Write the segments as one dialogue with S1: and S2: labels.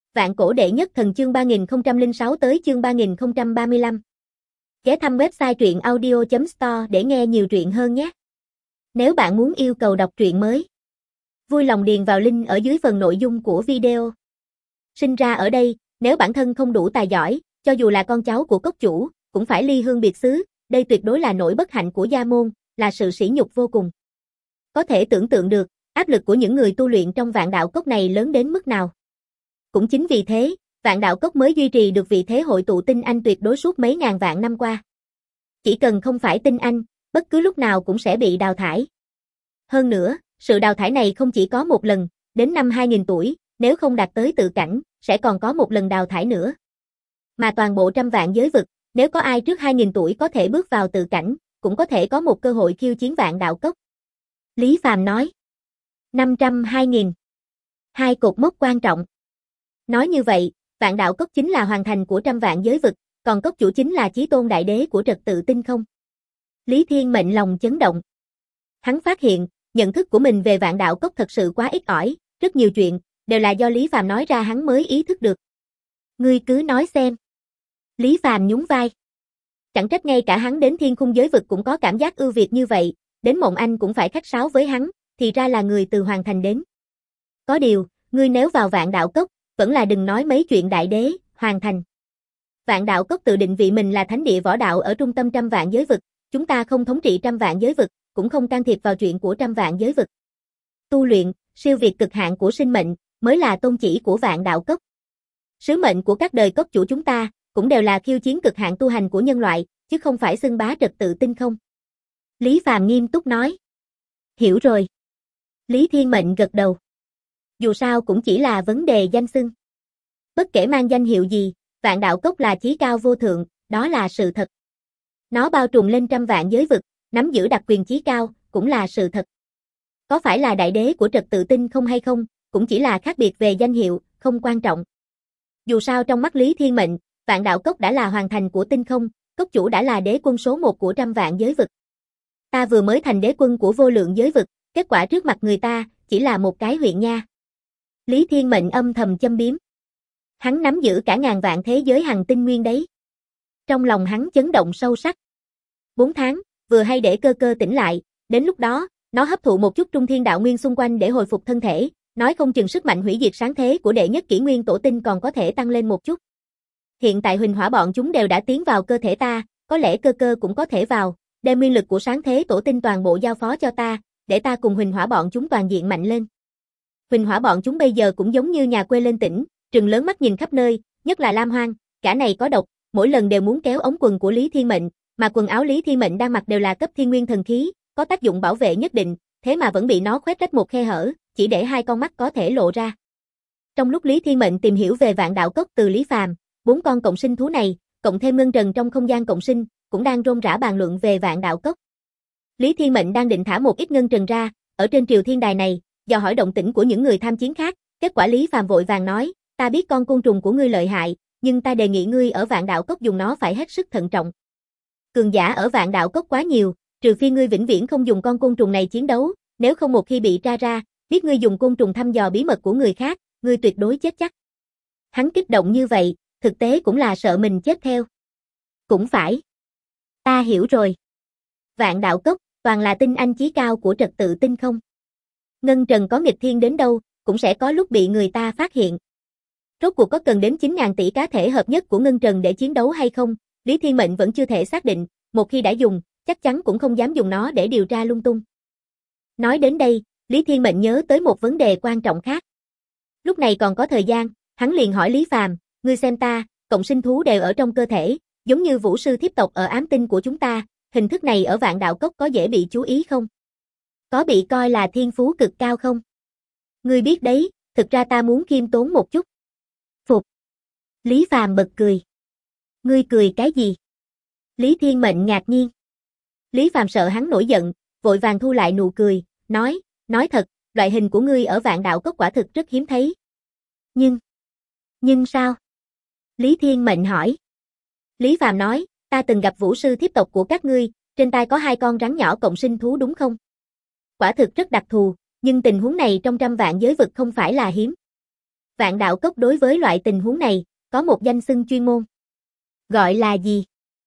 S1: Vạn cổ đệ nhất thần chương 3006 tới chương 3035. Ghé thăm website truyện audio.store để nghe nhiều truyện hơn nhé. Nếu bạn muốn yêu cầu đọc truyện mới, vui lòng điền vào link ở dưới phần nội dung của video. Sinh ra ở đây, nếu bản thân không đủ tài giỏi, cho dù là con cháu của cốc chủ, cũng phải ly hương biệt xứ, đây tuyệt đối là nỗi bất hạnh của gia môn, là sự sỉ nhục vô cùng. Có thể tưởng tượng được, áp lực của những người tu luyện trong vạn đạo cốc này lớn đến mức nào. Cũng chính vì thế, vạn đạo cốc mới duy trì được vị thế hội tụ tinh anh tuyệt đối suốt mấy ngàn vạn năm qua. Chỉ cần không phải tinh anh, bất cứ lúc nào cũng sẽ bị đào thải. Hơn nữa, sự đào thải này không chỉ có một lần, đến năm 2000 tuổi, nếu không đạt tới tự cảnh, sẽ còn có một lần đào thải nữa. Mà toàn bộ trăm vạn giới vực, nếu có ai trước 2000 tuổi có thể bước vào tự cảnh, cũng có thể có một cơ hội khiêu chiến vạn đạo cốc. Lý Phàm nói. 500-2000. Hai cột mốc quan trọng. Nói như vậy, vạn đạo cốc chính là hoàn thành của trăm vạn giới vực, còn cốc chủ chính là chí tôn đại đế của trật tự tinh không. Lý Thiên Mệnh lòng chấn động. Hắn phát hiện, nhận thức của mình về vạn đạo cốc thật sự quá ít ỏi, rất nhiều chuyện, đều là do Lý Phàm nói ra hắn mới ý thức được. Ngươi cứ nói xem. Lý Phàm nhún vai. Chẳng trách ngay cả hắn đến thiên khung giới vực cũng có cảm giác ưu việt như vậy, đến Mộng Anh cũng phải khách sáo với hắn, thì ra là người từ Hoàng Thành đến. Có điều, ngươi nếu vào vạn đạo cốc, vẫn là đừng nói mấy chuyện đại đế, Hoàng Thành. Vạn đạo cốc tự định vị mình là thánh địa võ đạo ở trung tâm trăm vạn giới vực, chúng ta không thống trị trăm vạn giới vực, cũng không can thiệp vào chuyện của trăm vạn giới vực. Tu luyện, siêu việt cực hạn của sinh mệnh, mới là tôn chỉ của vạn đạo cốc. Sứ mệnh của các đời cốc chủ chúng ta, cũng đều là khiêu chiến cực hạn tu hành của nhân loại, chứ không phải xưng bá trật tự tinh không. Lý Phàm nghiêm túc nói. Hiểu rồi. Lý Thiên Mệnh gật đầu. Dù sao cũng chỉ là vấn đề danh xưng. Bất kể mang danh hiệu gì, vạn đạo cốc là chí cao vô thượng, đó là sự thật. Nó bao trùm lên trăm vạn giới vực, nắm giữ đặc quyền chí cao, cũng là sự thật. Có phải là đại đế của trật tự tinh không hay không, cũng chỉ là khác biệt về danh hiệu, không quan trọng. Dù sao trong mắt Lý Thiên Mệnh, vạn đạo cốc đã là hoàn thành của tinh không, cốc chủ đã là đế quân số 1 của trăm vạn giới vực. Ta vừa mới thành đế quân của vô lượng giới vực, kết quả trước mặt người ta, chỉ là một cái huyện nha. Lý Thiên Mệnh âm thầm châm biếm. Hắn nắm giữ cả ngàn vạn thế giới hằng tinh nguyên đấy. Trong lòng hắn chấn động sâu sắc. 4 tháng, vừa hay để cơ cơ tỉnh lại, đến lúc đó, nó hấp thụ một chút trung thiên đạo nguyên xung quanh để hồi phục thân thể, nói không chừng sức mạnh hủy diệt sáng thế của đệ nhất kỷ nguyên tổ tinh còn có thể tăng lên một chút. Hiện tại huỳnh hỏa bọn chúng đều đã tiến vào cơ thể ta, có lẽ cơ cơ cũng có thể vào, đem nguyên lực của sáng thế tổ tinh toàn bộ giao phó cho ta, để ta cùng huỳnh hỏa bọn chúng toàn diện mạnh lên. Huỳnh hỏa bọn chúng bây giờ cũng giống như nhà quê lên tỉnh, trừng lớn mắt nhìn khắp nơi, nhất là Lam Hoang, cả này có độc, mỗi lần đều muốn kéo ống quần của Lý Thiên Mệnh, mà quần áo Lý Thiên Mệnh đang mặc đều là cấp thiên nguyên thần khí, có tác dụng bảo vệ nhất định, thế mà vẫn bị nó khoét rách một khe hở, chỉ để hai con mắt có thể lộ ra. Trong lúc Lý Thiên Mệnh tìm hiểu về vạn đạo cốc từ Lý Phàm, 4 con cộng sinh thú này, cộng thêm ngân trần trong không gian cộng sinh, cũng đang rôm rả bàn luận về vạn đạo cốc. Lý Thiên Mệnh đang định thả một ít ngân trần ra, ở trên triều thiên đài này, dò hỏi động tĩnh của những người tham chiến khác, kết quả Lý Phàm vội vàng nói, ta biết con côn trùng của ngươi lợi hại, nhưng ta đề nghị ngươi ở vạn đạo cốc dùng nó phải hết sức thận trọng. Cường giả ở vạn đạo cốc quá nhiều, trừ phi ngươi vĩnh viễn không dùng con côn trùng này chiến đấu, nếu không một khi bị tra ra, biết ngươi dùng côn trùng thăm dò bí mật của người khác, ngươi tuyệt đối chết chắc. Hắn kích động như vậy, thực tế cũng là sợ mình chết theo. Cũng phải. Ta hiểu rồi. Vạn đạo cốc, toàn là tinh anh chí cao của trật tự tinh không. Ngân trần có nghịch thiên đến đâu, cũng sẽ có lúc bị người ta phát hiện. Rốt cuộc có cần đến 9.000 tỷ cá thể hợp nhất của ngân trần để chiến đấu hay không, Lý Thiên Mệnh vẫn chưa thể xác định, một khi đã dùng, chắc chắn cũng không dám dùng nó để điều tra lung tung. Nói đến đây, Lý Thiên Mệnh nhớ tới một vấn đề quan trọng khác. Lúc này còn có thời gian, hắn liền hỏi Lý Phàm, ngươi xem ta, cộng sinh thú đều ở trong cơ thể, giống như vũ sư thiếp tộc ở ám tinh của chúng ta, hình thức này ở vạn đạo cốc có dễ bị chú ý không? Có bị coi là thiên phú cực cao không? Ngươi biết đấy, thực ra ta muốn khiêm tốn một chút. Phục. Lý Phàm bật cười. Ngươi cười cái gì? Lý Thiên Mệnh ngạc nhiên. Lý Phàm sợ hắn nổi giận, vội vàng thu lại nụ cười, nói thật, loại hình của ngươi ở vạn đạo cốc quả thực rất hiếm thấy. Nhưng sao? Lý Thiên Mệnh hỏi. Lý Phàm nói, ta từng gặp vũ sư thiếp tộc của các ngươi, trên tay có 2 con rắn nhỏ cộng sinh thú đúng không? Quả thực rất đặc thù, nhưng tình huống này trong trăm vạn giới vực không phải là hiếm. Vạn Đạo Cốc đối với loại tình huống này, có một danh xưng chuyên môn. Gọi là gì?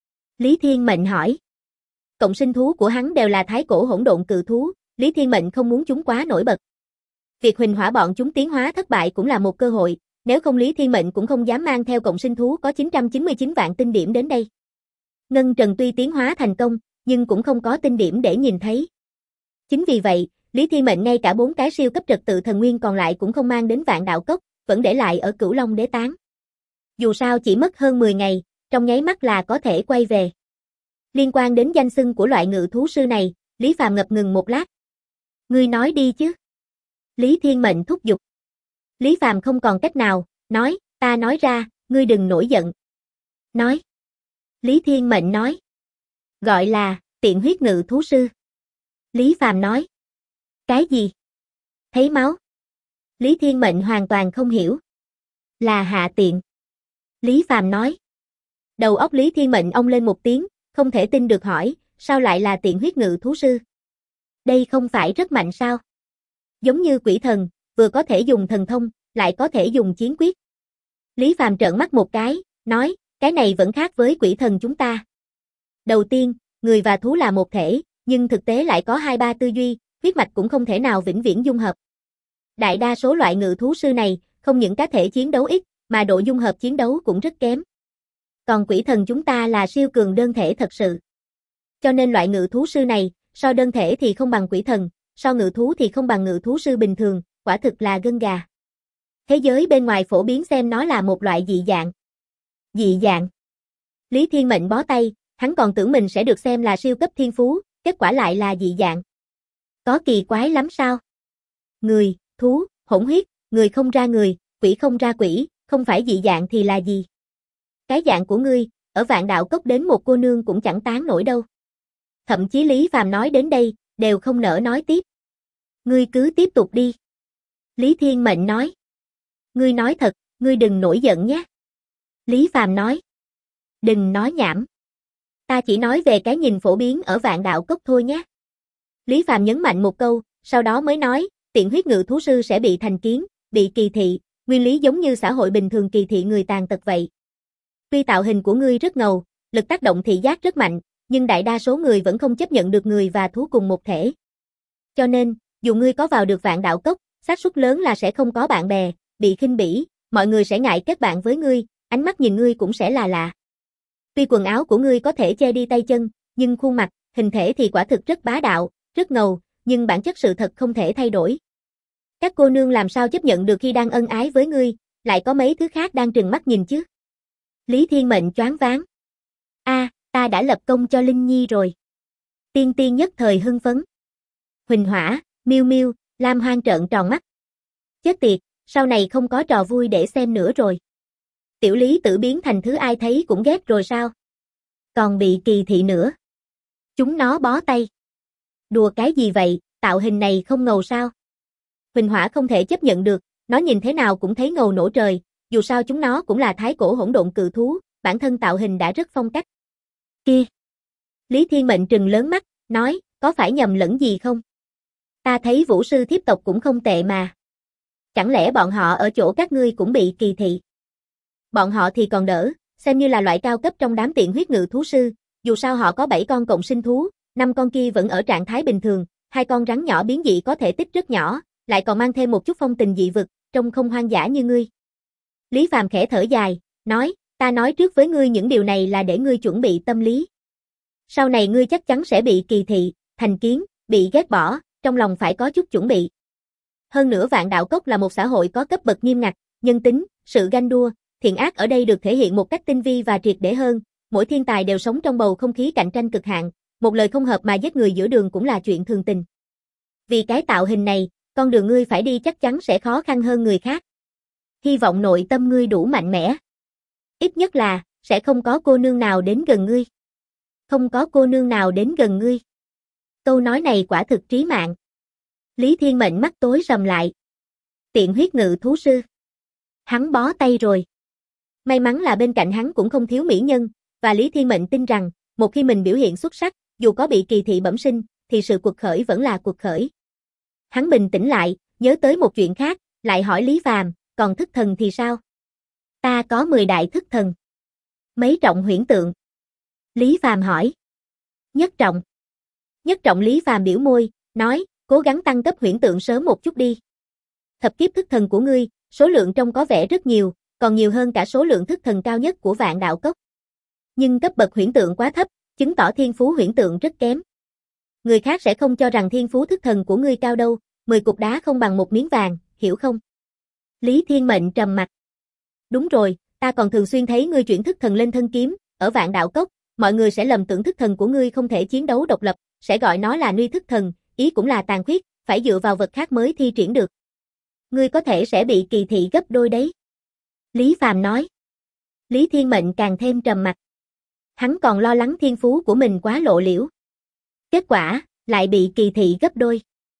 S1: Lý Thiên Mệnh hỏi. Cộng sinh thú của hắn đều là thái cổ hỗn độn cự thú, Lý Thiên Mệnh không muốn chúng quá nổi bật. Việc huỳnh hỏa bọn chúng tiến hóa thất bại cũng là một cơ hội, nếu không Lý Thiên Mệnh cũng không dám mang theo cộng sinh thú có 999 vạn tinh điểm đến đây. Ngân Trần tuy tiến hóa thành công, nhưng cũng không có tinh điểm để nhìn thấy. Chính vì vậy, Lý Thiên Mệnh ngay cả 4 cái siêu cấp trật tự thần nguyên còn lại cũng không mang đến Vạn Đạo Cốc, vẫn để lại ở Cửu Long Đế Tán. Dù sao chỉ mất hơn 10 ngày, trong nháy mắt là có thể quay về. Liên quan đến danh xưng của loại ngự thú sư này, Lý Phàm ngập ngừng một lát. Ngươi nói đi chứ. Lý Thiên Mệnh thúc giục. Lý Phàm không còn cách nào, nói, ta nói ra, ngươi đừng nổi giận. Nói. Lý Thiên Mệnh nói. Gọi là, tiện huyết ngự thú sư. Lý Phàm nói. Cái gì? Thấy máu. Lý Thiên Mệnh hoàn toàn không hiểu. Là hạ tiện. Lý Phàm nói. Đầu óc Lý Thiên Mệnh ong lên một tiếng, không thể tin được hỏi, sao lại là tiện huyết ngự thú sư? Đây không phải rất mạnh sao? Giống như quỷ thần, vừa có thể dùng thần thông, lại có thể dùng chiến quyết. Lý Phàm trợn mắt một cái, nói, cái này vẫn khác với quỷ thần chúng ta. Đầu tiên, người và thú là một thể, nhưng thực tế lại có 2-3 tư duy, huyết mạch cũng không thể nào vĩnh viễn dung hợp. Đại đa số loại ngự thú sư này, không những cá thể chiến đấu ít, mà độ dung hợp chiến đấu cũng rất kém. Còn quỷ thần chúng ta là siêu cường đơn thể thật sự. Cho nên loại ngự thú sư này, so đơn thể thì không bằng quỷ thần, so ngự thú thì không bằng ngự thú sư bình thường, quả thực là gân gà. Thế giới bên ngoài phổ biến xem nó là một loại dị dạng. Dị dạng. Lý Thiên Mệnh bó tay, hắn còn tưởng mình sẽ được xem là siêu cấp thiên phú, kết quả lại là dị dạng. Có kỳ quái lắm sao? Người, thú, hỗn huyết, người không ra người, quỷ không ra quỷ, không phải dị dạng thì là gì? Cái dạng của ngươi, ở Vạn Đạo Cốc đến một cô nương cũng chẳng tán nổi đâu. Thậm chí Lý Phàm nói đến đây, đều không nỡ nói tiếp. Ngươi cứ tiếp tục đi. Lý Thiên Mệnh nói. Ngươi nói thật, ngươi đừng nổi giận nhé. Lý Phàm nói. Đừng nói nhảm. Ta chỉ nói về cái nhìn phổ biến ở Vạn Đạo Cốc thôi nhé. Lý Phàm nhấn mạnh một câu, sau đó mới nói, tiện huyết ngự thú sư sẽ bị thành kiến, bị kỳ thị, nguyên lý giống như xã hội bình thường kỳ thị người tàn tật vậy. Tuy tạo hình của ngươi rất ngầu, lực tác động thị giác rất mạnh, nhưng đại đa số người vẫn không chấp nhận được người và thú cùng một thể. Cho nên, dù ngươi có vào được Vạn Đạo Cốc, xác suất lớn là sẽ không có bạn bè, bị khinh bỉ, mọi người sẽ ngại kết bạn với ngươi, ánh mắt nhìn ngươi cũng sẽ là lạ. Tuy quần áo của ngươi có thể che đi tay chân, nhưng khuôn mặt, hình thể thì quả thực rất bá đạo, rất ngầu, nhưng bản chất sự thật không thể thay đổi. Các cô nương làm sao chấp nhận được khi đang ân ái với ngươi, lại có mấy thứ khác đang trừng mắt nhìn chứ? Lý Thiên Mệnh choáng váng. Ta đã lập công cho Linh Nhi rồi. Tiên Tiên nhất thời hưng phấn. Huỳnh Hỏa, Miêu Miêu, Lam Hoang trợn tròn mắt. Chết tiệt, sau này không có trò vui để xem nữa rồi. Tiểu Lý Tử biến thành thứ ai thấy cũng ghét rồi sao? Còn bị kỳ thị nữa. Chúng nó bó tay. Đùa cái gì vậy, tạo hình này không ngầu sao? Huỳnh Hỏa không thể chấp nhận được, nó nhìn thế nào cũng thấy ngầu nổ trời, dù sao chúng nó cũng là thái cổ hỗn độn cự thú, bản thân tạo hình đã rất phong cách. Kia! Lý Thiên Mệnh trừng lớn mắt, nói, có phải nhầm lẫn gì không? Ta thấy vũ sư thiếp tộc cũng không tệ mà. Chẳng lẽ bọn họ ở chỗ các ngươi cũng bị kỳ thị? Bọn họ thì còn đỡ, xem như là loại cao cấp trong đám tiện huyết ngự thú sư, dù sao họ có 7 con cộng sinh thú, 5 con kia vẫn ở trạng thái bình thường, 2 con rắn nhỏ biến dị có thể tích rất nhỏ, lại còn mang thêm một chút phong tình dị vực, trông không hoang dã như ngươi. Lý Phàm khẽ thở dài, nói, ta nói trước với ngươi những điều này là để ngươi chuẩn bị tâm lý. Sau này ngươi chắc chắn sẽ bị kỳ thị, thành kiến, bị ghét bỏ, trong lòng phải có chút chuẩn bị. Hơn nữa Vạn Đạo Cốc là một xã hội có cấp bậc nghiêm ngặt, nhân tính, sự ganh đua, thiện ác ở đây được thể hiện một cách tinh vi và triệt để hơn, mỗi thiên tài đều sống trong bầu không khí cạnh tranh cực hạn, một lời không hợp mà giết người giữa đường cũng là chuyện thường tình. Vì cái tạo hình này, con đường ngươi phải đi chắc chắn sẽ khó khăn hơn người khác. Hy vọng nội tâm ngươi đủ mạnh mẽ. Ít nhất là, sẽ không có cô nương nào đến gần ngươi. Không có cô nương nào đến gần ngươi. Câu nói này quả thực trí mạng. Lý Thiên Mệnh mắt tối sầm lại. Tiện huyết ngự thú sư. Hắn bó tay rồi. May mắn là bên cạnh hắn cũng không thiếu mỹ nhân, và Lý Thiên Mệnh tin rằng, một khi mình biểu hiện xuất sắc, dù có bị kỳ thị bẩm sinh, thì sự cuộc khởi vẫn là cuộc khởi. Hắn bình tĩnh lại, nhớ tới một chuyện khác, lại hỏi Lý Phàm, còn thức thần thì sao? Ta có 10 đại thức thần. Mấy trọng huyễn tượng? Lý Phàm hỏi. Nhất trọng. Nhất trọng. Lý Phàm biểu môi, nói, cố gắng tăng cấp huyễn tượng sớm một chút đi. Thập kiếp thức thần của ngươi, số lượng trông có vẻ rất nhiều, còn nhiều hơn cả số lượng thức thần cao nhất của Vạn Đạo Cốc. Nhưng cấp bậc huyễn tượng quá thấp, chứng tỏ thiên phú huyễn tượng rất kém. Người khác sẽ không cho rằng thiên phú thức thần của ngươi cao đâu, 10 cục đá không bằng một miếng vàng, hiểu không? Lý Thiên Mệnh trầm mặt. Đúng rồi, ta còn thường xuyên thấy ngươi chuyển thức thần lên thân kiếm, ở Vạn Đạo Cốc, mọi người sẽ lầm tưởng thức thần của ngươi không thể chiến đấu độc lập, sẽ gọi nó là nuy thức thần, ý cũng là tàn khuyết, phải dựa vào vật khác mới thi triển được. Ngươi có thể sẽ bị kỳ thị gấp đôi đấy. Lý Phàm nói. Lý Thiên Mệnh càng thêm trầm mặt. Hắn còn lo lắng thiên phú của mình quá lộ liễu. Kết quả, lại bị kỳ thị gấp đôi.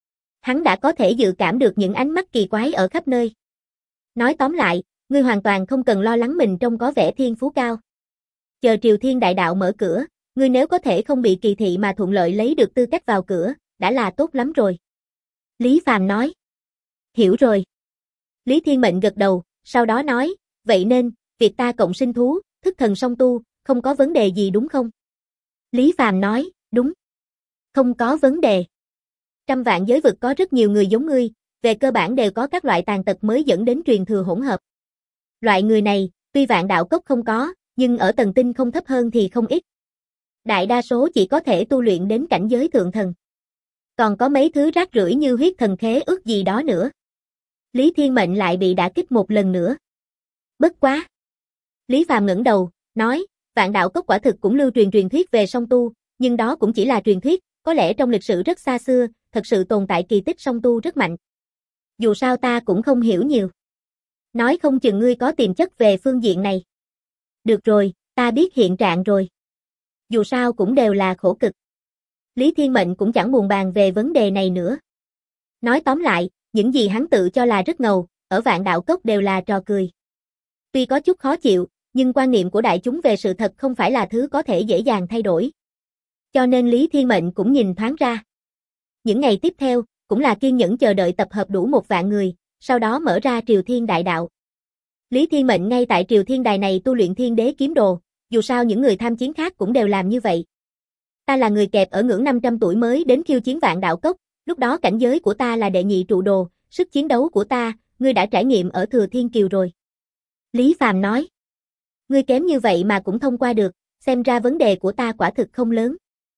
S1: Hắn đã có thể dự cảm được những ánh mắt kỳ quái ở khắp nơi. Nói tóm lại, ngươi hoàn toàn không cần lo lắng mình trông có vẻ thiên phú cao. Chờ Triều Thiên Đại Đạo mở cửa, ngươi nếu có thể không bị kỳ thị mà thuận lợi lấy được tư cách vào cửa, đã là tốt lắm rồi. Lý Phàm nói. Hiểu rồi. Lý Thiên Mệnh gật đầu, sau đó nói, vậy nên, việc ta cộng sinh thú, thức thần song tu, không có vấn đề gì đúng không? Lý Phàm nói, đúng. Không có vấn đề. Trăm vạn giới vực có rất nhiều người giống ngươi, về cơ bản đều có các loại tàn tật mới dẫn đến truyền thừa hỗn hợp. Loại người này, tuy Vạn Đạo Cốc không có, nhưng ở tầng tinh không thấp hơn thì không ít. Đại đa số chỉ có thể tu luyện đến cảnh giới thượng thần. Còn có mấy thứ rác rưởi như huyết thần khế ước gì đó nữa. Lý Thiên Mệnh lại bị đả kích một lần nữa. Bất quá. Lý Phàm ngẩng đầu, nói, Vạn Đạo Cốc quả thực cũng lưu truyền thuyết về song tu, nhưng đó cũng chỉ là truyền thuyết, có lẽ trong lịch sử rất xa xưa, thật sự tồn tại kỳ tích song tu rất mạnh. Dù sao ta cũng không hiểu nhiều. Nói không chừng ngươi có tiềm chất về phương diện này. Được rồi, ta biết hiện trạng rồi. Dù sao cũng đều là khổ cực. Lý Thiên Mệnh cũng chẳng buồn bàn về vấn đề này nữa. Nói tóm lại, những gì hắn tự cho là rất ngầu, ở Vạn Đạo Cốc đều là trò cười. Tuy có chút khó chịu, nhưng quan niệm của đại chúng về sự thật không phải là thứ có thể dễ dàng thay đổi. Cho nên Lý Thiên Mệnh cũng nhìn thoáng ra. Những ngày tiếp theo, cũng là kiên nhẫn chờ đợi tập hợp đủ 1 vạn người, sau đó mở ra Triều Thiên Đại Đạo. Lý Thiên Mệnh ngay tại Triều Thiên Đài này tu luyện Thiên Đế kiếm đồ, dù sao những người tham chiến khác cũng đều làm như vậy. Ta là người kẹp ở ngưỡng 500 tuổi mới đến khiêu chiến Vạn Đạo Cốc, lúc đó cảnh giới của ta là đệ nhị trụ đồ, sức chiến đấu của ta, ngươi đã trải nghiệm ở Thừa Thiên Kiều rồi. Lý Phàm nói. Ngươi kém như vậy mà cũng thông qua được, xem ra vấn đề của ta quả thực không lớn.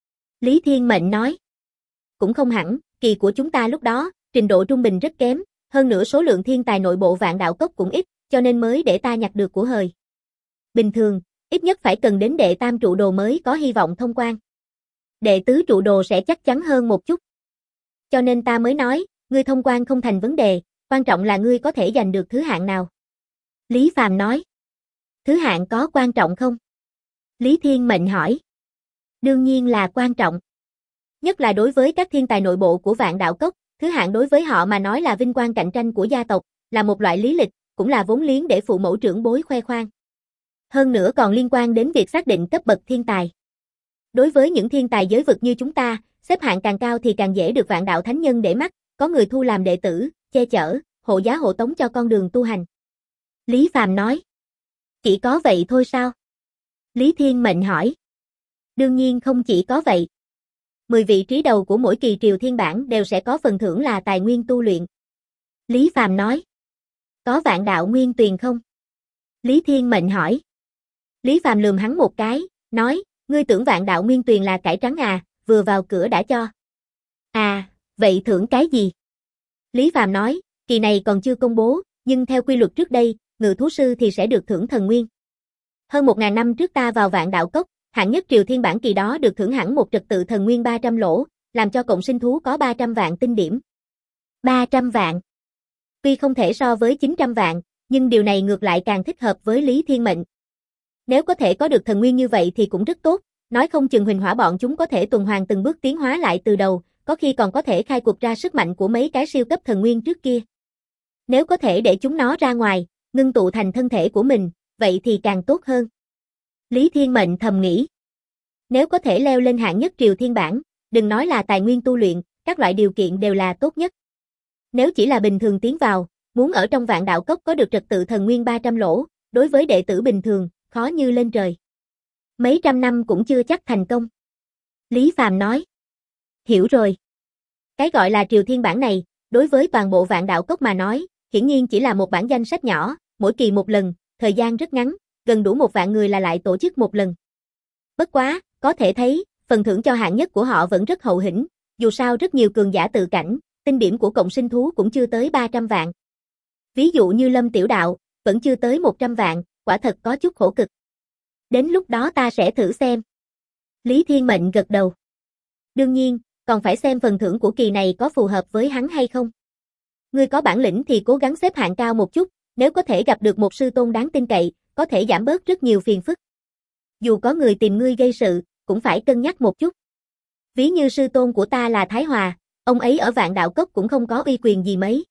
S1: Lý Thiên Mệnh nói. Cũng không hẳn, kỳ của chúng ta lúc đó, trình độ trung bình rất kém, hơn nữa số lượng thiên tài nội bộ Vạn Đạo Cốc cũng ít, cho nên mới để ta nhặt được của hời. Bình thường, ít nhất phải cần đến đệ tam trụ đồ mới có hy vọng thông quan. Đệ tứ trụ đồ sẽ chắc chắn hơn một chút. Cho nên ta mới nói, ngươi thông quan không thành vấn đề, quan trọng là ngươi có thể giành được thứ hạng nào. Lý Phàm nói. Thứ hạng có quan trọng không? Lý Thiên Mệnh hỏi. Đương nhiên là quan trọng. Nhất là đối với các thiên tài nội bộ của Vạn Đạo Cốc, thứ hạng đối với họ mà nói là vinh quang cạnh tranh của gia tộc, là một loại lý lịch, cũng là vốn liếng để phụ mẫu trưởng bối khoe khoang. Hơn nữa còn liên quan đến việc xác định cấp bậc thiên tài. Đối với những thiên tài giới vực như chúng ta, xếp hạng càng cao thì càng dễ được Vạn Đạo Thánh Nhân để mắt, có người thu làm đệ tử, che chở, hộ giá hộ tống cho con đường tu hành. Lý Phàm nói. Chỉ có vậy thôi sao? Lý Thiên Mệnh hỏi. Đương nhiên không chỉ có vậy. 10 vị trí đầu của mỗi kỳ Triều Thiên Bảng đều sẽ có phần thưởng là tài nguyên tu luyện. Lý Phàm nói. Có Vạn Đạo Nguyên Tuyền không? Lý Thiên Mệnh hỏi. Lý Phàm lườm hắn một cái, nói, ngươi tưởng Vạn Đạo Nguyên Tuyền là cải trắng à, vừa vào cửa đã cho. À, vậy thưởng cái gì? Lý Phàm nói, kỳ này còn chưa công bố, nhưng theo quy luật trước đây, ngự thú sư thì sẽ được thưởng thần nguyên. Hơn 1000 năm trước ta vào Vạn Đạo Cốc, hạng nhất Triều Thiên Bảng kỳ đó được thưởng hẳn một trật tự thần nguyên 300 lỗ, làm cho cộng sinh thú có 300 vạn tinh điểm. 300 vạn. Tuy không thể so với 900 vạn, nhưng điều này ngược lại càng thích hợp với Lý Thiên Mệnh. Nếu có thể có được thần nguyên như vậy thì cũng rất tốt, nói không chừng Huỳnh Hỏa bọn chúng có thể tuần hoàn từng bước tiến hóa lại từ đầu, có khi còn có thể khai quật ra sức mạnh của mấy cái siêu cấp thần nguyên trước kia. Nếu có thể để chúng nó ra ngoài, ngưng tụ thành thân thể của mình, vậy thì càng tốt hơn. Lý Thiên Mệnh thầm nghĩ. Nếu có thể leo lên hạng nhất Triều Thiên Bảng, đừng nói là tài nguyên tu luyện, các loại điều kiện đều là tốt nhất. Nếu chỉ là bình thường tiến vào, Muốn ở trong Vạn Đạo Cốc có được trật tự thần nguyên 300 lỗ, đối với đệ tử bình thường, khó như lên trời. Mấy trăm năm cũng chưa chắc thành công. Lý Phàm nói. Hiểu rồi. Cái gọi là Triều Thiên bản này, đối với toàn bộ Vạn Đạo Cốc mà nói, hiển nhiên chỉ là một bản danh sách nhỏ, mỗi kỳ một lần, thời gian rất ngắn, gần đủ 1 vạn người là lại tổ chức một lần. Bất quá, có thể thấy, phần thưởng cho hạng nhất của họ vẫn rất hậu hĩnh, dù sao rất nhiều cường giả tự cảnh, tinh điểm của cộng sinh thú cũng chưa tới 300 vạn. Ví dụ như Lâm Tiểu Đạo, vẫn chưa tới 100 vạn, quả thật có chút khổ cực. Đến lúc đó ta sẽ thử xem. Lý Thiên Mệnh gật đầu. Đương nhiên, còn phải xem phần thưởng của kỳ này có phù hợp với hắn hay không. Ngươi có bản lĩnh thì cố gắng xếp hạng cao một chút, nếu có thể gặp được một sư tôn đáng tin cậy, có thể giảm bớt rất nhiều phiền phức. Dù có người tìm ngươi gây sự, cũng phải cân nhắc một chút. Ví như sư tôn của ta là Thái Hòa, ông ấy ở Vạn Đạo Cốc cũng không có uy quyền gì mấy.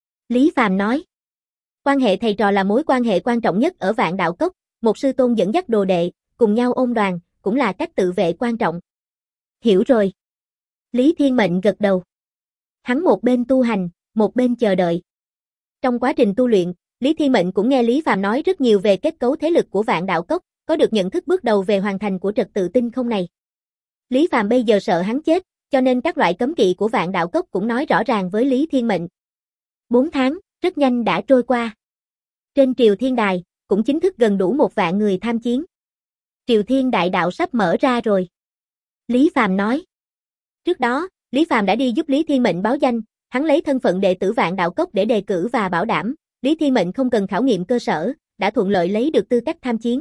S1: Lý Phàm nói. Quan hệ thầy trò là mối quan hệ quan trọng nhất ở Vạn Đạo Cốc, một sư tôn dẫn dắt đồ đệ, cùng nhau ôn đoàn, cũng là cách tự vệ quan trọng. Hiểu rồi. Lý Thiên Mệnh gật đầu. Hắn một bên tu hành, một bên chờ đợi. Trong quá trình tu luyện, Lý Thiên Mệnh cũng nghe Lý Phàm nói rất nhiều về kết cấu thế lực của Vạn Đạo Cốc, có được nhận thức bước đầu về hoàn thành của trật tự tinh không này. Lý Phàm bây giờ sợ hắn chết, cho nên các loại cấm kỵ của Vạn Đạo Cốc cũng nói rõ ràng với Lý Thiên Mệnh. 4 tháng, rất nhanh đã trôi qua. Trên Triều Thiên Đài, cũng chính thức gần đủ 1 vạn người tham chiến. Triều Thiên Đại Đạo sắp mở ra rồi. Lý Phàm nói. Trước đó, Lý Phàm đã đi giúp Lý Thiên Mệnh báo danh, hắn lấy thân phận đệ tử Vạn Đạo Cốc để đề cử và bảo đảm, Lý Thiên Mệnh không cần khảo nghiệm cơ sở, đã thuận lợi lấy được tư cách tham chiến.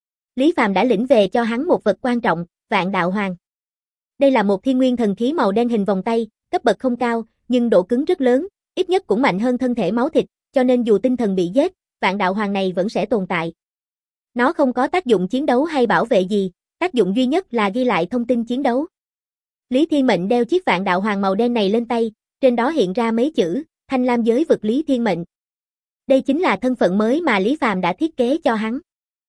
S1: Lý Phàm đã lĩnh về cho hắn một vật quan trọng, Vạn Đạo Hoàng. Đây là một thiên nguyên thần khí màu đen hình vòng tay, cấp bậc không cao, nhưng độ cứng rất lớn, ít nhất cũng mạnh hơn thân thể máu thịt, cho nên dù tinh thần bị giết, Vạn Đạo Hoàng này vẫn sẽ tồn tại. Nó không có tác dụng chiến đấu hay bảo vệ gì, tác dụng duy nhất là ghi lại thông tin chiến đấu. Lý Thiên Mệnh đeo chiếc Vạn Đạo Hoàng màu đen này lên tay, trên đó hiện ra mấy chữ, Thanh Lam giới vực Lý Thiên Mệnh. Đây chính là thân phận mới mà Lý Phàm đã thiết kế cho hắn.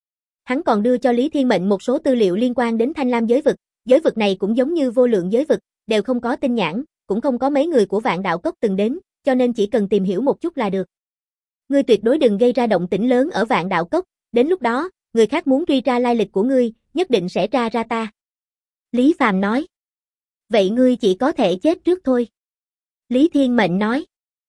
S1: Hắn còn đưa cho Lý Thiên Mệnh một số tư liệu liên quan đến Thanh Lam giới vực này cũng giống như vô lượng giới vực, đều không có tinh nhãn, cũng không có mấy người của Vạn Đạo Cốc từng đến, cho nên chỉ cần tìm hiểu một chút là được. Ngươi tuyệt đối đừng gây ra động tĩnh lớn ở Vạn Đạo Cốc, đến lúc đó, người khác muốn truy tra lai lịch của ngươi, nhất định sẽ tra ra ta. Lý Phàm nói. Vậy ngươi chỉ có thể chết trước thôi. Lý Thiên Mệnh nói.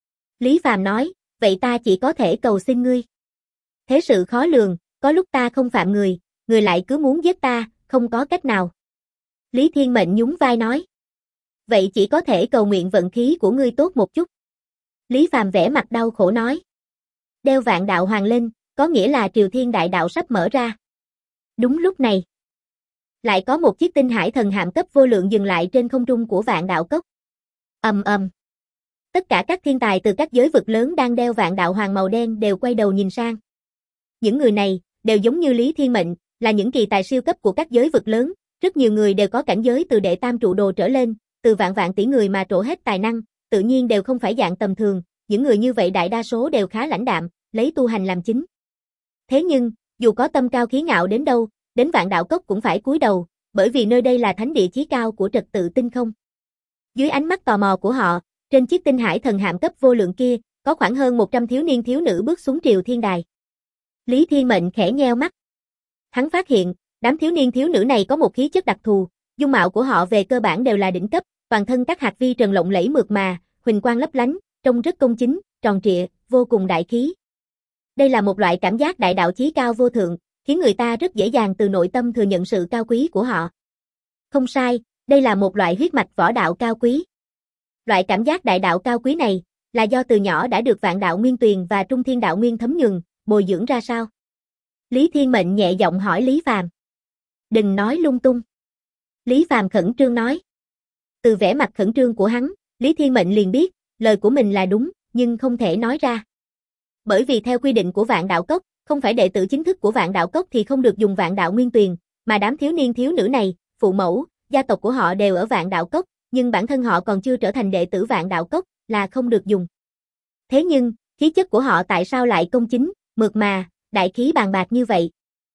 S1: Lý Phàm nói, vậy ta chỉ có thể cầu xin ngươi. Thế sự khó lường, có lúc ta không phạm người, người lại cứ muốn giết ta, không có cách nào. Lý Thiên Mệnh nhún vai nói. Vậy chỉ có thể cầu nguyện vận khí của ngươi tốt một chút. Lý Phàm vẻ mặt đau khổ nói. Đeo Vạn Đạo Hoàng lên, có nghĩa là Triều Thiên Đại Đạo sắp mở ra. Đúng lúc này, lại có một chiếc tinh hải thần hạm cấp vô lượng dừng lại trên không trung của Vạn Đạo Cốc. Ầm ầm. Tất cả các thiên tài từ các giới vực lớn đang đeo Vạn Đạo Hoàng màu đen đều quay đầu nhìn sang. Những người này, đều giống như Lý Thiên Mệnh, là những kỳ tài siêu cấp của các giới vực lớn, rất nhiều người đều có cảnh giới từ đệ tam trụ đồ trở lên, từ vạn vạn tỷ người mà trổ hết tài năng, tự nhiên đều không phải dạng tầm thường, những người như vậy đại đa số đều khá lãnh đạm, lấy tu hành làm chính. Thế nhưng, dù có tâm cao khí ngạo đến đâu, đến Vạn Đạo Cốc cũng phải cúi đầu, bởi vì nơi đây là thánh địa chí cao của trật tự tinh không. Dưới ánh mắt tò mò của họ, trên chiếc tinh hải thần hạm cấp vô lượng kia, có khoảng hơn 100 thiếu niên thiếu nữ bước xuống Triều Thiên Đài. Lý Thiên Mệnh khẽ nheo mắt. Hắn phát hiện, đám thiếu niên thiếu nữ này có một khí chất đặc thù, dung mạo của họ về cơ bản đều là đỉnh cấp, toàn thân các hạt vi trần lộng lẫy mượt mà, huỳnh quang lấp lánh, trông rất công chính, tròn trịa, vô cùng đại khí. Đây là một loại cảm giác đại đạo chí cao vô thượng, khiến người ta rất dễ dàng từ nội tâm thừa nhận sự cao quý của họ. Không sai, đây là một loại huyết mạch võ đạo cao quý. Loại cảm giác đại đạo cao quý này, là do từ nhỏ đã được Vạn Đạo Nguyên Tuyền và Trung Thiên Đạo Nguyên thấm nhuần, bồi dưỡng ra sao? Lý Thiên Mệnh nhẹ giọng hỏi Lý Phàm. Đừng nói lung tung. Lý Phàm khẩn trương nói. Từ vẻ mặt khẩn trương của hắn, Lý Thiên Mệnh liền biết, lời của mình là đúng, nhưng không thể nói ra. Bởi vì theo quy định của Vạn Đạo Cốc, không phải đệ tử chính thức của Vạn Đạo Cốc thì không được dùng Vạn Đạo Nguyên Tuyền, mà đám thiếu niên thiếu nữ này, phụ mẫu, gia tộc của họ đều ở Vạn Đạo Cốc, nhưng bản thân họ còn chưa trở thành đệ tử Vạn Đạo Cốc, là không được dùng. Thế nhưng, khí chất của họ tại sao lại công chính, mượt mà, đại khí bàn bạc như vậy?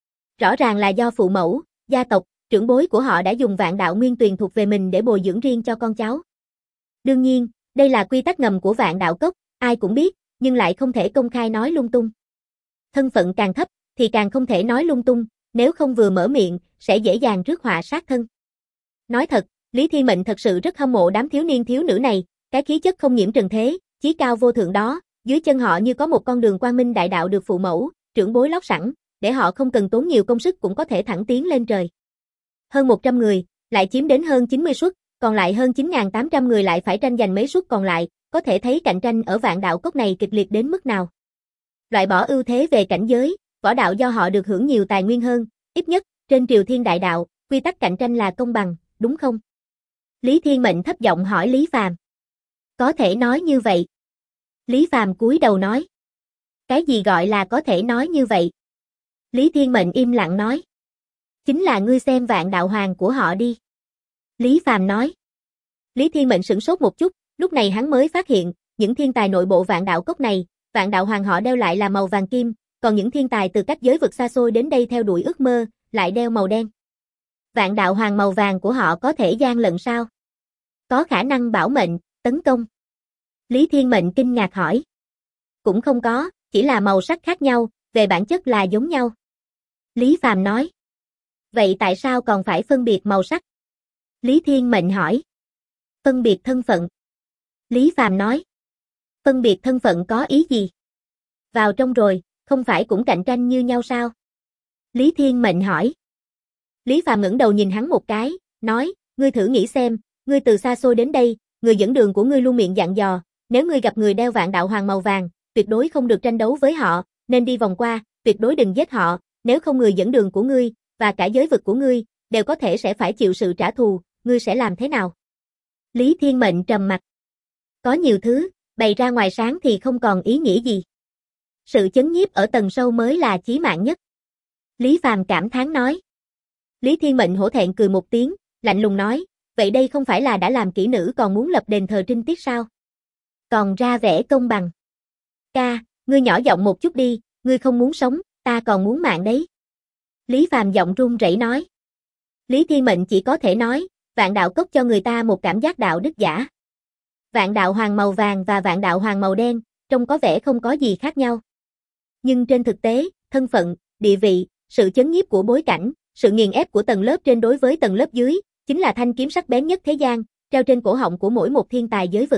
S1: Rõ ràng là do phụ mẫu, gia tộc, trưởng bối của họ đã dùng Vạn Đạo Nguyên Tuyền thuộc về mình để bồi dưỡng riêng cho con cháu. Đương nhiên, đây là quy tắc ngầm của Vạn Đạo Cốc, ai cũng biết, nhưng lại không thể công khai nói lung tung. Thân phận càng thấp, thì càng không thể nói lung tung, nếu không vừa mở miệng, sẽ dễ dàng rước họa sát thân. Nói thật, Lý Thiên Mệnh thật sự rất hâm mộ đám thiếu niên thiếu nữ này, cái khí chất không nhiễm trần thế, chí cao vô thượng đó, dưới chân họ như có một con đường quang minh đại đạo được phụ mẫu, trưởng bối lót sẵn, để họ không cần tốn nhiều công sức cũng có thể thẳng tiến lên trời. Hơn 100 người, lại chiếm đến hơn 90 suất, còn lại hơn 9.800 người lại phải tranh giành mấy suất còn lại, có thể thấy cạnh tranh ở Vạn Đạo Cốc này kịch liệt đến mức nào. Loại bỏ ưu thế về cảnh giới, võ đạo do họ được hưởng nhiều tài nguyên hơn, ít nhất, trên Triều Thiên Đại Đạo, quy tắc cạnh tranh là công bằng, đúng không? Lý Thiên Mệnh thấp giọng hỏi Lý Phàm. Có thể nói như vậy. Lý Phàm cúi đầu nói. Cái gì gọi là có thể nói như vậy? Lý Thiên Mệnh im lặng nói. Chính là ngươi xem Vạn Đạo Hoàng của họ đi. Lý Phàm nói. Lý Thiên Mệnh sửng sốt một chút, lúc này hắn mới phát hiện, những thiên tài nội bộ Vạn Đạo Cốc này, Vạn Đạo Hoàng họ đeo lại là màu vàng kim, còn những thiên tài từ các giới vực xa xôi đến đây theo đuổi ước mơ, lại đeo màu đen. Vạn Đạo Hoàng màu vàng của họ có thể gian lận sao? Có khả năng bảo mệnh, tấn công. Lý Thiên Mệnh kinh ngạc hỏi. Cũng không có, chỉ là màu sắc khác nhau, về bản chất là giống nhau. Lý Phàm nói. Vậy tại sao còn phải phân biệt màu sắc? Lý Thiên Mệnh hỏi. Phân biệt thân phận. Lý Phàm nói. Phân biệt thân phận có ý gì? Vào trong rồi, không phải cũng cạnh tranh như nhau sao? Lý Thiên Mệnh hỏi. Lý Phàm ngẩng đầu nhìn hắn một cái, nói, ngươi thử nghĩ xem, ngươi từ xa xôi đến đây, người dẫn đường của ngươi luôn miệng dặn dò, nếu ngươi gặp người đeo Vạn Đạo Hoàng màu vàng, tuyệt đối không được tranh đấu với họ, nên đi vòng qua, tuyệt đối đừng giết họ, nếu không người dẫn đường của ngươi, và cả giới vực của ngươi, đều có thể sẽ phải chịu sự trả thù, ngươi sẽ làm thế nào? Lý Thiên Mệnh trầm mặt. Có nhiều thứ, bày ra ngoài sáng thì không còn ý nghĩa gì. Sự chấn nhiếp ở tầng sâu mới là chí mạng nhất. Lý Phàm cảm thán nói. Lý Thiên Mệnh hổ thẹn cười một tiếng, lạnh lùng nói, vậy đây không phải là đã làm kỹ nữ còn muốn lập đền thờ trinh tiết sao? Còn ra vẻ công bằng. Ca, ngươi nhỏ giọng một chút đi, ngươi không muốn sống, ta còn muốn mạng đấy. Lý Phàm giọng run rẩy nói. Lý Thiên Mệnh chỉ có thể nói, Vạn Đạo Cốc cho người ta một cảm giác đạo đức giả. Vạn Đạo Hoàng màu vàng và Vạn Đạo Hoàng màu đen, trông có vẻ không có gì khác nhau. Nhưng trên thực tế, thân phận, địa vị, sự chấn nhiếp của bối cảnh, sự nghiền ép của tầng lớp trên đối với tầng lớp dưới, chính là thanh kiếm sắc bén nhất thế gian, treo trên cổ họng của mỗi một thiên tài giới vực.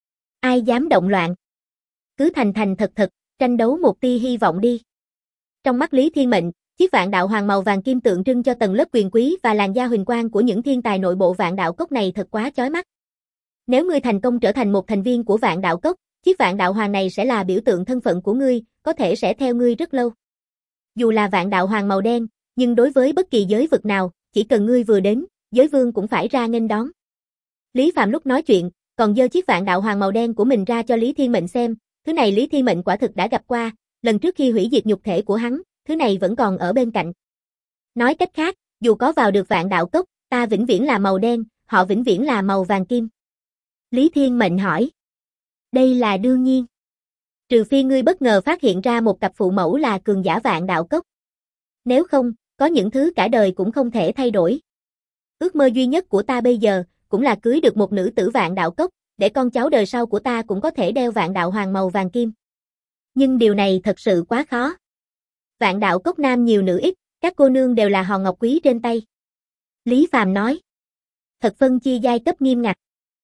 S1: Ai dám động loạn? Cứ thành thành thật thật, tranh đấu một tia hy vọng đi. Trong mắt Lý Thiên Mệnh, chiếc Vạn Đạo Hoàng màu vàng kim tượng trưng cho tầng lớp quyền quý và làn da huỳnh quang của những thiên tài nội bộ Vạn Đạo Cốc này thật quá chói mắt. Nếu ngươi thành công trở thành một thành viên của Vạn Đạo Cốc, chiếc Vạn Đạo Hoàng này sẽ là biểu tượng thân phận của ngươi, có thể sẽ theo ngươi rất lâu. Dù là Vạn Đạo Hoàng màu đen, nhưng đối với bất kỳ giới vực nào, chỉ cần ngươi vừa đến, giới vương cũng phải ra nghênh đón. Lý Phàm lúc nói chuyện, còn giơ chiếc Vạn Đạo Hoàng màu đen của mình ra cho Lý Thiên Mệnh xem, thứ này Lý Thiên Mệnh quả thực đã gặp qua, lần trước khi hủy diệt nhục thể của hắn, thứ này vẫn còn ở bên cạnh. Nói cách khác, dù có vào được Vạn Đạo Cốc, ta vĩnh viễn là màu đen, họ vĩnh viễn là màu vàng kim. Lý Thiên Mệnh hỏi. Đây là đương nhiên. Trừ phi ngươi bất ngờ phát hiện ra một cặp phụ mẫu là cường giả Vạn Đạo Cốc. Nếu không, có những thứ cả đời cũng không thể thay đổi. Ước mơ duy nhất của ta bây giờ, cũng là cưới được một nữ tử Vạn Đạo Cốc, để con cháu đời sau của ta cũng có thể đeo Vạn Đạo Hoàng màu vàng kim. Nhưng điều này thật sự quá khó. Vạn Đạo Cốc nam nhiều nữ ít, các cô nương đều là hòn ngọc quý trên tay. Lý Phàm nói. Thật phân chia giai cấp nghiêm ngặt.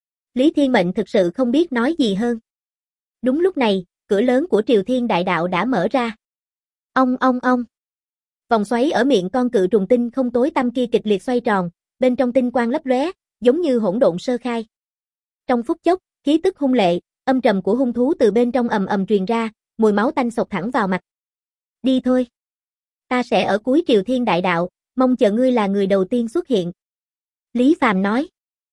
S1: Lý Thiên Mệnh thực sự không biết nói gì hơn. Đúng lúc này, cửa lớn của Triều Thiên Đại Đạo đã mở ra. Ong ong ong. Vòng xoáy ở miệng con cự trùng tinh không tối tăm kia kịch liệt xoay tròn, bên trong tinh quang lấp lóe, giống như hỗn độn sơ khai. Trong phút chốc, khí tức hung lệ, âm trầm của hung thú từ bên trong ầm ầm truyền ra, mùi máu tanh xộc thẳng vào mặt. Đi thôi. Ta sẽ ở cuối Triều Thiên Đại Đạo, mong chờ ngươi là người đầu tiên xuất hiện. Lý Phàm nói.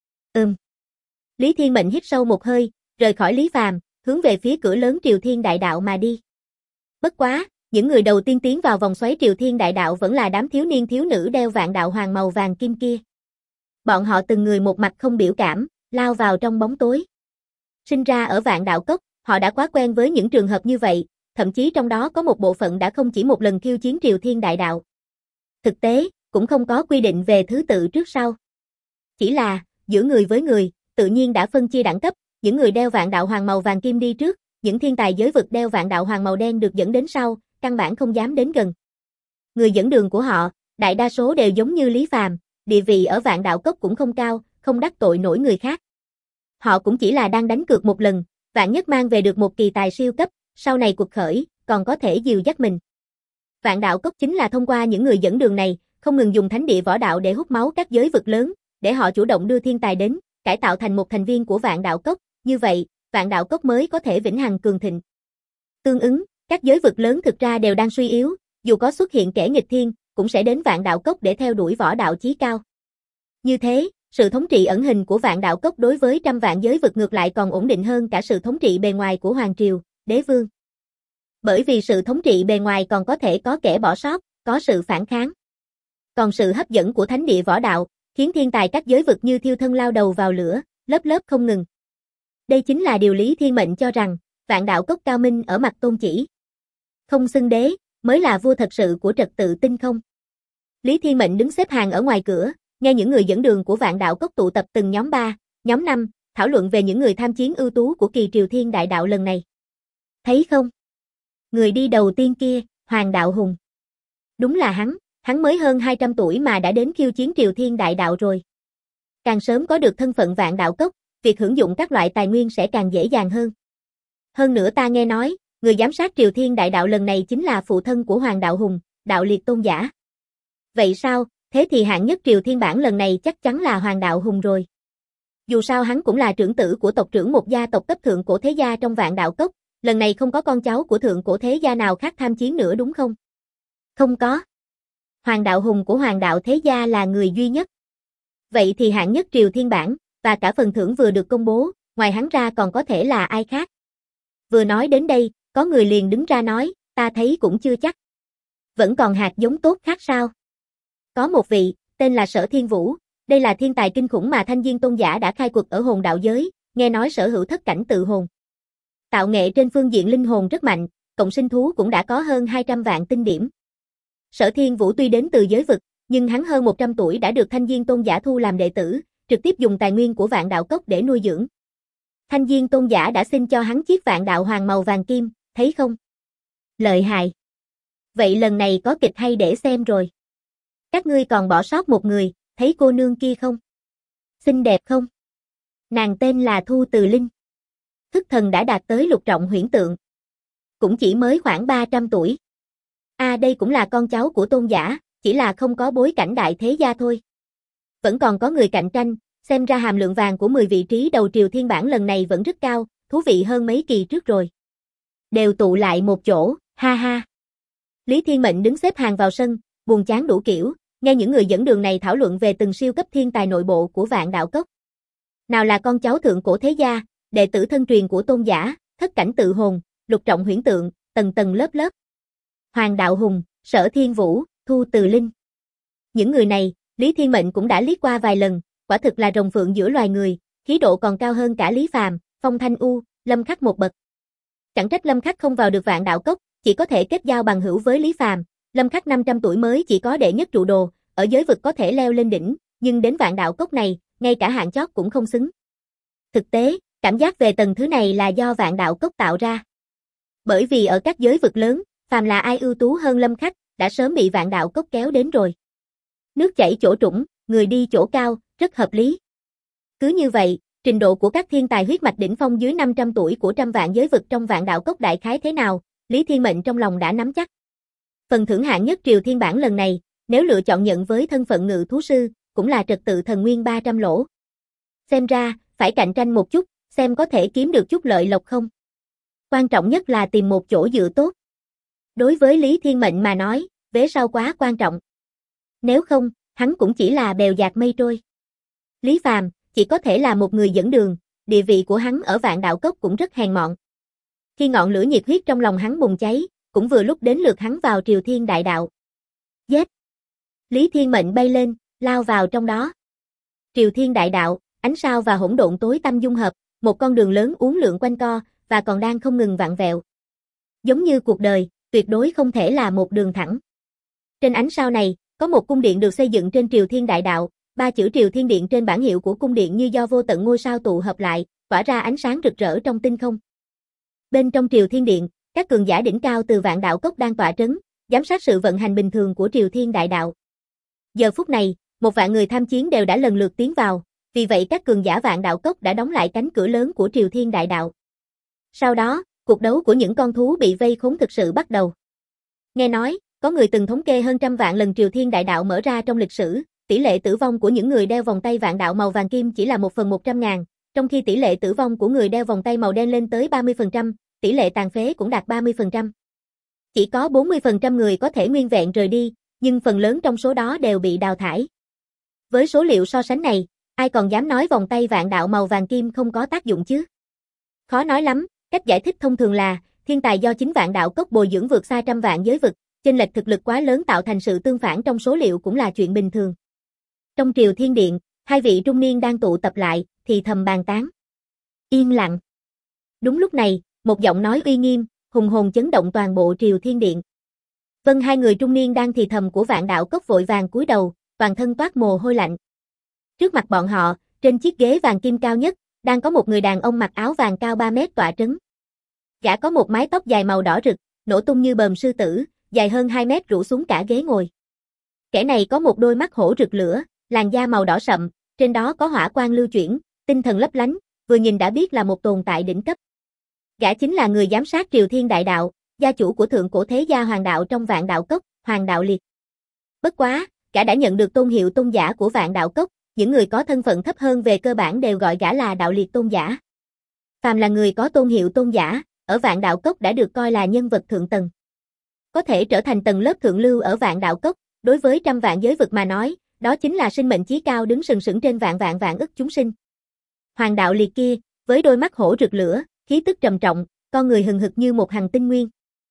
S1: Lý Thiên Mệnh hít sâu một hơi, rời khỏi Lý Phàm, hướng về phía cửa lớn Triều Thiên Đại Đạo mà đi. Bất quá, những người đầu tiên tiến vào vòng xoáy Triều Thiên Đại Đạo vẫn là đám thiếu niên thiếu nữ đeo Vạn Đạo Hoàng màu vàng kim kia. Bọn họ từng người một mặt không biểu cảm, lao vào trong bóng tối. Sinh ra ở Vạn Đạo Cốc, họ đã quá quen với những trường hợp như vậy, thậm chí trong đó có một bộ phận đã không chỉ một lần khiêu chiến Triều Thiên Đại Đạo. Thực tế, cũng không có quy định về thứ tự trước sau. Chỉ là, giữa người với người, tự nhiên đã phân chia đẳng cấp, những người đeo Vạn Đạo Hoàng màu vàng kim đi trước, những thiên tài giới vực đeo vạn đạo hoàng màu đen được dẫn đến sau, căn bản không dám đến gần. Người dẫn đường của họ, đại đa số đều giống như Lý Phàm, địa vị ở vạn đạo cốc cũng không cao, không đắc tội nổi người khác. Họ cũng chỉ là đang đánh cược một lần, vạn nhất mang về được một kỳ tài siêu cấp, sau này cuộc khởi, còn có thể dìu dắt mình. Vạn đạo cốc chính là thông qua những người dẫn đường này, không ngừng dùng thánh địa võ đạo để hút máu các giới vực lớn, để họ chủ động đưa thiên tài đến, cải tạo thành một thành viên của vạn đạo cốc, như vậy, vạn đạo cốc mới có thể vĩnh hằng cường thịnh. Tương ứng, các giới vực lớn thực ra đều đang suy yếu, dù có xuất hiện kẻ nghịch thiên, cũng sẽ đến vạn đạo cốc để theo đuổi võ đạo chí cao. Như thế, sự thống trị ẩn hình của vạn đạo cốc đối với trăm vạn giới vực ngược lại còn ổn định hơn cả sự thống trị bề ngoài của hoàng triều, đế vương. Bởi vì sự thống trị bề ngoài còn có thể có kẻ bỏ sót, có sự phản kháng. Còn sự hấp dẫn của thánh địa võ đạo, khiến thiên tài các giới vực như thiêu thân lao đầu vào lửa, lớp lớp không ngừng. Đây chính là điều Lý Thiên Mệnh cho rằng, vạn đạo cốc cao minh ở mặt tôn chỉ. Không xưng đế, mới là vua thật sự của trật tự tinh không. Lý Thiên Mệnh đứng xếp hàng ở ngoài cửa, nghe những người dẫn đường của vạn đạo cốc tụ tập từng nhóm 3, nhóm 5, thảo luận về những người tham chiến ưu tú của kỳ Triều Thiên Đại Đạo lần này. Thấy không? Người đi đầu tiên kia, Hoàng Đạo Hùng. Đúng là hắn mới hơn 200 tuổi mà đã đến khiêu chiến Triều Thiên Đại Đạo rồi. Càng sớm có được thân phận vạn đạo cốc, việc hưởng dụng các loại tài nguyên sẽ càng dễ dàng hơn. Hơn nữa ta nghe nói, người giám sát Triều Thiên Đại Đạo lần này chính là phụ thân của Hoàng Đạo Hùng, đạo liệt tôn giả. Vậy sao, thế thì hạng nhất Triều Thiên bản lần này chắc chắn là Hoàng Đạo Hùng rồi. Dù sao hắn cũng là trưởng tử của tộc trưởng một gia tộc cấp thượng cổ thế gia trong vạn đạo cốc, lần này không có con cháu của thượng cổ thế gia nào khác tham chiến nữa đúng không? Không có. Hoàng Đạo Hùng của Hoàng Đạo thế gia là người duy nhất. Vậy thì hạng nhất Triều Thiên bản, và cả phần thưởng vừa được công bố, ngoài hắn ra còn có thể là ai khác? Vừa nói đến đây, có người liền đứng ra nói, ta thấy cũng chưa chắc. Vẫn còn hạt giống tốt khác sao? Có một vị, tên là Sở Thiên Vũ, đây là thiên tài kinh khủng mà Thanh Diên Tôn giả đã khai quật ở hồn đạo giới, nghe nói sở hữu thất cảnh tự hồn. Tạo nghệ trên phương diện linh hồn rất mạnh, cộng sinh thú cũng đã có hơn 200 vạn tinh điểm. Sở Thiên Vũ tuy đến từ giới vực, nhưng hắn hơn 100 tuổi đã được Thanh Diên Tôn giả thu làm đệ tử, trực tiếp dùng tài nguyên của vạn đạo cốc để nuôi dưỡng. Thanh Diên Tôn giả đã xin cho hắn chiếc vạn đạo hoàng màu vàng kim, thấy không? Lợi hại. Vậy lần này có kịch hay để xem rồi. Các ngươi còn bỏ sót một người, thấy cô nương kia không? Xinh đẹp không? Nàng tên là Thu Từ Linh. Thức thần đã đạt tới lục trọng huyễn tượng. Cũng chỉ mới khoảng 300 tuổi. Đây cũng là con cháu của tôn giả, chỉ là không có bối cảnh đại thế gia thôi. Vẫn còn có người cạnh tranh, xem ra hàm lượng vàng của 10 vị trí đầu Triều Thiên bản lần này vẫn rất cao, thú vị hơn mấy kỳ trước rồi. Đều tụ lại một chỗ, ha ha. Lý Thiên Mệnh đứng xếp hàng vào sân, buồn chán đủ kiểu, nghe những người dẫn đường này thảo luận về từng siêu cấp thiên tài nội bộ của vạn đạo cốc. Nào là con cháu thượng cổ thế gia, đệ tử thân truyền của tôn giả, thất cảnh tự hồn, lục trọng huyễn tượng, tầng tầng lớp lớp. Hoàng Đạo Hùng, Sở Thiên Vũ, Thu Từ Linh. Những người này, Lý Thiên Mệnh cũng đã liếc qua vài lần, quả thực là rồng phượng giữa loài người, khí độ còn cao hơn cả Lý Phàm, Phong Thanh U, Lâm Khắc một bậc. Chẳng trách Lâm Khắc không vào được vạn đạo cốc, chỉ có thể kết giao bằng hữu với Lý Phàm. Lâm Khắc 500 tuổi mới chỉ có đệ nhất trụ đồ, ở giới vực có thể leo lên đỉnh, nhưng đến vạn đạo cốc này, ngay cả hạng chót cũng không xứng. Thực tế, cảm giác về tầng thứ này là do vạn đạo cốc tạo ra. Bởi vì ở các giới vực lớn, phàm là ai ưu tú hơn Lâm Khắc, đã sớm bị vạn đạo cốc kéo đến rồi. Nước chảy chỗ trũng, người đi chỗ cao, rất hợp lý. Cứ như vậy, trình độ của các thiên tài huyết mạch đỉnh phong dưới 500 tuổi của trăm vạn giới vực trong vạn đạo cốc đại khái thế nào, Lý Thiên Mệnh trong lòng đã nắm chắc. Phần thưởng hạng nhất Triều Thiên bản lần này, nếu lựa chọn nhận với thân phận ngự thú sư, cũng là trật tự thần nguyên 300 lỗ. Xem ra, phải cạnh tranh một chút, xem có thể kiếm được chút lợi lộc không. Quan trọng nhất là tìm một chỗ dựa tốt. Đối với Lý Thiên Mệnh mà nói, vế sau quá quan trọng. Nếu không, hắn cũng chỉ là bèo dạt mây trôi. Lý Phàm chỉ có thể là một người dẫn đường, địa vị của hắn ở vạn đạo cốc cũng rất hèn mọn. Khi ngọn lửa nhiệt huyết trong lòng hắn bùng cháy, cũng vừa lúc đến lượt hắn vào Triều Thiên Đại Đạo. Giết! Lý Thiên Mệnh bay lên, lao vào trong đó. Triều Thiên Đại Đạo, ánh sao và hỗn độn tối tăm dung hợp, một con đường lớn uốn lượn quanh co, và còn đang không ngừng vặn vẹo. Giống như cuộc đời, tuyệt đối không thể là một đường thẳng. Trên ánh sao này, có một cung điện được xây dựng trên Triều Thiên Đại Đạo, 3 chữ Triều Thiên Điện trên bảng hiệu của cung điện như do vô tận ngôi sao tụ hợp lại, tỏa ra ánh sáng rực rỡ trong tinh không. Bên trong Triều Thiên Điện, các cường giả đỉnh cao từ Vạn Đạo Cốc đang tọa trấn, giám sát sự vận hành bình thường của Triều Thiên Đại Đạo. Giờ phút này, 1 vạn người tham chiến đều đã lần lượt tiến vào, vì vậy các cường giả Vạn Đạo Cốc đã đóng lại cánh cửa lớn của Triều Thiên Đại Đạo. Sau đó, cuộc đấu của những con thú bị vây khốn thực sự bắt đầu. Nghe nói, có người từng thống kê hơn 100 vạn lần Triều Thiên Đại Đạo mở ra trong lịch sử, tỷ lệ tử vong của những người đeo vòng tay vạn đạo màu vàng kim chỉ là 1/100.000, trong khi tỷ lệ tử vong của người đeo vòng tay màu đen lên tới 30%, tỷ lệ tàn phế cũng đạt 30%. Chỉ có 40% người có thể nguyên vẹn rời đi, nhưng phần lớn trong số đó đều bị đào thải. Với số liệu so sánh này, ai còn dám nói vòng tay vạn đạo màu vàng kim không có tác dụng chứ? Khó nói lắm, cách giải thích thông thường là, thiên tài do chính Vạn Đạo Cốc bồi dưỡng vượt xa trăm vạn giới vực, chênh lệch thực lực quá lớn tạo thành sự tương phản trong số liệu cũng là chuyện bình thường. Trong Triều Thiên Điện, 2 vị trung niên đang tụ tập lại, thì thầm bàn tán. Yên lặng. Đúng lúc này, một giọng nói uy nghiêm, hùng hồn chấn động toàn bộ Triều Thiên Điện. Vâng, 2 người trung niên đang thì thầm của Vạn Đạo Cốc vội vàng cúi đầu, toàn thân toát mồ hôi lạnh. Trước mặt bọn họ, trên chiếc ghế vàng kim cao nhất, đang có một người đàn ông mặc áo vàng cao 3 mét tọa trấn. Gã có một mái tóc dài màu đỏ rực, nổ tung như bờm sư tử, dài hơn 2 mét rủ xuống cả ghế ngồi. Kẻ này có một đôi mắt hổ rực lửa, làn da màu đỏ sậm, trên đó có hỏa quang lưu chuyển, tinh thần lấp lánh, vừa nhìn đã biết là một tồn tại đỉnh cấp. Gã chính là người giám sát Triều Thiên Đại Đạo, gia chủ của thượng cổ thế gia Hoàng Đạo trong Vạn Đạo Cốc, Hoàng Đạo Liệt. Bất quá, gã đã nhận được tôn hiệu tôn giả của Vạn Đạo Cốc, những người có thân phận thấp hơn về cơ bản đều gọi gã là Đạo Liệt tôn giả. Phàm là người có tôn hiệu tôn giả, ở Vạn Đạo Cốc đã được coi là nhân vật thượng tầng. Có thể trở thành tầng lớp thượng lưu ở Vạn Đạo Cốc, đối với trăm vạn giới vực mà nói, đó chính là sinh mệnh chí cao đứng sừng sững trên vạn vạn vạn ức chúng sinh. Hoàng Đạo Liệt kia, với đôi mắt hổ rực lửa, khí tức trầm trọng, con người hừng hực như một hành tinh nguyên.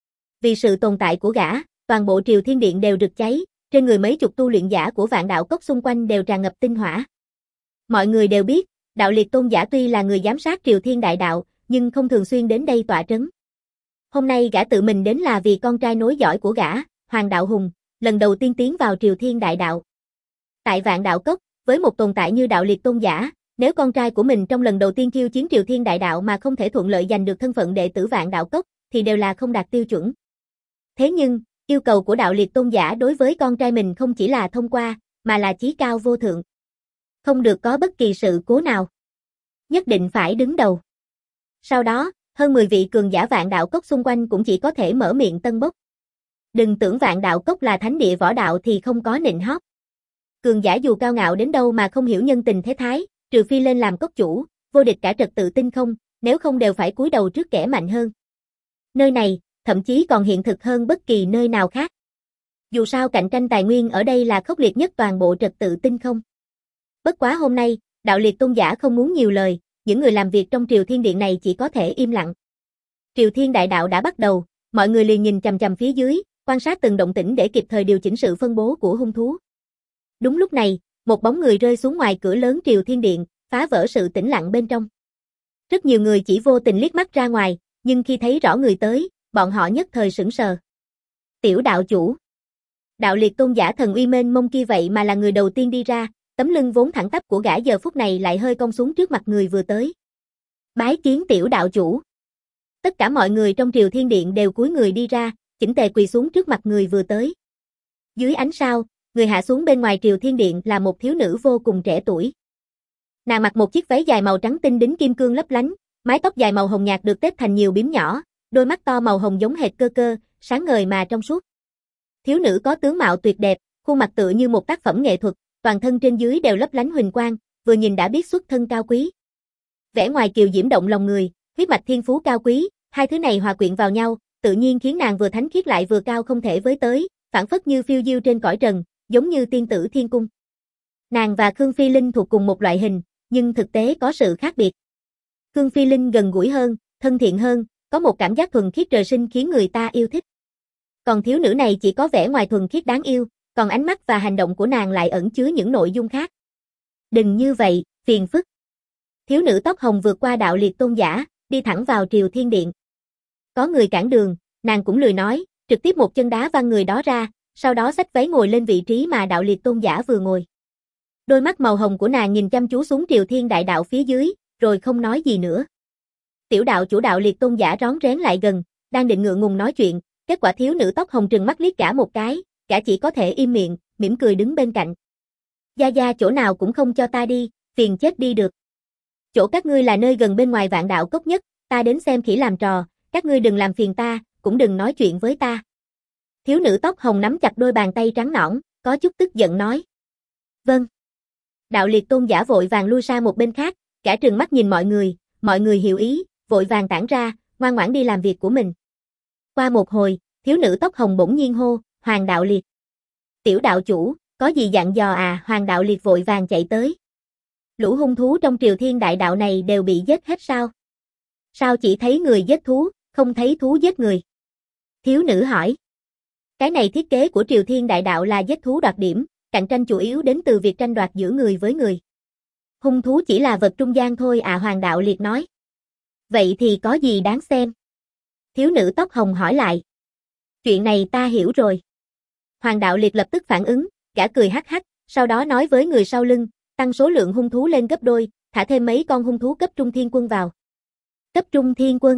S1: Vì sự tồn tại của gã, toàn bộ Triều Thiên Điện đều rực cháy, trên người mấy chục tu luyện giả của Vạn Đạo Cốc xung quanh đều tràn ngập tinh hỏa. Mọi người đều biết, Đạo Liệt tôn giả tuy là người giám sát Triều Thiên Đại Đạo, nhưng không thường xuyên đến đây tọa trấn. Hôm nay gã tự mình đến là vì con trai nối dõi của gã, Hoàng Đạo Hùng, lần đầu tiên tiến vào Triều Thiên Đại Đạo. Tại Vạn Đạo Cốc, với một tồn tại như Đạo Liệt tôn giả, nếu con trai của mình trong lần đầu tiên khiêu chiến Triều Thiên Đại Đạo mà không thể thuận lợi giành được thân phận đệ tử Vạn Đạo Cốc, thì đều là không đạt tiêu chuẩn. Thế nhưng, yêu cầu của Đạo Liệt tôn giả đối với con trai mình không chỉ là thông qua, mà là chí cao vô thượng. Không được có bất kỳ sự cố nào. Nhất định phải đứng đầu. Sau đó, hơn 10 vị cường giả Vạn Đạo Cốc xung quanh cũng chỉ có thể mở miệng tân bốc. Đừng tưởng Vạn Đạo Cốc là thánh địa võ đạo thì không có nịnh hót. Cường giả dù cao ngạo đến đâu mà không hiểu nhân tình thế thái, trừ phi lên làm cốc chủ, vô địch cả trật tự tinh không, nếu không đều phải cúi đầu trước kẻ mạnh hơn. Nơi này, thậm chí còn hiện thực hơn bất kỳ nơi nào khác. Dù sao cạnh tranh tài nguyên ở đây là khốc liệt nhất toàn bộ trật tự tinh không. Bất quá hôm nay, Đạo Liệt tôn giả không muốn nhiều lời, những người làm việc trong Triều Thiên Điện này chỉ có thể im lặng. Triều Thiên Đại Đạo đã bắt đầu, mọi người liền nhìn chằm chằm phía dưới, quan sát từng động tĩnh để kịp thời điều chỉnh sự phân bố của hung thú. Đúng lúc này, một bóng người rơi xuống ngoài cửa lớn Triều Thiên Điện, phá vỡ sự tĩnh lặng bên trong. Rất nhiều người chỉ vô tình liếc mắt ra ngoài, nhưng khi thấy rõ người tới, bọn họ nhất thời sững sờ. Tiểu đạo chủ. Đạo Liệt tôn giả thần uy mênh mông kia vậy mà là người đầu tiên đi ra, tấm lưng vốn thẳng tắp của gã giờ phút này lại hơi cong xuống trước mặt người vừa tới. Bái kiến tiểu đạo chủ. Tất cả mọi người trong Triều Thiên Điện đều cúi người đi ra, chỉnh tề quỳ xuống trước mặt người vừa tới. Dưới ánh sao, người hạ xuống bên ngoài Triều Thiên Điện là một thiếu nữ vô cùng trẻ tuổi. Nàng mặc một chiếc váy dài màu trắng tinh đính kim cương lấp lánh, mái tóc dài màu hồng nhạt được tết thành nhiều bím nhỏ, đôi mắt to màu hồng giống hệt cơ cơ, sáng ngời mà trong suốt. Thiếu nữ có tướng mạo tuyệt đẹp, khuôn mặt tựa như một tác phẩm nghệ thuật, toàn thân trên dưới đều lấp lánh huỳnh quang, vừa nhìn đã biết xuất thân cao quý. Vẻ ngoài kiều diễm động lòng người, huyết mạch thiên phú cao quý, hai thứ này hòa quyện vào nhau, tự nhiên khiến nàng vừa thánh khiết lại vừa cao không thể với tới, phảng phất như phiêu diêu trên cõi trần, giống như tiên tử thiên cung. Nàng và Khương Phi Linh thuộc cùng một loại hình, nhưng thực tế có sự khác biệt. Khương Phi Linh gần gũi hơn, thân thiện hơn, có một cảm giác thuần khiết trời sinh khiến người ta yêu thích. Còn thiếu nữ này chỉ có vẻ ngoài thuần khiết đáng yêu, còn ánh mắt và hành động của nàng lại ẩn chứa những nội dung khác. Đừng như vậy, phiền phức. Thiếu nữ tóc hồng vượt qua Đạo Liệt tôn giả, đi thẳng vào Triều Thiên Điện. Có người cản đường, nàng cũng lười nói, trực tiếp một chân đá văng người đó ra, sau đó xách váy ngồi lên vị trí mà Đạo Liệt tôn giả vừa ngồi. Đôi mắt màu hồng của nàng nhìn chăm chú xuống Triều Thiên Đại Đạo phía dưới, rồi không nói gì nữa. Tiểu đạo chủ Đạo Liệt tôn giả rón rén lại gần, đang định ngượng ngùng nói chuyện, kết quả thiếu nữ tóc hồng trừng mắt liếc gã một cái, gã chỉ có thể im miệng, mỉm cười đứng bên cạnh. Gia Gia chỗ nào cũng không cho ta đi, phiền chết đi được. Chỗ các ngươi là nơi gần bên ngoài Vạn Đạo Cốc nhất, ta đến xem khỉ làm trò, các ngươi đừng làm phiền ta, cũng đừng nói chuyện với ta. Thiếu nữ tóc hồng nắm chặt đôi bàn tay trắng nõn, có chút tức giận nói. Vâng. Đạo Liệt tôn giả vội vàng lui sang một bên khác, gã trừng mắt nhìn mọi người hiểu ý, vội vàng tản ra, ngoan ngoãn đi làm việc của mình. Qua một hồi, thiếu nữ tóc hồng bỗng nhiên hô, Hoàng Đạo Liệt. Tiểu đạo chủ, có gì dặn dò à? Hoàng Đạo Liệt vội vàng chạy tới. Lũ hung thú trong Triều Thiên Đại Đạo này đều bị giết hết sao? Sao chỉ thấy người giết thú, không thấy thú giết người? Thiếu nữ hỏi. Cái này thiết kế của Triều Thiên Đại Đạo là giết thú đoạt điểm, cạnh tranh chủ yếu đến từ việc tranh đoạt giữa người với người. Hung thú chỉ là vật trung gian thôi à, Hoàng Đạo Liệt nói. Vậy thì có gì đáng xem? Thiếu nữ tóc hồng hỏi lại. Chuyện này ta hiểu rồi. Hoàng Đạo Liệt lập tức phản ứng, gã cười hắc hắc, sau đó nói với người sau lưng, tăng số lượng hung thú lên gấp đôi, thả thêm mấy con hung thú cấp trung thiên quân vào. Cấp trung thiên quân?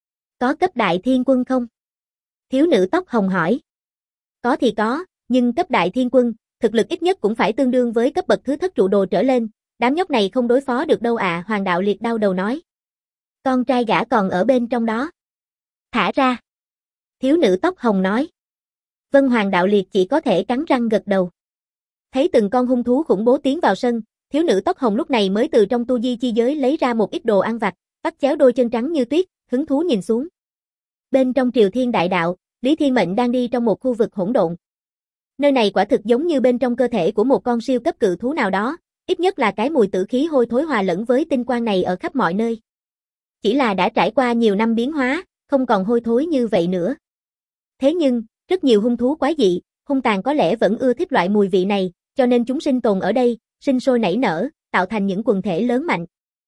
S1: Có cấp đại thiên quân không? Thiếu nữ tóc hồng hỏi. Có thì có, nhưng cấp đại thiên quân, thực lực ít nhất cũng phải tương đương với cấp bậc thứ thất trụ đồ trở lên, đám nhóc này không đối phó được đâu à, Hoàng Đạo Liệt đau đầu nói. Con trai gã còn ở bên trong đó. Thả ra. Thiếu nữ tóc hồng nói. Vân, Hoàng Đạo Liệt chỉ có thể cắn răng gật đầu. Thấy từng con hung thú khủng bố tiến vào sân, thiếu nữ tóc hồng lúc này mới từ trong tu di chi giới lấy ra một ít đồ ăn vặt, bắt chéo đôi chân trắng như tuyết, hứng thú nhìn xuống. Bên trong Triều Thiên Đại Đạo, Lý Thiên Mệnh đang đi trong một khu vực hỗn độn. Nơi này quả thực giống như bên trong cơ thể của một con siêu cấp cự thú nào đó, ít nhất là cái mùi tử khí hôi thối hòa lẫn với tinh quang này ở khắp mọi nơi. Chỉ là đã trải qua nhiều năm biến hóa, không còn hôi thối như vậy nữa. Thế nhưng, rất nhiều hung thú quái dị, hung tàn có lẽ vẫn ưa thích loại mùi vị này, cho nên chúng sinh tồn ở đây, sinh sôi nảy nở, tạo thành những quần thể lớn mạnh.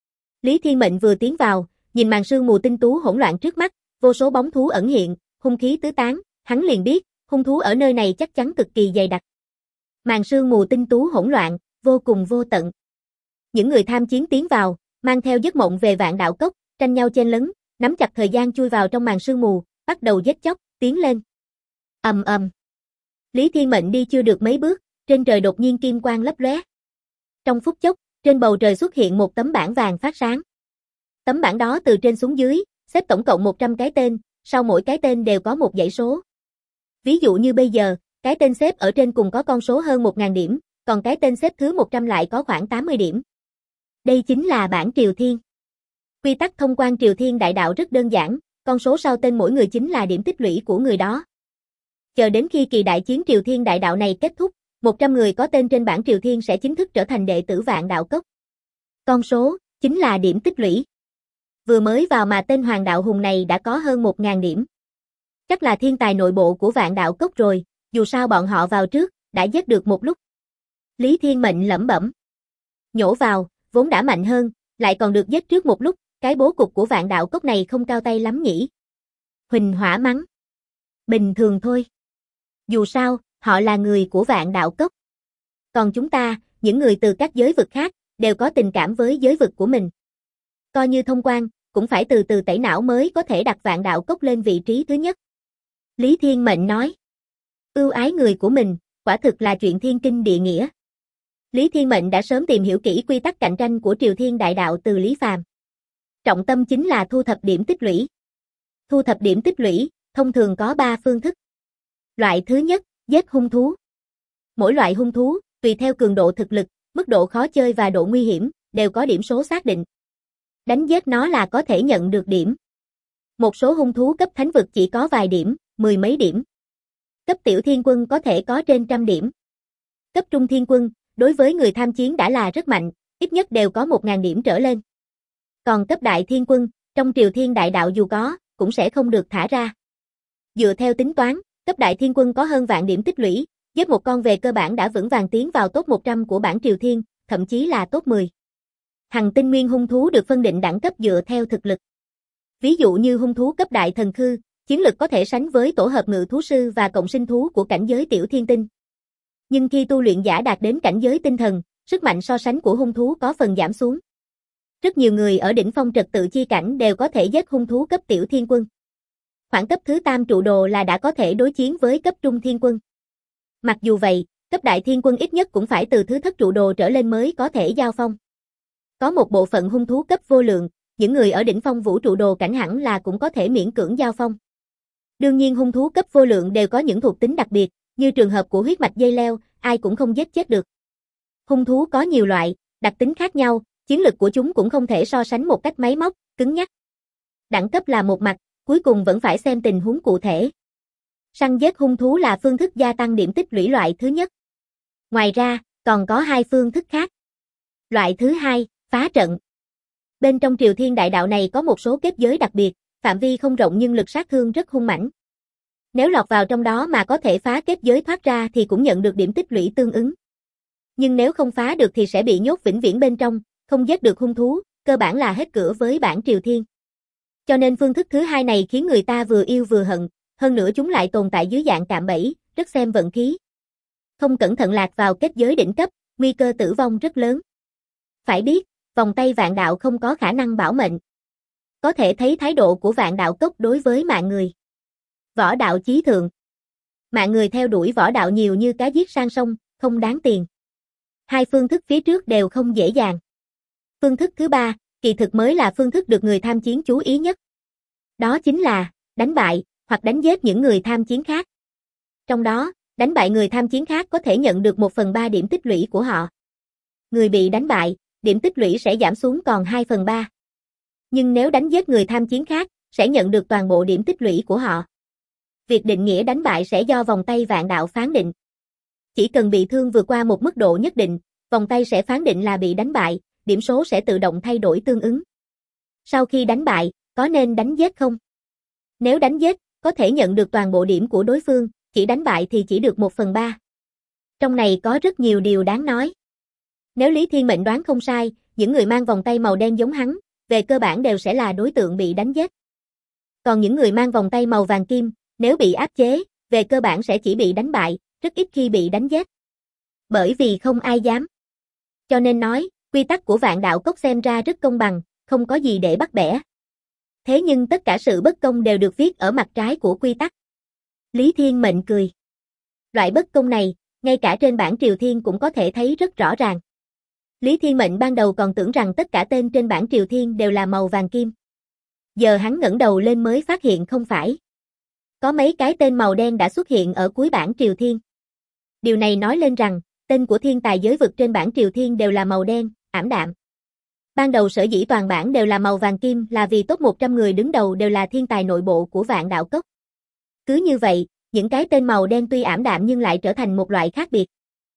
S1: Lý Thiên Mệnh vừa tiến vào, nhìn màn sương mù tinh tú hỗn loạn trước mắt, vô số bóng thú ẩn hiện, hung khí tứ tán, hắn liền biết, hung thú ở nơi này chắc chắn cực kỳ dày đặc. Màn sương mù tinh tú hỗn loạn, vô cùng vô tận. Những người tham chiến tiến vào, mang theo giấc mộng về Vạn Đạo Cốc, tranh nhau chen lấn, nắm chặt thời gian chui vào trong màn sương mù, bắt đầu giết chóc, tiến lên. Ầm ầm. Lý Thiên Mệnh đi chưa được mấy bước, trên trời đột nhiên kim quang lấp lóe. Trong phút chốc, trên bầu trời xuất hiện một tấm bảng vàng phát sáng. Tấm bảng đó từ trên xuống dưới, xếp tổng cộng 100 cái tên, sau mỗi cái tên đều có một dãy số. Ví dụ như bây giờ, cái tên xếp ở trên cùng có con số hơn 1000 điểm, còn cái tên xếp thứ 100 lại có khoảng 80 điểm. Đây chính là bảng Triều Thiên. Quy tắc thông quan Triều Thiên Đại Đạo rất đơn giản, con số sau tên mỗi người chính là điểm tích lũy của người đó. Chờ đến khi kỳ đại chiến Triều Thiên Đại Đạo này kết thúc, 100 người có tên trên bảng Triều Thiên sẽ chính thức trở thành đệ tử Vạn Đạo Cốc. Con số chính là điểm tích lũy. Vừa mới vào mà tên Hoàng Đạo Hùng này đã có hơn 1000 điểm. Chắc là thiên tài nội bộ của Vạn Đạo Cốc rồi, dù sao bọn họ vào trước, đã giết được một lúc. Lý Thiên Mệnh lẩm bẩm. Nhổ vào, vốn đã mạnh hơn, lại còn được giết trước một lúc, cái bố cục của Vạn Đạo Cốc này không cao tay lắm nhỉ. Huỳnh Hỏa mắng. Bình thường thôi. Dù sao, họ là người của Vạn Đạo Cốc. Còn chúng ta, những người từ các giới vực khác, đều có tình cảm với giới vực của mình. Coi như thông quan, cũng phải từ từ tẩy não mới có thể đặt Vạn Đạo Cốc lên vị trí thứ nhất. Lý Thiên Mệnh nói. Ưu ái người của mình, quả thực là chuyện thiên kinh địa nghĩa. Lý Thiên Mệnh đã sớm tìm hiểu kỹ quy tắc cạnh tranh của Triều Thiên Đại Đạo từ Lý Phàm. Trọng tâm chính là thu thập điểm tích lũy. Thu thập điểm tích lũy, thông thường có 3 phương thức. Loại thứ nhất, giết hung thú. Mỗi loại hung thú, tùy theo cường độ thực lực, mức độ khó chơi và độ nguy hiểm, đều có điểm số xác định. Đánh giết nó là có thể nhận được điểm. Một số hung thú cấp thánh vực chỉ có vài điểm, 10 mấy điểm. Cấp tiểu thiên quân có thể có trên 100 điểm. Cấp trung thiên quân, đối với người tham chiến đã là rất mạnh, ít nhất đều có 1000 điểm trở lên. Còn cấp đại thiên quân, trong Triều Thiên Đại Đạo dù có, cũng sẽ không được thả ra. Dựa theo tính toán, cấp đại thiên quân có hơn vạn điểm tích lũy, giết một con về cơ bản đã vững vàng tiến vào top 100 của bảng Triều Thiên, thậm chí là top 10. Hằng tinh nguyên hung thú được phân định đẳng cấp dựa theo thực lực. Ví dụ như hung thú cấp đại thần khư, chiến lực có thể sánh với tổ hợp ngự thú sư và cộng sinh thú của cảnh giới tiểu thiên tinh. Nhưng khi tu luyện giả đạt đến cảnh giới tinh thần, sức mạnh so sánh của hung thú có phần giảm xuống. Rất nhiều người ở đỉnh phong trật tự chi cảnh đều có thể giết hung thú cấp tiểu thiên quân. Khoảng cấp thứ tam trụ đồ là đã có thể đối chiến với cấp trung thiên quân. Mặc dù vậy, cấp đại thiên quân ít nhất cũng phải từ thứ thất trụ đồ trở lên mới có thể giao phong. Có một bộ phận hung thú cấp vô lượng, những người ở đỉnh phong vũ trụ đồ cảnh hẳn là cũng có thể miễn cưỡng giao phong. Đương nhiên hung thú cấp vô lượng đều có những thuộc tính đặc biệt, như trường hợp của huyết mạch dây leo, ai cũng không giết chết được. Hung thú có nhiều loại, đặc tính khác nhau, chiến lực của chúng cũng không thể so sánh một cách máy móc, cứng nhắc. Đẳng cấp là một mặt, cuối cùng vẫn phải xem tình huống cụ thể. Săn giết hung thú là phương thức gia tăng điểm tích lũy loại thứ nhất. Ngoài ra, còn có hai phương thức khác. Loại thứ hai, phá trận. Bên trong Triều Thiên Đại Đạo này có một số kết giới đặc biệt, phạm vi không rộng nhưng lực sát thương rất hung mãnh. Nếu lọt vào trong đó mà có thể phá kết giới thoát ra thì cũng nhận được điểm tích lũy tương ứng. Nhưng nếu không phá được thì sẽ bị nhốt vĩnh viễn bên trong, không giết được hung thú, cơ bản là hết cửa với bản Triều Thiên. Cho nên phương thức thứ hai này khiến người ta vừa yêu vừa hận, hơn nữa chúng lại tồn tại dưới dạng cạm bẫy, rất xem vận khí. Không cẩn thận lạc vào kết giới đỉnh cấp, nguy cơ tử vong rất lớn. Phải biết, vòng tay vạn đạo không có khả năng bảo mệnh. Có thể thấy thái độ của vạn đạo cốc đối với mạng người. Võ đạo chí thượng. Mạng người theo đuổi võ đạo nhiều như cá giết sang sông, không đáng tiền. Hai phương thức phía trước đều không dễ dàng. Phương thức thứ ba, kỳ thực mới là phương thức được người tham chiến chú ý nhất. Đó chính là, đánh bại, hoặc đánh giết những người tham chiến khác. Trong đó, đánh bại người tham chiến khác có thể nhận được 1/3 điểm tích lũy của họ. Người bị đánh bại, điểm tích lũy sẽ giảm xuống còn 2/3. Nhưng nếu đánh giết người tham chiến khác, sẽ nhận được toàn bộ điểm tích lũy của họ. Việc định nghĩa đánh bại sẽ do vòng tay vạn đạo phán định. Chỉ cần bị thương vượt qua một mức độ nhất định, vòng tay sẽ phán định là bị đánh bại, điểm số sẽ tự động thay đổi tương ứng. Sau khi đánh bại, có nên đánh giết không? Nếu đánh giết, có thể nhận được toàn bộ điểm của đối phương, chỉ đánh bại thì chỉ được 1/3. Trong này có rất nhiều điều đáng nói. Nếu Lý Thiên Mệnh đoán không sai, những người mang vòng tay màu đen giống hắn, về cơ bản đều sẽ là đối tượng bị đánh giết. Còn những người mang vòng tay màu vàng kim, nếu bị áp chế, về cơ bản sẽ chỉ bị đánh bại, rất ít khi bị đánh giết. Bởi vì không ai dám. Cho nên nói, quy tắc của vạn đạo cốc xem ra rất công bằng, không có gì để bắt bẻ. Thế nhưng tất cả sự bất công đều được viết ở mặt trái của quy tắc. Lý Thiên Mệnh cười. Loại bất công này, ngay cả trên bản Triều Thiên cũng có thể thấy rất rõ ràng. Lý Thiên Mệnh ban đầu còn tưởng rằng tất cả tên trên bản Triều Thiên đều là màu vàng kim. Giờ hắn ngẩng đầu lên mới phát hiện không phải. Có mấy cái tên màu đen đã xuất hiện ở cuối bản Triều Thiên. Điều này nói lên rằng, tên của thiên tài giới vực trên bản Triều Thiên đều là màu đen, ảm đạm. Ban đầu sở dĩ toàn bản đều là màu vàng kim là vì top 100 người đứng đầu đều là thiên tài nội bộ của vạn đạo cốc. Cứ như vậy, những cái tên màu đen tuy ảm đạm nhưng lại trở thành một loại khác biệt.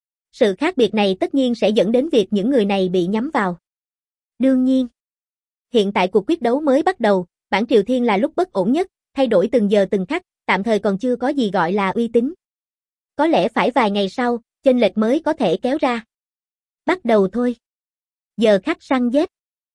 S1: Sự khác biệt này tất nhiên sẽ dẫn đến việc những người này bị nhắm vào. Đương nhiên, hiện tại cuộc quyết đấu mới bắt đầu, bản Triều Thiên là lúc bất ổn nhất, thay đổi từng giờ từng khắc, tạm thời còn chưa có gì gọi là uy tín. Có lẽ phải vài ngày sau, chênh lệch mới có thể kéo ra. Bắt đầu thôi. Giờ khắc săn giết.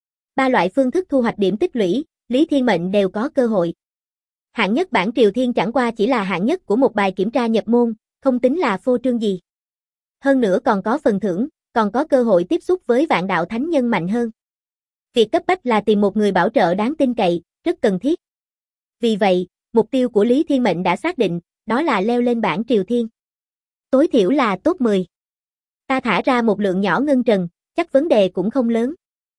S1: 3 loại phương thức thu hoạch điểm tích lũy, Lý Thiên Mệnh đều có cơ hội. Hạng nhất bản Triều Thiên chẳng qua chỉ là hạng nhất của một bài kiểm tra nhập môn, không tính là phô trương gì. Hơn nữa còn có phần thưởng, còn có cơ hội tiếp xúc với vạn đạo thánh nhân mạnh hơn. Việc cấp bách là tìm một người bảo trợ đáng tin cậy, rất cần thiết. Vì vậy, mục tiêu của Lý Thiên Mệnh đã xác định, đó là leo lên bản Triều Thiên. Tối thiểu là top 10. Ta thả ra một lượng nhỏ ngân trần, chắc vấn đề cũng không lớn.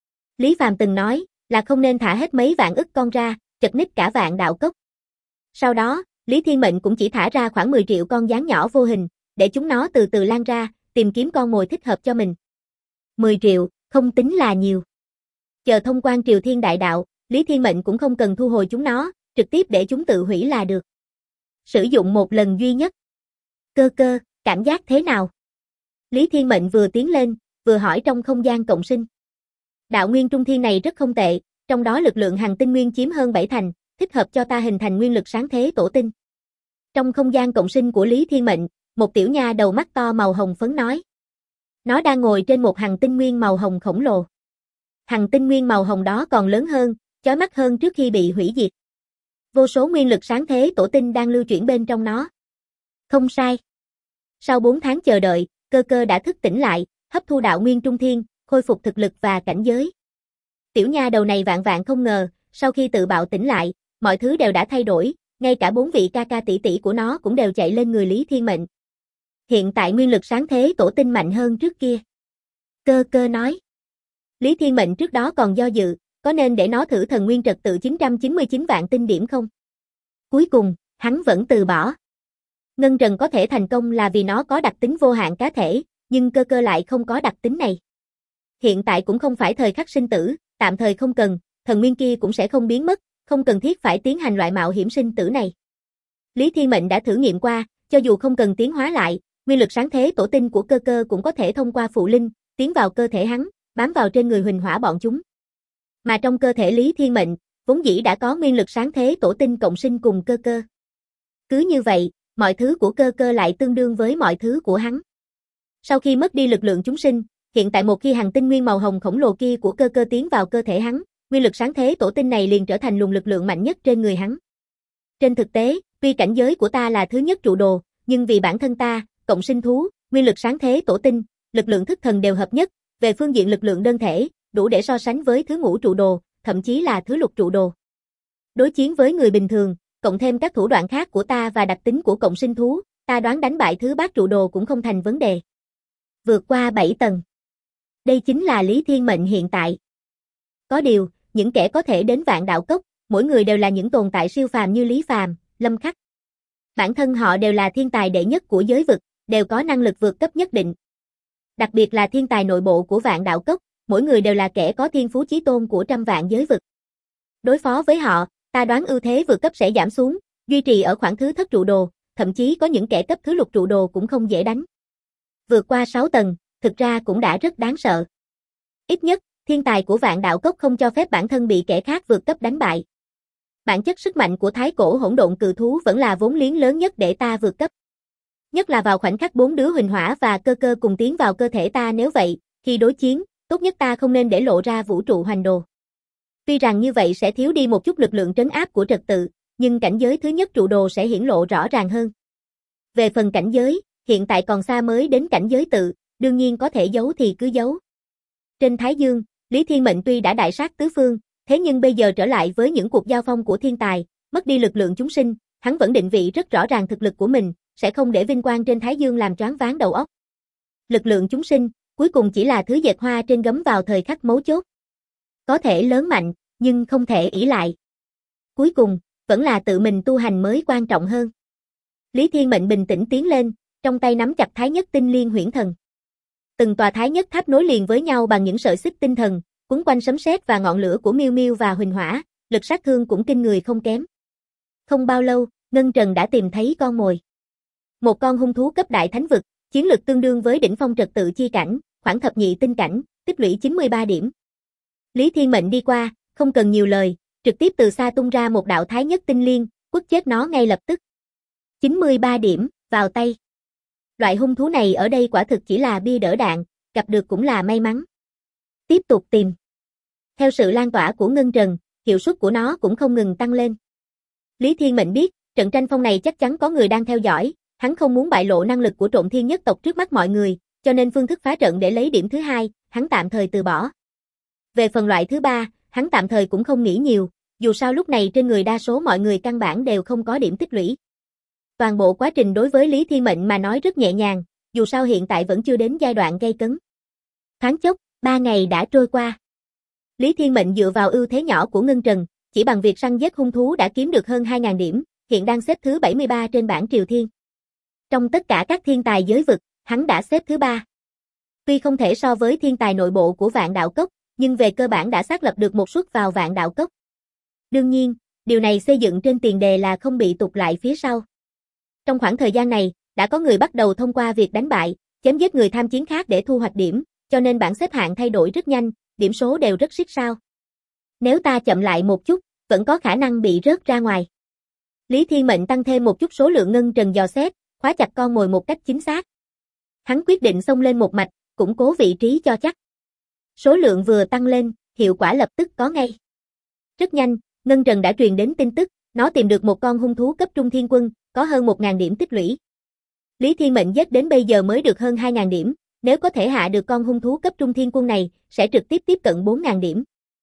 S1: Lý Phàm từng nói, là không nên thả hết mấy vạn ức con ra, chật ních cả vạn đạo cốc. Sau đó, Lý Thiên Mệnh cũng chỉ thả ra khoảng 10 triệu con gián nhỏ vô hình, để chúng nó từ từ lan ra, tìm kiếm con mồi thích hợp cho mình. 10 triệu, không tính là nhiều. Chờ thông quan Triều Thiên Đại Đạo, Lý Thiên Mệnh cũng không cần thu hồi chúng nó, trực tiếp để chúng tự hủy là được. Sử dụng một lần duy nhất. Cơ, cảm giác thế nào? Lý Thiên Mệnh vừa tiến lên, vừa hỏi trong không gian cộng sinh. Đạo nguyên trung thiên này rất không tệ, trong đó lực lượng hành tinh nguyên chiếm hơn 7/, thích hợp cho ta hình thành nguyên lực sáng thế tổ tinh. Trong không gian cộng sinh của Lý Thiên Mệnh, một tiểu nha đầu mắt to màu hồng phấn nói. Nó đang ngồi trên một hành tinh nguyên màu hồng khổng lồ. Hành tinh nguyên màu hồng đó còn lớn hơn, chói mắt hơn trước khi bị hủy diệt. Vô số nguyên lực sáng thế tổ tinh đang lưu chuyển bên trong nó. Không sai. Sau 4 tháng chờ đợi, cơ đã thức tỉnh lại, hấp thu đạo nguyên trung thiên, khôi phục thực lực và cảnh giới. Tiểu nha đầu này vạn vạn không ngờ, sau khi tự bạo tỉnh lại, mọi thứ đều đã thay đổi, ngay cả 4 vị ca ca tỷ tỷ của nó cũng đều chạy lên người Lý Thiên Mệnh. Hiện tại nguyên lực sáng thế tổ tinh mạnh hơn trước kia. Cơ cơ nói. Lý Thiên Mệnh trước đó còn do dự, có nên để nó thử thần nguyên trật tự 999 vạn tinh điểm không? Cuối cùng, hắn vẫn từ bỏ. Ngân Trần có thể thành công là vì nó có đặc tính vô hạn cá thể, nhưng cơ cơ lại không có đặc tính này. Hiện tại cũng không phải thời khắc sinh tử, tạm thời không cần, thần nguyên kia cũng sẽ không biến mất, không cần thiết phải tiến hành loại mạo hiểm sinh tử này. Lý Thiên Mệnh đã thử nghiệm qua, cho dù không cần tiến hóa lại, nguyên lực sáng thế tổ tinh của cơ cơ cũng có thể thông qua phụ linh, tiến vào cơ thể hắn, bám vào trên người huỳnh hỏa bọn chúng. Mà trong cơ thể Lý Thiên Mệnh, vốn dĩ đã có nguyên lực sáng thế tổ tinh cộng sinh cùng cơ cơ. Cứ như vậy, mọi thứ của cơ cơ lại tương đương với mọi thứ của hắn. Sau khi mất đi lực lượng chúng sinh, hiện tại một khi hành tinh nguyên màu hồng khổng lồ kia của cơ cơ tiến vào cơ thể hắn, nguyên lực sáng thế tổ tinh này liền trở thành luồng lực lượng mạnh nhất trên người hắn. Trên thực tế, tuy cảnh giới của ta là thứ nhất trụ đồ, nhưng vì bản thân ta, cộng sinh thú, nguyên lực sáng thế tổ tinh, lực lượng thức thần đều hợp nhất, về phương diện lực lượng đơn thể, đủ để so sánh với thứ ngũ trụ đồ, thậm chí là thứ lục trụ đồ. Đối chiến với người bình thường, cộng thêm các thủ đoạn khác của ta và đặc tính của cộng sinh thú, ta đoán đánh bại thứ bát trụ đồ cũng không thành vấn đề. Vượt qua 7 tầng. Đây chính là Lý Thiên Mệnh hiện tại. Có điều, những kẻ có thể đến Vạn Đạo Cốc, mỗi người đều là những tồn tại siêu phàm như Lý Phàm, Lâm Khắc. Bản thân họ đều là thiên tài đệ nhất của giới vực, đều có năng lực vượt cấp nhất định. Đặc biệt là thiên tài nội bộ của Vạn Đạo Cốc, mỗi người đều là kẻ có thiên phú chí tôn của trăm vạn giới vực. Đối phó với họ, ta đoán ưu thế vượt cấp sẽ giảm xuống, duy trì ở khoảng thứ thất trụ đồ, thậm chí có những kẻ cấp thứ lục trụ đồ cũng không dễ đánh. Vượt qua 6 tầng, thực ra cũng đã rất đáng sợ. Ít nhất, thiên tài của Vạn Đạo Cốc không cho phép bản thân bị kẻ khác vượt cấp đánh bại. Bản chất sức mạnh của thái cổ hỗn độn cự thú vẫn là vốn liếng lớn nhất để ta vượt cấp. Nhất là vào khoảnh khắc 4 đứa huỳnh hỏa và cơ cơ cùng tiến vào cơ thể ta, nếu vậy, khi đối chiến, tốt nhất ta không nên để lộ ra vũ trụ hoành đồ. Tuy rằng như vậy sẽ thiếu đi một chút lực lượng trấn áp của trật tự, nhưng cảnh giới thứ nhất trụ đồ sẽ hiển lộ rõ ràng hơn. Về phần cảnh giới, hiện tại còn xa mới đến cảnh giới tự, đương nhiên có thể giấu thì cứ giấu. Trên Thái Dương, Lý Thiên Mệnh tuy đã đại sát tứ phương, thế nhưng bây giờ trở lại với những cuộc giao phong của thiên tài, mất đi lực lượng chúng sinh, hắn vẫn định vị rất rõ ràng thực lực của mình, sẽ không để vinh quang trên Thái Dương làm choáng váng đầu óc. Lực lượng chúng sinh, cuối cùng chỉ là thứ dệt hoa trên gấm vào thời khắc mấu chốt. Có thể lớn mạnh, nhưng không thể ỷ lại. Cuối cùng, vẫn là tự mình tu hành mới quan trọng hơn. Lý Thiên Mệnh bình tĩnh tiến lên, trong tay nắm chặt Thái Nhất Tinh Liên Huyễn Thần. Từng tòa Thái Nhất Tháp nối liền với nhau bằng những sợi xích tinh thần, quấn quanh sấm sét và ngọn lửa của Miêu Miêu và Huỳnh Hỏa, lực sát thương cũng kinh người không kém. Không bao lâu, Ngân Trần đã tìm thấy con mồi. Một con hung thú cấp đại thánh vực, chiến lực tương đương với đỉnh phong trật tự chi cảnh, khoảng thập nhị tinh cảnh, tích lũy 93 điểm. Lý Thiên Mệnh đi qua, không cần nhiều lời, trực tiếp từ xa tung ra một đạo Thái Nhất Tinh Liên, quất chết nó ngay lập tức. 93 điểm, vào tay. Loại hung thú này ở đây quả thực chỉ là bia đỡ đạn, gặp được cũng là may mắn. Tiếp tục tìm. Theo sự lan tỏa của Ngân Trần, hiệu suất của nó cũng không ngừng tăng lên. Lý Thiên Mệnh biết, trận tranh phong này chắc chắn có người đang theo dõi, hắn không muốn bại lộ năng lực của Trộm Thiên Nhất tộc trước mắt mọi người, cho nên phương thức phá trận để lấy điểm thứ hai, hắn tạm thời từ bỏ. Về phần loại thứ ba, hắn tạm thời cũng không nghĩ nhiều, dù sao lúc này trên người đa số mọi người căn bản đều không có điểm tích lũy. Toàn bộ quá trình đối với Lý Thiên Mệnh mà nói rất nhẹ nhàng, dù sao hiện tại vẫn chưa đến giai đoạn gay cấn. Thoáng chốc, 3 ngày đã trôi qua. Lý Thiên Mệnh dựa vào ưu thế nhỏ của Ngân Trần, chỉ bằng việc săn giết hung thú đã kiếm được hơn 2.000 điểm, hiện đang xếp thứ 73 trên bảng Triều Thiên. Trong tất cả các thiên tài giới vực, hắn đã xếp thứ 3. Tuy không thể so với thiên tài nội bộ của Vạn Đạo Cốc, nhưng về cơ bản đã xác lập được một suất vào Vạn Đạo Cốc. Đương nhiên, điều này xây dựng trên tiền đề là không bị tụt lại phía sau. Trong khoảng thời gian này, đã có người bắt đầu thông qua việc đánh bại, chém giết người tham chiến khác để thu hoạch điểm, cho nên bảng xếp hạng thay đổi rất nhanh, điểm số đều rất xít sao. Nếu ta chậm lại một chút, vẫn có khả năng bị rớt ra ngoài. Lý Thiên Mệnh tăng thêm một chút số lượng Ngân Trần dò xét, khóa chặt con mồi một cách chính xác. Hắn quyết định xông lên một mạch, củng cố vị trí cho chắc. Số lượng vừa tăng lên, hiệu quả lập tức có ngay. Rất nhanh, Ngân Trần đã truyền đến tin tức, nó tìm được một con hung thú cấp trung thiên quân, có hơn 1.000 điểm tích lũy. Lý Thiên Mệnh giết đến bây giờ mới được hơn 2.000 điểm, nếu có thể hạ được con hung thú cấp trung thiên quân này, sẽ trực tiếp tiếp cận 4.000 điểm.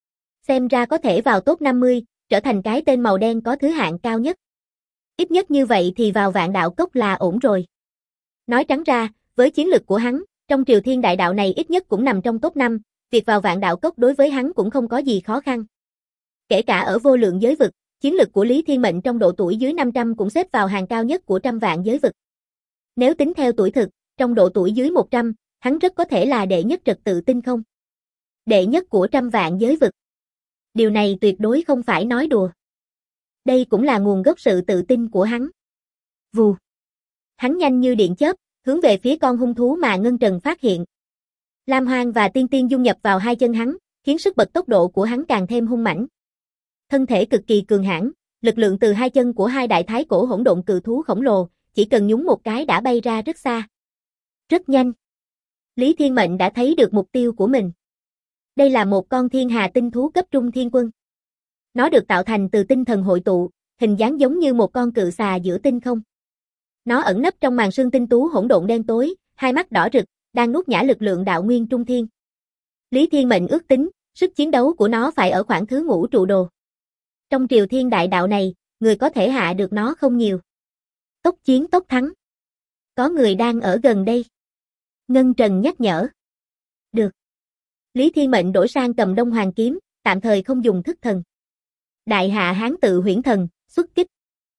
S1: Xem ra có thể vào top 50, trở thành cái tên màu đen có thứ hạng cao nhất. Ít nhất như vậy thì vào Vạn Đạo Cốc là ổn rồi. Nói trắng ra, với chiến lực của hắn, trong Triều Thiên Đại Đạo này ít nhất cũng nằm trong top 5, việc vào Vạn Đạo Cốc đối với hắn cũng không có gì khó khăn. Kể cả ở vô lượng giới vực, chiến lực của Lý Thiên Mệnh trong độ tuổi dưới 500 cũng xếp vào hàng cao nhất của trăm vạn giới vực. Nếu tính theo tuổi thực, trong độ tuổi dưới 100, hắn rất có thể là đệ nhất trật tự tinh không. Đệ nhất của trăm vạn giới vực. Điều này tuyệt đối không phải nói đùa. Đây cũng là nguồn gốc sự tự tin của hắn. Vù. Hắn nhanh như điện chớp, hướng về phía con hung thú mà Ngân Trần phát hiện. Lam Hoang và Tiên Tiên dung nhập vào hai chân hắn, khiến sức bật tốc độ của hắn càng thêm hung mãnh. Thân thể cực kỳ cường hãn, lực lượng từ hai chân của hai đại thái cổ hỗn độn cự thú khổng lồ, chỉ cần nhúng một cái đã bay ra rất xa. Rất nhanh. Lý Thiên Mệnh đã thấy được mục tiêu của mình. Đây là một con thiên hà tinh thú cấp trung thiên quân. Nó được tạo thành từ tinh thần hội tụ, hình dáng giống như một con cự xà giữa tinh không. Nó ẩn nấp trong màn sương tinh tú hỗn độn đen tối, hai mắt đỏ rực, đang nuốt nhả lực lượng đạo nguyên trung thiên. Lý Thiên Mệnh ước tính, sức chiến đấu của nó phải ở khoảng thứ ngũ trụ đồ. Trong Triều Thiên Đại Đạo này, người có thể hạ được nó không nhiều. Tốc chiến tốc thắng. Có người đang ở gần đây. Ngân Trần nhắc nhở. Được. Lý Thiên Mệnh đổi sang cầm Đông Hoàng kiếm, tạm thời không dùng thức thần. Đại hạ Hán tự huyễn thần, xuất kích.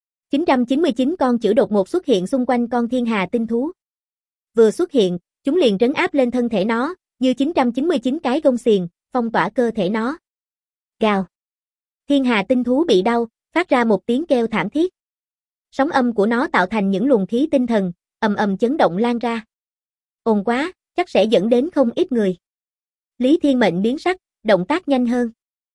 S1: 999 con chữ đột ngột xuất hiện xung quanh con thiên hà tinh thú. Vừa xuất hiện, chúng liền trấn áp lên thân thể nó, như 999 cái gông xiềng, phong tỏa cơ thể nó. Gào. Thiên hà tinh thú bị đau, phát ra một tiếng kêu thảm thiết. Sóng âm của nó tạo thành những luồng khí tinh thần, ầm ầm chấn động lan ra. Ồn quá, chắc sẽ dẫn đến không ít người. Lý Thiên Mệnh biến sắc, động tác nhanh hơn.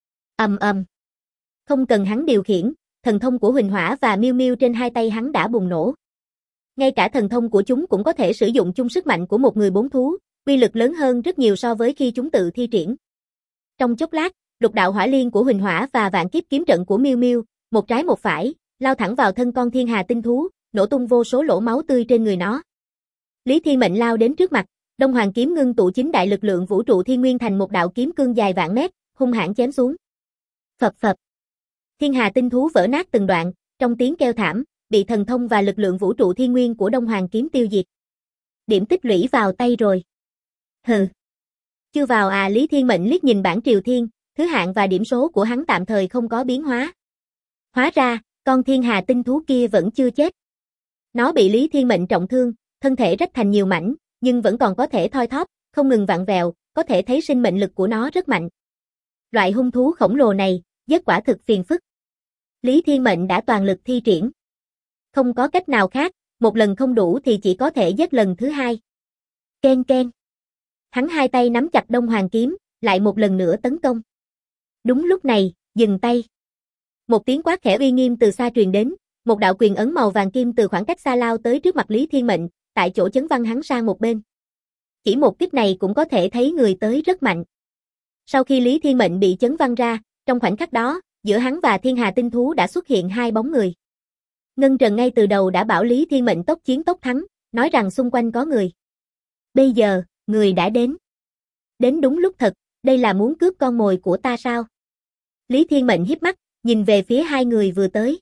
S1: Ầm ầm. Không cần hắn điều khiển, thần thông của Huỳnh Hỏa và Miêu Miêu trên hai tay hắn đã bùng nổ. Ngay cả thần thông của chúng cũng có thể sử dụng chung sức mạnh của một người bốn thú, uy lực lớn hơn rất nhiều so với khi chúng tự thi triển. Trong chốc lát, lục đạo hỏa liên của Huỳnh Hỏa và vạn kiếp kiếm trận của Miêu Miêu, một trái một phải, lao thẳng vào thân con thiên hà tinh thú, nổ tung vô số lỗ máu tươi trên người nó. Lý Thiên Mệnh lao đến trước mặt, Đông Hoàng kiếm ngưng tụ chính đại lực lượng vũ trụ thiên nguyên thành một đạo kiếm cương dài vạn mét, hung hãn chém xuống. Phập phập. Thiên hà tinh thú vỡ nát từng đoạn, trong tiếng kêu thảm, bị thần thông và lực lượng vũ trụ thiên nguyên của Đông Hoàng kiếm tiêu diệt. Điểm tích lũy vào tay rồi. Hừ. Chưa vào à? Lý Thiên Mệnh liếc nhìn bảng Triều Thiên, thứ hạng và điểm số của hắn tạm thời không có biến hóa. Hóa ra, con thiên hà tinh thú kia vẫn chưa chết. Nó bị Lý Thiên Mệnh trọng thương, thân thể rách thành nhiều mảnh, nhưng vẫn còn có thể thoi thóp, không ngừng vặn vẹo, có thể thấy sinh mệnh lực của nó rất mạnh. Loại hung thú khổng lồ này, rất quả thực phiền phức. Lý Thiên Mệnh đã toàn lực thi triển. Không có cách nào khác, một lần không đủ thì chỉ có thể giết lần thứ hai. Ken ken. Hắn hai tay nắm chặt Đông Hoàng kiếm, lại một lần nữa tấn công. Đúng lúc này, dừng tay. Một tiếng quát khẽ uy nghiêm từ xa truyền đến, một đạo quyền ấn màu vàng kim từ khoảng cách xa lao tới trước mặt Lý Thiên Mệnh, tại chỗ chấn văng hắn sang một bên. Chỉ một kích này cũng có thể thấy người tới rất mạnh. Sau khi Lý Thiên Mệnh bị chấn văng ra, trong khoảnh khắc đó, giữa hắn và thiên hà tinh thú đã xuất hiện hai bóng người. Ngân Trần ngay từ đầu đã bảo Lý Thiên Mệnh tốc chiến tốc thắng, nói rằng xung quanh có người. Bây giờ, người đã đến. Đến đúng lúc thật, đây là muốn cướp con mồi của ta sao? Lý Thiên Mệnh híp mắt, nhìn về phía hai người vừa tới.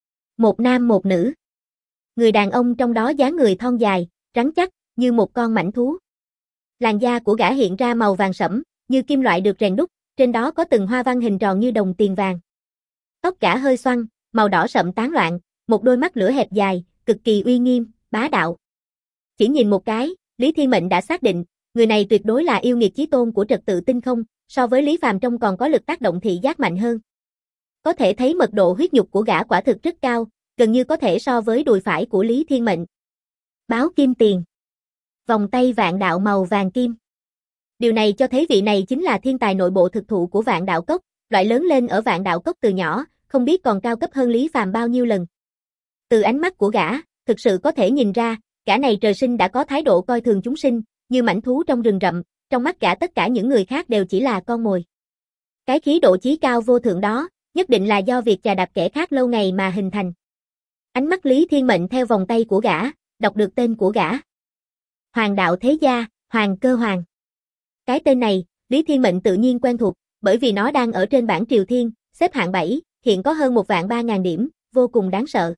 S1: Một nam một nữ. Người đàn ông trong đó dáng người thon dài, rắn chắc, như một con mãnh thú. Làn da của gã hiện ra màu vàng sẫm, như kim loại được rèn đúc, trên đó có từng hoa văn hình tròn như đồng tiền vàng. Tóc gã hơi xoăn, màu đỏ sậm tán loạn, một đôi mắt lửa hẹp dài, cực kỳ uy nghiêm, bá đạo. Chỉ nhìn một cái, Lý Thiên Mệnh đã xác định, người này tuyệt đối là yêu nghiệt chí tôn của trật tự tinh không, so với Lý Phàm trông còn có lực tác động thị giác mạnh hơn. Có thể thấy mật độ huyết nhục của gã quả thực rất cao, gần như có thể so với đùi phải của Lý Thiên Mệnh. Báo kim tiền. Vòng tay vạn đạo màu vàng kim. Điều này cho thấy vị này chính là thiên tài nội bộ thực thụ của Vạn Đạo Cốc, loại lớn lên ở Vạn Đạo Cốc từ nhỏ, không biết còn cao cấp hơn Lý Phàm bao nhiêu lần. Từ ánh mắt của gã, thực sự có thể nhìn ra, gã này trời sinh đã có thái độ coi thường chúng sinh, như mãnh thú trong rừng rậm, trong mắt gã tất cả những người khác đều chỉ là con mồi. Cái khí độ chí cao vô thượng đó, nhất định là do việc chà đạp kẻ khác lâu ngày mà hình thành. Ánh mắt Lý Thiên Mệnh theo vòng tay của gã, đọc được tên của gã. Hoàng đạo thế gia, Hoàng Cơ Hoàng. Cái tên này, Lý Thiên Mệnh tự nhiên quen thuộc, bởi vì nó đang ở trên bảng Triều Thiên, xếp hạng 7, hiện có hơn 1.300.000 điểm, vô cùng đáng sợ.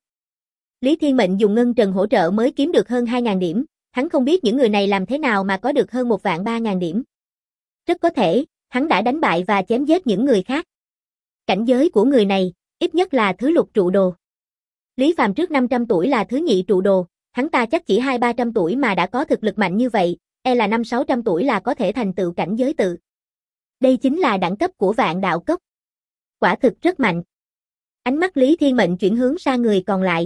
S1: Lý Thiên Mệnh dùng ngân trần hỗ trợ mới kiếm được hơn 2.000 điểm, hắn không biết những người này làm thế nào mà có được hơn 1.300.000 điểm. Rất có thể, hắn đã đánh bại và chém giết những người khác. Cảnh giới của người này, ít nhất là thứ lục trụ đồ. Lý Phàm trước 500 tuổi là thứ nhị trụ đồ, hắn ta chắc chỉ 200-300 tuổi mà đã có thực lực mạnh như vậy, là 500-600 tuổi là có thể thành tựu cảnh giới tự. Đây chính là đẳng cấp của Vạn Đạo Cốc. Quả thực rất mạnh. Ánh mắt Lý Thiên Mệnh chuyển hướng sang người còn lại.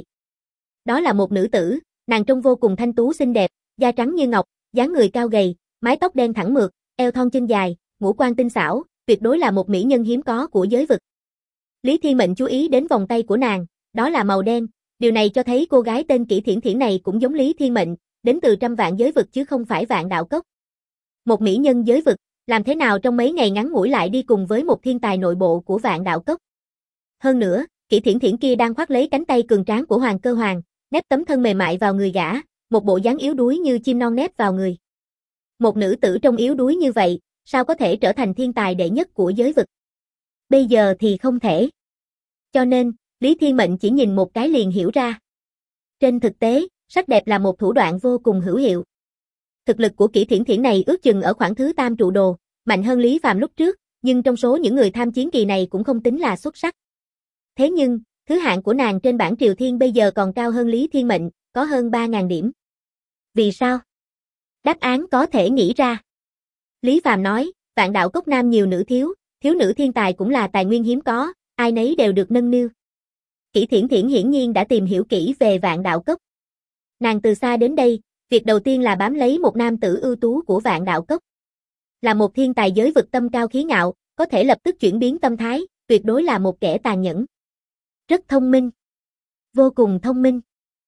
S1: Đó là một nữ tử, nàng trông vô cùng thanh tú xinh đẹp, da trắng như ngọc, dáng người cao gầy, mái tóc đen thẳng mượt, eo thon chân dài, ngũ quan tinh xảo, tuyệt đối là một mỹ nhân hiếm có của giới vực. Lý Thiên Mệnh chú ý đến vòng tay của nàng, đó là màu đen, điều này cho thấy cô gái tên Kỷ Thiển Thiển này cũng giống Lý Thiên Mệnh, đến từ trăm vạn giới vực chứ không phải Vạn Đạo Cốc. Một mỹ nhân giới vực, làm thế nào trong mấy ngày ngắn ngủi lại đi cùng với một thiên tài nội bộ của Vạn Đạo Cốc. Hơn nữa, Kỷ Thiển Thiển kia đang khoác lấy cánh tay cường tráng của Hoàng Cơ Hoàng, nép tấm thân mềm mại vào người gã, một bộ dáng yếu đuối như chim non nép vào người. Một nữ tử trông yếu đuối như vậy, sao có thể trở thành thiên tài đệ nhất của giới vực? Bây giờ thì không thể. Cho nên, Lý Thiên Mệnh chỉ nhìn một cái liền hiểu ra. Trên thực tế, sắc đẹp là một thủ đoạn vô cùng hữu hiệu. Thực lực của Kỷ Thiển Thiển này ước chừng ở khoảng thứ tam trụ đồ, mạnh hơn Lý Phàm lúc trước, nhưng trong số những người tham chiến kỳ này cũng không tính là xuất sắc. Thế nhưng, thứ hạng của nàng trên bảng Triều Thiên bây giờ còn cao hơn Lý Thiên Mệnh, có hơn 3.000 điểm. Vì sao? Đáp án có thể nghĩ ra. Lý Phàm nói, Vạn Đạo Cốc nam nhiều nữ thiếu, thiếu nữ thiên tài cũng là tài nguyên hiếm có, ai nấy đều được nâng niu. Kỷ Thiển Thiển hiển nhiên đã tìm hiểu kỹ về Vạn Đạo Cốc. Nàng từ xa đến đây, việc đầu tiên là bám lấy một nam tử ưu tú của Vạn Đạo Cốc. Là một thiên tài giới vực tâm cao khí ngạo, có thể lập tức chuyển biến tâm thái, tuyệt đối là một kẻ tàn nhẫn. Rất thông minh. Vô cùng thông minh.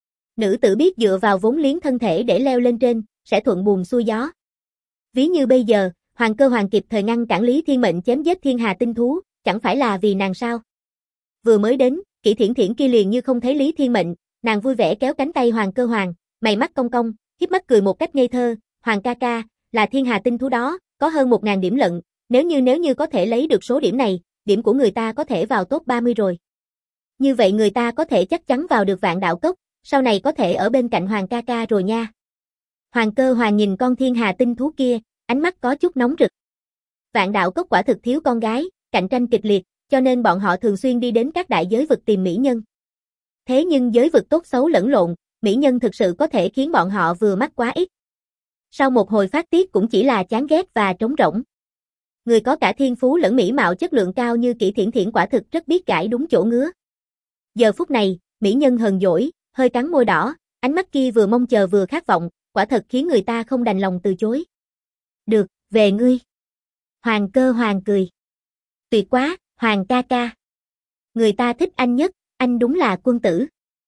S1: Nữ tử biết dựa vào vốn liếng thân thể để leo lên trên, sẽ thuận buồm xuôi gió. Ví như bây giờ, Hoàng Cơ Hoàng kịp thời ngăn cản Lý Thiên Mệnh chém giết thiên hà tinh thú, chẳng phải là vì nàng sao? Vừa mới đến, Kỷ Thiển Thiển kia liền như không thấy Lý Thiên Mệnh, nàng vui vẻ kéo cánh tay Hoàng Cơ Hoàng, mày mắt cong cong, híp mắt cười một cách ngây thơ, Hoàng ca ca, là thiên hà tinh thú đó, có hơn 1.000 điểm lận, nếu như có thể lấy được số điểm này, điểm của người ta có thể vào top 30 rồi. Như vậy người ta có thể chắc chắn vào được Vạn Đạo Cốc, sau này có thể ở bên cạnh Hoàng ca ca rồi nha. Hoàng Cơ Hoàng nhìn con thiên hà tinh thú kia, ánh mắt có chút nóng rực. Vạn Đạo Cốc quả thực thiếu con gái, cạnh tranh kịch liệt, cho nên bọn họ thường xuyên đi đến các đại giới vực tìm mỹ nhân. Thế nhưng giới vực tốt xấu lẫn lộn, mỹ nhân thực sự có thể khiến bọn họ vừa mắt quá ít. Sau một hồi phát tiết cũng chỉ là chán ghét và trống rỗng. Người có cả thiên phú lẫn mỹ mạo chất lượng cao như Kỷ Thiển Thiển quả thực rất biết gãi đúng chỗ ngứa. Giờ phút này, mỹ nhân hờn dỗi, hơi cắn môi đỏ, ánh mắt kia vừa mong chờ vừa khát vọng, quả thật khiến người ta không đành lòng từ chối. Được, về ngươi. Hoàng Cơ Hoàng cười. Tuyệt quá, Hoàng ca ca. Người ta thích anh nhất, anh đúng là quân tử.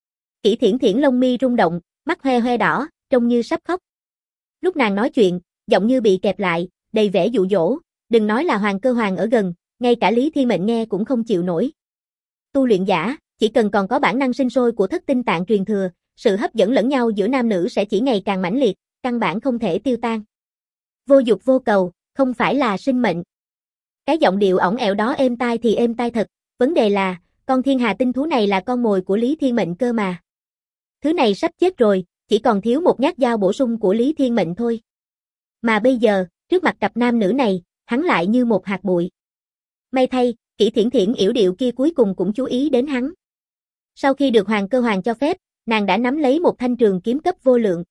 S1: Kỷ Thiển Thiển lông mi rung động, mắt hoe hoe đỏ, trông như sắp khóc. Lúc nàng nói chuyện, giọng như bị kẹp lại, đầy vẻ dụ dỗ, đừng nói là Hoàng Cơ Hoàng ở gần, ngay cả Lý Thiên Mệnh nghe cũng không chịu nổi. Tu luyện giả, chỉ cần còn có bản năng sinh sôi của thất tinh tạng truyền thừa, sự hấp dẫn lẫn nhau giữa nam nữ sẽ chỉ ngày càng mãnh liệt, căn bản không thể tiêu tan. Vô dục vô cầu, không phải là sinh mệnh. Cái giọng điệu ỏng ẻo đó êm tai thì êm tai thật, vấn đề là, con thiên hà tinh thú này là con mồi của Lý Thiên Mệnh cơ mà. Thứ này sắp chết rồi, chỉ còn thiếu một nhát dao bổ sung của Lý Thiên Mệnh thôi. Mà bây giờ, trước mặt cặp nam nữ này, hắn lại như một hạt bụi. May thay, Kỷ Thiển Thiển yểu điệu kia cuối cùng cũng chú ý đến hắn. Sau khi được Hoàng Cơ Hoàng cho phép, nàng đã nắm lấy một thanh trường kiếm cấp vô lượng.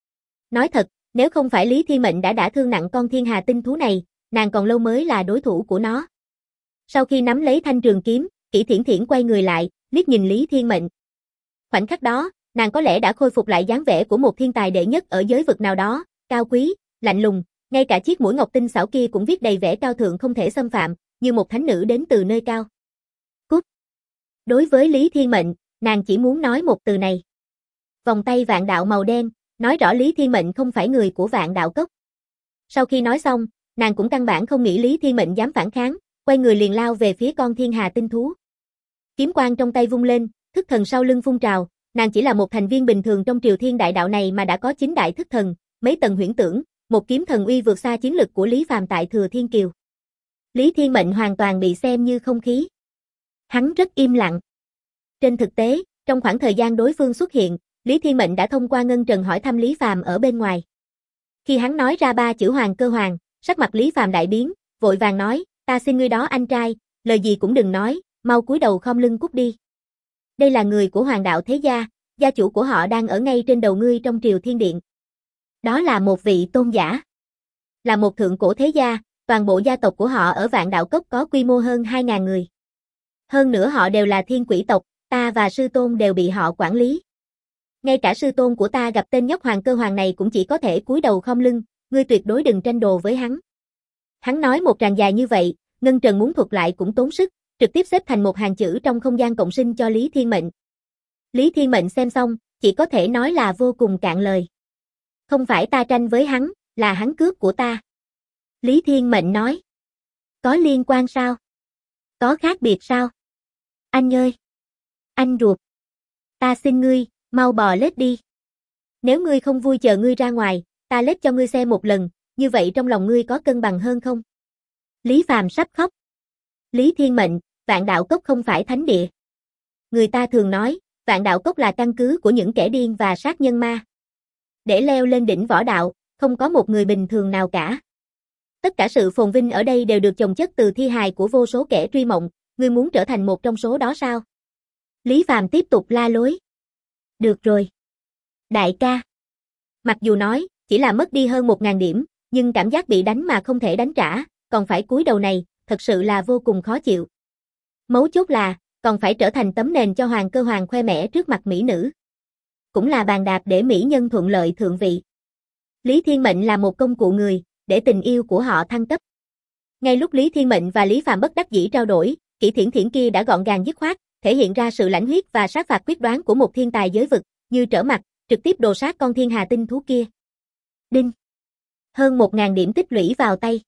S1: Nói thật, nếu không phải Lý Thiên Mệnh đã đả thương nặng con thiên hà tinh thú này, nàng còn lâu mới là đối thủ của nó. Sau khi nắm lấy thanh trường kiếm, Kỷ Thiển Thiển quay người lại, liếc nhìn Lý Thiên Mệnh. Khoảnh khắc đó, nàng có lẽ đã khôi phục lại dáng vẻ của một thiên tài đệ nhất ở giới vực nào đó, cao quý, lạnh lùng, ngay cả chiếc mũi ngọc tinh xảo kia cũng viết đầy vẻ cao thượng không thể xâm phạm, như một thánh nữ đến từ nơi cao. Cút. Đối với Lý Thiên Mệnh, nàng chỉ muốn nói một từ này. Vòng tay vạn đạo màu đen, nói rõ Lý Thiên Mệnh không phải người của Vạn Đạo Cốc. Sau khi nói xong, nàng cũng căn bản không nghĩ Lý Thiên Mệnh dám phản kháng, quay người liền lao về phía con thiên hà tinh thú. Kiếm quang trong tay vung lên, thức thần sau lưng phun trào, nàng chỉ là một thành viên bình thường trong Triều Thiên đại đạo này mà đã có 9 đại thức thần, mấy tầng huyễn tưởng, một kiếm thần uy vượt xa chiến lực của Lý Phàm tại Thừa Thiên Kiều. Lý Thiên Mệnh hoàn toàn bị xem như không khí. Hắn rất im lặng. Trên thực tế, trong khoảng thời gian đối phương xuất hiện, Lý Thiên Mệnh đã thông qua Ngân Trần hỏi thăm Lý Phàm ở bên ngoài. Khi hắn nói ra 3 chữ Hoàng Cơ Hoàng, sắc mặt Lý Phàm đại biến, vội vàng nói, ta xin ngươi đó anh trai, lời gì cũng đừng nói, mau cúi đầu khom lưng cút đi. Đây là người của Hoàng đạo thế gia, gia chủ của họ đang ở ngay trên đầu ngươi trong Triều Thiên Điện. Đó là một vị tôn giả. Là một thượng cổ thế gia, toàn bộ gia tộc của họ ở Vạn Đạo Cốc có quy mô hơn 2.000 người. Hơn nữa họ đều là thiên quỷ tộc, ta và sư tôn đều bị họ quản lý. Ngay cả sư tôn của ta gặp tên nhóc Hoàng Cơ Hoàng này cũng chỉ có thể cúi đầu khom lưng, ngươi tuyệt đối đừng tranh đồ với hắn. Hắn nói một tràng dài như vậy, Ngân Trần muốn thuật lại cũng tốn sức, trực tiếp xếp thành một hàng chữ trong không gian cộng sinh cho Lý Thiên Mệnh. Lý Thiên Mệnh xem xong, chỉ có thể nói là vô cùng cạn lời. Không phải ta tranh với hắn, là hắn cướp của ta. Lý Thiên Mệnh nói. Có liên quan sao? Có khác biệt sao? Anh ơi! Anh ruột! Ta xin ngươi, mau bò lết đi. Nếu ngươi không vui chờ ngươi ra ngoài, ta lết cho ngươi xem một lần, như vậy trong lòng ngươi có cân bằng hơn không? Lý Phàm sắp khóc. Lý Thiên Mệnh, Vạn Đạo Cốc không phải thánh địa. Người ta thường nói, Vạn Đạo Cốc là căn cứ của những kẻ điên và sát nhân ma. Để leo lên đỉnh võ đạo, không có một người bình thường nào cả. Tất cả sự phồn vinh ở đây đều được chồng chất từ thi hài của vô số kẻ truy mộng, ngươi muốn trở thành một trong số đó sao? Lý Phàm tiếp tục la lối. Được rồi. Đại ca. Mặc dù nói, chỉ là mất đi hơn 1.000 điểm, nhưng cảm giác bị đánh mà không thể đánh trả, còn phải cúi đầu này, thật sự là vô cùng khó chịu. Mấu chốt là, còn phải trở thành tấm nền cho Hoàng Cơ Hoàng khoe mẽ trước mặt mỹ nữ. Cũng là bàn đạp để mỹ nhân thuận lợi thượng vị. Lý Thiên Mệnh là một công cụ người, để tình yêu của họ thăng cấp. Ngay lúc Lý Thiên Mệnh và Lý Phàm bất đắc dĩ trao đổi, Kỷ Thiển Thiển kia đã gọn gàng dứt khoát, thể hiện ra sự lãnh huyết và sát phạt quyết đoán của một thiên tài giới vực, như trở mặt, trực tiếp đồ sát con thiên hà tinh thú kia. Đinh! Hơn 1.000 điểm tích lũy vào tay.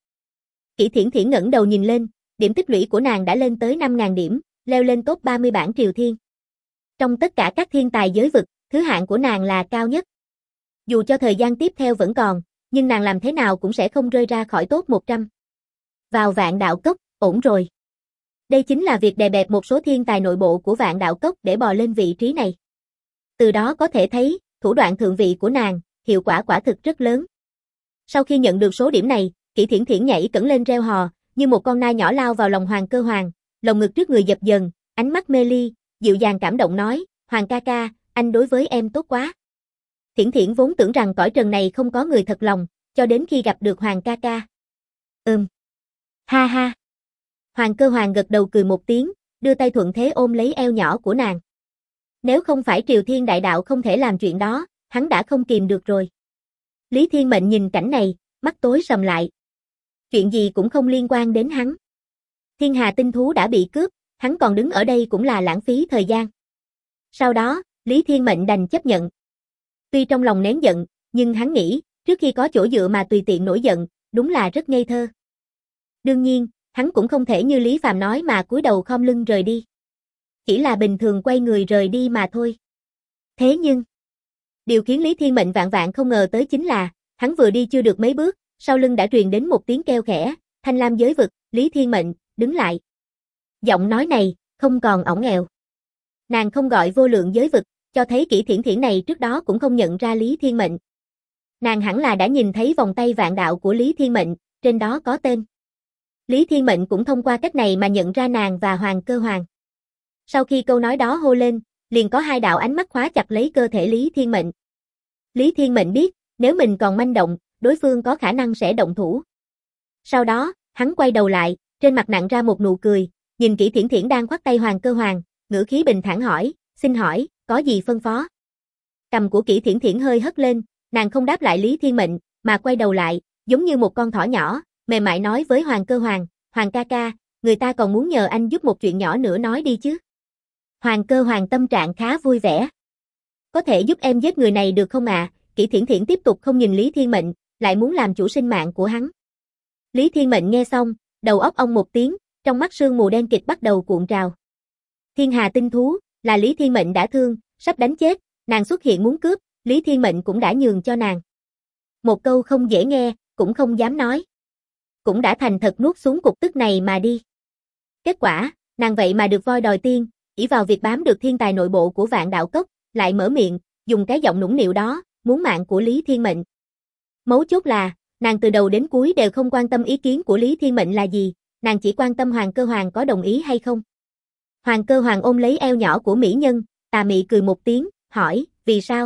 S1: Kỷ Thiển Thiển ngẩng đầu nhìn lên, điểm tích lũy của nàng đã lên tới 5.000 điểm, leo lên top 30 bảng Triều Thiên. Trong tất cả các thiên tài giới vực, thứ hạng của nàng là cao nhất. Dù cho thời gian tiếp theo vẫn còn, nhưng nàng làm thế nào cũng sẽ không rơi ra khỏi top 100. Vào Vạn Đạo Cốc, ổn rồi. Đây chính là việc đè bẹp một số thiên tài nội bộ của Vạn Đạo Cốc để bò lên vị trí này. Từ đó có thể thấy, thủ đoạn thượng vị của nàng, hiệu quả quả thực rất lớn. Sau khi nhận được số điểm này, Kỷ Thiển Thiển nhảy cẫng lên reo hò, như một con nai nhỏ lao vào lòng Hoàng Cơ Hoàng, lồng ngực trước người dập dần, ánh mắt mê ly, dịu dàng cảm động nói, Hoàng ca ca, anh đối với em tốt quá. Thiển Thiển vốn tưởng rằng cõi trần này không có người thật lòng, cho đến khi gặp được Hoàng ca ca. Ha ha. Hoàng Cơ Hoàng gật đầu cười một tiếng, đưa tay thuận thế ôm lấy eo nhỏ của nàng. Nếu không phải Triều Thiên Đại Đạo không thể làm chuyện đó, hắn đã không kìm được rồi. Lý Thiên Mệnh nhìn cảnh này, mắt tối sầm lại. Chuyện gì cũng không liên quan đến hắn. Thiên hà tinh thú đã bị cướp, hắn còn đứng ở đây cũng là lãng phí thời gian. Sau đó, Lý Thiên Mệnh đành chấp nhận. Tuy trong lòng nén giận, nhưng hắn nghĩ, trước khi có chỗ dựa mà tùy tiện nổi giận, đúng là rất ngây thơ. Đương nhiên, hắn cũng không thể như Lý Phàm nói mà cúi đầu khom lưng rời đi. Chỉ là bình thường quay người rời đi mà thôi. Thế nhưng, điều khiến Lý Thiên Mệnh vạn vạn không ngờ tới chính là, hắn vừa đi chưa được mấy bước, sau lưng đã truyền đến một tiếng kêu khẽ, Thanh Lam giới vực, Lý Thiên Mệnh, đứng lại. Giọng nói này, không còn ỏng ẻo. Nàng không gọi vô lượng giới vực, cho thấy Kỷ Thiển Thiển này trước đó cũng không nhận ra Lý Thiên Mệnh. Nàng hẳn là đã nhìn thấy vòng tay vạn đạo của Lý Thiên Mệnh, trên đó có tên. Lý Thiên Mệnh cũng thông qua cách này mà nhận ra nàng và Hoàng Cơ Hoàng. Sau khi câu nói đó hô lên, liền có 2 đạo ánh mắt khóa chặt lấy cơ thể Lý Thiên Mệnh. Lý Thiên Mệnh biết, nếu mình còn manh động, đối phương có khả năng sẽ động thủ. Sau đó, hắn quay đầu lại, trên mặt nặn ra một nụ cười, nhìn Kỷ Thiển Thiển đang khoác tay Hoàng Cơ Hoàng, ngữ khí bình thản hỏi, xin hỏi, có gì phân phó? Cằm của Kỷ Thiển Thiển hơi hất lên, nàng không đáp lại Lý Thiên Mệnh, mà quay đầu lại, giống như một con thỏ nhỏ, mềm mại nói với Hoàng Cơ Hoàng, Hoàng ca ca, người ta còn muốn nhờ anh giúp một chuyện nhỏ nữa nói đi chứ. Hoàng Cơ Hoàng tâm trạng khá vui vẻ. Có thể giúp em giết người này được không ạ? Kỷ Thiển Thiển tiếp tục không nhìn Lý Thiên Mệnh, lại muốn làm chủ sinh mạng của hắn. Lý Thiên Mệnh nghe xong, đầu óc ong một tiếng, trong mắt sương mù đen kịt bắt đầu cuộn trào. Thiên hà tinh thú, là Lý Thiên Mệnh đã thương, sắp đánh chết, nàng xuất hiện muốn cướp, Lý Thiên Mệnh cũng đã nhường cho nàng. Một câu không dễ nghe, cũng không dám nói. cũng đã thành thật nuốt xuống cục tức này mà đi. Kết quả, nàng vậy mà được voi đòi tiên, ỷ vào việc bám được thiên tài nội bộ của Vạn Đạo Cốc, lại mở miệng, dùng cái giọng nũng nịu đó, muốn mạng của Lý Thiên Mệnh. Mấu chốt là, nàng từ đầu đến cuối đều không quan tâm ý kiến của Lý Thiên Mệnh là gì, nàng chỉ quan tâm Hoàng Cơ Hoàng có đồng ý hay không. Hoàng Cơ Hoàng ôm lấy eo nhỏ của mỹ nhân, tà mị cười một tiếng, hỏi, vì sao?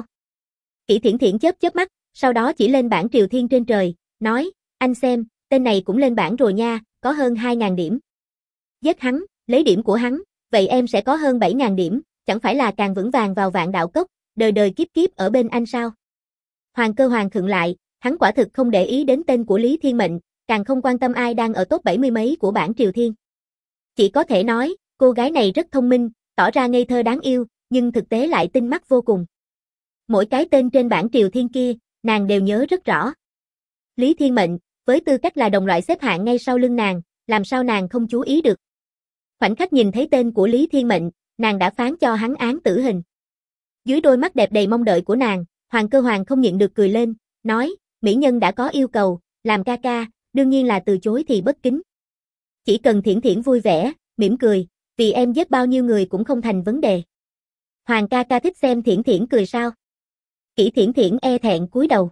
S1: Kỷ Thiển Thiển chớp chớp mắt, sau đó chỉ lên bảng Triều Thiên trên trời, nói, anh xem, tên này cũng lên bảng rồi nha, có hơn 2.000 điểm. Giết hắn, lấy điểm của hắn, vậy em sẽ có hơn 7.000 điểm, chẳng phải là càng vững vàng vào Vạn Đạo Cốc, đời đời kiếp kiếp ở bên anh sao? Hoàng Cơ Hoàng khựng lại, hắn quả thực không để ý đến tên của Lý Thiên Mệnh, càng không quan tâm ai đang ở top 70 mấy của bảng Triều Thiên. Chỉ có thể nói, cô gái này rất thông minh, tỏ ra ngây thơ đáng yêu, nhưng thực tế lại tinh mắt vô cùng. Mỗi cái tên trên bảng Triều Thiên kia, nàng đều nhớ rất rõ. Lý Thiên Mệnh, với tư cách là đồng loại xếp hạng ngay sau lưng nàng, làm sao nàng không chú ý được. Khoảnh khắc nhìn thấy tên của Lý Thiên Mệnh, nàng đã phán cho hắn án tử hình. Dưới đôi mắt đẹp đầy mong đợi của nàng, Hoàng Cơ Hoàng không nhịn được cười lên, nói, mỹ nhân đã có yêu cầu, làm ca ca, đương nhiên là từ chối thì bất kính. Chỉ cần Thiển Thiển vui vẻ, mỉm cười, vì em giết bao nhiêu người cũng không thành vấn đề. Hoàng ca ca thích xem Thiển Thiển cười sao? Kỷ Thiển Thiển e thẹn cúi đầu.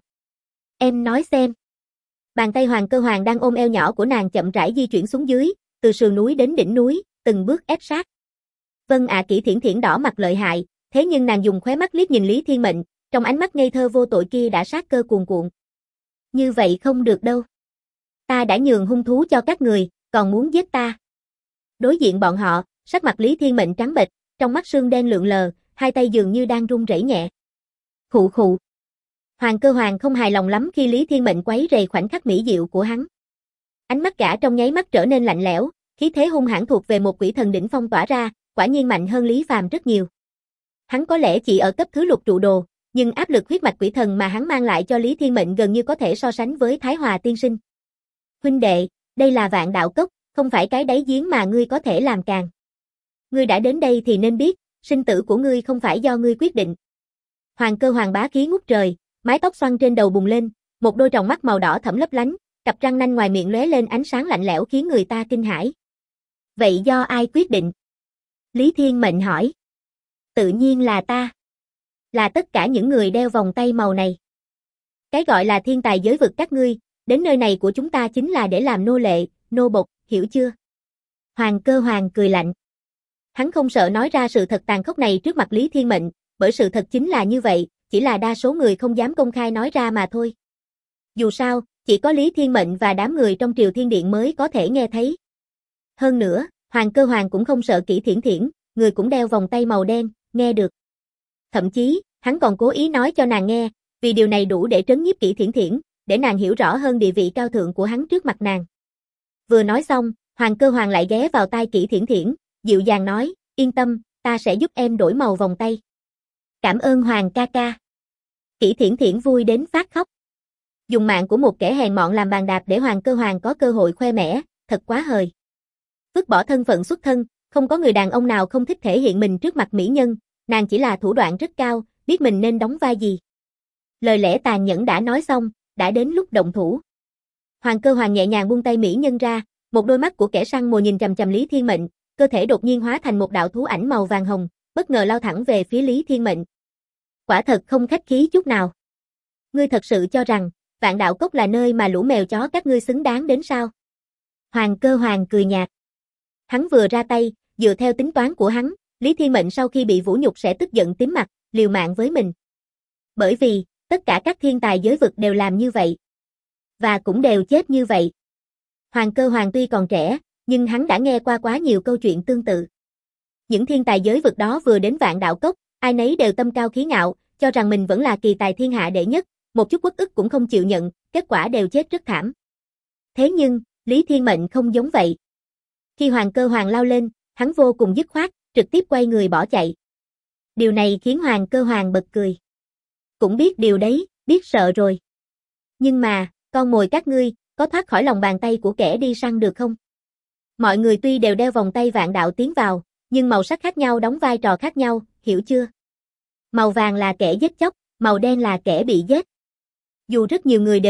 S1: Em nói xem. Bàn tay Hoàng Cơ Hoàng đang ôm eo nhỏ của nàng chậm rãi di chuyển xuống dưới, từ sườn núi đến đỉnh núi, từng bước ép sát. Vâng ạ. Kỷ Thiển Thiển đỏ mặt lợi hại, thế nhưng nàng dùng khóe mắt liếc nhìn Lý Thiên Mệnh, trong ánh mắt ngây thơ vô tội kia đã sát cơ cuồn cuộn. Như vậy không được đâu. Ta đã nhường hung thú cho các người, còn muốn giết ta. Đối diện bọn họ, sắc mặt Lý Thiên Mệnh trắng bệch, trong mắt sương đen lượn lờ, hai tay dường như đang run rẩy nhẹ. Khụ khụ. Hoàng Cơ Hoàng không hài lòng lắm khi Lý Thiên Mệnh quấy rầy khoảnh khắc mỹ diệu của hắn. Ánh mắt gã trong nháy mắt trở nên lạnh lẽo, khí thế hung hãn thuộc về một quỷ thần đỉnh phong tỏa ra, quả nhiên mạnh hơn Lý Phàm rất nhiều. Hắn có lẽ chỉ ở cấp thứ lục trụ đồ, nhưng áp lực huyết mạch quỷ thần mà hắn mang lại cho Lý Thiên Mệnh gần như có thể so sánh với Thái Hòa tiên sinh. Huynh đệ, đây là Vạn Đạo Cốc, không phải cái đáy giếng mà ngươi có thể làm càng. Ngươi đã đến đây thì nên biết, sinh tử của ngươi không phải do ngươi quyết định. Hoàng Cơ Hoàng bá khí ngút trời, mái tóc xoăn trên đầu bùng lên, một đôi tròng mắt màu đỏ thẫm lấp lánh, cặp răng nanh ngoài miệng lóe lên ánh sáng lạnh lẽo khiến người ta kinh hãi. Vậy do ai quyết định? Lý Thiên Mệnh hỏi. Tự nhiên là ta. Là tất cả những người đeo vòng tay màu này. Cái gọi là thiên tài giới vực các ngươi, đến nơi này của chúng ta chính là để làm nô lệ, nô bộc, hiểu chưa? Hoàng Cơ Hoàng cười lạnh. Hắn không sợ nói ra sự thật tàn khốc này trước mặt Lý Thiên Mệnh, bởi sự thật chính là như vậy, chỉ là đa số người không dám công khai nói ra mà thôi. Dù sao, chỉ có Lý Thiên Mệnh và đám người trong Triều Thiên Điện mới có thể nghe thấy. Hơn nữa, Hoàng Cơ Hoàng cũng không sợ Kỷ Thiển Thiển, người cũng đeo vòng tay màu đen, nghe được. Thậm chí, hắn còn cố ý nói cho nàng nghe, vì điều này đủ để trấn nhiếp Kỷ Thiển Thiển, để nàng hiểu rõ hơn địa vị cao thượng của hắn trước mặt nàng. Vừa nói xong, Hoàng Cơ Hoàng lại ghé vào tai Kỷ Thiển Thiển, dịu dàng nói, yên tâm, ta sẽ giúp em đổi màu vòng tay. Cảm ơn Hoàng ca ca. Kỷ Thiển Thiển vui đến phát khóc. Dùng mạng của một kẻ hèn mọn làm bàn đạp để Hoàng Cơ Hoàng có cơ hội khoe mẽ, thật quá hời. Vứt bỏ thân phận xuất thân, không có người đàn ông nào không thích thể hiện mình trước mặt mỹ nhân, nàng chỉ là thủ đoạn rất cao, biết mình nên đóng vai gì. Lời lẽ tàn nhẫn đã nói xong, đã đến lúc động thủ. Hoàng Cơ Hoàng nhẹ nhàng buông tay mỹ nhân ra, một đôi mắt của kẻ săn mồi nhìn chằm chằm Lý Thiên Mệnh, cơ thể đột nhiên hóa thành một đạo thú ảnh màu vàng hồng, bất ngờ lao thẳng về phía Lý Thiên Mệnh. Quả thật không khách khí chút nào. Ngươi thật sự cho rằng, Vạn Đạo Cốc là nơi mà lũ mèo chó các ngươi xứng đáng đến sao? Hoàng Cơ Hoàng cười nhạt. Hắn vừa ra tay, dựa theo tính toán của hắn, Lý Thiên Mệnh sau khi bị vũ nhục sẽ tức giận tím mặt, liều mạng với mình. Bởi vì, tất cả các thiên tài giới vực đều làm như vậy. Và cũng đều chết như vậy. Hoàng Cơ Hoàng tuy còn trẻ, nhưng hắn đã nghe qua quá nhiều câu chuyện tương tự. Những thiên tài giới vực đó vừa đến Vạn Đạo Cốc, ai nấy đều tâm cao khí ngạo, cho rằng mình vẫn là kỳ tài thiên hạ đệ nhất, một chút uất ức cũng không chịu nhận, kết quả đều chết rất thảm. Thế nhưng, Lý Thiên Mệnh không giống vậy. Khi Hoàng Cơ Hoàng lao lên, hắn vô cùng dứt khoát, trực tiếp quay người bỏ chạy. Điều này khiến Hoàng Cơ Hoàng bật cười. Cũng biết điều đấy, biết sợ rồi. Nhưng mà, con mồi các ngươi, có thoát khỏi lòng bàn tay của kẻ đi săn được không? Mọi người tuy đều đeo vòng tay vạn đạo tiến vào, nhưng màu sắc khác nhau đóng vai trò khác nhau, hiểu chưa? Màu vàng là kẻ giết chóc, màu đen là kẻ bị giết. Dù rất nhiều người đều biết,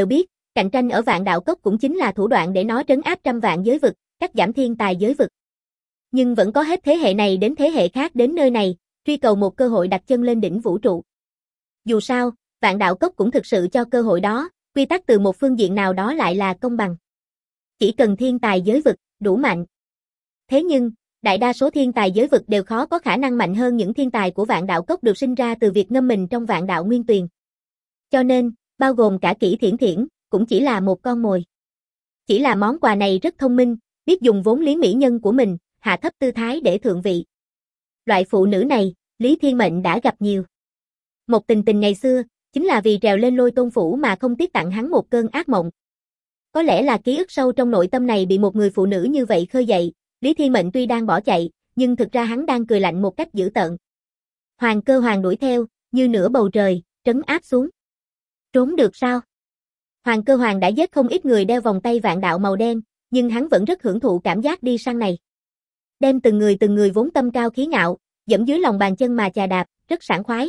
S1: Cạnh tranh ở Vạn Đạo Cốc cũng chính là thủ đoạn để nó trấn áp trăm vạn giới vực, cắt giảm thiên tài giới vực. Nhưng vẫn có hết thế hệ này đến thế hệ khác đến nơi này, truy cầu một cơ hội đặt chân lên đỉnh vũ trụ. Dù sao, Vạn Đạo Cốc cũng thực sự cho cơ hội đó, quy tắc từ một phương diện nào đó lại là công bằng. Chỉ cần thiên tài giới vực, đủ mạnh. Thế nhưng, đại đa số thiên tài giới vực đều khó có khả năng mạnh hơn những thiên tài của Vạn Đạo Cốc được sinh ra từ việc ngâm mình trong Vạn Đạo Nguyên Tuyền. Cho nên, bao gồm cả Kỷ Thiển Thiển, cũng chỉ là một con mồi. Chỉ là món quà này rất thông minh, biết dùng vốn liếng mỹ nhân của mình, hạ thấp tư thái để thượng vị. Loại phụ nữ này, Lý Thiên Mệnh đã gặp nhiều. Một Tình Tình ngày xưa, chính là vì trèo lên Lôi Tôn Phủ mà không tiếc tặng hắn một cơn ác mộng. Có lẽ là ký ức sâu trong nội tâm này bị một người phụ nữ như vậy khơi dậy, Lý Thiên Mệnh tuy đang bỏ chạy, nhưng thực ra hắn đang cười lạnh một cách dữ tợn. Hoàng Cơ Hoàng đuổi theo, như nửa bầu trời, trấn áp xuống. Trốn được sao? Hoàng Cơ Hoàng đã giết không ít người đeo vòng tay vạn đạo màu đen, nhưng hắn vẫn rất hưởng thụ cảm giác đi săn này. Đem từng người vốn tâm cao khí ngạo, dẫm dưới lòng bàn chân mà chà đạp, rất sảng khoái.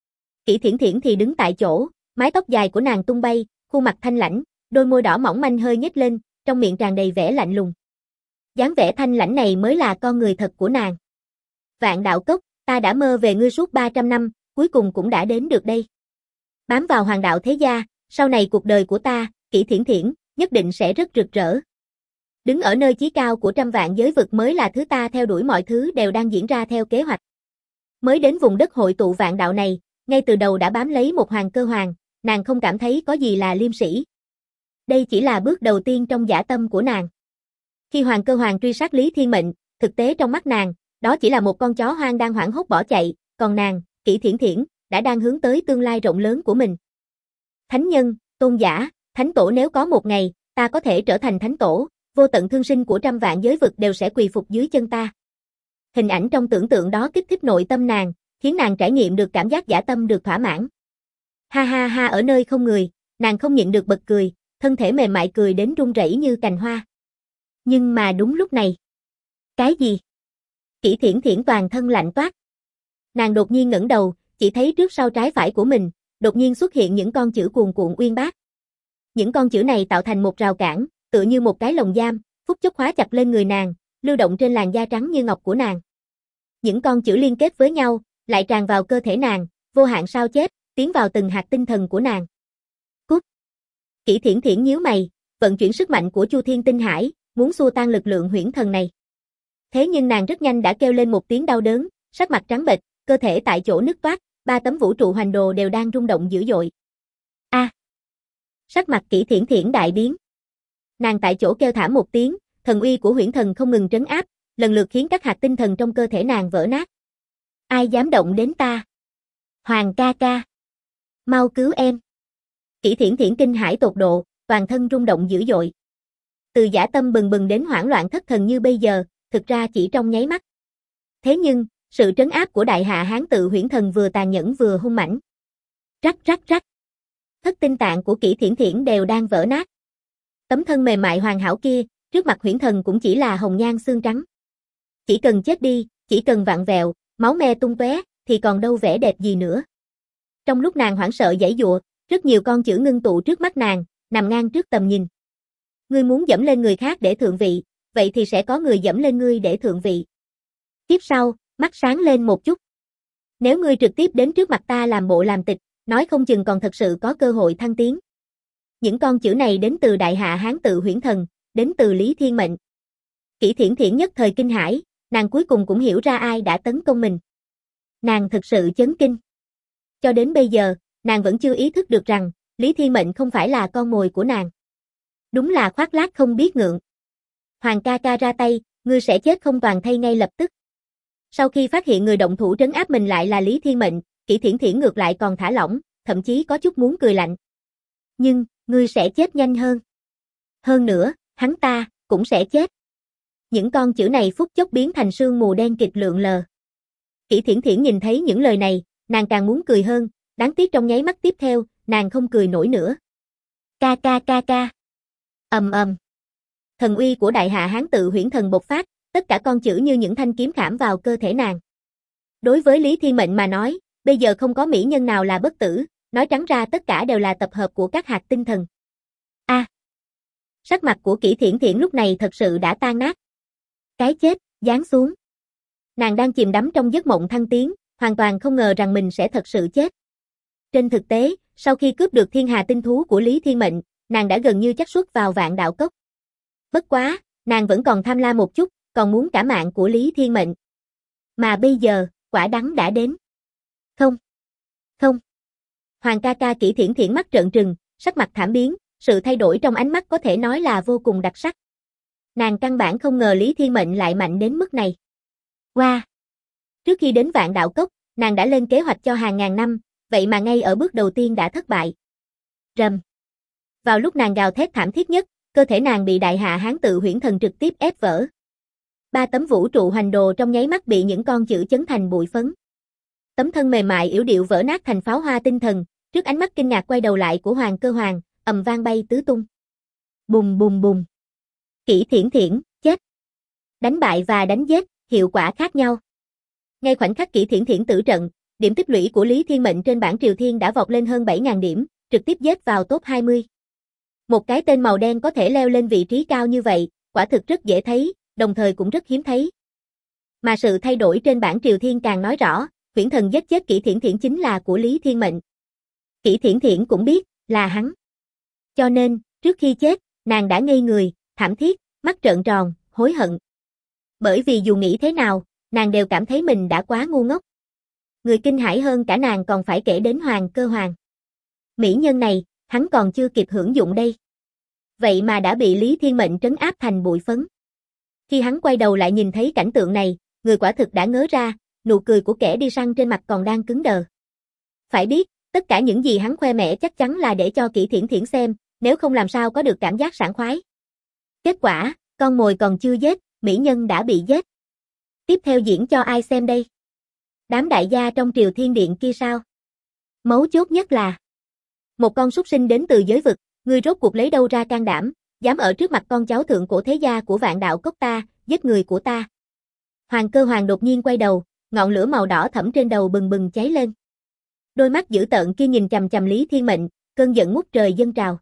S1: Kỷ Thiển Thiển thì đứng tại chỗ, mái tóc dài của nàng tung bay, khuôn mặt thanh lãnh, đôi môi đỏ mỏng manh hơi nhếch lên, trong miệng tràn đầy vẻ lạnh lùng. Dáng vẻ thanh lãnh này mới là con người thật của nàng. Vạn Đạo Cốc, ta đã mơ về ngươi suốt 300 năm, cuối cùng cũng đã đến được đây. Bám vào Hoàng đạo thế gia, sau này cuộc đời của ta, Kỷ Thiển Thiển, nhất định sẽ rất rực rỡ. Đứng ở nơi chí cao của trăm vạn giới vực mới là thứ ta theo đuổi, mọi thứ đều đang diễn ra theo kế hoạch. Mới đến vùng đất hội tụ vạn đạo này, ngay từ đầu đã bám lấy một Hoàng Cơ Hoàng, nàng không cảm thấy có gì là liêm sỉ. Đây chỉ là bước đầu tiên trong dã tâm của nàng. Khi Hoàng Cơ Hoàng truy sát Lý Thiên Mệnh, thực tế trong mắt nàng, đó chỉ là một con chó hoang đang hoảng hốt bỏ chạy, còn nàng, Kỷ Thiển Thiển, đã đang hướng tới tương lai rộng lớn của mình. Thánh nhân, tôn giả, thánh tổ, nếu có một ngày, ta có thể trở thành thánh tổ, vô tận thương sinh của trăm vạn giới vực đều sẽ quỳ phục dưới chân ta. Hình ảnh trong tưởng tượng đó kích thích nội tâm nàng, khiến nàng trải nghiệm được cảm giác dã tâm được thỏa mãn. Ha ha ha, ở nơi không người, nàng không nhịn được bật cười, thân thể mềm mại cười đến run rẩy như cành hoa. Nhưng mà đúng lúc này. Cái gì? Kỷ Thiển Thiển toàn thân lạnh toát. Nàng đột nhiên ngẩng đầu, chỉ thấy trước sau trái phải của mình, đột nhiên xuất hiện những con chữ cuồn cuộn uyên bác. Những con chữ này tạo thành một rào cản, tựa như một cái lồng giam, phút chốc khóa chặt lên người nàng, lưu động trên làn da trắng như ngọc của nàng. Những con chữ liên kết với nhau, lại tràn vào cơ thể nàng, vô hạn sao chép, tiến vào từng hạt tinh thần của nàng. Cút! Kỷ Thiển Thiển nhíu mày, vận chuyển sức mạnh của Chu Thiên Tinh Hải, muốn xua tan lực lượng huyễn thần này. Thế nhưng nàng rất nhanh đã kêu lên một tiếng đau đớn, sắc mặt trắng bệch, cơ thể tại chỗ nứt toát, 3 tấm vũ trụ hoành đồ đều đang rung động dữ dội. A! Sắc mặt Kỷ Thiển Thiển đại biến. Nàng tại chỗ kêu thảm một tiếng, thần uy của huyễn thần không ngừng trấn áp, lần lượt khiến các hạt tinh thần trong cơ thể nàng vỡ nát. Ai dám động đến ta? Hoàng ca ca! Mau cứu em! Kỷ Thiển Thiển kinh hãi tột độ, toàn thân rung động dữ dội. Từ dã tâm bừng bừng đến hoảng loạn thất thần như bây giờ, thực ra chỉ trong nháy mắt. Thế nhưng, sự trấn áp của đại hạ Hán tự huyễn thần vừa tàn nhẫn vừa hung mãnh. Rắc rắc rắc. Thất tinh tạng của Kỷ Thiển Thiển đều đang vỡ nát. Tấm thân mềm mại hoàn hảo kia, trước mặt huyễn thần cũng chỉ là hồng nhan xương trắng. Chỉ cần chết đi, chỉ cần vặn vẹo, máu me tung tóe, thì còn đâu vẻ đẹp gì nữa. Trong lúc nàng hoảng sợ giãy giụa, rất nhiều con chữ ngưng tụ trước mắt nàng, nằm ngang trước tầm nhìn. Ngươi muốn dẫm lên người khác để thượng vị, vậy thì sẽ có người dẫm lên ngươi để thượng vị. Tiếp sau, mắt sáng lên một chút. Nếu ngươi trực tiếp đến trước mặt ta làm bộ làm tịch, nói không chừng còn thật sự có cơ hội thăng tiến. Những con chữ này đến từ đại hạ Hán tự huyễn thần, đến từ Lý Thiên Mệnh. Kỷ Thiển Thiển nhất thời kinh hãi, nàng cuối cùng cũng hiểu ra ai đã tấn công mình. Nàng thực sự chấn kinh. Cho đến bây giờ, nàng vẫn chưa ý thức được rằng, Lý Thiên Mệnh không phải là con mồi của nàng. Đúng là khoác lác không biết ngượng. Hoàng ca ca ra tay, ngươi sẽ chết không toàn thây ngay lập tức. Sau khi phát hiện người động thủ trấn áp mình lại là Lý Thiên Mệnh, Kỷ Thiển Thiển ngược lại còn thả lỏng, thậm chí có chút muốn cười lạnh. Nhưng, ngươi sẽ chết nhanh hơn. Hơn nữa, hắn ta, cũng sẽ chết. Những con chữ này phút chốc biến thành sương mù đen kịt lượn lờ. Kỷ Thiển Thiển nhìn thấy những lời này, nàng càng muốn cười hơn, đáng tiếc trong nháy mắt tiếp theo, nàng không cười nổi nữa. Ca ca ca ca. Ầm ầm. Thần uy của đại hạ Hán tự huyễn thần bộc phát, tất cả con chữ như những thanh kiếm khảm vào cơ thể nàng. Đối với Lý Thiên Mệnh mà nói, bây giờ không có mỹ nhân nào là bất tử, nói trắng ra tất cả đều là tập hợp của các hạt tinh thần. A. Sắc mặt của Kỷ Thiển Thiển lúc này thật sự đã tan nát. Cái chết, giáng xuống. Nàng đang chìm đắm trong giấc mộng thăng tiến, hoàn toàn không ngờ rằng mình sẽ thật sự chết. Trên thực tế, sau khi cướp được thiên hà tinh thú của Lý Thiên Mệnh, nàng đã gần như xác suất vào Vạn Đạo Cốc. Bất quá, nàng vẫn còn tham lam một chút, còn muốn cả mạng của Lý Thiên Mệnh. Mà bây giờ, quả đắng đã đến. Không. Không. Hoàng ca ca Kỷ Thiển Thiển mắt trợn trừng, sắc mặt thảm biến, sự thay đổi trong ánh mắt có thể nói là vô cùng đặc sắc. Nàng căn bản không ngờ Lý Thiên Mệnh lại mạnh đến mức này. Wow! Trước khi đến Vạn Đạo Cốc, nàng đã lên kế hoạch cho hàng ngàn năm, vậy mà ngay ở bước đầu tiên đã thất bại. Rầm! Vào lúc nàng gào thét thảm thiết nhất, cơ thể nàng bị đại hạ hán tự huyễn thần trực tiếp ép vỡ. 3 tấm vũ trụ hoành đồ trong nháy mắt bị những con chữ chấn thành bụi phấn. Tấm thân mềm mại yểu điệu vỡ nát thành pháo hoa tinh thần, trước ánh mắt kinh ngạc quay đầu lại của Hoàng Cơ Hoàng, ầm vang bay tứ tung. Bùng bùng bùng. Kỷ Thiển Thiển, chết. Đánh bại và đánh giết, hiệu quả khác nhau. Ngay khoảnh khắc Kỷ Thiển Thiển tử trận, điểm tích lũy của Lý Thiên Mệnh trên bảng Triều Thiên đã vọt lên hơn 7.000 điểm, trực tiếp giết vào top 20. Một cái tên màu đen có thể leo lên vị trí cao như vậy, quả thực rất dễ thấy, đồng thời cũng rất hiếm thấy. Mà sự thay đổi trên bảng Triều Thiên càng nói rõ, huyễn thần giết chết Kỷ Thiển Thiển chính là của Lý Thiên Mệnh. Kỷ Thiển Thiển cũng biết, là hắn. Cho nên, trước khi chết, nàng đã ngây người, thảm thiết, mắt trợn tròn, hối hận. Bởi vì dù nghĩ thế nào, nàng đều cảm thấy mình đã quá ngu ngốc. Người kinh hãi hơn cả nàng còn phải kể đến Hoàng Cơ Hoàng. Mỹ nhân này, hắn còn chưa kịp hưởng dụng đây. Vậy mà đã bị Lý Thiên Mệnh trấn áp thành bụi phấn. Khi hắn quay đầu lại nhìn thấy cảnh tượng này, người quả thực đã ngớ ra, nụ cười của kẻ đi săn trên mặt còn đang cứng đờ. Phải biết, tất cả những gì hắn khoe mẽ chắc chắn là để cho Kỷ Thiển Thiển xem, nếu không làm sao có được cảm giác sảng khoái. Kết quả, con mồi còn chưa giết, mỹ nhân đã bị giết. Tiếp theo diễn cho ai xem đây? Đám đại gia trong Triều Thiên Điện kia sao? Mấu chốt nhất là một con súc sinh đến từ giới vực, ngươi rốt cuộc lấy đâu ra can đảm, dám ở trước mặt con cháu thượng cổ thế gia của Vạn Đạo Cốc ta, giết người của ta. Hoàng Cơ Hoàng đột nhiên quay đầu, ngọn lửa màu đỏ thẫm trên đầu bừng bừng cháy lên. Đôi mắt dữ tợn kia nhìn chằm chằm Lý Thiên Mệnh, cơn giận ngút trời dâng trào.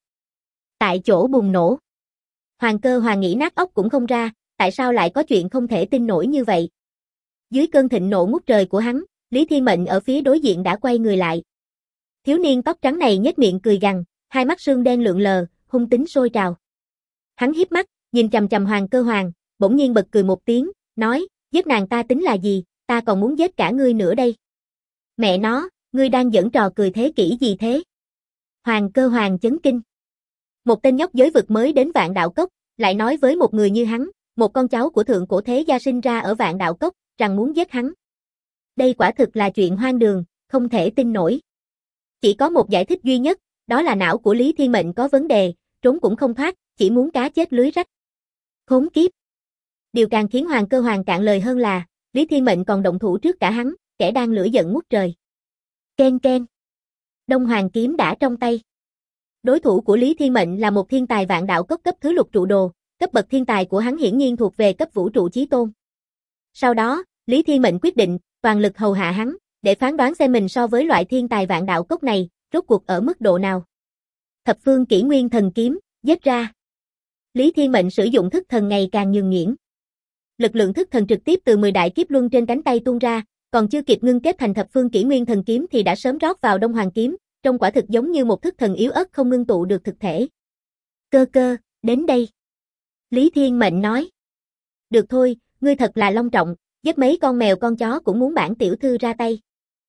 S1: Tại chỗ bùng nổ. Hoàng Cơ Hoàng nghĩ nát óc cũng không ra, tại sao lại có chuyện không thể tin nổi như vậy. Dưới cơn thịnh nộ ngút trời của hắn, Lý Thiên Mệnh ở phía đối diện đã quay người lại. Thiếu niên tóc trắng này nhếch miệng cười gằn, hai mắt sương đen lượn lờ, hung tính sôi trào. Hắn híp mắt, nhìn chằm chằm Hoàng Cơ Hoàng, bỗng nhiên bật cười một tiếng, nói, giết nàng ta tính là gì, ta còn muốn giết cả ngươi nữa đây. Mẹ nó, ngươi đang giỡn trò cười thế kỷ gì thế? Hoàng Cơ Hoàng chấn kinh. Một tên nhóc giới vực mới đến Vạn Đạo Cốc, lại nói với một người như hắn, một con cháu của thượng cổ thế gia sinh ra ở Vạn Đạo Cốc, rằng muốn giết hắn. Đây quả thực là chuyện hoang đường, không thể tin nổi. Chỉ có một giải thích duy nhất, đó là não của Lý Thiên Mệnh có vấn đề, trốn cũng không thoát, chỉ muốn cá chết lưới rách. Khốn kiếp. Điều càng khiến Hoàng Cơ Hoàng cạn lời hơn là, Lý Thiên Mệnh còn động thủ trước cả hắn, kẻ đang lửa giận ngút trời. Ken ken. Đông Hoàng kiếm đã trong tay. Đối thủ của Lý Thiên Mệnh là một thiên tài Vạn Đạo Cốc cấp thứ lục trụ đồ, cấp bậc thiên tài của hắn hiển nhiên thuộc về cấp vũ trụ chí tôn. Sau đó, Lý Thiên Mệnh quyết định, toàn lực hầu hạ hắn, để phán đoán xem mình so với loại thiên tài Vạn Đạo Cốc này, rốt cuộc ở mức độ nào. Thập phương kỷ nguyên thần kiếm, giết ra. Lý Thiên Mệnh sử dụng thức thần ngày càng nhường nhuyễn. Lực lượng thức thần trực tiếp từ 10 đại kiếp luân trên cánh tay tuôn ra, còn chưa kịp ngưng kết thành thập phương kỷ nguyên thần kiếm thì đã sớm rót vào Đông Hoàng kiếm, trông quả thực giống như một thức thần yếu ớt không ngưng tụ được thực thể. Cơ cơ, đến đây. Lý Thiên Mệnh nói. Được thôi, ngươi thật là long trọng, giết mấy con mèo con chó cũng muốn bản tiểu thư ra tay.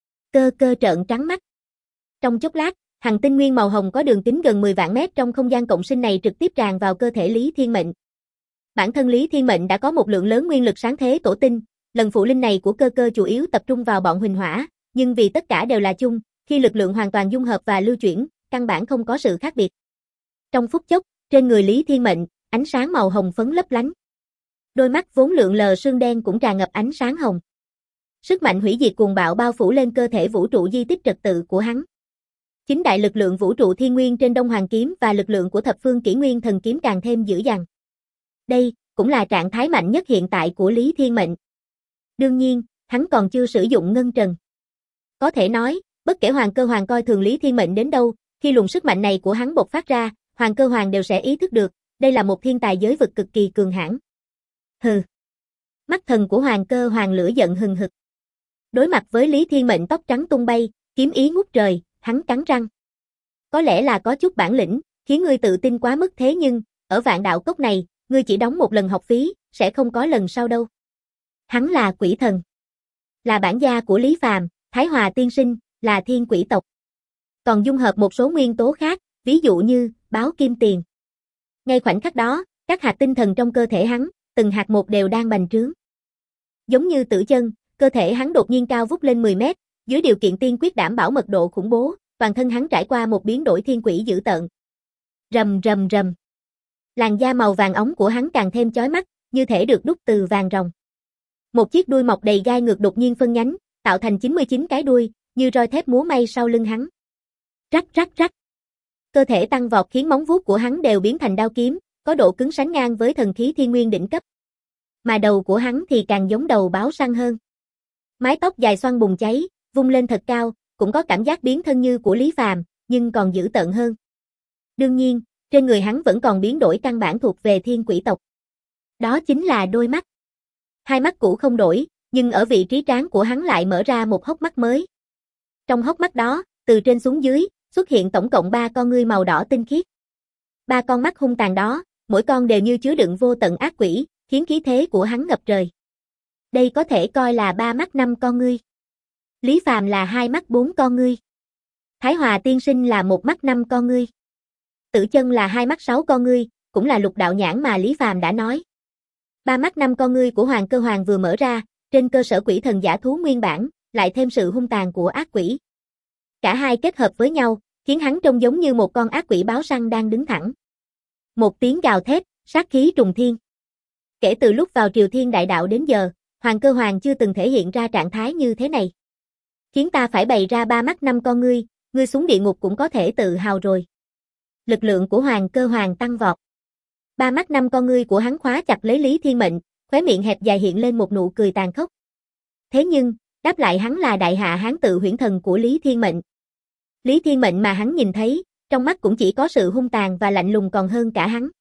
S1: Cơ cơ trợn trắng mắt. Trong chốc lát, hằng tinh nguyên màu hồng có đường kính gần 10 vạn mét trong không gian cộng sinh này trực tiếp tràn vào cơ thể Lý Thiên Mệnh. Bản thân Lý Thiên Mệnh đã có một lượng lớn nguyên lực sáng thế tổ tinh, lần phụ linh này của cơ cơ chủ yếu tập trung vào bọn huỳnh hỏa, nhưng vì tất cả đều là chung, khi lực lượng hoàn toàn dung hợp và lưu chuyển, căn bản không có sự khác biệt. Trong phút chốc, trên người Lý Thiên Mệnh, ánh sáng màu hồng phấn lấp lánh. Đôi mắt vốn lượn lờ sương đen cũng tràn ngập ánh sáng hồng. Sức mạnh hủy diệt cuồng bạo bao phủ lên cơ thể vũ trụ di tích trật tự của hắn. Chính đại lực lượng vũ trụ thiên nguyên trên Đông Hoàng kiếm và lực lượng của thập phương kỷ nguyên thần kiếm càng thêm dữ dằn. Đây cũng là trạng thái mạnh nhất hiện tại của Lý Thiên Mệnh. Đương nhiên, hắn còn chưa sử dụng ngân trần. Có thể nói, bất kể Hoàng Cơ Hoàng coi thường Lý Thiên Mệnh đến đâu, khi luồng sức mạnh này của hắn bộc phát ra, Hoàng Cơ Hoàng đều sẽ ý thức được, Đây là một thiên tài giới vực cực kỳ cường hãn. Hừ. Mắt thần của Hoàng Cơ Hoàng lửa giận hừng hực. Đối mặt với Lý Thiên Mệnh tóc trắng tung bay, kiếm ý ngút trời, hắn cắn răng. Có lẽ là có chút bản lĩnh, khiến ngươi tự tin quá mức, thế nhưng, ở Vạn Đạo Cốc này, ngươi chỉ đóng một lần học phí, sẽ không có lần sau đâu. Hắn là quỷ thần. Là bản gia của Lý Phàm, Thái Hòa tiên sinh, là thiên quỷ tộc. Còn dung hợp một số nguyên tố khác, ví dụ như, báo kim tiền. Ngay khoảnh khắc đó, các hạt tinh thần trong cơ thể hắn, từng hạt một đều đang bành trướng. Giống như tử chân, cơ thể hắn đột nhiên cao vút lên 10 mét, dưới điều kiện tiên quyết đảm bảo mật độ khủng bố, toàn thân hắn trải qua một biến đổi thiên quỷ dữ tợn. Rầm rầm rầm. Làn da màu vàng óng của hắn càng thêm chói mắt, như thể được đúc từ vàng ròng. Một chiếc đuôi mọc đầy gai ngược đột nhiên phân nhánh, tạo thành 99 cái đuôi, như roi thép múa may sau lưng hắn. Rắc rắc rắc. Cơ thể tăng vọt khiến móng vuốt của hắn đều biến thành đao kiếm, có độ cứng sánh ngang với thần khí thiên nguyên đỉnh cấp. Mà đầu của hắn thì càng giống đầu báo săn hơn. Mái tóc dài xoăn bùng cháy, vung lên thật cao, cũng có cảm giác biến thân như của Lý Phàm, nhưng còn dữ tợn hơn. Đương nhiên, trên người hắn vẫn còn biến đổi căn bản thuộc về thiên quỷ tộc. Đó chính là đôi mắt. Hai mắt cũ không đổi, nhưng ở vị trí trán của hắn lại mở ra một hốc mắt mới. Trong hốc mắt đó, từ trên xuống dưới, xuất hiện tổng cộng 3 con ngươi màu đỏ tinh khiết. 3 con mắt hung tàn đó, mỗi con đều như chứa đựng vô tận ác quỷ, khiến khí thế của hắn ngập trời. Đây có thể coi là 3 mắt 5 con ngươi. Lý Phàm là 2 mắt 4 con ngươi. Thái Hòa tiên sinh là 1 mắt 5 con ngươi. Tử chân là 2 mắt 6 con ngươi, cũng là lục đạo nhãn mà Lý Phàm đã nói. 3 mắt 5 con ngươi của Hoàng Cơ Hoàng vừa mở ra, trên cơ sở quỷ thần giả thú nguyên bản, lại thêm sự hung tàn của ác quỷ. Cả hai kết hợp với nhau, khiến hắn trông giống như một con ác quỷ báo săn đang đứng thẳng. Một tiếng gào thét, sát khí trùng thiên. Kể từ lúc vào Triều Thiên Đại Đạo đến giờ, Hoàng Cơ Hoàng chưa từng thể hiện ra trạng thái như thế này. Khiến ta phải bày ra 3 mắt 5 con ngươi xuống địa ngục cũng có thể tự hào rồi. Lực lượng của Hoàng Cơ Hoàng tăng vọt. 3 mắt 5 con ngươi của hắn khóa chặt lấy Lý Thiên Mệnh, khóe miệng hẹp dài hiện lên một nụ cười tàn khốc. Thế nhưng, đáp lại hắn là đại hạ hán tự huyễn thần của Lý Thiên Mệnh. Lý Thiên Mệnh mà hắn nhìn thấy, trong mắt cũng chỉ có sự hung tàn và lạnh lùng còn hơn cả hắn.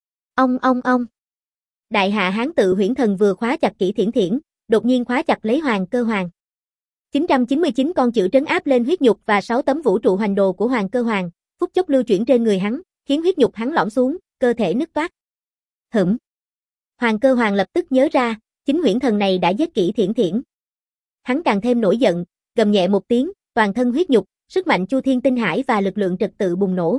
S1: Ông. Đại hạ hán tự huyễn thần vừa khóa chặt Kỷ Thiển Thiển, đột nhiên khóa chặt lấy Hoàng Cơ Hoàng. 999 con chữ trấn áp lên huyết nhục và 6 tấm vũ trụ hoành đồ của Hoàng Cơ Hoàng, phút chốc lưu chuyển trên người hắn, khiến huyết nhục hắn lõm xuống, cơ thể nứt toác. Hoàng Cơ Hoàng lập tức nhớ ra, chính huyễn thần này đã giết Kỷ Thiển Thiển. Hắn càng thêm nổi giận, gầm nhẹ một tiếng, toàn thân huyết nhục, sức mạnh Chu Thiên Tinh Hải và lực lượng trật tự bùng nổ.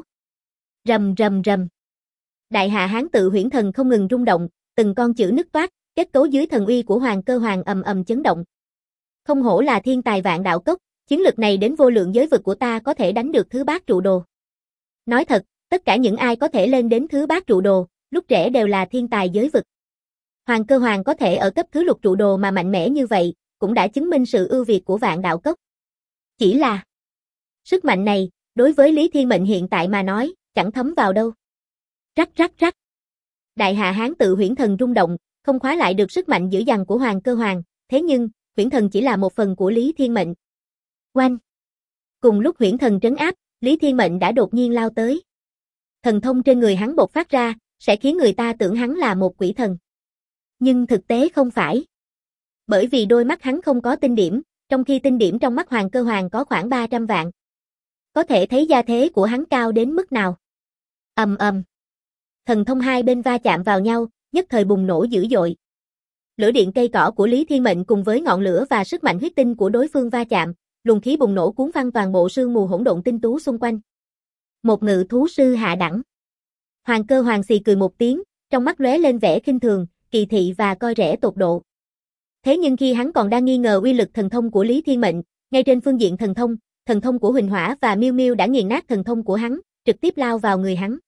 S1: Rầm rầm rầm. Đại hạ hán tự huyễn thần không ngừng rung động, từng con chữ nứt toác, kết cấu dưới thần uy của Hoàng Cơ Hoàng ầm ầm chấn động. Không hổ là thiên tài Vạn Đạo Cốc, chiến lực này đến vô lượng giới vực của ta có thể đánh được thứ bát trụ đồ. Nói thật, tất cả những ai có thể lên đến thứ bát trụ đồ, lúc trẻ đều là thiên tài giới vực. Hoàng Cơ Hoàng có thể ở cấp thứ lục trụ đồ mà mạnh mẽ như vậy, cũng đã chứng minh sự ưu việt của Vạn Đạo Cốc. Chỉ là sức mạnh này, đối với Lý Thiên Mệnh hiện tại mà nói, chẳng thấm vào đâu. Rắc rắc rắc. Đại hạ hán tự huyễn thần rung động, không khóa lại được sức mạnh dữ dằn của Hoàng Cơ Hoàng, thế nhưng, huyễn thần chỉ là một phần của Lý Thiên Mệnh. Oanh! Cùng lúc huyễn thần trấn áp, Lý Thiên Mệnh đã đột nhiên lao tới. Thần thông trên người hắn bộc phát ra, sẽ khiến người ta tưởng hắn là một quỷ thần. Nhưng thực tế không phải. Bởi vì đôi mắt hắn không có tinh điểm, trong khi tinh điểm trong mắt Hoàng Cơ Hoàng có khoảng 300 vạn. Có thể thấy gia thế của hắn cao đến mức nào. Ầm ầm. Thần thông hai bên va chạm vào nhau, nhất thời bùng nổ dữ dội. Lửa điện cây cỏ của Lý Thiên Mệnh cùng với ngọn lửa và sức mạnh huyết tinh của đối phương va chạm, luồng khí bùng nổ cuốn phăng toàn bộ sương mù hỗn độn tinh tú xung quanh. Một ngự thú sư hạ đẳng. Hoàng Cơ Hoàng xì cười một tiếng, trong mắt lóe lên vẻ khinh thường, kỳ thị và coi rẻ tột độ. Thế nhưng khi hắn còn đang nghi ngờ uy lực thần thông của Lý Thiên Mệnh, ngay trên phương diện thần thông của Huỳnh Hỏa và Miêu Miêu đã nghiền nát thần thông của hắn, trực tiếp lao vào người hắn.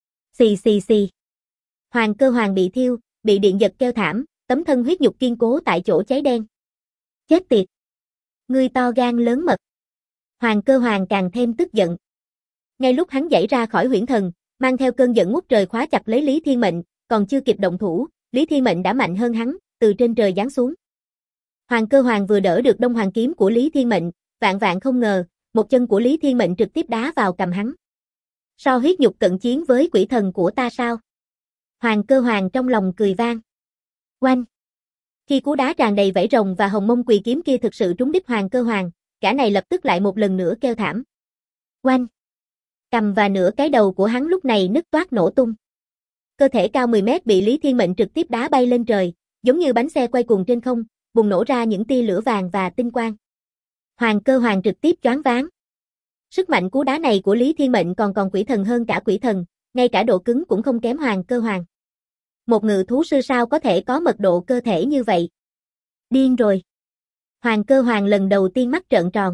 S1: Xì xì xì. Hoàng Cơ Hoàng bị thiêu, bị điện giật kêu thảm, tấm thân huyết nhục kiên cố tại chỗ cháy đen. Chết tiệt. Ngươi to gan lớn mật. Hoàng Cơ Hoàng càng thêm tức giận. Ngay lúc hắn giãy ra khỏi huyễn thần, mang theo cơn giận ngút trời khóa chặt lấy Lý Thiên Mệnh, còn chưa kịp động thủ, Lý Thiên Mệnh đã mạnh hơn hắn, từ trên trời giáng xuống. Hoàng Cơ Hoàng vừa đỡ được Đông Hoàng kiếm của Lý Thiên Mệnh, vạn không ngờ, một chân của Lý Thiên Mệnh trực tiếp đá vào cằm hắn. So huyết nhục cận chiến với quỷ thần của ta sao? Hoàng Cơ Hoàng trong lòng cười vang. Oanh! Khi cú đá tràn đầy vảy rồng và hồng mông quỳ kiếm kia thực sự trúng đích Hoàng Cơ Hoàng, gã này lập tức lại một lần nữa kêu thảm. Oanh! Cằm và nửa cái đầu của hắn lúc này nứt toác nổ tung. Cơ thể cao 10 mét bị Lý Thiên Mệnh trực tiếp đá bay lên trời, giống như bánh xe quay cuồng trên không, bùng nổ ra những tia lửa vàng và tinh quang. Hoàng Cơ Hoàng trực tiếp choáng váng. Sức mạnh cú đá này của Lý Thiên Mệnh còn quỷ thần hơn cả quỷ thần, ngay cả độ cứng cũng không kém Hoàng Cơ Hoàng. Một ngự thú sư sao có thể có mật độ cơ thể như vậy? Điên rồi. Hoàng Cơ Hoàng lần đầu tiên mắt trợn tròn.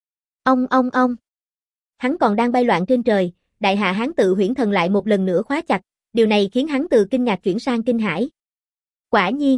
S1: Ông. Hắn còn đang bay loạn trên trời, đại hạ hán tự huyễn thần lại một lần nữa khóa chặt, điều này khiến hắn từ kinh ngạc chuyển sang kinh hãi. Quả nhiên,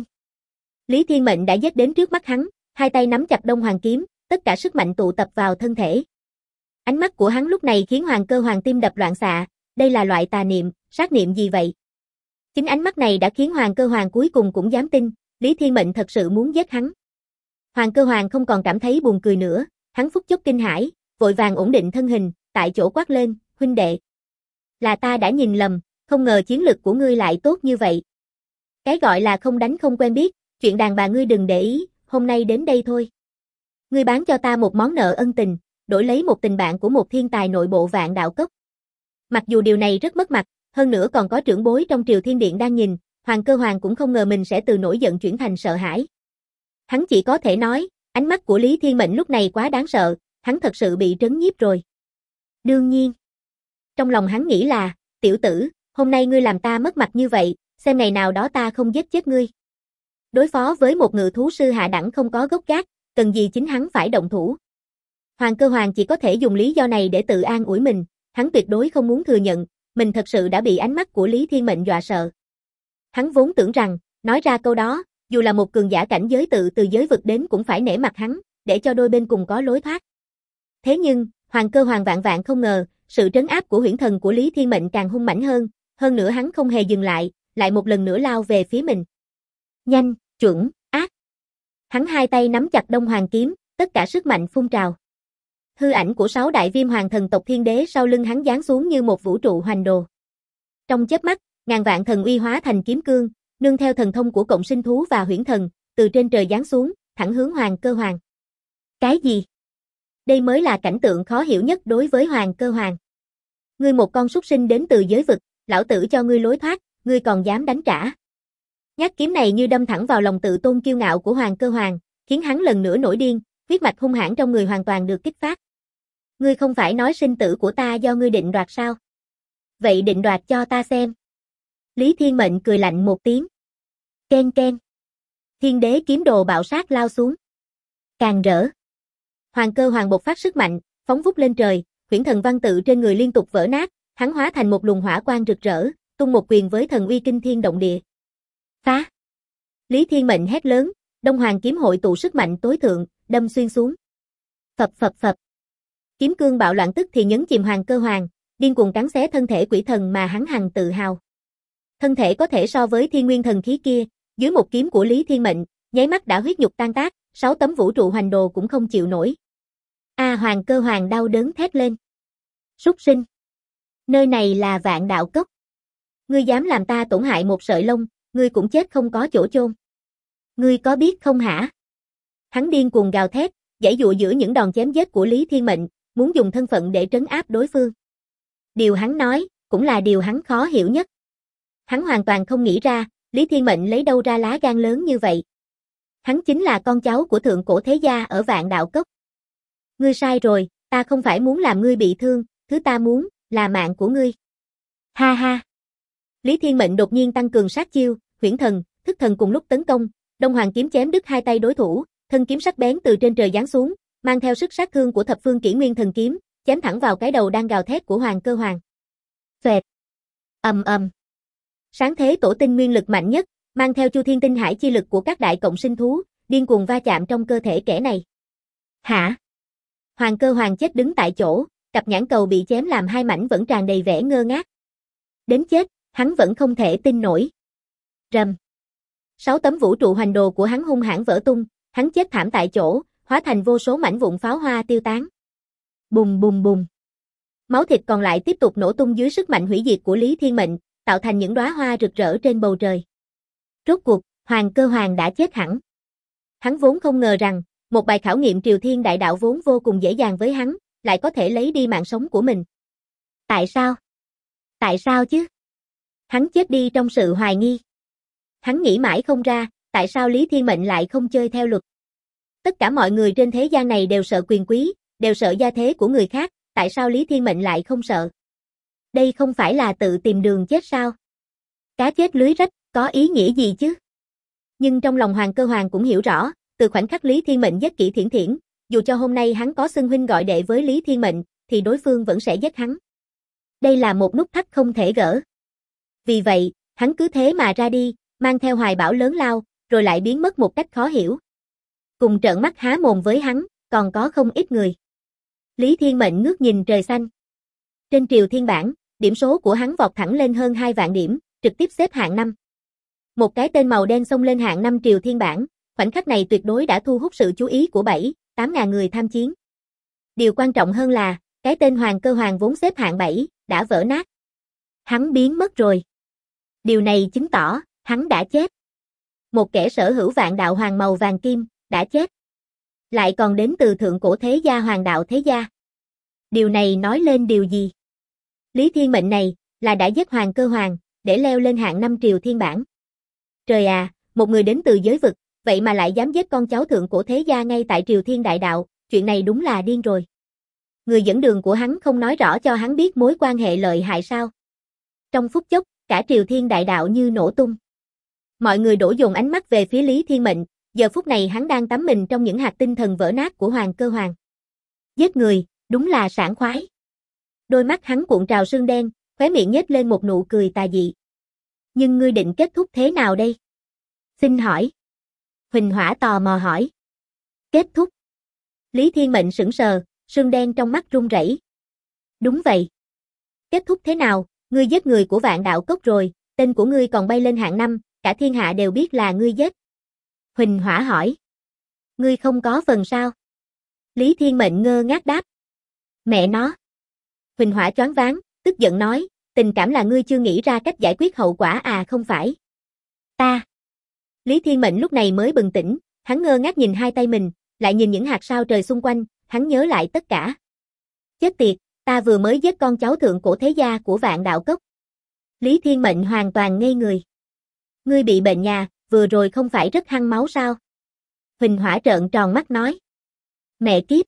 S1: Lý Thiên Mệnh đã giết đến trước mắt hắn, hai tay nắm chặt Đông Hoàng kiếm, tất cả sức mạnh tụ tập vào thân thể. Ánh mắt của hắn lúc này khiến Hoàng Cơ Hoàng tim đập loạn xạ, đây là loại tà niệm, sát niệm gì vậy? Chính ánh mắt này đã khiến Hoàng Cơ Hoàng cuối cùng cũng dám tin, Lý Thiên Mệnh thật sự muốn giết hắn. Hoàng Cơ Hoàng không còn cảm thấy buồn cười nữa, hắn phút chốc kinh hãi, vội vàng ổn định thân hình, tại chỗ quát lên, huynh đệ. Là ta đã nhìn lầm, không ngờ chiến lực của ngươi lại tốt như vậy. Cái gọi là không đánh không quen biết, chuyện đàn bà ngươi đừng để ý, hôm nay đến đây thôi. Ngươi bán cho ta một món nợ ân tình, đổi lấy một tình bạn của một thiên tài nội bộ Vạn Đạo Cốc. Mặc dù điều này rất mất mặt, hơn nữa còn có trưởng bối trong Triều Thiên Điện đang nhìn, Hoàng Cơ Hoàng cũng không ngờ mình sẽ từ nổi giận chuyển thành sợ hãi. Hắn chỉ có thể nói, ánh mắt của Lý Thiên Mệnh lúc này quá đáng sợ, hắn thật sự bị trấn nhiếp rồi. Đương nhiên. Trong lòng hắn nghĩ là, tiểu tử, hôm nay ngươi làm ta mất mặt như vậy, xem ngày nào đó ta không giết chết ngươi. Đối phó với một ngự thú sư hạ đẳng không có gốc gác, cần gì chính hắn phải động thủ. Hoàng Cơ Hoàng chỉ có thể dùng lý do này để tự an ủi mình, hắn tuyệt đối không muốn thừa nhận, mình thật sự đã bị ánh mắt của Lý Thiên Mệnh dọa sợ. Hắn vốn tưởng rằng, nói ra câu đó, dù là một cường giả cảnh giới tự từ giới vực đến cũng phải nể mặt hắn, để cho đôi bên cùng có lối thoát. Thế nhưng, Hoàng Cơ Hoàng vạn vạn không ngờ, sự trấn áp của huyễn thần của Lý Thiên Mệnh càng hung mãnh hơn nữa hắn không hề dừng lại một lần nữa lao về phía mình. Nhanh, chuẩn, ác. Hắn hai tay nắm chặt Đông Hoàng kiếm, tất cả sức mạnh phun trào. Hư ảnh của 6 đại viêm hoàng thần tộc thiên đế sau lưng hắn giáng xuống như một vũ trụ hoành đồ. Trong chớp mắt, ngàn vạn thần uy hóa thành kiếm cương, nương theo thần thông của cộng sinh thú và huyễn thần, từ trên trời giáng xuống, thẳng hướng Hoàng Cơ Hoàng. Cái gì? Đây mới là cảnh tượng khó hiểu nhất đối với Hoàng Cơ Hoàng. Ngươi một con súc sinh đến từ giới vực, lão tử cho ngươi lối thoát, ngươi còn dám đánh trả. Nhát kiếm này như đâm thẳng vào lòng tự tôn kiêu ngạo của Hoàng Cơ Hoàng, khiến hắn lần nữa nổi điên, huyết mạch hung hãn trong người hoàn toàn được kích phát. Ngươi không phải nói sinh tử của ta do ngươi định đoạt sao? Vậy định đoạt cho ta xem. Lý Thiên Mệnh cười lạnh một tiếng. Ken ken. Thiên đế kiếm đồ bạo sát lao xuống. Càng rỡ. Hoàng Cơ Hoàng bộc phát sức mạnh, phóng vút lên trời, huyễn thần văn tự trên người liên tục vỡ nát, hắn hóa thành một luồng hỏa quang rực rỡ, tung một quyền với thần uy kinh thiên động địa. Phá! Lý Thiên Mệnh hét lớn, Đông Hoàng kiếm hội tụ sức mạnh tối thượng, đâm xuyên xuống. Phập phập phập. Kiếm cương bạo loạn tức thì nhấn chìm Hoàng Cơ Hoàng, điên cuồng cắn xé thân thể quỷ thần mà hắn hằng tự hào. Thân thể có thể so với thiên nguyên thần khí kia, dưới một kiếm của Lý Thiên Mệnh, nháy mắt đã huyết nhục tan tác, 6 tấm vũ trụ hoành đồ cũng không chịu nổi. Hoàng Cơ Hoàng đau đớn thét lên. Súc sinh! Nơi này là Vạn Đạo Cốc. Ngươi dám làm ta tổn hại một sợi lông, ngươi cũng chết không có chỗ chôn. Ngươi có biết không hả? Hắn điên cuồng gào thét, giãy giụa giữa những đòn chém giết của Lý Thiên Mệnh, muốn dùng thân phận để trấn áp đối phương. Điều hắn nói, cũng là điều hắn khó hiểu nhất. Hắn hoàn toàn không nghĩ ra, Lý Thiên Mệnh lấy đâu ra lá gan lớn như vậy. Hắn chính là con cháu của thượng cổ thế gia ở Vạn Đạo Cốc. Ngươi sai rồi, ta không phải muốn làm ngươi bị thương, thứ ta muốn, là mạng của ngươi. Ha ha. Lý Thiên Mệnh đột nhiên tăng cường sát chiêu, huyễn thần, thức thần cùng lúc tấn công, Đông Hoàng kiếm chém đứt hai tay đối thủ, thân kiếm sắc bén từ trên trời giáng xuống, mang theo sức sát thương của thập phương kỷ nguyên thần kiếm, chém thẳng vào cái đầu đang gào thét của Hoàng Cơ Hoàng. Phệt. Ầm ầm. Sáng thế tổ tinh nguyên lực mạnh nhất, mang theo chu thiên tinh hải chi lực của các đại cộng sinh thú, điên cuồng va chạm trong cơ thể kẻ này. Hả? Hoàng Cơ Hoàng chết đứng tại chỗ, cặp nhãn cầu bị chém làm hai mảnh vẫn tràn đầy vẻ ngơ ngác. Đến chết, hắn vẫn không thể tin nổi. Rầm. 6 tấm vũ trụ hoành đồ của hắn hung hãn vỡ tung, hắn chết thảm tại chỗ, hóa thành vô số mảnh vụn pháo hoa tiêu tán. Bùng bùng bùng. Máu thịt còn lại tiếp tục nổ tung dưới sức mạnh hủy diệt của Lý Thiên Mệnh, tạo thành những đóa hoa rực rỡ trên bầu trời. Rốt cuộc, Hoàng Cơ Hoàng đã chết hẳn. Hắn vốn không ngờ rằng, một bài khảo nghiệm triều thiên đại đạo vốn vô cùng dễ dàng với hắn, lại có thể lấy đi mạng sống của mình. Tại sao? Tại sao chứ? Hắn chết đi trong sự hoài nghi. Hắn nghĩ mãi không ra, tại sao Lý Thiên Mệnh lại không chơi theo luật. Tất cả mọi người trên thế gian này đều sợ quyền quý, đều sợ gia thế của người khác, tại sao Lý Thiên Mệnh lại không sợ? Đây không phải là tự tìm đường chết sao? Cá chết lưới rách, có ý nghĩa gì chứ? Nhưng trong lòng Hoàng Cơ Hoàng cũng hiểu rõ, từ khoảnh khắc Lý Thiên Mệnh giết Kỷ Thiển Thiển, dù cho hôm nay hắn có xưng huynh gọi đệ với Lý Thiên Mệnh, thì đối phương vẫn sẽ giết hắn. Đây là một nút thắt không thể gỡ. Vì vậy, hắn cứ thế mà ra đi, mang theo hoài bão lớn lao, rồi lại biến mất một cách khó hiểu. Cùng trợn mắt há mồm với hắn, còn có không ít người. Lý Thiên Mệnh ngước nhìn trời xanh. Trên Triều Thiên bảng, điểm số của hắn vọt thẳng lên hơn 2 vạn điểm, trực tiếp xếp hạng 5. Một cái tên màu đen xông lên hạng 5 Triều Thiên bảng, khoảnh khắc này tuyệt đối đã thu hút sự chú ý của 7-8 ngàn người tham chiến. Điều quan trọng hơn là, cái tên Hoàng Cơ Hoàng vốn xếp hạng 7, đã vỡ nát. Hắn biến mất rồi. Điều này chứng tỏ, hắn đã chết. Một kẻ sở hữu vạn đạo hoàng màu vàng kim, đã chết. Lại còn đến từ thượng cổ thế gia Hoàng Đạo Thế Gia. Điều này nói lên điều gì? Lý Thiên Mệnh này, là đã giết Hoàng Cơ Hoàng, để leo lên hạng 5 Triều Thiên bảng. Trời à, một người đến từ giới vực, vậy mà lại dám giết con cháu thượng cổ thế gia ngay tại Triều Thiên Đại Đạo, chuyện này đúng là điên rồi. Người dẫn đường của hắn không nói rõ cho hắn biết mối quan hệ lợi hại sao? Trong phút chốc, cả Triều Thiên Đại Đạo như nổ tung. Mọi người đổ dồn ánh mắt về phía Lý Thiên Mệnh, giờ phút này hắn đang tắm mình trong những hạt tinh thần vỡ nát của Hoàng Cơ Hoàng. Giết người, đúng là sảng khoái. Đôi mắt hắn cuộn trào sương đen, khóe miệng nhếch lên một nụ cười tà dị. Nhưng ngươi định kết thúc thế nào đây? Xin hỏi. Huỳnh Hỏa tò mò hỏi. Kết thúc. Lý Thiên Mệnh sững sờ, sương đen trong mắt run rẩy. Đúng vậy. Kết thúc thế nào, ngươi giết người của Vạn Đạo Cốc rồi, tên của ngươi còn bay lên hạng 5, cả thiên hạ đều biết là ngươi giết. Huỳnh Hỏa hỏi. Ngươi không có phần sao? Lý Thiên Mệnh ngơ ngác đáp. Mẹ nó. Huỳnh Hỏa choáng váng, tức giận nói, tình cảm là ngươi chưa nghĩ ra cách giải quyết hậu quả à không phải? Ta. Lý Thiên Mệnh lúc này mới bừng tỉnh, hắn ngơ ngác nhìn hai tay mình, lại nhìn những hạt sao trời xung quanh, hắn nhớ lại tất cả. Chết tiệt, ta vừa mới giết con cháu thượng cổ thế gia của Vạn Đạo Cốc. Lý Thiên Mệnh hoàn toàn ngây người. Ngươi bị bệnh nhà, vừa rồi không phải rất hăng máu sao? Huỳnh Hỏa trợn tròn mắt nói. Mẹ kiếp.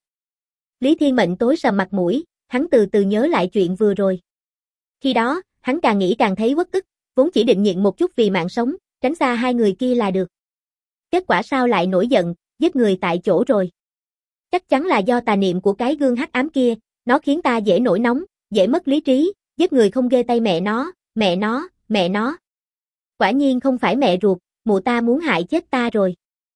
S1: Lý Thiên Mệnh tối sầm mặt mũi, hắn từ từ nhớ lại chuyện vừa rồi. Khi đó, hắn càng nghĩ càng thấy uất ức, vốn chỉ định nhịn một chút vì mạng sống, tránh xa hai người kia là được. Kết quả sao lại nổi giận, giết người tại chỗ rồi. Chắc chắn là do tà niệm của cái gương hắc ám kia, nó khiến ta dễ nổi nóng, dễ mất lý trí, giết người không ghê tay mẹ nó, mẹ nó, mẹ nó. Quả nhiên không phải mẹ ruột, mụ ta muốn hại chết ta rồi.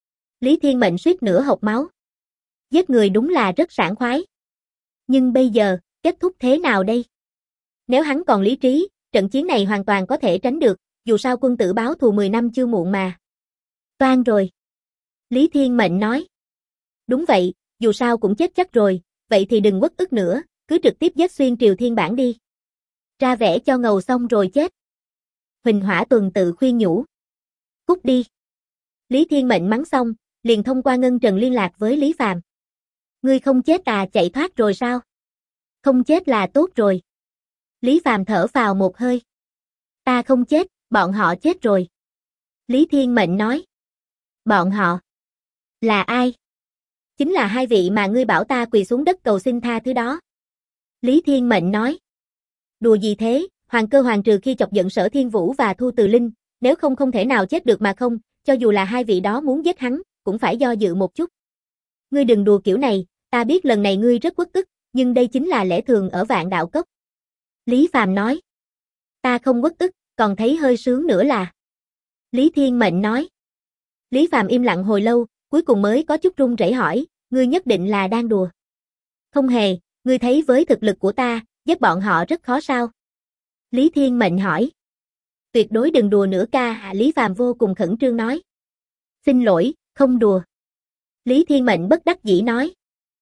S1: Lý Thiên Mệnh suýt nữa hộc máu. Giết người đúng là rất sảng khoái. Nhưng bây giờ, kết thúc thế nào đây? Nếu hắn còn lý trí, trận chiến này hoàn toàn có thể tránh được, dù sao quân tử báo thù 10 năm chưa muộn mà. Toan rồi. Lý Thiên Mệnh nói. Đúng vậy, dù sao cũng chết chắc rồi, vậy thì đừng uất ức nữa, cứ trực tiếp giết xuyên Triều Thiên bản đi. Ra vẻ cho ngầu xong rồi chết. Huỳnh Hỏa tuần tự khuyên nhủ. Cút đi. Lý Thiên Mệnh mắng xong, liền thông qua ngân trần liên lạc với Lý Phàm. Ngươi không chết à, chạy thoát rồi sao? Không chết là tốt rồi. Lý Phàm thở phào một hơi. Ta không chết, bọn họ chết rồi. Lý Thiên Mệnh nói. Bọn họ? Là ai? Chính là hai vị mà ngươi bảo ta quỳ xuống đất cầu xin tha thứ đó. Lý Thiên Mệnh nói. Đùa gì thế, Hoàng Cơ Hoàng trừ khi chọc giận Sở Thiên Vũ và Thu Từ Linh, nếu không không thể nào chết được mà không, cho dù là hai vị đó muốn giết hắn, cũng phải do dự một chút. Ngươi đừng đùa kiểu này, ta biết lần này ngươi rất uất ức, nhưng đây chính là lẽ thường ở Vạn Đạo Cốc. Lý Phàm nói. Ta không uất ức, còn thấy hơi sướng nữa là. Lý Thiên Mệnh nói. Lý Phàm im lặng hồi lâu, cuối cùng mới có chút run rẩy hỏi, ngươi nhất định là đang đùa. Không hề, ngươi thấy với thực lực của ta, giết bọn họ rất khó sao? Lý Thiên Mệnh hỏi. Tuyệt đối đừng đùa nữa ca, Lý Phàm vô cùng khẩn trương nói. Xin lỗi, không đùa. Lý Thiên Mệnh bất đắc dĩ nói.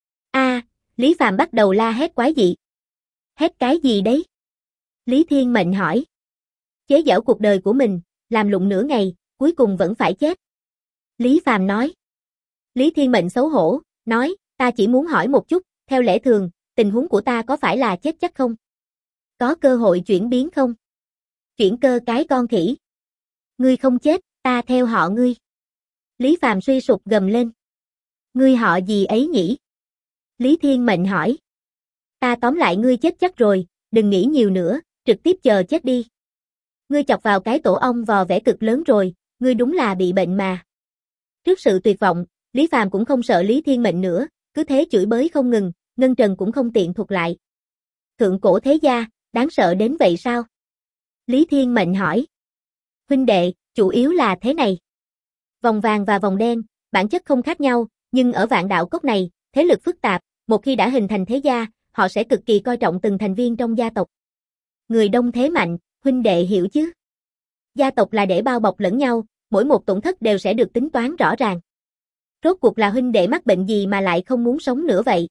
S1: Lý Phàm bắt đầu la hét quái dị. Hét cái gì đấy? Lý Thiên Mệnh hỏi. Chế giễu cuộc đời của mình, làm lụng nửa ngày, cuối cùng vẫn phải chết. Lý Phàm nói. Lý Thiên Mệnh xấu hổ, nói, ta chỉ muốn hỏi một chút, theo lẽ thường, tình huống của ta có phải là chết chắc không? Có cơ hội chuyển biến không? Chuyển cơ cái con khỉ. Ngươi không chết, ta theo họ ngươi. Lý Phàm suy sụp gầm lên. Ngươi họ gì ấy nhỉ? Lý Thiên Mệnh hỏi. Ta tóm lại ngươi chết chắc rồi, đừng nghĩ nhiều nữa, trực tiếp chờ chết đi. Ngươi chọc vào cái tổ ong vò vẽ cực lớn rồi, ngươi đúng là bị bệnh mà. Trước sự tuyệt vọng, Lý Phàm cũng không sợ Lý Thiên Mệnh nữa, cứ thế chửi bới không ngừng, Ngân Trần cũng không tiện thuật lại. Thượng cổ thế gia, đáng sợ đến vậy sao? Lý Thiên Mệnh hỏi. Huynh đệ, chủ yếu là thế này. Vòng vàng và vòng đen, bản chất không khác nhau, nhưng ở Vạn Đạo Cốc này, thế lực phức tạp, một khi đã hình thành thế gia, họ sẽ cực kỳ coi trọng từng thành viên trong gia tộc. Người đông thế mạnh, huynh đệ hiểu chứ? Gia tộc là để bao bọc lẫn nhau, mỗi một tổn thất đều sẽ được tính toán rõ ràng. Rốt cuộc là huynh đệ mắc bệnh gì mà lại không muốn sống nữa vậy?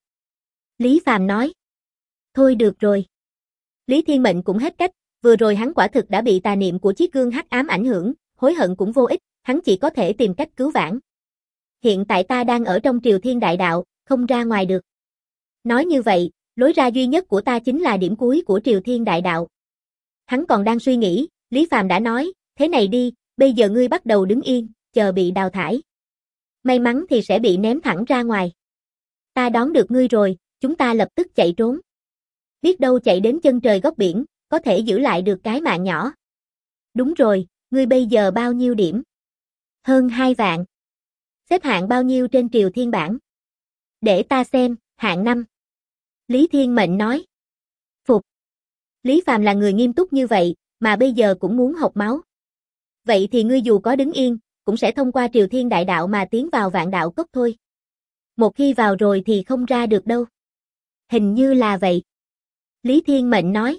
S1: Lý Phàm nói. Thôi được rồi. Lý Thiên Mệnh cũng hết cách, vừa rồi hắn quả thực đã bị tà niệm của chiếc gương hắc ám ảnh hưởng, hối hận cũng vô ích, hắn chỉ có thể tìm cách cứu vãn. Hiện tại ta đang ở trong Triều Thiên Đại Đạo, không ra ngoài được. Nói như vậy, lối ra duy nhất của ta chính là điểm cuối của Triều Thiên Đại Đạo. Hắn còn đang suy nghĩ, Lý Phàm đã nói, thế này đi, bây giờ ngươi bắt đầu đứng yên, chờ bị đào thải. May mắn thì sẽ bị ném thẳng ra ngoài. Ta đón được ngươi rồi, chúng ta lập tức chạy trốn. Biết đâu chạy đến chân trời góc biển, có thể giữ lại được cái mạng nhỏ. Đúng rồi, ngươi bây giờ bao nhiêu điểm? Hơn 2 vạn. Xếp hạng bao nhiêu trên Triều Thiên bảng? Để ta xem, hạng 5. Lý Thiên Mệnh nói. Phục. Lý Phàm là người nghiêm túc như vậy, mà bây giờ cũng muốn học máu. Vậy thì ngươi dù có đứng yên, cũng sẽ thông qua Triều Thiên Đại Đạo mà tiến vào Vạn Đạo Cốc thôi. Một khi vào rồi thì không ra được đâu. Hình như là vậy. Lý Thiên Mệnh nói.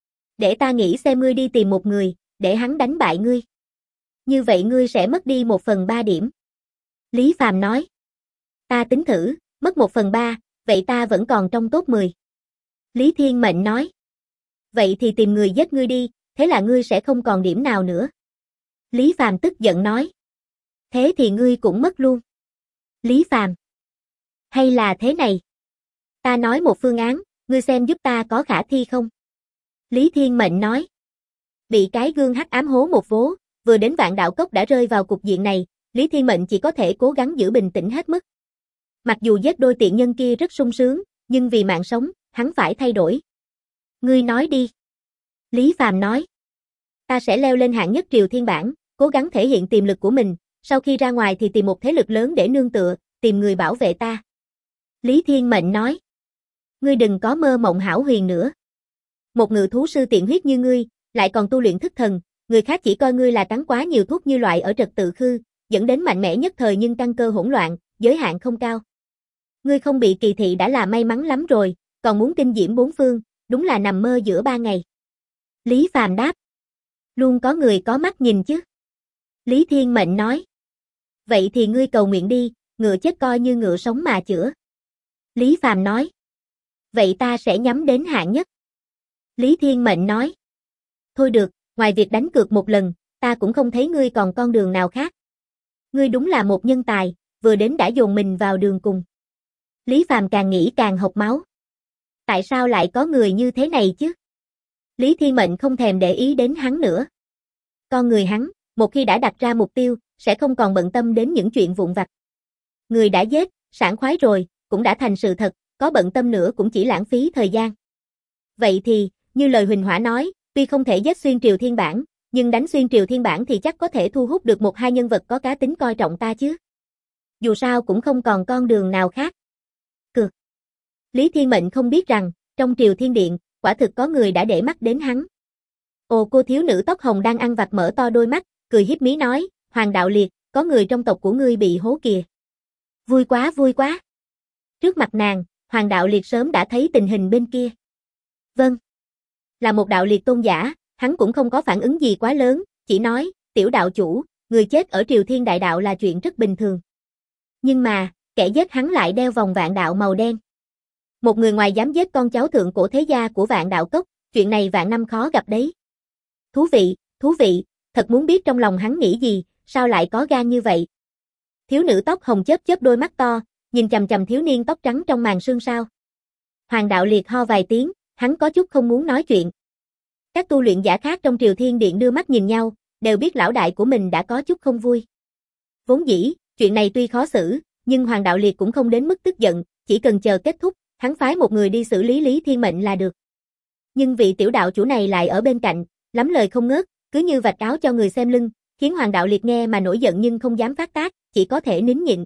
S1: Để ta nghĩ xem ngươi đi tìm một người, để hắn đánh bại ngươi. Như vậy ngươi sẽ mất đi 1/3 điểm. Lý Phàm nói. Ta tính thử, mất 1/3, vậy ta vẫn còn trong top 10. Lý Thiên Mệnh nói. Vậy thì tìm người giết ngươi đi, thế là ngươi sẽ không còn điểm nào nữa. Lý Phàm tức giận nói. Thế thì ngươi cũng mất luôn. Lý Phàm. Hay là thế này? Ta nói một phương án, ngươi xem giúp ta có khả thi không? Lý Thiên Mệnh nói. Bị cái gương hắc ám hố một vố, vừa đến Vạn Đạo Cốc đã rơi vào cục diện này, Lý Thiên Mệnh chỉ có thể cố gắng giữ bình tĩnh hết mức. Mặc dù giết đôi tiện nhân kia rất sung sướng, nhưng vì mạng sống, hắn phải thay đổi. Ngươi nói đi. Lý Phàm nói. Ta sẽ leo lên hạng nhất Triều Thiên bảng, cố gắng thể hiện tiềm lực của mình, sau khi ra ngoài thì tìm một thế lực lớn để nương tựa, tìm người bảo vệ ta. Lý Thiên Mệnh nói. Ngươi đừng có mơ mộng hão huyền nữa. Một ngự thú sư tiện huyết như ngươi, lại còn tu luyện thức thần, người khác chỉ coi ngươi là cắn quá nhiều thuốc như loại ở trật tự khư, dẫn đến mạnh mẽ nhất thời nhưng căn cơ hỗn loạn, giới hạn không cao. Ngươi không bị kỳ thị đã là may mắn lắm rồi, còn muốn kinh diễm bốn phương, đúng là nằm mơ giữa ban ngày. Lý Phàm đáp. Luôn có người có mắt nhìn chứ. Lý Thiên Mệnh nói. Vậy thì ngươi cầu nguyện đi, ngựa chết coi như ngựa sống mà chữa. Lý Phàm nói. Vậy ta sẽ nhắm đến hạng nhất. Lý Thiên Mệnh nói. Thôi được, ngoài việc đánh cược một lần, ta cũng không thấy ngươi còn con đường nào khác. Ngươi đúng là một nhân tài, vừa đến đã dồn mình vào đường cùng. Lý Phàm càng nghĩ càng hộc máu. Tại sao lại có người như thế này chứ? Lý Thiên Mệnh không thèm để ý đến hắn nữa. Con người hắn, một khi đã đặt ra mục tiêu, sẽ không còn bận tâm đến những chuyện vụn vặt. Người đã giết, sảng khoái rồi, cũng đã thành sự thật, có bận tâm nữa cũng chỉ lãng phí thời gian. Vậy thì, như lời Huỳnh Hỏa nói, tuy không thể giết xuyên Triều Thiên bảng, nhưng đánh xuyên Triều Thiên bảng thì chắc có thể thu hút được 1-2 nhân vật có cá tính coi trọng ta chứ. Dù sao cũng không còn con đường nào khác. Cược. Lý Thiên Mệnh không biết rằng, trong Triều Thiên Điện, quả thực có người đã để mắt đến hắn. Ồ, cô thiếu nữ tóc hồng đang ăn vặt mở to đôi mắt, cười hiếp mí nói, Hoàng Đạo Liệt, có người trong tộc của ngươi bị hố kìa. Vui quá vui quá. Trước mặt nàng, Hoàng Đạo Liệt sớm đã thấy tình hình bên kia. Vâng. Là một đạo liệt tôn giả, hắn cũng không có phản ứng gì quá lớn, chỉ nói, tiểu đạo chủ, người chết ở Triều Thiên Đại Đạo là chuyện rất bình thường. Nhưng mà, kẻ giết hắn lại đeo vòng vạn đạo màu đen. Một người ngoài dám giết con cháu thượng cổ thế gia của Vạn Đạo Cốc, chuyện này vạn năm khó gặp đấy. Thú vị, Thú vị, thật muốn biết trong lòng hắn nghĩ gì, sao lại có gan như vậy. Thiếu nữ tóc hồng chớp chớp đôi mắt to, nhìn chằm chằm thiếu niên tóc trắng trong màn sương sao. Hoàng Đạo Liệt ho vài tiếng, hắn có chút không muốn nói chuyện. Các tu luyện giả khác trong Triều Thiên Điện đưa mắt nhìn nhau, đều biết lão đại của mình đã có chút không vui. Vốn dĩ, chuyện này tuy khó xử, nhưng Hoàng Đạo Liệt cũng không đến mức tức giận, chỉ cần chờ kết thúc, hắn phái một người đi xử lý Lý Thiên Mệnh là được. Nhưng vị tiểu đạo chủ này lại ở bên cạnh, lắm lời không ngớt, cứ như vạch áo cho người xem lưng, khiến Hoàng Đạo Liệt nghe mà nổi giận nhưng không dám phát tác, chỉ có thể nín nhịn.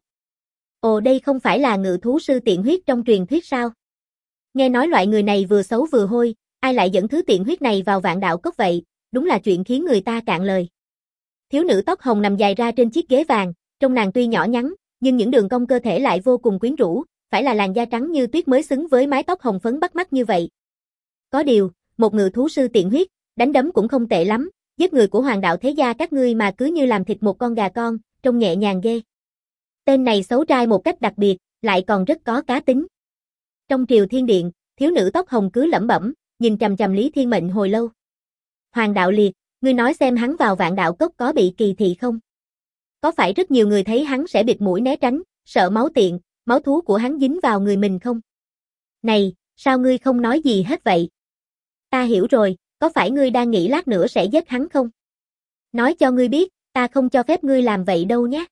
S1: Ồ, đây không phải là ngự thú sư tiện huyết trong truyền thuyết sao? Nghe nói loại người này vừa xấu vừa hôi, ai lại dẫn thứ tiện huyết này vào Vạn Đạo Cốc vậy, đúng là chuyện khiến người ta cạn lời. Thiếu nữ tóc hồng nằm dài ra trên chiếc ghế vàng, trông nàng tuy nhỏ nhắn, nhưng những đường cong cơ thể lại vô cùng quyến rũ, phải là làn da trắng như tuyết mới xứng với mái tóc hồng phấn bắt mắt như vậy. Có điều, một ngự thú sư tiện huyết, đánh đấm cũng không tệ lắm, giết người của Hoàng Đạo thế gia các ngươi mà cứ như làm thịt một con gà con, trông nhẹ nhàng ghê. Tên này xấu trai một cách đặc biệt, lại còn rất có cá tính. Trong Triều Thiên Điện, thiếu nữ tóc hồng cứ lẩm bẩm, nhìn chằm chằm Lý Thiên Mệnh hồi lâu. Hoàng Đạo Liệt, ngươi nói xem hắn vào Vạn Đạo Cốc có bị kỳ thị không? Có phải rất nhiều người thấy hắn sẽ bịt mũi né tránh, sợ máu tiện, máu thú của hắn dính vào người mình không? Này, sao ngươi không nói gì hết vậy? Ta hiểu rồi, có phải ngươi đang nghĩ lát nữa sẽ giết hắn không? Nói cho ngươi biết, ta không cho phép ngươi làm vậy đâu nhé.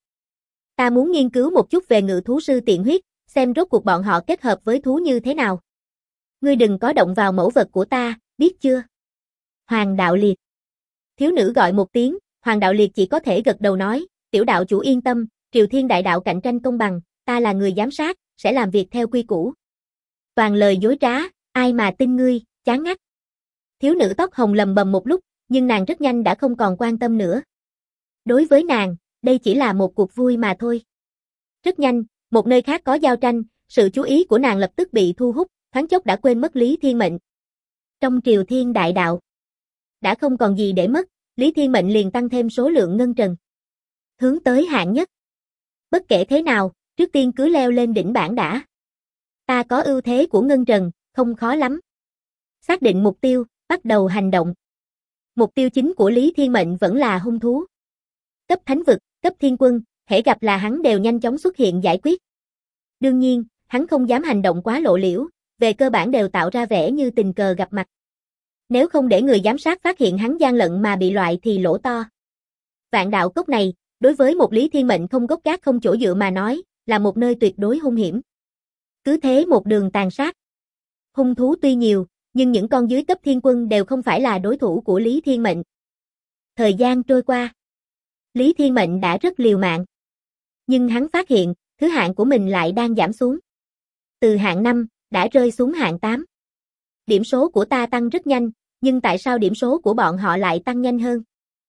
S1: Ta muốn nghiên cứu một chút về ngự thú sư tiện huyết, xem rốt cuộc bọn họ kết hợp với thú như thế nào. Ngươi đừng có động vào mẫu vật của ta, biết chưa? Hoàng Đạo Liệt. Thiếu nữ gọi một tiếng, Hoàng Đạo Liệt chỉ có thể gật đầu nói, tiểu đạo chủ yên tâm, Triều Thiên đại đạo cạnh tranh công bằng, ta là người giám sát, sẽ làm việc theo quy củ. Toàn lời dối trá, ai mà tin ngươi, chán ngắt. Thiếu nữ tóc hồng lầm bầm một lúc, nhưng nàng rất nhanh đã không còn quan tâm nữa. Đối với nàng, đây chỉ là một cuộc vui mà thôi. Rất nhanh, một nơi khác có giao tranh, sự chú ý của nàng lập tức bị thu hút, thoáng chốc đã quên mất Lý Thiên Mệnh. Trong Triều Thiên đại đạo, đã không còn gì để mất, Lý Thiên Mệnh liền tăng thêm số lượng ngân trần. Hướng tới hạng nhất. Bất kể thế nào, trước tiên cứ leo lên đỉnh bảng đã. Ta có ưu thế của ngân trần, không khó lắm. Xác định mục tiêu, bắt đầu hành động. Mục tiêu chính của Lý Thiên Mệnh vẫn là hung thú. Cấp thánh vực, cấp thiên quân, hễ gặp là hắn đều nhanh chóng xuất hiện giải quyết. Đương nhiên, hắn không dám hành động quá lộ liễu, về cơ bản đều tạo ra vẻ như tình cờ gặp mặt. Nếu không để người giám sát phát hiện hắn gian lận mà bị loại thì lỗ to. Vạn Đạo Cốc này, đối với một Lý Thiên Mệnh không gốc gác không chỗ dựa mà nói, là một nơi tuyệt đối hung hiểm. Cứ thế một đường tàn sát. Hung thú tuy nhiều, nhưng những con dưới cấp thiên quân đều không phải là đối thủ của Lý Thiên Mệnh. Thời gian trôi qua. Lý Thiên Mệnh đã rất liều mạng. Nhưng hắn phát hiện, thứ hạng của mình lại đang giảm xuống. Từ hạng 5, đã rơi xuống hạng 8. Điểm số của ta tăng rất nhanh, nhưng tại sao điểm số của bọn họ lại tăng nhanh hơn?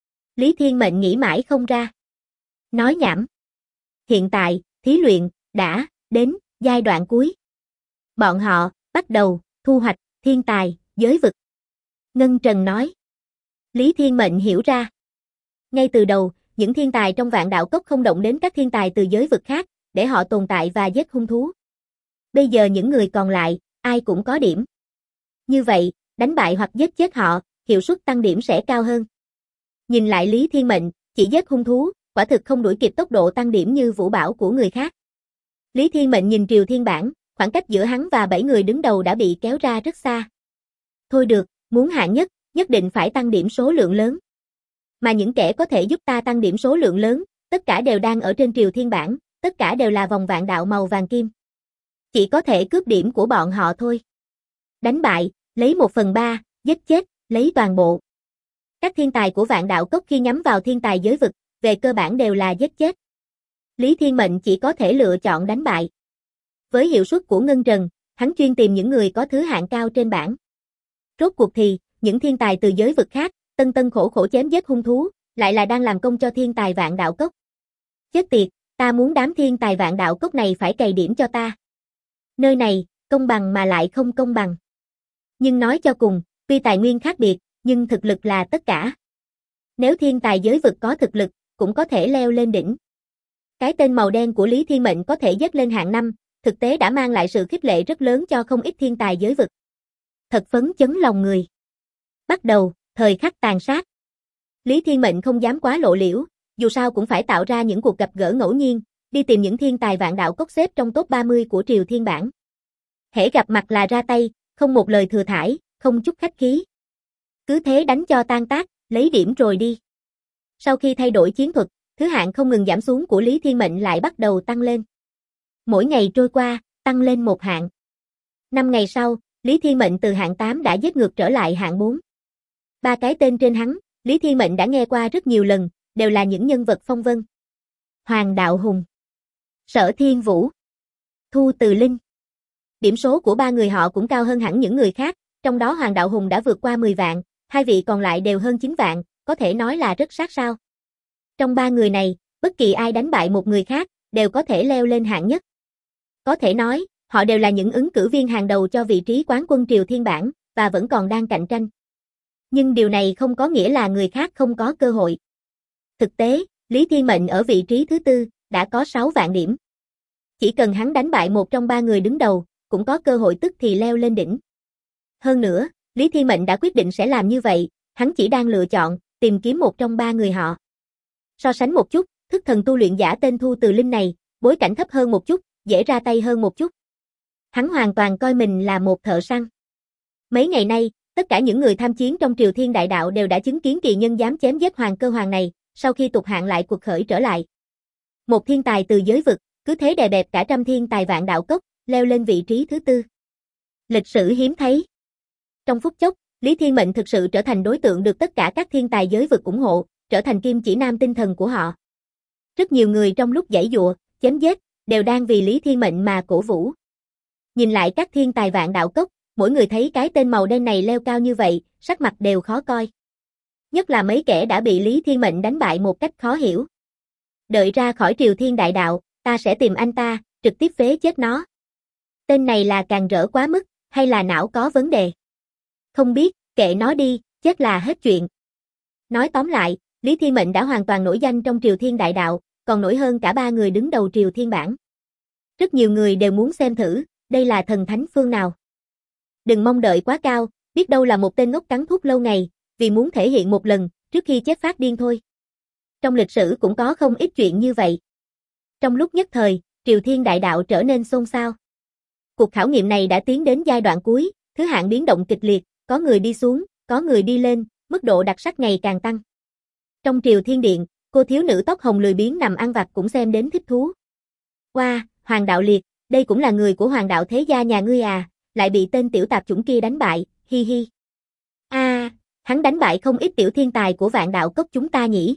S1: Lý Thiên Mệnh nghĩ mãi không ra. Nói nhảm. Hiện tại, thí luyện, đã, đến, giai đoạn cuối. Bọn họ, bắt đầu, thu hoạch, thiên tài, giới vực. Ngân Trần nói. Lý Thiên Mệnh hiểu ra. Ngay từ đầu, những thiên tài trong Vạn Đạo Cốc không động đến các thiên tài từ giới vực khác, để họ tồn tại và giết hung thú. Bây giờ những người còn lại, ai cũng có điểm. Như vậy, đánh bại hoặc giết chết họ, hiệu suất tăng điểm sẽ cao hơn. Nhìn lại Lý Thiên Mệnh, chỉ giết hung thú, quả thực không đuổi kịp tốc độ tăng điểm như vũ bảo của người khác. Lý Thiên Mệnh nhìn Triều Thiên bảng, khoảng cách giữa hắn và 7 người đứng đầu đã bị kéo ra rất xa. Thôi được, muốn hạng nhất, nhất định phải tăng điểm số lượng lớn. Mà những kẻ có thể giúp ta tăng điểm số lượng lớn, tất cả đều đang ở trên Triều Thiên bảng, tất cả đều là vòng vạn đạo màu vàng kim. Chỉ có thể cướp điểm của bọn họ thôi. Đánh bại, lấy 1/3, giết chết, lấy toàn bộ. Các thiên tài của Vạn Đạo Cốc khi nhắm vào thiên tài giới vực, về cơ bản đều là giết chết. Lý Thiên Mệnh chỉ có thể lựa chọn đánh bại. Với hiệu suất của Ngân Trần, hắn chuyên tìm những người có thứ hạng cao trên bảng. Rốt cuộc thì, những thiên tài từ giới vực khác, tân tân khổ khổ chém giết hung thú, lại là đang làm công cho thiên tài Vạn Đạo Cốc. Chết tiệt, ta muốn đám thiên tài Vạn Đạo Cốc này phải cày điểm cho ta. Nơi này, công bằng mà lại không công bằng. Nhưng nói cho cùng, tuy tài nguyên khác biệt, nhưng thực lực là tất cả. Nếu thiên tài giới vực có thực lực, cũng có thể leo lên đỉnh. Cái tên màu đen của Lý Thiên Mệnh có thể dứt lên hạng 5, thực tế đã mang lại sự khích lệ rất lớn cho không ít thiên tài giới vực. Thật phấn chấn lòng người. Bắt đầu, thời khắc tàn sát. Lý Thiên Mệnh không dám quá lộ liễu, dù sao cũng phải tạo ra những cuộc gặp gỡ ngẫu nhiên, đi tìm những thiên tài vạn đạo cốc xếp trong top 30 của Triều Thiên bảng. Hễ gặp mặt là ra tay, không một lời thừa thãi, không chút khách khí. Cứ thế đánh cho tan tác, lấy điểm rồi đi. Sau khi thay đổi chiến thuật, thứ hạng không ngừng giảm xuống của Lý Thiên Mệnh lại bắt đầu tăng lên. Mỗi ngày trôi qua, tăng lên một hạng. 5 ngày sau, Lý Thiên Mệnh từ hạng 8 đã giết ngược trở lại hạng 4. Ba cái tên trên hắn, Lý Thiên Mệnh đã nghe qua rất nhiều lần, đều là những nhân vật phong vân. Hoàng Đạo Hùng, Sở Thiên Vũ, Thu Từ Linh. Điểm số của ba người họ cũng cao hơn hẳn những người khác, trong đó Hoàng Đạo Hùng đã vượt qua 10 vạn, hai vị còn lại đều hơn 9 vạn, có thể nói là rất sát sao. Trong ba người này, bất kỳ ai đánh bại một người khác, đều có thể leo lên hạng nhất. Có thể nói, họ đều là những ứng cử viên hàng đầu cho vị trí quán quân Triều Thiên bảng, và vẫn còn đang cạnh tranh. Nhưng điều này không có nghĩa là người khác không có cơ hội. Thực tế, Lý Thiên Mệnh ở vị trí thứ tư, đã có 6 vạn điểm. Chỉ cần hắn đánh bại một trong ba người đứng đầu, cũng có cơ hội tức thì leo lên đỉnh. Hơn nữa, Lý Thiên Mệnh đã quyết định sẽ làm như vậy, hắn chỉ đang lựa chọn, tìm kiếm một trong ba người họ. So sánh một chút, thức thần tu luyện giả tên Thu Từ Linh này, bối cảnh thấp hơn một chút, dễ ra tay hơn một chút. Hắn hoàn toàn coi mình là một thợ săn. Mấy ngày nay, tất cả những người tham chiến trong Triều Thiên Đại Đạo đều đã chứng kiến kỳ nhân dám chém giết Hoàng Cơ Hoàng này, sau khi tục hạng lại cuộc khởi trở lại. Một thiên tài từ giới vực, cứ thế đè bẹp cả trăm thiên tài vạn đạo cốc, leo lên vị trí thứ tư. Lịch sử hiếm thấy. Trong phút chốc, Lý Thiên Mệnh thực sự trở thành đối tượng được tất cả các thiên tài giới vực ủng hộ, trở thành kim chỉ nam tinh thần của họ. Rất nhiều người trong lúc giãy giụa, chém giết, đều đang vì Lý Thiên Mệnh mà cổ vũ. Nhìn lại các thiên tài vạn đạo cốc, mỗi người thấy cái tên màu đen này leo cao như vậy, sắc mặt đều khó coi. Nhất là mấy kẻ đã bị Lý Thiên Mệnh đánh bại một cách khó hiểu. Đợi ra khỏi Triều Thiên Đại Đạo, ta sẽ tìm anh ta, trực tiếp phế chết nó. Tên này là càng rỡ quá mức, hay là não có vấn đề? Không biết, kệ nó đi, chết là hết chuyện. Nói tóm lại, Lý Thiên Mệnh đã hoàn toàn nổi danh trong Triều Thiên Đại Đạo, còn nổi hơn cả ba người đứng đầu Triều Thiên bảng. Rất nhiều người đều muốn xem thử, đây là thần thánh phương nào. Đừng mong đợi quá cao, biết đâu là một tên ngốc cắn thuốc lâu ngày, vì muốn thể hiện một lần, trước khi chết phát điên thôi. Trong lịch sử cũng có không ít chuyện như vậy. Trong lúc nhất thời, Triều Thiên Đại Đạo trở nên xôn xao. Cuộc khảo nghiệm này đã tiến đến giai đoạn cuối, thứ hạng biến động kịch liệt, có người đi xuống, có người đi lên, mức độ đặc sắc ngày càng tăng. Trong Triều Thiên Điện, cô thiếu nữ tóc hồng lười biếng nằm ăn vặt cũng xem đến thích thú. Wow, Hoàng Đạo Liệt, đây cũng là người của Hoàng Đạo thế gia nhà ngươi à, lại bị tên tiểu tạp chủng kia đánh bại, hi hi. Hắn đánh bại không ít tiểu thiên tài của vạn đạo cốc chúng ta nhỉ.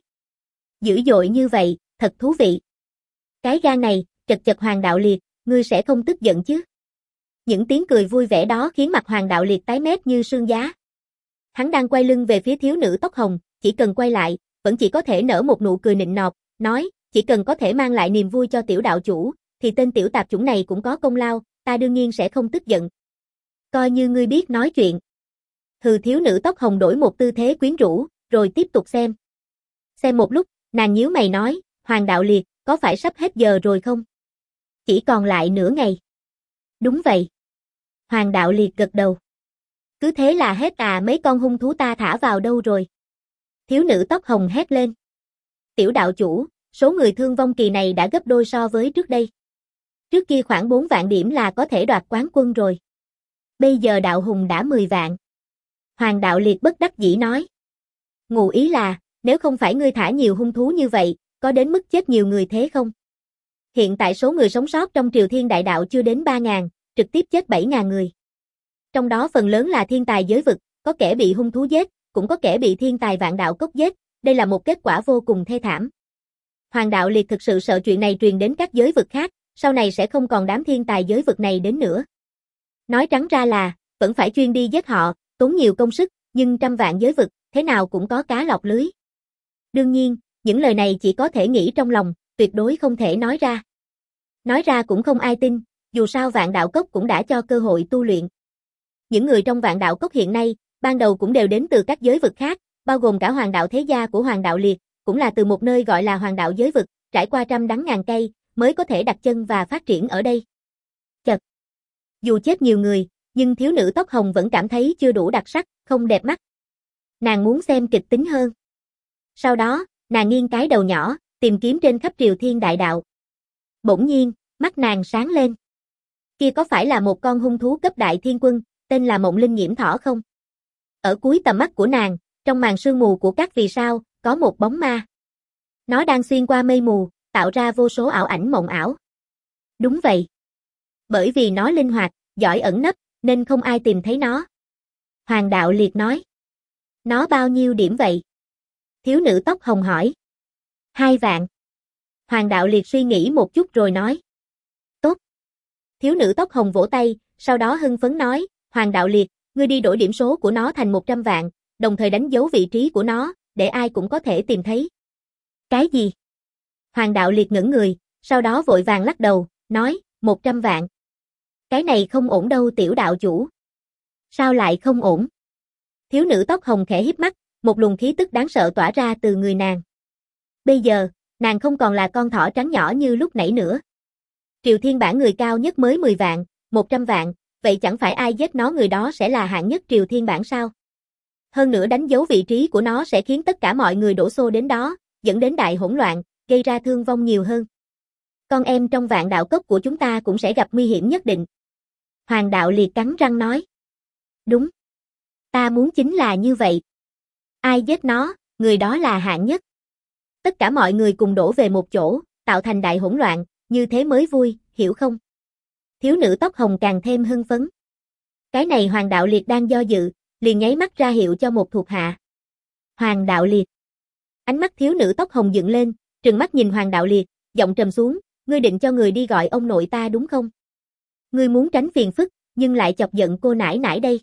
S1: Dữ dội như vậy, thật thú vị. Cái gan này, chật chật Hoàng Đạo Liệt, ngươi sẽ không tức giận chứ? Những tiếng cười vui vẻ đó khiến mặt Hoàng Đạo Liệt tái mét như sương giá. Hắn đang quay lưng về phía thiếu nữ tóc hồng, chỉ cần quay lại, vẫn chỉ có thể nở một nụ cười nịnh nọt, nói, chỉ cần có thể mang lại niềm vui cho tiểu đạo chủ, thì tên tiểu tạp chủng này cũng có công lao, ta đương nhiên sẽ không tức giận. Coi như ngươi biết nói chuyện. Hừ, thiếu nữ tóc hồng đổi một tư thế quyến rũ, rồi tiếp tục xem. Xem một lúc, nàng nhíu mày nói, Hoàng Đạo Liệt, có phải sắp hết giờ rồi không? Chỉ còn lại nửa ngày. Đúng vậy. Hoàng Đạo Liệt gật đầu. Cứ thế là hết à, mấy con hung thú ta thả vào đâu rồi? Thiếu nữ tóc hồng hét lên. Tiểu đạo chủ, số người thương vong kỳ này đã gấp đôi so với trước đây. Trước kia khoảng 4 vạn điểm là có thể đoạt quán quân rồi. Bây giờ đạo hùng đã 10 vạn. Hoàng Đạo Liệt bất đắc dĩ nói. Ngụ ý là, nếu không phải ngươi thả nhiều hung thú như vậy, có đến mức chết nhiều người thế không? Hiện tại số người sống sót trong Triều Thiên Đại Đạo chưa đến 3.000, trực tiếp chết 7.000 người. Trong đó phần lớn là thiên tài giới vực, có kẻ bị hung thú giết, cũng có kẻ bị thiên tài vạn đạo cốc giết, đây là một kết quả vô cùng thê thảm. Hoàng Đạo Liệt thực sự sợ chuyện này truyền đến các giới vực khác, sau này sẽ không còn đám thiên tài giới vực này đến nữa. Nói trắng ra là, vẫn phải chuyên đi giết họ, tốn nhiều công sức, nhưng trăm vạn giới vực, thế nào cũng có cá lọt lưới. Đương nhiên, những lời này chỉ có thể nghĩ trong lòng, tuyệt đối không thể nói ra. Nói ra cũng không ai tin, dù sao vạn đạo cốc cũng đã cho cơ hội tu luyện. Những người trong vạn đạo cốc hiện nay, ban đầu cũng đều đến từ các giới vực khác, bao gồm cả Hoàng Đạo thế gia của Hoàng Đạo Liệt, cũng là từ một nơi gọi là Hoàng Đạo giới vực, trải qua trăm đắng ngàn cây, mới có thể đặt chân và phát triển ở đây. Chật! Dù chết nhiều người, nhưng thiếu nữ tóc hồng vẫn cảm thấy chưa đủ đặc sắc, không đẹp mắt. Nàng muốn xem kịch tính hơn. Sau đó, nàng nghiêng cái đầu nhỏ, tìm kiếm trên khắp Triều Thiên Đại Đạo. Bỗng nhiên, mắt nàng sáng lên. Kia có phải là một con hung thú cấp đại thiên quân, tên là Mộng Linh Nhiễm Thỏ không? Ở cuối tầm mắt của nàng, trong màn sương mù của các vì sao, có một bóng ma. Nó đang xuyên qua mây mù, tạo ra vô số ảo ảnh mộng ảo. Đúng vậy. Bởi vì nó linh hoạt, giỏi ẩn nấp, nên không ai tìm thấy nó. Hoàng Đạo Liệt nói. Nó bao nhiêu điểm vậy? Thiếu nữ tóc hồng hỏi. 2 vạn. Hoàng Đạo Liệt suy nghĩ một chút rồi nói. Tốt. Thiếu nữ tóc hồng vỗ tay, sau đó hưng phấn nói, Hoàng Đạo Liệt, ngươi đi đổi điểm số của nó thành 100 vạn, đồng thời đánh dấu vị trí của nó, để ai cũng có thể tìm thấy. Cái gì? Hoàng Đạo Liệt ngẩn người, sau đó vội vàng lắc đầu, nói, 100 vạn. Cái này không ổn đâu tiểu đạo chủ. Sao lại không ổn? Thiếu nữ tóc hồng khẽ híp mắt, một luồng khí tức đáng sợ tỏa ra từ người nàng. Bây giờ, nàng không còn là con thỏ trắng nhỏ như lúc nãy nữa. Triều Thiên bản người cao nhất mới 10 vạn, 100 vạn, vậy chẳng phải ai giết nó người đó sẽ là hạng nhất Triều Thiên bản sao? Hơn nữa đánh dấu vị trí của nó sẽ khiến tất cả mọi người đổ xô đến đó, dẫn đến đại hỗn loạn, gây ra thương vong nhiều hơn. Con em trong Vạn Đạo Cốc của chúng ta cũng sẽ gặp nguy hiểm nhất định. Hoàng Đạo Liệt cắn răng nói. Đúng. Ta muốn chính là như vậy. Ai giết nó, người đó là hạng nhất. Tất cả mọi người cùng đổ về một chỗ, tạo thành đại hỗn loạn, như thế mới vui, hiểu không? Thiếu nữ tóc hồng càng thêm hưng phấn. Cái này Hoàng Đạo Liệt đang do dự, liền nháy mắt ra hiệu cho một thuộc hạ. Hoàng Đạo Liệt. Ánh mắt thiếu nữ tóc hồng dựng lên, trừng mắt nhìn Hoàng Đạo Liệt, giọng trầm xuống, ngươi định cho người đi gọi ông nội ta đúng không? Ngươi muốn tránh phiền phức, nhưng lại chọc giận cô nãi nãi đây.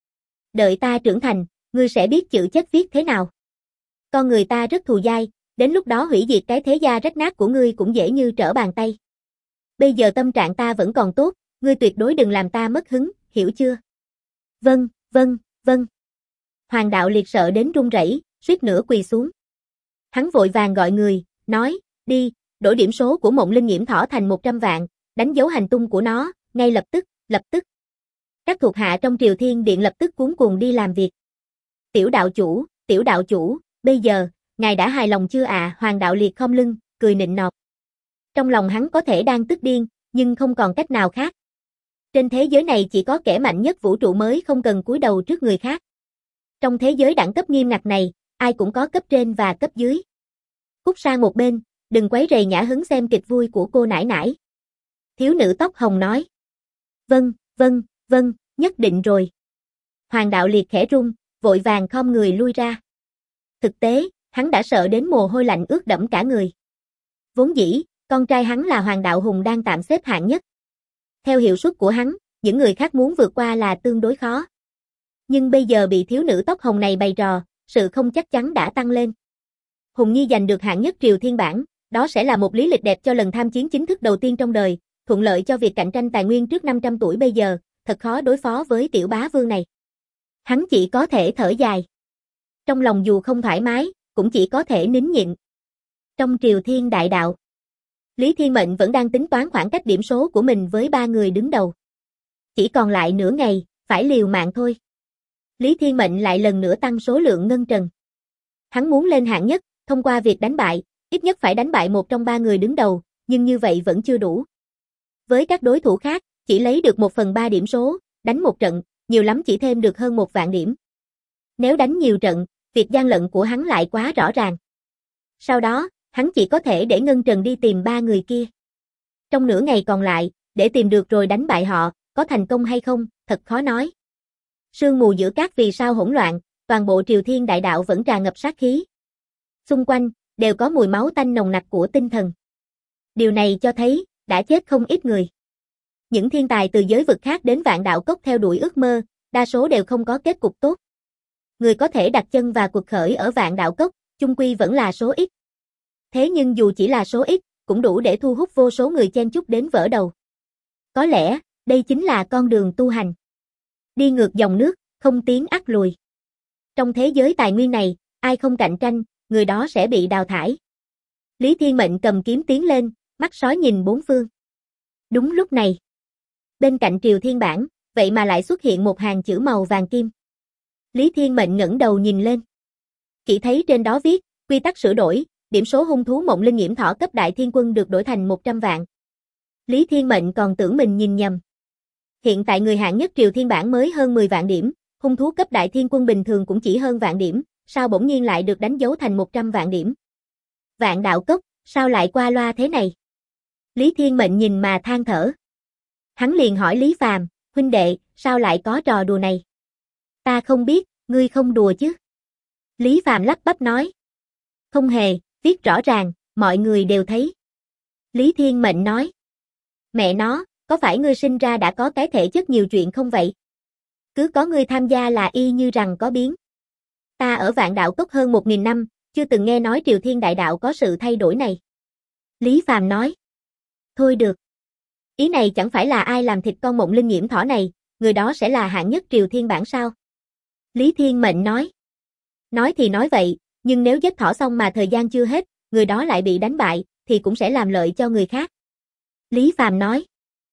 S1: Đợi ta trưởng thành, ngươi sẽ biết chữ chết viết thế nào. Con người ta rất thù dai, đến lúc đó hủy diệt cái thế gia rách nát của ngươi cũng dễ như trở bàn tay. Bây giờ tâm trạng ta vẫn còn tốt, ngươi tuyệt đối đừng làm ta mất hứng, hiểu chưa? Vâng, vâng, vâng. Hoàng Đạo Liệt sợ đến run rẩy, suýt nữa quỳ xuống. Hắn vội vàng gọi người, nói, đi, đổi điểm số của Mộng Linh Nhiễm Thỏ thành 100 vạn, đánh dấu hành tung của nó, ngay lập tức, lập tức. Các thuộc hạ trong Triều Thiên Điện lập tức cuống cuồng đi làm việc. Tiểu đạo chủ, bây giờ, ngài đã hài lòng chưa ạ? Hoàng Đạo Liệt khom lưng, cười nịnh nọt. Trong lòng hắn có thể đang tức điên, nhưng không còn cách nào khác. Trên thế giới này chỉ có kẻ mạnh nhất vũ trụ mới không cần cúi đầu trước người khác. Trong thế giới đẳng cấp nghiêm ngặt này, ai cũng có cấp trên và cấp dưới. Cút sang một bên, đừng quấy rầy nhã hứng xem kịch vui của cô nãi nãi. Thiếu nữ tóc hồng nói. Vâng, vâng, vâng, nhất định rồi. Hoàng Đạo Liệt khẽ run, vội vàng khom người lui ra. Thực tế, hắn đã sợ đến mồ hôi lạnh ướt đẫm cả người. Vốn dĩ, con trai hắn là Hoàng Đạo Hùng đang tạm xếp hạng nhất. Theo hiệu suất của hắn, những người khác muốn vượt qua là tương đối khó. Nhưng bây giờ bị thiếu nữ tóc hồng này bày trò, sự không chắc chắn đã tăng lên. Hùng Nhi giành được hạng nhất Triều Thiên bản, đó sẽ là một lý lịch đẹp cho lần tham chiến chính thức đầu tiên trong đời, thuận lợi cho việc cạnh tranh tài nguyên trước 500 tuổi bây giờ, thật khó đối phó với tiểu bá vương này. Hắn chỉ có thể thở dài. Trong lòng dù không thoải mái, cũng chỉ có thể nín nhịn. Trong Triều Thiên Đại Đạo, Lý Thiên Mệnh vẫn đang tính toán khoảng cách điểm số của mình với 3 người đứng đầu. Chỉ còn lại nửa ngày, phải liều mạng thôi. Lý Thiên Mệnh lại lần nữa tăng số lượng ngân trần. Hắn muốn lên hạng nhất, thông qua việc đánh bại, ít nhất phải đánh bại một trong 3 người đứng đầu, nhưng như vậy vẫn chưa đủ. Với các đối thủ khác, chỉ lấy được 1/3 điểm số, đánh một trận, nhiều lắm chỉ thêm được hơn 1 vạn điểm. Nếu đánh nhiều trận, việc gian lận của hắn lại quá rõ ràng. Sau đó, hắn chỉ có thể để Ngân Trần đi tìm 3 người kia. Trong nửa ngày còn lại, để tìm được rồi đánh bại họ, có thành công hay không, thật khó nói. Sương mù giữa các vì sao hỗn loạn, toàn bộ Triều Thiên Đại Đạo vẫn tràn ngập sát khí. Xung quanh, đều có mùi máu tanh nồng nặc của tinh thần. Điều này cho thấy, đã chết không ít người. Những thiên tài từ giới vực khác đến Vạn Đạo Cốc theo đuổi ước mơ, đa số đều không có kết cục tốt. Người có thể đặt chân và cuộc khởi ở Vạn Đạo Cốc, chung quy vẫn là số ít. Thế nhưng dù chỉ là số ít, cũng đủ để thu hút vô số người chen chúc đến vỡ đầu. Có lẽ, đây chính là con đường tu hành. Đi ngược dòng nước, không tiến ắt lùi. Trong thế giới tài nguyên này, ai không cạnh tranh, người đó sẽ bị đào thải. Lý Thiên Mệnh cầm kiếm tiến lên, mắt sói nhìn bốn phương. Đúng lúc này, bên cạnh Triều Thiên bản, vậy mà lại xuất hiện một hàng chữ màu vàng kim. Lý Thiên Mệnh ngẩng đầu nhìn lên. Chỉ thấy trên đó viết, Quy tắc sửa đổi, điểm số hung thú Mộng Linh Nghiễm Thỏ cấp đại thiên quân được đổi thành 100 vạn. Lý Thiên Mệnh còn tưởng mình nhìn nhầm. Hiện tại người hạng nhất Triều Thiên Bảng mới hơn 10 vạn điểm, hung thú cấp đại thiên quân bình thường cũng chỉ hơn vạn điểm, sao bỗng nhiên lại được đánh dấu thành 100 vạn điểm. Vạn đạo cốc, sao lại qua loa thế này? Lý Thiên Mệnh nhìn mà than thở. Hắn liền hỏi Lý Phàm, huynh đệ, sao lại có trò đùa này? Ta không biết, ngươi không đùa chứ? Lý Phàm lắp bắp nói. Không hề, viết rõ ràng, mọi người đều thấy. Lý Thiên Mệnh nói. Mẹ nó, có phải ngươi sinh ra đã có cái thể chất nhiều chuyện không vậy? Cứ có ngươi tham gia là y như rằng có biến. Ta ở Vạn Đạo Cốc hơn 1000 năm, chưa từng nghe nói Triều Thiên Đại Đạo có sự thay đổi này. Lý Phàm nói. Thôi được. Ý này chẳng phải là ai làm thịt con Mộng Linh Nghiễm Thỏ này, người đó sẽ là hạng nhất Triều Thiên Bảng sao? Lý Thiên Mệnh nói. Nói thì nói vậy, nhưng nếu giết thỏ xong mà thời gian chưa hết, người đó lại bị đánh bại, thì cũng sẽ làm lợi cho người khác. Lý Phàm nói.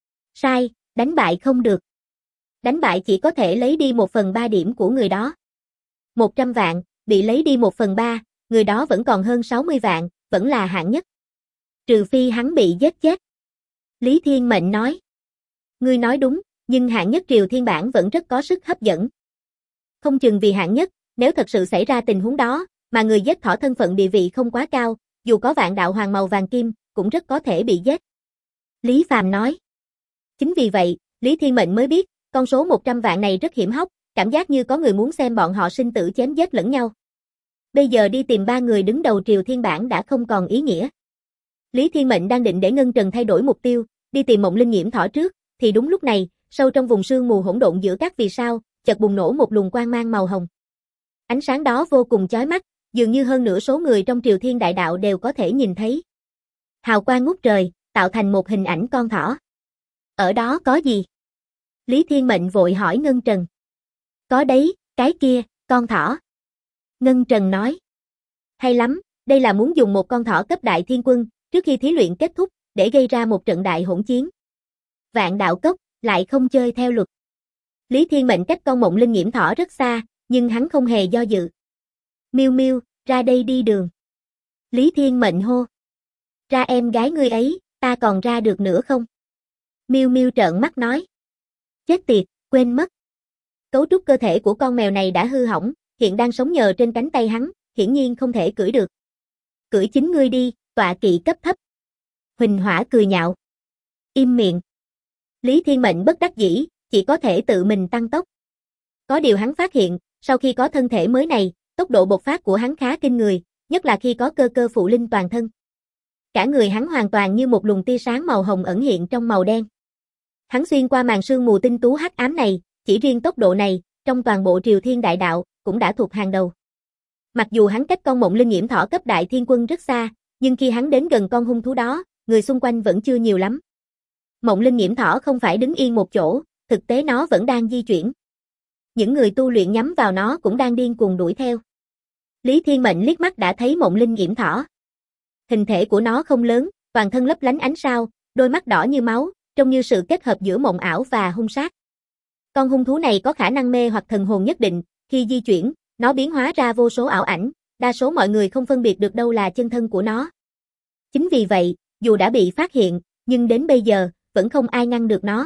S1: Sai, đánh bại không được. Đánh bại chỉ có thể lấy đi 1/3 điểm của người đó. 100 vạn, bị lấy đi 1/3, người đó vẫn còn hơn 60 vạn, vẫn là hạng nhất. Trừ phi hắn bị giết chết. Lý Thiên Mệnh nói. Ngươi nói đúng, nhưng hạng nhất Triều Thiên Bảng vẫn rất có sức hấp dẫn. Không chừng vì hạng nhất, nếu thật sự xảy ra tình huống đó, mà người giết thỏ thân phận địa vị không quá cao, dù có vạn đạo hoàng màu vàng kim, cũng rất có thể bị giết. Lý Phàm nói. Chính vì vậy, Lý Thiên Mệnh mới biết, con số 100 vạn này rất hiểm hóc, cảm giác như có người muốn xem bọn họ sinh tử chém giết lẫn nhau. Bây giờ đi tìm 3 người đứng đầu Triều Thiên Bảng đã không còn ý nghĩa. Lý Thiên Mệnh đang định để Ngân Trần thay đổi mục tiêu, đi tìm Mộng Linh Nghiễm Thỏ trước, thì đúng lúc này, sâu trong vùng sương mù hỗn độn giữa các vì sao, chợt bùng nổ một luồng quang mang màu hồng. Ánh sáng đó vô cùng chói mắt, dường như hơn nửa số người trong Triều Thiên Đại Đạo đều có thể nhìn thấy. Hào quang ngút trời, tạo thành một hình ảnh con thỏ. Ở đó có gì? Lý Thiên Mệnh vội hỏi Ngân Trần. Có đấy, cái kia, con thỏ. Ngân Trần nói. Hay lắm, đây là muốn dùng một con thỏ cấp đại thiên quân, trước khi thí luyện kết thúc, để gây ra một trận đại hỗn chiến. Vạn Đạo Cốc, lại không chơi theo luật. Lý Thiên Mệnh cách con Mộng Linh Nghiễm Thỏ rất xa, nhưng hắn không hề do dự. Miu Miu, ra đây đi đường. Lý Thiên Mệnh hô. Ra em gái ngươi ấy, ta còn ra được nữa không? Miu Miu trợn mắt nói. Chết tiệt, quên mất. Cấu trúc cơ thể của con mèo này đã hư hỏng, hiện đang sống nhờ trên cánh tay hắn, hiển nhiên không thể cưỡi được. Cưỡi chính ngươi đi, tọa kỵ cấp thấp. Huỳnh Hỏa cười nhạo. Im miệng. Lý Thiên Mệnh bất đắc dĩ, chỉ có thể tự mình tăng tốc. Có điều hắn phát hiện, sau khi có thân thể mới này, tốc độ bộc phát của hắn khá kinh người, nhất là khi có cơ cơ phụ linh toàn thân. Cả người hắn hoàn toàn như một luồng tia sáng màu hồng ẩn hiện trong màu đen. Hắn xuyên qua màn sương mù tinh tú hắc ám này, chỉ riêng tốc độ này, trong toàn bộ Triều Thiên Đại Đạo, cũng đã thuộc hàng đầu. Mặc dù hắn cách con Mộng Linh Nghiễm Thỏ cấp đại thiên quân rất xa, nhưng khi hắn đến gần con hung thú đó, người xung quanh vẫn chưa nhiều lắm. Mộng Linh Nghiễm Thỏ không phải đứng yên một chỗ, thực tế nó vẫn đang di chuyển. Những người tu luyện nhắm vào nó cũng đang điên cuồng đuổi theo. Lý Thiên Mệnh liếc mắt đã thấy Mộng Linh Nghiễm Thỏ. Hình thể của nó không lớn, toàn thân lấp lánh ánh sao, đôi mắt đỏ như máu, trông như sự kết hợp giữa mộng ảo và hung sát. Con hung thú này có khả năng mê hoặc thần hồn nhất định, khi di chuyển, nó biến hóa ra vô số ảo ảnh, đa số mọi người không phân biệt được đâu là chân thân của nó. Chính vì vậy, dù đã bị phát hiện, nhưng đến bây giờ, vẫn không ai ngăn được nó.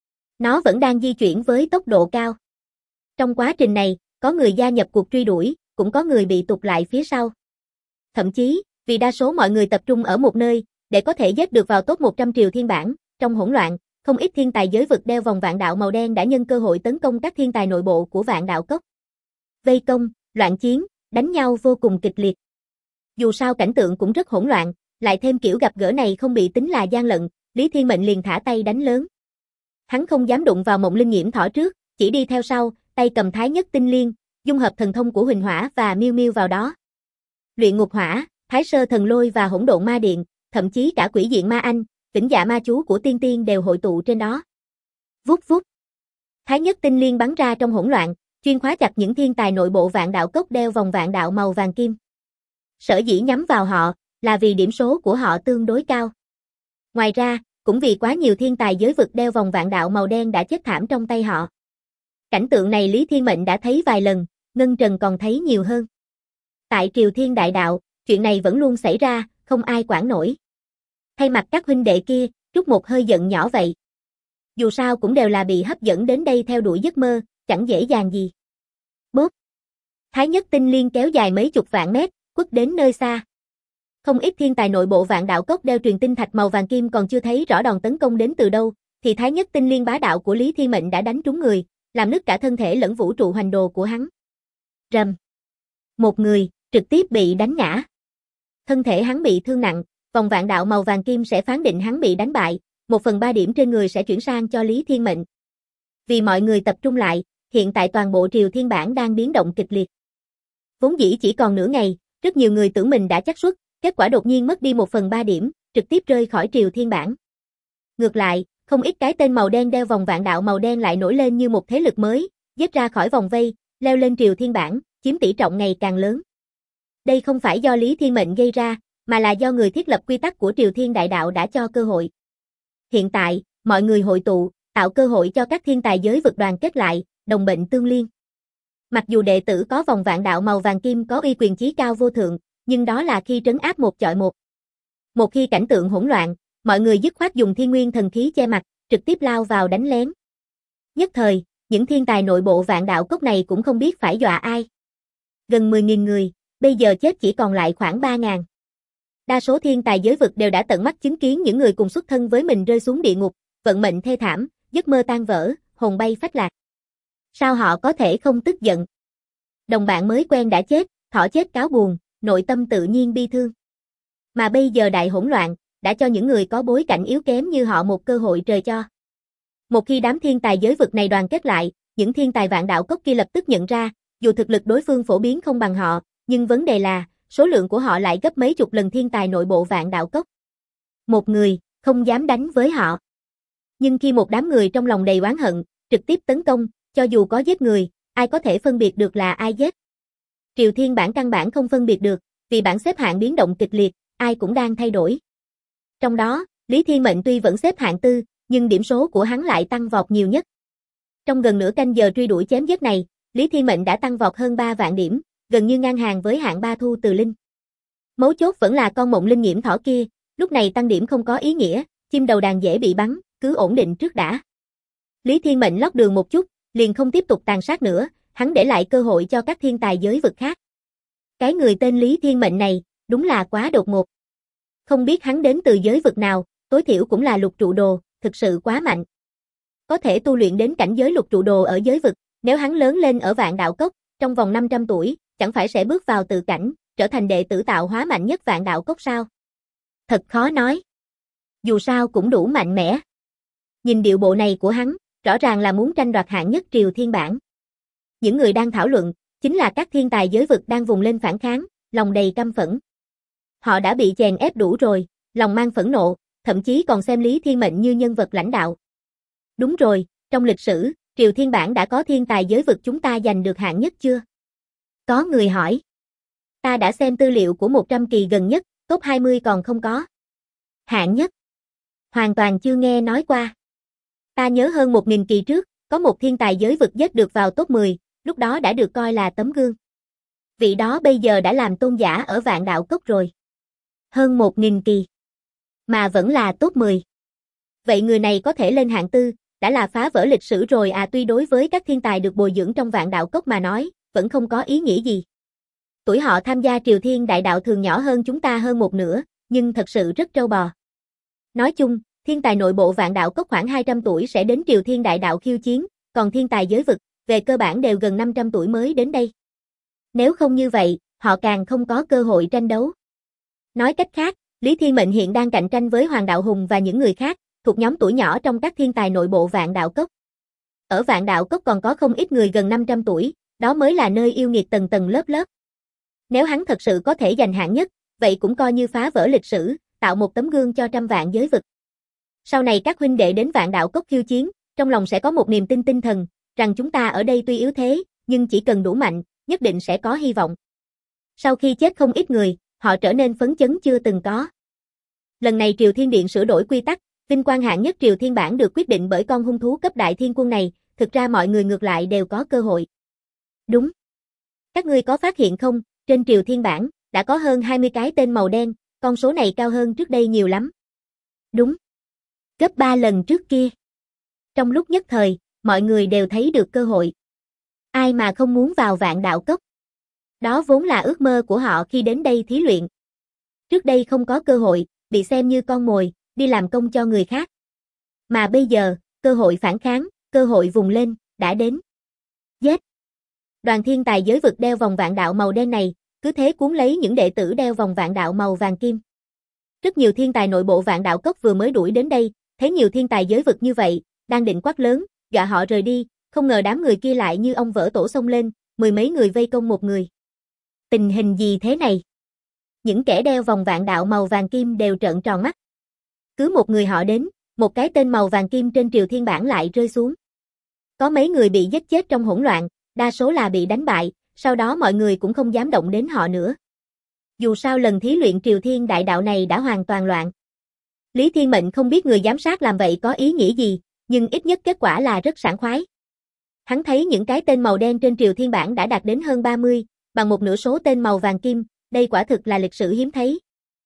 S1: Nó vẫn đang di chuyển với tốc độ cao. Trong quá trình này, có người gia nhập cuộc truy đuổi, cũng có người bị tụt lại phía sau. Thậm chí, vì đa số mọi người tập trung ở một nơi, để có thể giết được vào top 100 Triều Thiên Bảng, trong hỗn loạn, không ít thiên tài giới vực đeo vòng vạn đạo màu đen đã nhân cơ hội tấn công các thiên tài nội bộ của Vạn Đạo Cốc. Vây công, loạn chiến, đánh nhau vô cùng kịch liệt. Dù sao cảnh tượng cũng rất hỗn loạn, lại thêm kiểu gặp gỡ này không bị tính là gian lận, Lý Thiên Mệnh liền thả tay đánh lớn. Hắn không dám đụng vào Mộng Linh Nghiễm Thỏ trước, chỉ đi theo sau, tay cầm Thái Nhất Tinh Liên, dung hợp thần thông của Huỳnh Hỏa và Miu Miu vào đó. Luyện Ngục Hỏa, Thái Sơ Thần Lôi và Hỗn Độn Ma Điện, thậm chí cả Quỷ Diện Ma Anh, Vĩnh Dạ Ma Chú của Tiên Tiên đều hội tụ trên đó. Vút vút. Thái Nhất Tinh Liên bắn ra trong hỗn loạn, chuyên khóa chặt những thiên tài nội bộ Vạn Đạo Cốc đeo vòng vạn đạo màu vàng kim. Sở dĩ nhắm vào họ, là vì điểm số của họ tương đối cao. Ngoài ra, cũng vì quá nhiều thiên tài giới vực đeo vòng vạn đạo màu đen đã chết thảm trong tay họ. Cảnh tượng này Lý Thiên Mệnh đã thấy vài lần, Ngân Trần còn thấy nhiều hơn. Tại Triều Thiên Đại Đạo, chuyện này vẫn luôn xảy ra, không ai quản nổi. Thay mặt các huynh đệ kia, trút một hơi giận nhỏ vậy. Dù sao cũng đều là bị hấp dẫn đến đây theo đuổi giấc mơ, chẳng dễ dàng gì. Bốp. Thái nhất tinh liên kéo dài mấy chục vạn mét, quất đến nơi xa. Không ít thiên tài nội bộ Vạn Đạo Cốc đeo truyền tinh thạch màu vàng kim còn chưa thấy rõ đòn tấn công đến từ đâu, thì thái nhất tinh liên bá đạo của Lý Thiên Mệnh đã đánh trúng người, làm nứt cả thân thể lẫn vũ trụ hoành đồ của hắn. Rầm. Một người, trực tiếp bị đánh ngã. Thân thể hắn bị thương nặng, vòng vạn đạo màu vàng kim sẽ phán định hắn bị đánh bại, 1/3 điểm trên người sẽ chuyển sang cho Lý Thiên Mệnh. Vì mọi người tập trung lại, hiện tại toàn bộ Triều Thiên Bảng đang biến động kịch liệt. Vốn dĩ chỉ còn nửa ngày, rất nhiều người tưởng mình đã chắc suất, kết quả đột nhiên mất đi 1/3 điểm, trực tiếp rơi khỏi Triều Thiên Bảng. Ngược lại, không ít cái tên màu đen đeo vòng vạn đạo màu đen lại nổi lên như một thế lực mới, giết ra khỏi vòng vây, leo lên Triều Thiên Bảng, chiếm tỷ trọng ngày càng lớn. Đây không phải do Lý Thiên Mệnh gây ra, mà là do người thiết lập quy tắc của Triều Thiên Đại Đạo đã cho cơ hội. Hiện tại, mọi người hội tụ, tạo cơ hội cho các thiên tài giới vực đoàn kết lại, đồng bệnh tương liên. Mặc dù đệ tử có vòng vạn đạo màu vàng kim có uy quyền chí cao vô thượng, nhưng đó là khi trấn áp một chọi một. Một khi cảnh tượng hỗn loạn, mọi người dứt khoát dùng thiên nguyên thần khí che mặt, trực tiếp lao vào đánh lén. Nhất thời, những thiên tài nội bộ Vạn Đạo Cốc này cũng không biết phải dọa ai. Gần 10.000 người, bây giờ chết chỉ còn lại khoảng 3.000. Đa số thiên tài giới vực đều đã tận mắt chứng kiến những người cùng xuất thân với mình rơi xuống địa ngục, vận mệnh thê thảm, giấc mơ tan vỡ, hồn bay phách lạc. Sao họ có thể không tức giận? Đồng bạn mới quen đã chết, thỏ chết cáo buồn, nội tâm tự nhiên bi thương. Mà bây giờ đại hỗn loạn, đã cho những người có bối cảnh yếu kém như họ một cơ hội trời cho. Một khi đám thiên tài giới vực này đoàn kết lại, những thiên tài Vạn Đạo Cốc kia lập tức nhận ra, dù thực lực đối phương phổ biến không bằng họ, nhưng vấn đề là, số lượng của họ lại gấp mấy chục lần thiên tài nội bộ Vạn Đạo Cốc. Một người, không dám đánh với họ. Nhưng khi một đám người trong lòng đầy oán hận, trực tiếp tấn công, cho dù có giết người, ai có thể phân biệt được là ai giết? Triều Thiên Bảng căn bản không phân biệt được, vì bảng xếp hạng biến động kịch liệt, ai cũng đang thay đổi. Trong đó, Lý Thiên Mệnh tuy vẫn xếp hạng 4, nhưng điểm số của hắn lại tăng vọt nhiều nhất. Trong gần nửa canh giờ truy đuổi chém giết này, Lý Thiên Mệnh đã tăng vọt hơn 3 vạn điểm, gần như ngang hàng với hạng 3 Thu Từ Linh. Mấu chốt vẫn là con mộng linh nghiễm thỏ kia, lúc này tăng điểm không có ý nghĩa, chim đầu đàn dễ bị bắn, cứ ổn định trước đã. Lý Thiên Mệnh lót đường một chút, liền không tiếp tục tàn sát nữa, hắn để lại cơ hội cho các thiên tài giới vực khác. Cái người tên Lý Thiên Mệnh này, đúng là quá đột ngột. Không biết hắn đến từ giới vực nào, tối thiểu cũng là lục trụ đồ, thực sự quá mạnh. Có thể tu luyện đến cảnh giới lục trụ đồ ở giới vực, nếu hắn lớn lên ở Vạn Đạo Cốc, trong vòng 500 tuổi, chẳng phải sẽ bước vào tự cảnh, trở thành đệ tử tạo hóa mạnh nhất Vạn Đạo Cốc sao? Thật khó nói. Dù sao cũng đủ mạnh mẽ. Nhìn điệu bộ này của hắn, rõ ràng là muốn tranh đoạt hạng nhất Triều Thiên Bảng. Những người đang thảo luận, chính là các thiên tài giới vực đang vùng lên phản kháng, lòng đầy căm phẫn. Họ đã bị chèn ép đủ rồi, lòng mang phẫn nộ, thậm chí còn xem Lý Thiên Mệnh như nhân vật lãnh đạo. Đúng rồi, trong lịch sử, Triều Thiên Bảng đã có thiên tài giới vực chúng ta giành được hạng nhất chưa? Có người hỏi. Ta đã xem tư liệu của 100 kỳ gần nhất, top 20 còn không có. Hạng nhất? Hoàn toàn chưa nghe nói qua. Ta nhớ hơn 1.000 kỳ trước, có một thiên tài giới vực giết được vào top 10, lúc đó đã được coi là tấm gương. Vị đó bây giờ đã làm tôn giả ở Vạn Đạo Cốc rồi. Hơn 1.000 kỳ. Mà vẫn là top 10. Vậy người này có thể lên hạng 4, đã là phá vỡ lịch sử rồi à, tuy đối với các thiên tài được bồi dưỡng trong Vạn Đạo Cốc mà nói, vẫn không có ý nghĩa gì. Tuổi họ tham gia Triều Thiên Đại Đạo thường nhỏ hơn chúng ta hơn một nửa, nhưng thật sự rất trâu bò. Nói chung, thiên tài nội bộ Vạn Đạo Cốc khoảng 200 tuổi sẽ đến Triều Thiên Đại Đạo khiêu chiến, còn thiên tài giới vực, về cơ bản đều gần 500 tuổi mới đến đây. Nếu không như vậy, họ càng không có cơ hội tranh đấu. Nói cách khác, Lý Thiên Mệnh hiện đang cạnh tranh với Hoàng Đạo Hùng và những người khác, thuộc nhóm tuổi nhỏ trong các thiên tài nội bộ Vạn Đạo Cốc. Ở Vạn Đạo Cốc còn có không ít người gần 500 tuổi, đó mới là nơi yêu nghiệt tầng tầng lớp lớp. Nếu hắn thật sự có thể giành hạng nhất, vậy cũng coi như phá vỡ lịch sử, tạo một tấm gương cho trăm vạn giới vực. Sau này các huynh đệ đến Vạn Đạo Cốc khiêu chiến, trong lòng sẽ có một niềm tin tinh thần, rằng chúng ta ở đây tuy yếu thế, nhưng chỉ cần đủ mạnh, nhất định sẽ có hy vọng. Sau khi chết không ít người, họ trở nên phấn chấn chưa từng có. Lần này Triều Thiên Điện sửa đổi quy tắc, vinh quang hạng nhất Triều Thiên Bảng được quyết định bởi con hung thú cấp đại thiên quân này, thực ra mọi người ngược lại đều có cơ hội. Đúng. Các ngươi có phát hiện không, trên Triều Thiên Bảng, đã có hơn 20 cái tên màu đen, con số này cao hơn trước đây nhiều lắm. Đúng. Gấp 3 lần trước kia. Trong lúc nhất thời, mọi người đều thấy được cơ hội. Ai mà không muốn vào Vạn Đạo Cốc. Đó vốn là ước mơ của họ khi đến đây thí luyện. Trước đây không có cơ hội, bị xem như con mồi, đi làm công cho người khác. Mà bây giờ, cơ hội phản kháng, cơ hội vùng lên, đã đến. Giết! Đoàn thiên tài giới vực đeo vòng vạn đạo màu đen này, cứ thế cuốn lấy những đệ tử đeo vòng vạn đạo màu vàng kim. Rất nhiều thiên tài nội bộ Vạn Đạo Cốc vừa mới đuổi đến đây, thấy nhiều thiên tài giới vực như vậy, đang định quát lớn, dọa họ rời đi, không ngờ đám người kia lại như ong vỡ tổ xông lên, mười mấy người vây công một người. Tình hình gì thế này? Những kẻ đeo vòng vạn đạo màu vàng kim đều trợn tròn mắt. Cứ một người họ đến, một cái tên màu vàng kim trên Triều Thiên bảng lại rơi xuống. Có mấy người bị giết chết trong hỗn loạn, đa số là bị đánh bại, sau đó mọi người cũng không dám động đến họ nữa. Dù sao lần thí luyện Triều Thiên đại đạo này đã hoàn toàn loạn. Lý Thiên Mệnh không biết người giám sát làm vậy có ý nghĩa gì, nhưng ít nhất kết quả là rất sảng khoái. Hắn thấy những cái tên màu đen trên Triều Thiên bảng đã đạt đến hơn 30, bằng một nửa số tên màu vàng kim, đây quả thực là lịch sử hiếm thấy.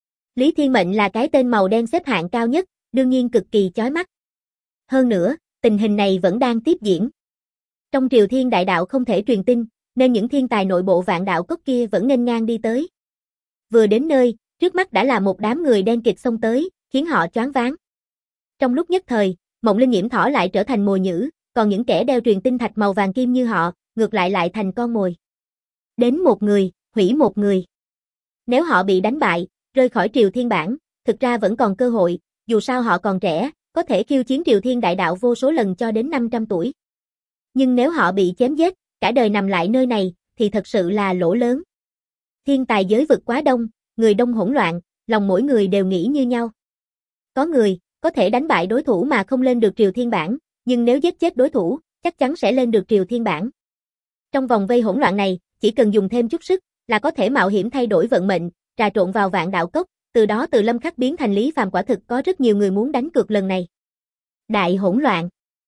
S1: Lý Thiên Mệnh là cái tên màu đen xếp hạng cao nhất, đương nhiên cực kỳ chói mắt. Hơn nữa, tình hình này vẫn đang tiếp diễn. Trong Triều Thiên đại đạo không thể truyền tin, nên những thiên tài nội bộ Vạn Đạo Cốc kia vẫn nghênh ngang đi tới. Vừa đến nơi, trước mắt đã là một đám người đen kịt xông tới, khiến họ choáng váng. Trong lúc nhất thời, Mộng Linh Nhiễm Thỏ lại trở thành mồi nhử, còn những kẻ đeo truyền tinh thạch màu vàng kim như họ, ngược lại thành con mồi. Đến một người, hủy một người. Nếu họ bị đánh bại, rơi khỏi Triều Thiên bảng, thực ra vẫn còn cơ hội, dù sao họ còn trẻ, có thể khiêu chiến Triều Thiên đại đạo vô số lần cho đến 500 tuổi. Nhưng nếu họ bị chém giết, cả đời nằm lại nơi này, thì thật sự là lỗ lớn. Thiên tài giới vực quá đông, người đông hỗn loạn, lòng mỗi người đều nghĩ như nhau. Có người, có thể đánh bại đối thủ mà không lên được Triều Thiên bảng, nhưng nếu giết chết đối thủ, chắc chắn sẽ lên được Triều Thiên bảng. Trong vòng vây hỗn loạn này, chỉ cần dùng thêm chút sức, là có thể mạo hiểm thay đổi vận mệnh, trà trộn vào Vạn Đạo Cốc, từ đó từ Lâm Khắc biến thành Lý Phàm, quả thực có rất nhiều người muốn đánh cược lần này. Đại hỗn loạn.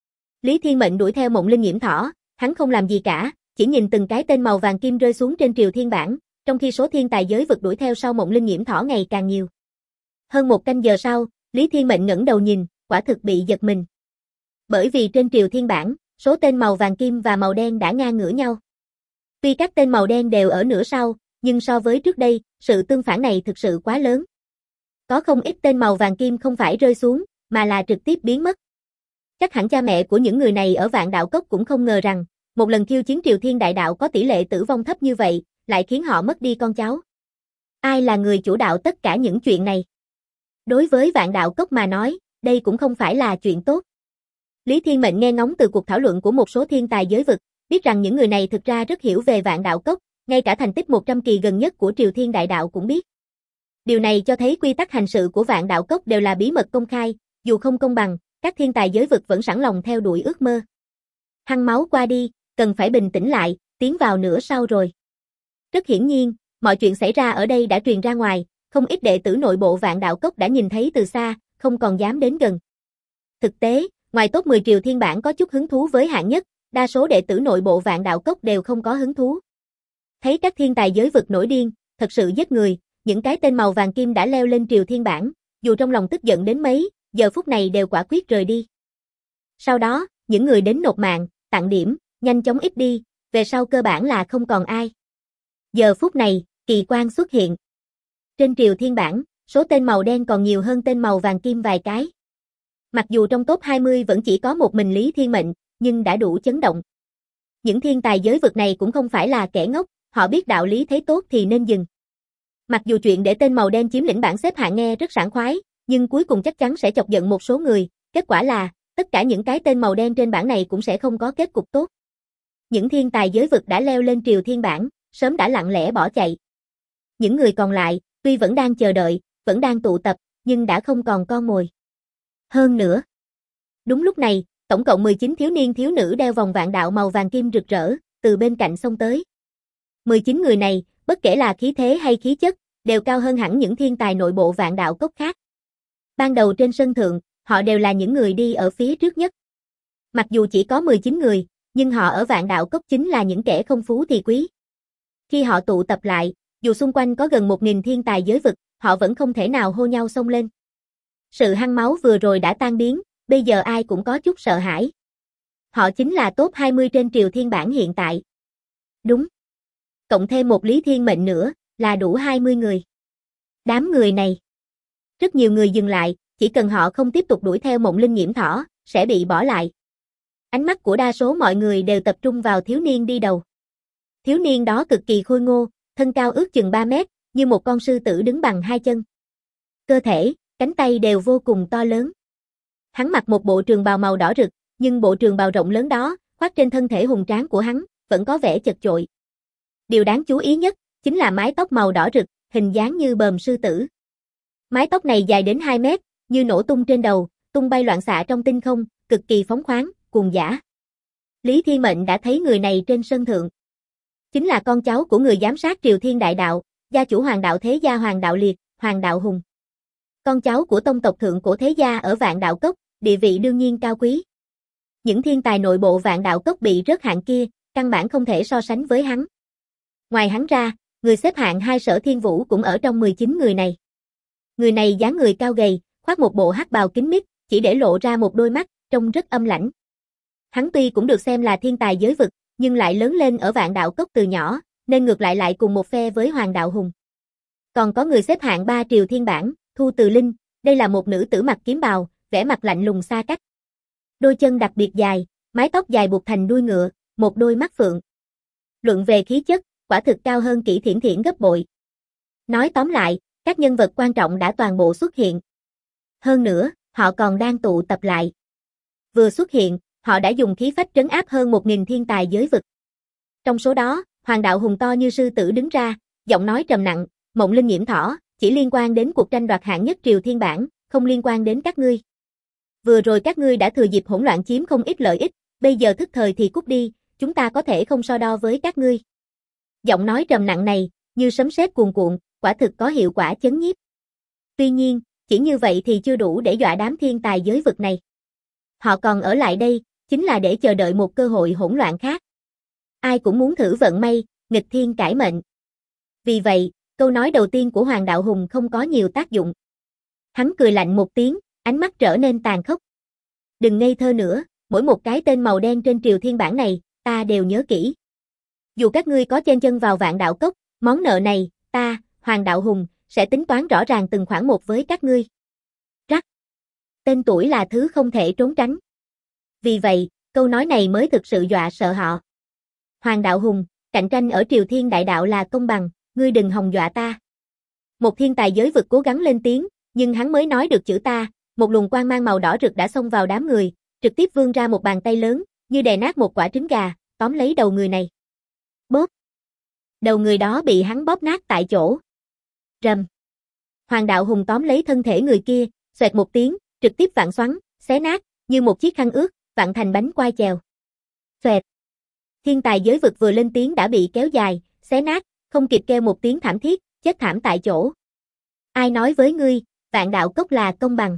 S1: Lý Thiên Mệnh đuổi theo Mộng Linh Nhiễm Thỏ, hắn không làm gì cả, chỉ nhìn từng cái tên màu vàng kim rơi xuống trên Triều Thiên bảng, trong khi số thiên tài giới vực đuổi theo sau Mộng Linh Nhiễm Thỏ ngày càng nhiều. Hơn một canh giờ sau, Lý Thiên Mệnh ngẩng đầu nhìn, quả thực bị giật mình. Bởi vì trên Triều Thiên bảng, số tên màu vàng kim và màu đen đã ngang ngửa nhau. Tuy các tên màu đen đều ở nửa sau, nhưng so với trước đây, sự tương phản này thực sự quá lớn. Có không ít tên màu vàng kim không phải rơi xuống, mà là trực tiếp biến mất. Chắc hẳn cha mẹ của những người này ở Vạn Đạo Cốc cũng không ngờ rằng, một lần khiêu chiến Triều Thiên đại đạo có tỷ lệ tử vong thấp như vậy, lại khiến họ mất đi con cháu. Ai là người chủ đạo tất cả những chuyện này? Đối với Vạn Đạo Cốc mà nói, đây cũng không phải là chuyện tốt. Lý Thiên Mệnh nghe ngóng từ cuộc thảo luận của một số thiên tài giới vực, biết rằng những người này thực ra rất hiểu về Vạn Đạo Cốc, ngay cả thành tích 100 kỳ gần nhất của Triều Thiên đại đạo cũng biết. Điều này cho thấy quy tắc hành sự của Vạn Đạo Cốc đều là bí mật công khai, dù không công bằng, các thiên tài giới vực vẫn sẵn lòng theo đuổi ước mơ. Hăng máu qua đi, cần phải bình tĩnh lại, tiến vào nửa sau rồi. Rất hiển nhiên, mọi chuyện xảy ra ở đây đã truyền ra ngoài, không ít đệ tử nội bộ Vạn Đạo Cốc đã nhìn thấy từ xa, không còn dám đến gần. Thực tế, ngoài top 10 Triều Thiên bảng có chút hứng thú với hạng nhất, đa số đệ tử nội bộ Vạn Đạo Cốc đều không có hứng thú. Thấy các thiên tài giới vực nổi điên, thật sự giết người, những cái tên màu vàng kim đã leo lên Triều Thiên bảng, dù trong lòng tức giận đến mấy, giờ phút này đều quả quyết rời đi. Sau đó, những người đến nộp mạng, tặng điểm, nhanh chóng ít đi, về sau cơ bản là không còn ai. Giờ phút này, kỳ quan xuất hiện. Trên Triều Thiên bảng, số tên màu đen còn nhiều hơn tên màu vàng kim vài cái. Mặc dù trong top 20 vẫn chỉ có một mình Lý Thiên Mệnh, nhưng đã đủ chấn động. Những thiên tài giới vực này cũng không phải là kẻ ngốc, họ biết đạo lý thấy tốt thì nên dừng. Mặc dù chuyện để tên màu đen chiếm lĩnh bảng xếp hạng nghe rất sảng khoái, nhưng cuối cùng chắc chắn sẽ chọc giận một số người, kết quả là, tất cả những cái tên màu đen trên bảng này cũng sẽ không có kết cục tốt. Những thiên tài giới vực đã leo lên Triều Thiên bảng, sớm đã lặng lẽ bỏ chạy. Những người còn lại, tuy vẫn đang chờ đợi, vẫn đang tụ tập, nhưng đã không còn con mồi. Hơn nữa. Đúng lúc này, tổng cộng 19 thiếu niên thiếu nữ đeo vòng vạn đạo màu vàng kim rực rỡ, từ bên cạnh xông tới. 19 người này, bất kể là khí thế hay khí chất, đều cao hơn hẳn những thiên tài nội bộ Vạn Đạo Cốc khác. Ban đầu trên sân thượng, họ đều là những người đi ở phía trước nhất. Mặc dù chỉ có 19 người, nhưng họ ở Vạn Đạo Cốc chính là những kẻ không phú thì quý. Khi họ tụ tập lại, Dù xung quanh có gần 1.000 thiên tài giới vực, họ vẫn không thể nào hô nhau xông lên. Sự hăng máu vừa rồi đã tan biến, bây giờ ai cũng có chút sợ hãi. Họ chính là top 20 trên triều thiên bảng hiện tại. Đúng. Cộng thêm một Lý Thiên Mệnh nữa, là đủ 20 người. Đám người này. Rất nhiều người dừng lại, chỉ cần họ không tiếp tục đuổi theo Mộng Linh Nghiễm Thỏ, sẽ bị bỏ lại. Ánh mắt của đa số mọi người đều tập trung vào thiếu niên đi đầu. Thiếu niên đó cực kỳ khôi ngô, thân cao ước chừng 3 mét, như một con sư tử đứng bằng hai chân. Cơ thể, cánh tay đều vô cùng to lớn. Hắn mặc một bộ trường bào màu đỏ rực, nhưng bộ trường bào rộng lớn đó, khoác trên thân thể hùng tráng của hắn, vẫn có vẻ chật chội. Điều đáng chú ý nhất, chính là mái tóc màu đỏ rực, hình dáng như bờm sư tử. Mái tóc này dài đến 2 mét, như nổ tung trên đầu, tung bay loạn xạ trong tinh không, cực kỳ phóng khoáng, cuồng dã. Lý Thiên Mệnh đã thấy người này trên sân thượng. Chính là con cháu của người giám sát Triều Thiên Đại Đạo, gia chủ Hoàng Đạo Thế Gia Hoàng Đạo Liệt, Hoàng Đạo Hùng. Con cháu của tông tộc thượng cổ Thế Gia ở Vạn Đạo Cốc, địa vị đương nhiên cao quý. Những thiên tài nội bộ Vạn Đạo Cốc bị rớt hạng kia, căn bản không thể so sánh với hắn. Ngoài hắn ra, người xếp hạng 2 Sở Thiên Vũ cũng ở trong 19 người này. Người này dáng người cao gầy, khoác một bộ hắc bào kín mít, chỉ để lộ ra một đôi mắt, trông rất âm lãnh. Hắn tuy cũng được xem là thiên tài giới vực, nhưng lại lớn lên ở Vạn Đạo Cốc từ nhỏ, nên ngược lại cùng một phe với Hoàng Đạo Hùng. Còn có người xếp hạng 3 Triều Thiên Bảng, Thu Từ Linh, đây là một nữ tử mặc kiếm bào, vẻ mặt lạnh lùng xa cách. Đôi chân đặc biệt dài, mái tóc dài buộc thành đuôi ngựa, một đôi mắt phượng. Luận về khí chất, quả thực cao hơn Kỷ Thiển Thiển gấp bội. Nói tóm lại, các nhân vật quan trọng đã toàn bộ xuất hiện. Hơn nữa, họ còn đang tụ tập lại. Vừa xuất hiện, họ đã dùng khí phách trấn áp hơn 1.000 thiên tài giới vực. Trong số đó, Hoàng Đạo Hùng to như sư tử đứng ra, giọng nói trầm nặng, Mộng Linh Nghiễm Thỏ, chỉ liên quan đến cuộc tranh đoạt hạng nhất Triều Thiên Bảng, không liên quan đến các ngươi. Vừa rồi các ngươi đã thừa dịp hỗn loạn chiếm không ít lợi ích, bây giờ thức thời thì cút đi, chúng ta có thể không so đo với các ngươi. Giọng nói trầm nặng này, như sấm sét cuồn cuộn, quả thực có hiệu quả chấn nhiếp. Tuy nhiên, chỉ như vậy thì chưa đủ để dọa đám thiên tài giới vực này. Họ còn ở lại đây, chính là để chờ đợi một cơ hội hỗn loạn khác. Ai cũng muốn thử vận may, nghịch thiên cải mệnh. Vì vậy, câu nói đầu tiên của Hoàng Đạo Hùng không có nhiều tác dụng. Hắn cười lạnh một tiếng, ánh mắt trở nên tàn khốc. Đừng ngây thơ nữa, mỗi một cái tên màu đen trên Triều Thiên Bảng này, ta đều nhớ kỹ. Dù các ngươi có chen chân vào Vạn Đạo Cốc, món nợ này, ta, Hoàng Đạo Hùng, sẽ tính toán rõ ràng từng khoản một với các ngươi. Rắc. Tên tuổi là thứ không thể trốn tránh. Vì vậy, câu nói này mới thực sự dọa sợ họ. Hoàng Đạo Hùng, cạnh tranh ở Triều Thiên Đại Đạo là công bằng, ngươi đừng hòng dọa ta. Một thiên tài giới vực cố gắng lên tiếng, nhưng hắn mới nói được chữ ta, một luồng quang mang màu đỏ rực đã xông vào đám người, trực tiếp vươn ra một bàn tay lớn, như đè nát một quả trứng gà, tóm lấy đầu người này. Bóp. Đầu người đó bị hắn bóp nát tại chỗ. Rầm. Hoàng Đạo Hùng tóm lấy thân thể người kia, xoẹt một tiếng, trực tiếp vặn xoắn, xé nát, như một chiếc khăn ướt, vặn thành bánh quai chèo. Xoẹt. Thiên tài giới vực vừa lên tiếng đã bị kéo dài, xé nát, không kịp kêu một tiếng thảm thiết, chết thảm tại chỗ. Ai nói với ngươi, Vạn Đạo Cốc là công bằng?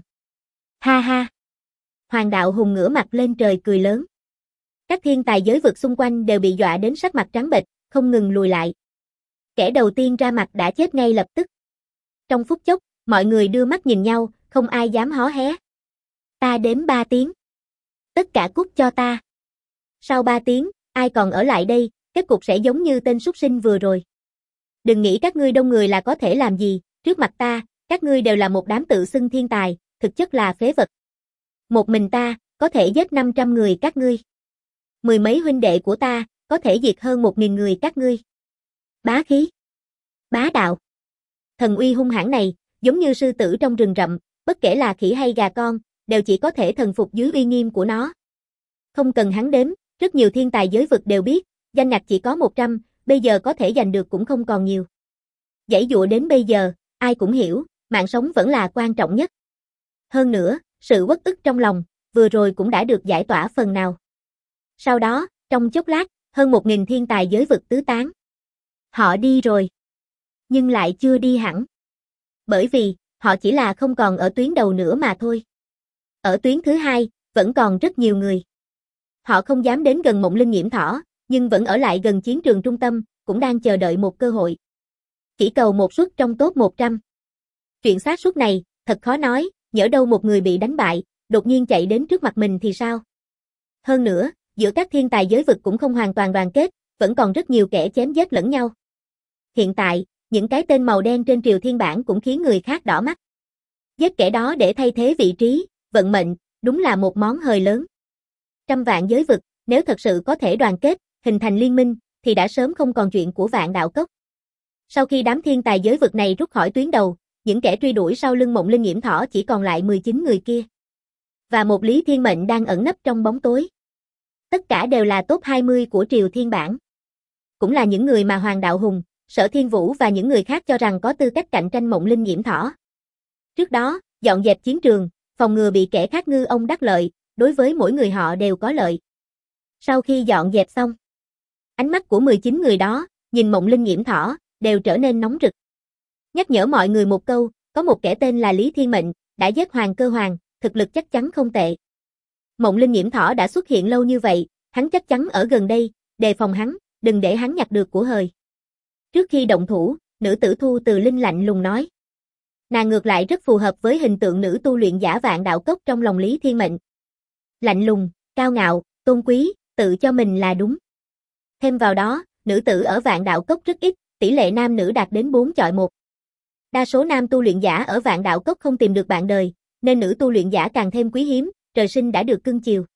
S1: Ha ha. Hoàng Đạo Hùng ngửa mặt lên trời cười lớn. Các thiên tài giới vực xung quanh đều bị dọa đến sắc mặt trắng bệch, không ngừng lùi lại. Kẻ đầu tiên ra mặt đã chết ngay lập tức. Trong phút chốc, mọi người đưa mắt nhìn nhau, không ai dám hó hé. Ta đếm 3 tiếng. Tất cả cút cho ta. Sau 3 tiếng, ai còn ở lại đây, kết cục sẽ giống như tên súc sinh vừa rồi. Đừng nghĩ các ngươi đông người là có thể làm gì, trước mặt ta, các ngươi đều là một đám tự xưng thiên tài, thực chất là phế vật. Một mình ta, có thể giết 500 người các ngươi. 10 mấy huynh đệ của ta, có thể diệt hơn 1.000 người các ngươi. Bá khí. Bá đạo. Thần uy hung hãn này, giống như sư tử trong rừng rậm, bất kể là khỉ hay gà con, đều chỉ có thể thần phục dưới uy nghiêm của nó. Không cần hắn đếm, rất nhiều thiên tài giới vực đều biết, danh ngạch chỉ có 100, bây giờ có thể giành được cũng không còn nhiều. Giãy dụa đến bây giờ, ai cũng hiểu, mạng sống vẫn là quan trọng nhất. Hơn nữa, sự uất ức trong lòng, vừa rồi cũng đã được giải tỏa phần nào. Sau đó, trong chốc lát, hơn 1.000 thiên tài giới vực tứ tán. Họ đi rồi. Nhưng lại chưa đi hẳn. Bởi vì, họ chỉ là không còn ở tuyến đầu nữa mà thôi. Ở tuyến thứ hai, vẫn còn rất nhiều người. Họ không dám đến gần Mộng Linh Nghiễm Thỏ, nhưng vẫn ở lại gần chiến trường trung tâm, cũng đang chờ đợi một cơ hội. Chỉ cầu một suất trong top 100. Chuyện xác suất này, thật khó nói, nhỡ đâu một người bị đánh bại, đột nhiên chạy đến trước mặt mình thì sao? Hơn nữa, giữa các thiên tài giới vực cũng không hoàn toàn đoàn kết, vẫn còn rất nhiều kẻ chém giết lẫn nhau. Hiện tại, những cái tên màu đen trên Triều Thiên bảng cũng khiến người khác đỏ mắt. Giết kẻ đó để thay thế vị trí, vận mệnh, đúng là một món hời lớn. Trăm vạn giới vực, nếu thật sự có thể đoàn kết, hình thành liên minh, thì đã sớm không còn chuyện của Vạn Đạo Cốc. Sau khi đám thiên tài giới vực này rút khỏi tuyến đầu, những kẻ truy đuổi sau lưng Mộng Linh Nghiễm Thỏ chỉ còn lại 19 người kia. Và một Lý Thiên Mệnh đang ẩn nấp trong bóng tối. Tất cả đều là top 20 của Triều Thiên bảng. Cũng là những người mà Hoàng Đạo Hùng, Sở Thiên Vũ và những người khác cho rằng có tư cách cạnh tranh Mộng Linh Nghiễm Thỏ. Trước đó, dọn dẹp chiến trường, phòng ngừa bị kẻ khác ngư ông đắc lợi, đối với mỗi người họ đều có lợi. Sau khi dọn dẹp xong, ánh mắt của 19 người đó, nhìn Mộng Linh Nghiễm Thỏ, đều trở nên nóng rực. Nhắc nhở mọi người một câu, có một kẻ tên là Lý Thiên Mệnh, đã giết Hoàng Cơ Hoàng, thực lực chắc chắn không tệ. Mộng Linh Nghiễm Thỏ đã xuất hiện lâu như vậy, hắn chắc chắn ở gần đây, đề phòng hắn, đừng để hắn nhặt được của hời. Trước khi động thủ, nữ tử Thu Từ Linh lạnh lùng nói. Nàng ngược lại rất phù hợp với hình tượng nữ tu luyện giả Vạn Đạo Cốc trong lòng Lý Thiên Mệnh. Lạnh lùng, cao ngạo, tôn quý, tự cho mình là đúng. Thêm vào đó, nữ tử ở Vạn Đạo Cốc rất ít, tỷ lệ nam nữ đạt đến 4-1. Đa số nam tu luyện giả ở Vạn Đạo Cốc không tìm được bạn đời, nên nữ tu luyện giả càng thêm quý hiếm, trời sinh đã được cưng chiều.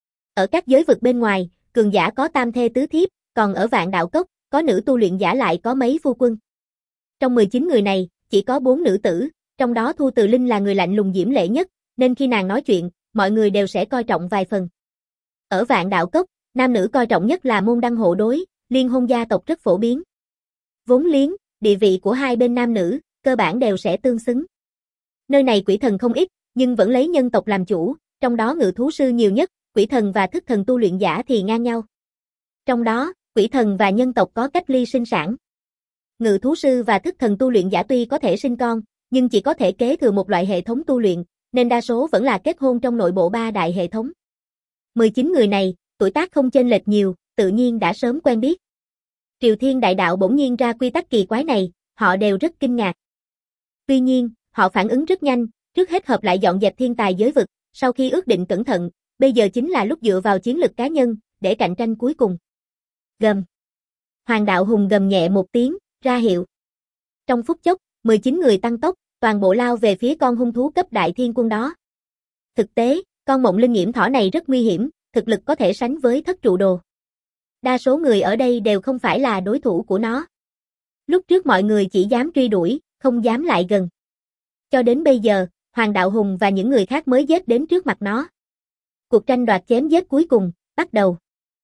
S1: Ở các giới vực bên ngoài, cường giả có tam thê tứ thiếp, còn ở Vạn Đạo Cốc, có nữ tu luyện giả lại có mấy phu quân. Trong 19 người này, chỉ có 4 nữ tử, trong đó Thu Từ Linh là người lạnh lùng diễm lệ nhất, nên khi nàng nói chuyện, mọi người đều sẽ coi trọng vài phần. Ở Vạn Đạo Cốc, nam nữ coi trọng nhất là môn đăng hộ đối, liên hôn gia tộc rất phổ biến. Vốn liếng, địa vị của hai bên nam nữ, cơ bản đều sẽ tương xứng. Nơi này quỷ thần không ít, nhưng vẫn lấy nhân tộc làm chủ, trong đó ngự thú sư nhiều nhất, quỷ thần và thức thần tu luyện giả thì ngang nhau. Trong đó, quỷ thần và nhân tộc có cách ly sinh sản. Ngự thú sư và thức thần tu luyện giả tuy có thể sinh con, nhưng chỉ có thể kế thừa một loại hệ thống tu luyện, nên đa số vẫn là kết hôn trong nội bộ ba đại hệ thống. 19 người này, tuổi tác không chênh lệch nhiều, tự nhiên đã sớm quen biết. Triều Thiên Đại Đạo bỗng nhiên ra quy tắc kỳ quái này, họ đều rất kinh ngạc. Tuy nhiên, họ phản ứng rất nhanh, trước hết hợp lại dọn dẹp thiên tài giới vực, sau khi ước định cẩn thận, bây giờ chính là lúc dựa vào chiến lực cá nhân, để cạnh tranh cuối cùng. Gầm. Hoàng Đạo Hùng gầm nhẹ một tiếng, ra hiệu. Trong phút chốc, 19 người tăng tốc, toàn bộ lao về phía con hung thú cấp đại thiên quân đó. Thực tế, con Mộng Linh Nghiễm Thỏ này rất nguy hiểm, thực lực có thể sánh với Thất Trụ Đồ. Đa số người ở đây đều không phải là đối thủ của nó. Lúc trước mọi người chỉ dám truy đuổi, không dám lại gần. Cho đến bây giờ, Hoàng Đạo Hùng và những người khác mới giết đến trước mặt nó. Cuộc tranh đoạt chém giết cuối cùng, bắt đầu.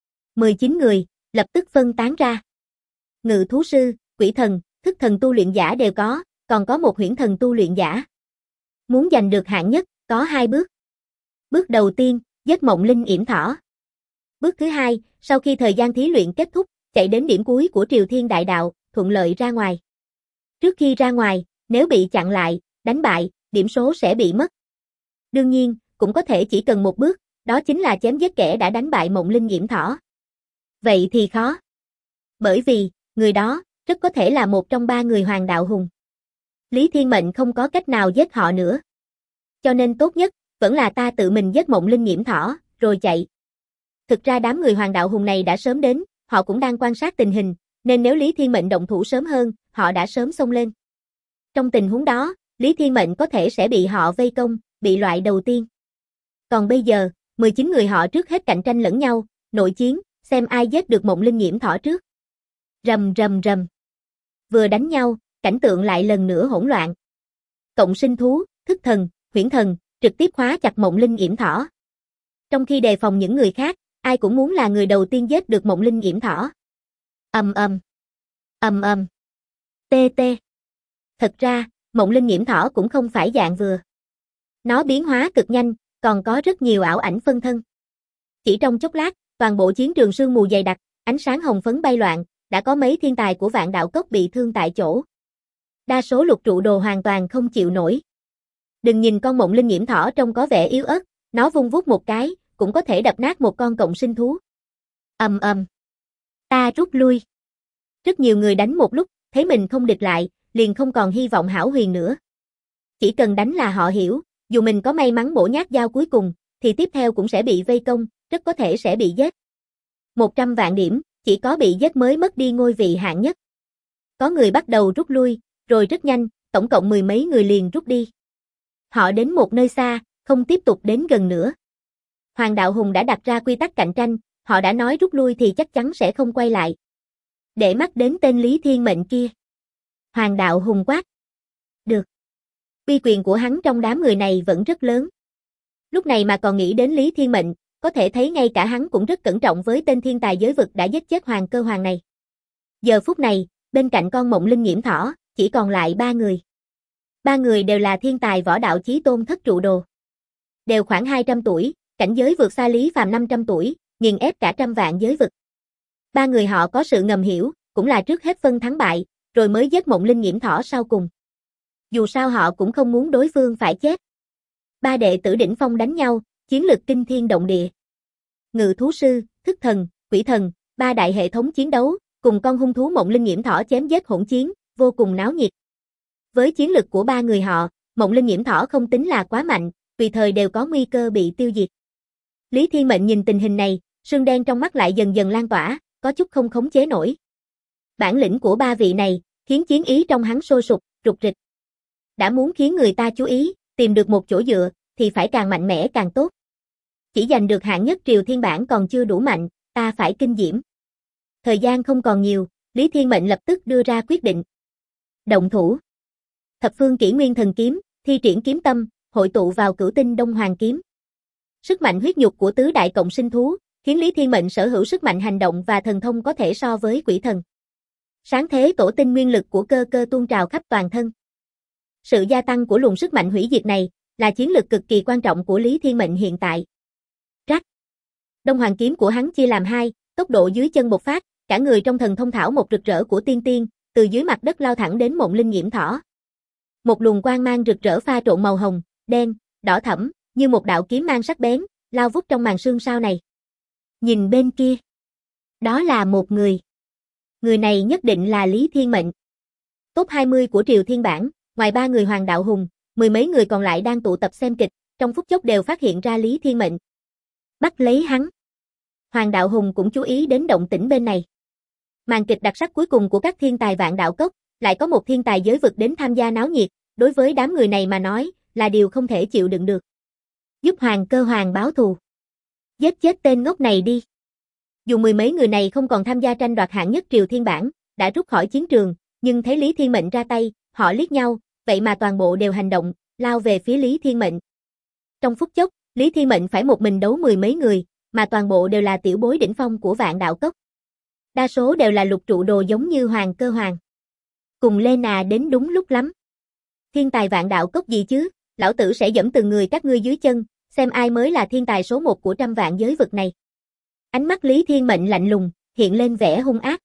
S1: 19 người, lập tức phân tán ra. Ngự thú sư, quỷ thần, thức thần tu luyện giả đều có, còn có một huyễn thần tu luyện giả. Muốn giành được hạng nhất, có 2 bước. Bước đầu tiên, giết Mộng Linh Nghiễm Thỏ. Bước thứ 2, sau khi thời gian thí luyện kết thúc, chạy đến điểm cuối của Triều Thiên Đại Đạo, thuận lợi ra ngoài. Trước khi ra ngoài, nếu bị chặn lại, đánh bại, điểm số sẽ bị mất. Đương nhiên, cũng có thể chỉ cần một bước, đó chính là chém giết kẻ đã đánh bại Mộng Linh Nghiễm Thỏ. Vậy thì khó. Bởi vì, người đó, rất có thể là một trong 3 người Hoàng Đạo Hùng. Lý Thiên Mệnh không có cách nào giết họ nữa. Cho nên tốt nhất, vẫn là ta tự mình giết Mộng Linh Nghiễm Thỏ, rồi chạy. Thực ra đám người Hoàng Đạo Hùng này đã sớm đến, họ cũng đang quan sát tình hình, nên nếu Lý Thiên Mệnh động thủ sớm hơn, họ đã sớm xông lên. Trong tình huống đó, Lý Thiên Mệnh có thể sẽ bị họ vây công, bị loại đầu tiên. Còn bây giờ, 19 người họ trước hết cạnh tranh lẫn nhau, nội chiến, xem ai giết được Mộng Linh Nghiễm Thỏ trước. Rầm rầm rầm. Vừa đánh nhau, cảnh tượng lại lần nữa hỗn loạn. Cộng sinh thú, thức thần, huyễn thần, trực tiếp khóa chặt Mộng Linh Nghiễm Thỏ. Trong khi đề phòng những người khác, ai cũng muốn là người đầu tiên giết được Mộng Linh Nghiễm Thỏ. Ầm ầm. Ầm ầm. Tê tê. Thật ra, Mộng Linh Nghiễm Thỏ cũng không phải dạng vừa. Nó biến hóa cực nhanh, còn có rất nhiều ảo ảnh phân thân. Chỉ trong chốc lát, toàn bộ chiến trường sương mù dày đặc, ánh sáng hồng phấn bay loạn, đã có mấy thiên tài của Vạn Đạo Cốc bị thương tại chỗ. Đa số Lục Trụ Đồ hoàn toàn không chịu nổi. Đừng nhìn con Mộng Linh Nghiễm Thỏ trông có vẻ yếu ớt, nó vung vút một cái, cũng có thể đập nát một con cộng sinh thú. Ầm ầm. Ta rút lui. Rất nhiều người đánh một lúc, thấy mình không địch lại, liền không còn hy vọng hão huyền nữa. Chỉ cần đánh là họ hiểu, dù mình có may mắn bổ nhát dao cuối cùng, thì tiếp theo cũng sẽ bị vây công, rất có thể sẽ bị giết. 100 vạn điểm, chỉ có bị giết mới mất đi ngôi vị hạng nhất. Có người bắt đầu rút lui, rồi rất nhanh, tổng cộng 10 mấy người liền rút đi. Họ đến một nơi xa, không tiếp tục đến gần nữa. Hoàng Đạo Hùng đã đặt ra quy tắc cạnh tranh, họ đã nói rút lui thì chắc chắn sẽ không quay lại. Để mắt đến tên Lý Thiên Mệnh kia. Hoàng Đạo Hùng quát. Được. Uy quyền của hắn trong đám người này vẫn rất lớn. Lúc này mà còn nghĩ đến Lý Thiên Mệnh, có thể thấy ngay cả hắn cũng rất cẩn trọng với tên thiên tài giới vực đã giết chết Hoàng Cơ Hoàng này. Giờ phút này, bên cạnh con Mộng Linh Nghiễm Thỏ, chỉ còn lại 3 người. 3 người đều là thiên tài võ đạo chí tôn thất trụ đồ. Đều khoảng 200 tuổi, cảnh giới vượt xa Lý Phàm 500 tuổi, nghiền ép cả trăm vạn giới vực. 3 người họ có sự ngầm hiểu, cũng là trước hết phân thắng bại, rồi mới giết Mộng Linh Nghiễm Thỏ sau cùng. Dù sao họ cũng không muốn đối phương phải chết. 3 đệ tử đỉnh phong đánh nhau, chiến lực kinh thiên động địa. Ngự thú sư, thức thần, quỷ thần, 3 đại hệ thống chiến đấu, cùng con hung thú Mộng Linh Nghiễm Thỏ chém giết hỗn chiến, vô cùng náo nhiệt. Với chiến lực của 3 người họ, Mộng Linh Nghiễm Thỏ không tính là quá mạnh, tùy thời đều có nguy cơ bị tiêu diệt. Lý Thiên Mệnh nhìn tình hình này, sương đen trong mắt lại dần dần lan tỏa, có chút không khống chế nổi. Bản lĩnh của 3 vị này, khiến chiến ý trong hắn sôi sục, rục rịch. Đã muốn khiến người ta chú ý, tìm được một chỗ dựa, thì phải càng mạnh mẽ càng tốt. Chỉ giành được hạng nhất Triều Thiên Bản còn chưa đủ mạnh, ta phải kinh diễm. Thời gian không còn nhiều, Lý Thiên Mệnh lập tức đưa ra quyết định. Động thủ. Thập phương kỷ nguyên thần kiếm, thi triển kiếm tâm, hội tụ vào cửu tinh Đông Hoàng kiếm. Sức mạnh huyết nhục của tứ đại cộng sinh thú, khiến Lý Thiên Mệnh sở hữu sức mạnh hành động và thần thông có thể so với quỷ thần. Sáng thế tổ tinh nguyên lực của cơ cơ tuôn trào khắp toàn thân. Sự gia tăng của luồng sức mạnh hủy diệt này, là chiến lực cực kỳ quan trọng của Lý Thiên Mệnh hiện tại. Rắc. Đông Hoàng kiếm của hắn chia làm 2, tốc độ dưới chân bộc phát, cả người trong thần thông thảo một rực rỡ của tiên tiên, từ dưới mặt đất lao thẳng đến Mộng Linh Nghiễm Thỏ. Một luồng quang mang rực rỡ pha trộn màu hồng, đen, đỏ thẫm, như một đạo kiếm mang sắc bén, lao vút trong màn sương sao này. Nhìn bên kia. Đó là một người. Người này nhất định là Lý Thiên Mệnh. Top 20 của Triều Thiên Bản, ngoài 3 người Hoàng Đạo Hùng, 10 mấy người còn lại đang tụ tập xem kịch, trong phút chốc đều phát hiện ra Lý Thiên Mệnh. Bắt lấy hắn. Hoàng Đạo Hùng cũng chú ý đến động tĩnh bên này. Màn kịch đặc sắc cuối cùng của các thiên tài Vạn Đạo Cốc, lại có một thiên tài giới vực đến tham gia náo nhiệt, đối với đám người này mà nói, là điều không thể chịu đựng được. Giúp Hoàng Cơ Hoàng báo thù. Giết chết tên ngốc này đi. Dù 10 mấy người này không còn tham gia tranh đoạt hạng nhất Triều Thiên Bản, đã rút khỏi chiến trường, nhưng thấy Lý Thiên Mệnh ra tay, họ liếc nhau, vậy mà toàn bộ đều hành động, lao về phía Lý Thiên Mệnh. Trong phút chốc, Lý Thiên Mệnh phải một mình đấu 10 mấy người, mà toàn bộ đều là tiểu bối đỉnh phong của Vạn Đạo Cốc. Đa số đều là lục trụ đồ giống như Hoàng Cơ Hoàng. Cùng lên đến đúng lúc lắm. Thiên tài Vạn Đạo Cốc gì chứ, lão tử sẽ giẫm từng người các ngươi dưới chân, xem ai mới là thiên tài số 1 của trăm vạn giới vực này. Ánh mắt Lý Thiên Mệnh lạnh lùng, hiện lên vẻ hung ác.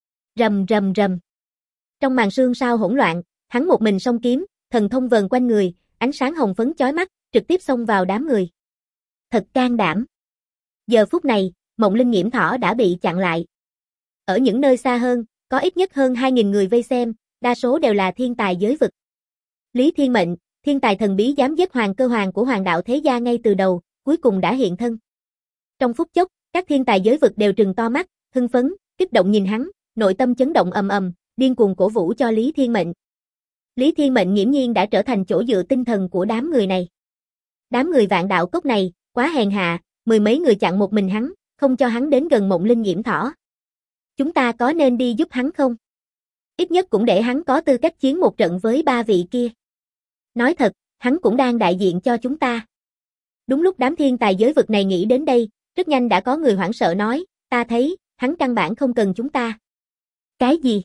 S1: Rầm rầm rầm. Trong màn sương sao hỗn loạn, hắn một mình song kiếm, thần thông vờn quanh người, ánh sáng hồng phấn chói mắt, trực tiếp xông vào đám người. Thật can đảm. Giờ phút này, Mộng Linh Nghiễm Thỏ đã bị chặn lại. Ở những nơi xa hơn, có ít nhất hơn 2.000 người vây xem, đa số đều là thiên tài giới vực. Lý Thiên Mệnh, thiên tài thần bí dám giết Hoàng Cơ Hoàng của Hoàng đạo thế gia ngay từ đầu, cuối cùng đã hiện thân. Trong phút chốc, các thiên tài giới vực đều trừng to mắt, hưng phấn, kích động nhìn hắn, nội tâm chấn động ầm ầm, điên cuồng cổ vũ cho Lý Thiên Mệnh. Lý Thiên Mệnh nghiễm nhiên đã trở thành chỗ dựa tinh thần của đám người này. Đám người Vạn Đạo Cốc này, quá hèn hạ, 10 mấy người chặn một mình hắn, không cho hắn đến gần Mộng Linh Nghiễm Thỏ. Chúng ta có nên đi giúp hắn không? Ít nhất cũng để hắn có tư cách chiến một trận với 3 vị kia. Nói thật, hắn cũng đang đại diện cho chúng ta. Đúng lúc đám thiên tài giới vực này nghĩ đến đây, rất nhanh đã có người hoảng sợ nói, ta thấy, hắn căn bản không cần chúng ta. Cái gì?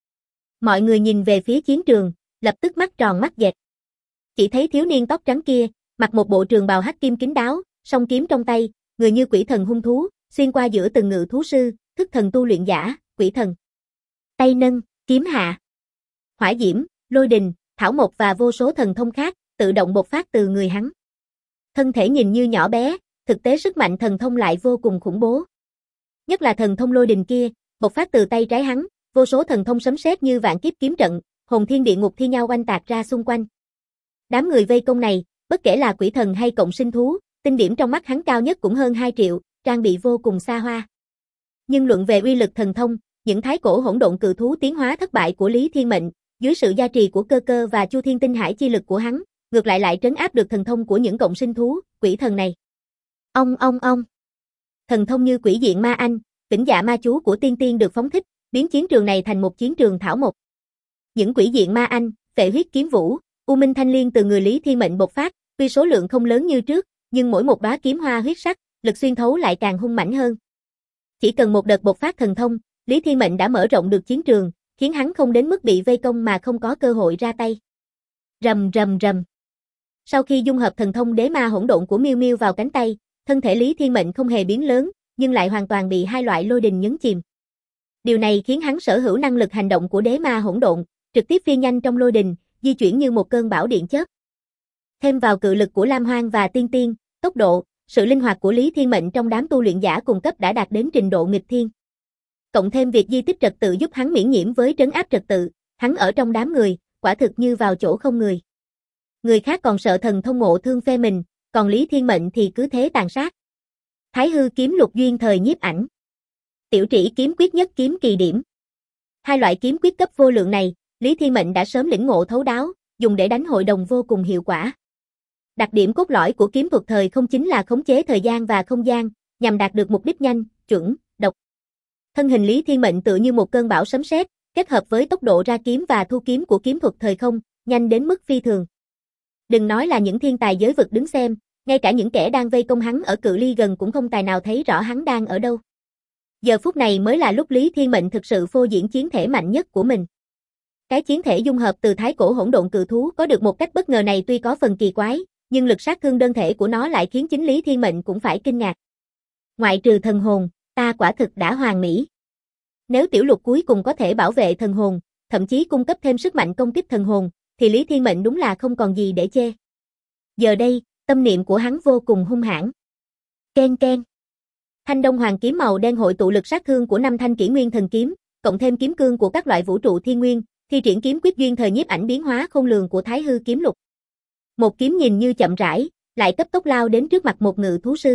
S1: Mọi người nhìn về phía chiến trường, lập tức mắt tròn mắt dẹt. Chỉ thấy thiếu niên tóc trắng kia, mặc một bộ trường bào hắc kim kín đáo, song kiếm trong tay, người như quỷ thần hung thú, xuyên qua giữa từng ngự thú sư, thức thần tu luyện giả, quỷ thần. Tay nâng, kiếm hạ. Hỏa diễm, lôi đình, thảo mộc và vô số thần thông khác, tự động bộc phát từ người hắn. Thân thể nhìn như nhỏ bé, thực tế sức mạnh thần thông lại vô cùng khủng bố. Nhất là thần thông lôi đình kia, bộc phát từ tay trái hắn, vô số thần thông sấm sét như vạn kiếp kiếm trận, hồn thiên địa ngục thi nhau oanh tạc ra xung quanh. Đám người vây công này, bất kể là quỷ thần hay cộng sinh thú, tinh điểm trong mắt hắn cao nhất cũng hơn 2 triệu, trang bị vô cùng xa hoa. Nhưng luận về uy lực thần thông, những thái cổ hỗn độn cự thú tiến hóa thất bại của Lý Thiên Mệnh, dưới sự gia trì của cơ cơ và Chu Thiên Tinh Hải chi lực của hắn, ngược lại trấn áp được thần thông của những cộng sinh thú, quỷ thần này. Ông. Thần thông như quỷ diện ma anh, vĩnh dạ ma chú của tiên tiên được phóng thích, biến chiến trường này thành một chiến trường thảo mộc. Những quỷ diện ma anh, phệ huyết kiếm vũ, u minh thanh liên từ người Lý Thiên Mệnh bộc phát, tuy số lượng không lớn như trước, nhưng mỗi một đóa kiếm hoa huyết sắc, lực xuyên thấu lại càng hung mãnh hơn. Chỉ cần một đợt bộc phát thần thông, Lý Thiên Mệnh đã mở rộng được chiến trường, khiến hắn không đến mức bị vây công mà không có cơ hội ra tay. Rầm. Sau khi dung hợp thần thông đế ma hỗn độn của Miêu Miêu vào cánh tay, thân thể Lý Thiên Mệnh không hề biến lớn, nhưng lại hoàn toàn bị hai loại lôi đình nhấn chìm. Điều này khiến hắn sở hữu năng lực hành động của đế ma hỗn độn, trực tiếp phi nhanh trong lôi đình, di chuyển như một cơn bão điện chớp. Thêm vào cự lực của Lam Hoang và Tiên Tiên, tốc độ, sự linh hoạt của Lý Thiên Mệnh trong đám tu luyện giả cùng cấp đã đạt đến trình độ nghịch thiên. Cộng thêm việc di tích trật tự giúp hắn miễn nhiễm với trấn áp trật tự, hắn ở trong đám người, quả thực như vào chỗ không người. Người khác còn sợ thần thông ngộ thương phe mình, còn Lý Thiên Mệnh thì cứ thế tàn sát. Thái hư kiếm lục duyên thời nhiếp ảnh. Tiểu trĩ kiếm quyết nhất kiếm kỳ điểm. Hai loại kiếm quyết cấp vô lượng này, Lý Thiên Mệnh đã sớm lĩnh ngộ thấu đáo, dùng để đánh hội đồng vô cùng hiệu quả. Đặc điểm cốt lõi của kiếm thuật thời không chính là khống chế thời gian và không gian, nhằm đạt được mục đích nhanh, chuẩn, độc. Thân hình Lý Thiên Mệnh tựa như một cơn bão sấm sét, kết hợp với tốc độ ra kiếm và thu kiếm của kiếm thuật thời không, nhanh đến mức phi thường. Đừng nói là những thiên tài giới vực đứng xem, ngay cả những kẻ đang vây công hắn ở cự ly gần cũng không tài nào thấy rõ hắn đang ở đâu. Giờ phút này mới là lúc Lý Thiên Mệnh thực sự phô diễn chiến thể mạnh nhất của mình. Cái chiến thể dung hợp từ thái cổ hỗn độn cự thú có được một cách bất ngờ này tuy có phần kỳ quái, nhưng lực sát thương đơn thể của nó lại khiến chính Lý Thiên Mệnh cũng phải kinh ngạc. Ngoại trừ thần hồn, ta quả thực đã hoàn mỹ. Nếu tiểu lục cuối cùng có thể bảo vệ thần hồn, thậm chí cung cấp thêm sức mạnh công kích thần hồn, thì Lý Thiên Mệnh đúng là không còn gì để chê. Giờ đây, tâm niệm của hắn vô cùng hung hãn. Ken. Thanh Đông Hoàng kiếm màu đen hội tụ lực sát thương của 5 thanh kỷ nguyên thần kiếm, cộng thêm kiếm cương của các loại vũ trụ thiên nguyên, thi triển kiếm quyết duyên thời nhiếp ảnh biến hóa khôn lường của Thái hư kiếm lục. Một kiếm nhìn như chậm rãi, lại cấp tốc lao đến trước mặt một ngự thú sư.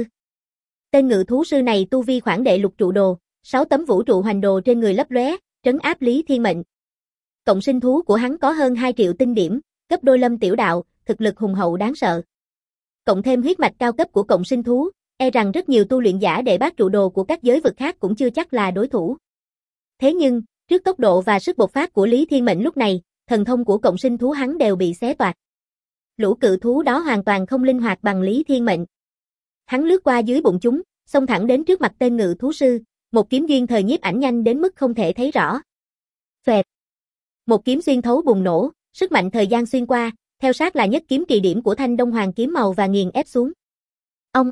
S1: Tên ngự thú sư này tu vi khoảng đệ lục trụ đồ, 6 tấm vũ trụ hoành đồ trên người lấp lóe, trấn áp Lý Thiên Mệnh. Cộng sinh thú của hắn có hơn 2 triệu tinh điểm, gấp đôi Lâm Tiểu Đạo, thực lực hùng hậu đáng sợ. Cộng thêm huyết mạch cao cấp của cộng sinh thú, e rằng rất nhiều tu luyện giả đệ bát trụ đồ của các giới vực khác cũng chưa chắc là đối thủ. Thế nhưng, trước tốc độ và sức bộc phát của Lý Thiên Mệnh lúc này, thần thông của cộng sinh thú hắn đều bị xé toạc. Lũ cự thú đó hoàn toàn không linh hoạt bằng Lý Thiên Mệnh. Hắn lướt qua dưới bụng chúng, xông thẳng đến trước mặt tên ngự thú sư, một kiếm duyên thời nhiếp ảnh nhanh đến mức không thể thấy rõ. Phẹt. Một kiếm xuyên thấu bùng nổ, sức mạnh thời gian xuyên qua, theo sát là nhất kiếm kỳ điểm của Thanh Đông Hoàng kiếm màu và nghiền ép xuống. Ông.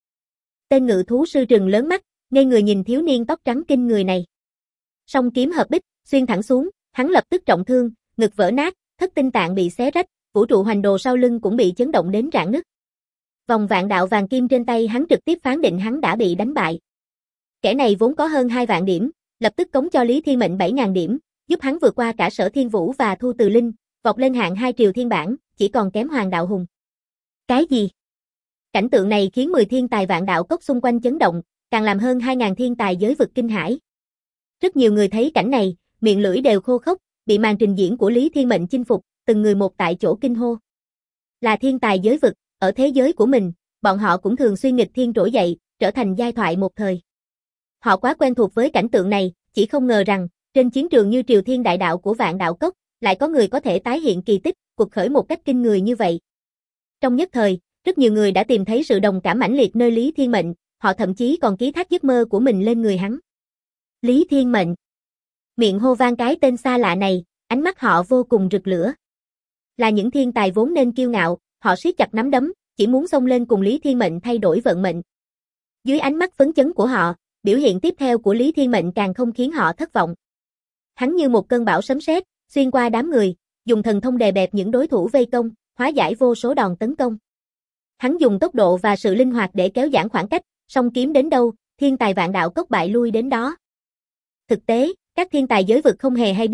S1: Tên ngự thú sư trừng lớn mắt, ngây người nhìn thiếu niên tóc trắng kinh người này. Song kiếm hợp bích, xuyên thẳng xuống, hắn lập tức trọng thương, ngực vỡ nát, thất tinh tạng bị xé rách, vũ trụ hoành đồ sau lưng cũng bị chấn động đến rạn nứt. Vòng vạn đạo vàng kim trên tay hắn trực tiếp phán định hắn đã bị đánh bại. Kẻ này vốn có hơn 2 vạn điểm, lập tức cống cho Lý Thiên Mệnh 7.000 điểm, giúp hắn vượt qua cả Sở Thiên Vũ và Thu Từ Linh, vọt lên hạng 2 triều thiên bản, chỉ còn kém Hoàng Đạo Hùng. Cái gì? Cảnh tượng này khiến 10 thiên tài vạn đạo cốc xung quanh chấn động, càng làm hơn 2.000 thiên tài giới vực kinh hãi. Rất nhiều người thấy cảnh này, miệng lưỡi đều khô khốc, bị màn trình diễn của Lý Thiên Mệnh chinh phục, từng người một tại chỗ kinh hô. Là thiên tài giới vực, ở thế giới của mình, bọn họ cũng thường xuyên nghịch thiên trỗi dậy, trở thành giai thoại một thời. Họ quá quen thuộc với cảnh tượng này, chỉ không ngờ rằng, trên chiến trường như Triều Thiên Đại Đạo của Vạn Đạo Cốc, lại có người có thể tái hiện kỳ tích, cuộc khởi một cách kinh người như vậy. Trong nhất thời, rất nhiều người đã tìm thấy sự đồng cảm mãnh liệt nơi Lý Thiên Mệnh, họ thậm chí còn ký thác giấc mơ của mình lên người hắn. Lý Thiên Mệnh. Miệng hô vang cái tên xa lạ này, ánh mắt họ vô cùng rực lửa. Là những thiên tài vốn nên kiêu ngạo, họ siết chặt nắm đấm, chỉ muốn xông lên cùng Lý Thiên Mệnh thay đổi vận mệnh. Dưới ánh mắt phấn chấn của họ, biểu hiện tiếp theo của Lý Thiên Mệnh càng không khiến họ thất vọng. Hắn như một cơn bão sấm sét, xuyên qua đám người, dùng thần thông đè bẹp những đối thủ vây công, hóa giải vô số đòn tấn công. Hắn dùng tốc độ và sự linh hoạt để kéo giãn khoảng cách, song kiếm đến đâu, thiên tài vạn đạo cốc bại lui đến đó. Thực tế, các thiên tài giới vực không hề hay biết,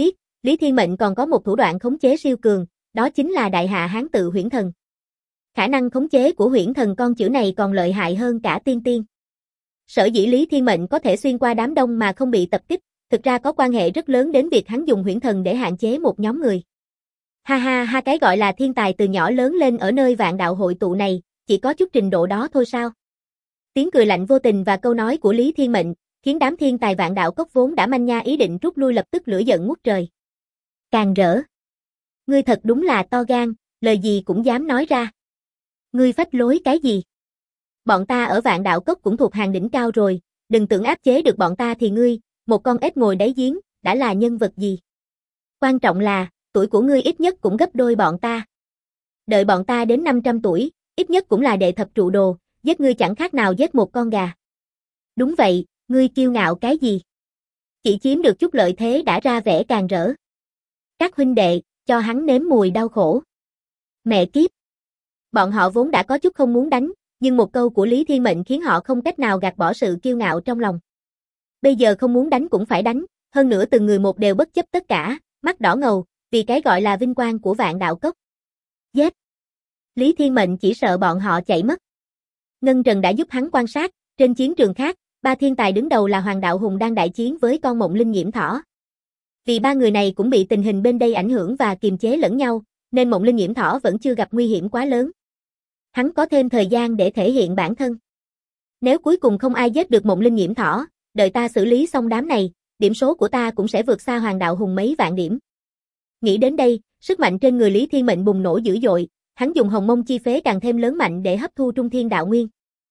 S1: Lý Thiên Mệnh còn có một thủ đoạn khống chế siêu cường, đó chính là Đại Hạ Hán Tự Huyễn Thần. Khả năng khống chế của Huyễn Thần con chữ này còn lợi hại hơn cả tiên tiên. Sở dĩ Lý Thiên Mệnh có thể xuyên qua đám đông mà không bị tập kích, thực ra có quan hệ rất lớn đến việc hắn dùng Huyễn Thần để hạn chế một nhóm người. Ha ha ha, cái gọi là thiên tài từ nhỏ lớn lên ở nơi vạn đạo hội tụ này, chỉ có chút trình độ đó thôi sao? Tiếng cười lạnh vô tình và câu nói của Lý Thiên Mệnh, khiến đám thiên tài vạn đạo cốc vốn đã manh nha ý định rút lui lập tức lửa giận ngút trời. Càng rỡ. Ngươi thật đúng là to gan, lời gì cũng dám nói ra. Ngươi phách lối cái gì? Bọn ta ở vạn đạo cốc cũng thuộc hàng đỉnh cao rồi, đừng tưởng áp chế được bọn ta thì ngươi, một con ếch ngồi đáy giếng, đã là nhân vật gì? Quan trọng là, tuổi của ngươi ít nhất cũng gấp đôi bọn ta. Đợi bọn ta đến 500 tuổi, ít nhất cũng là đệ thập trụ đồ, giết ngươi chẳng khác nào giết một con gà. Đúng vậy, ngươi kiêu ngạo cái gì? Chỉ chiếm được chút lợi thế đã ra vẻ càng rỡ. Các huynh đệ, cho hắn nếm mùi đau khổ. Mẹ kiếp. Bọn họ vốn đã có chút không muốn đánh, nhưng một câu của Lý Thiên Mệnh khiến họ không cách nào gạt bỏ sự kiêu ngạo trong lòng. Bây giờ không muốn đánh cũng phải đánh, hơn nữa từng người một đều bất chấp tất cả, mắt đỏ ngầu, vì cái gọi là vinh quang của vạn đạo cốc. Giết! Lý Thiên Mệnh chỉ sợ bọn họ chạy mất. Ngân Trần đã giúp hắn quan sát, trên chiến trường khác, ba thiên tài đứng đầu là Hoàng Đạo Hùng đang đại chiến với con Mộng Linh Nhiễm Thỏ. Vì ba người này cũng bị tình hình bên đây ảnh hưởng và kiềm chế lẫn nhau, nên Mộng Linh Nhiễm Thỏ vẫn chưa gặp nguy hiểm quá lớn. Hắn có thêm thời gian để thể hiện bản thân. Nếu cuối cùng không ai giết được Mộng Linh Nhiễm Thỏ, đợi ta xử lý xong đám này, điểm số của ta cũng sẽ vượt xa Hoàng Đạo Hùng mấy vạn điểm. Nghĩ đến đây, sức mạnh trên người Lý Thiên Mệnh bùng nổ dữ dội, hắn dùng hồng mông chi phế càng thêm lớn mạnh để hấp thu trung thiên đạo nguyên.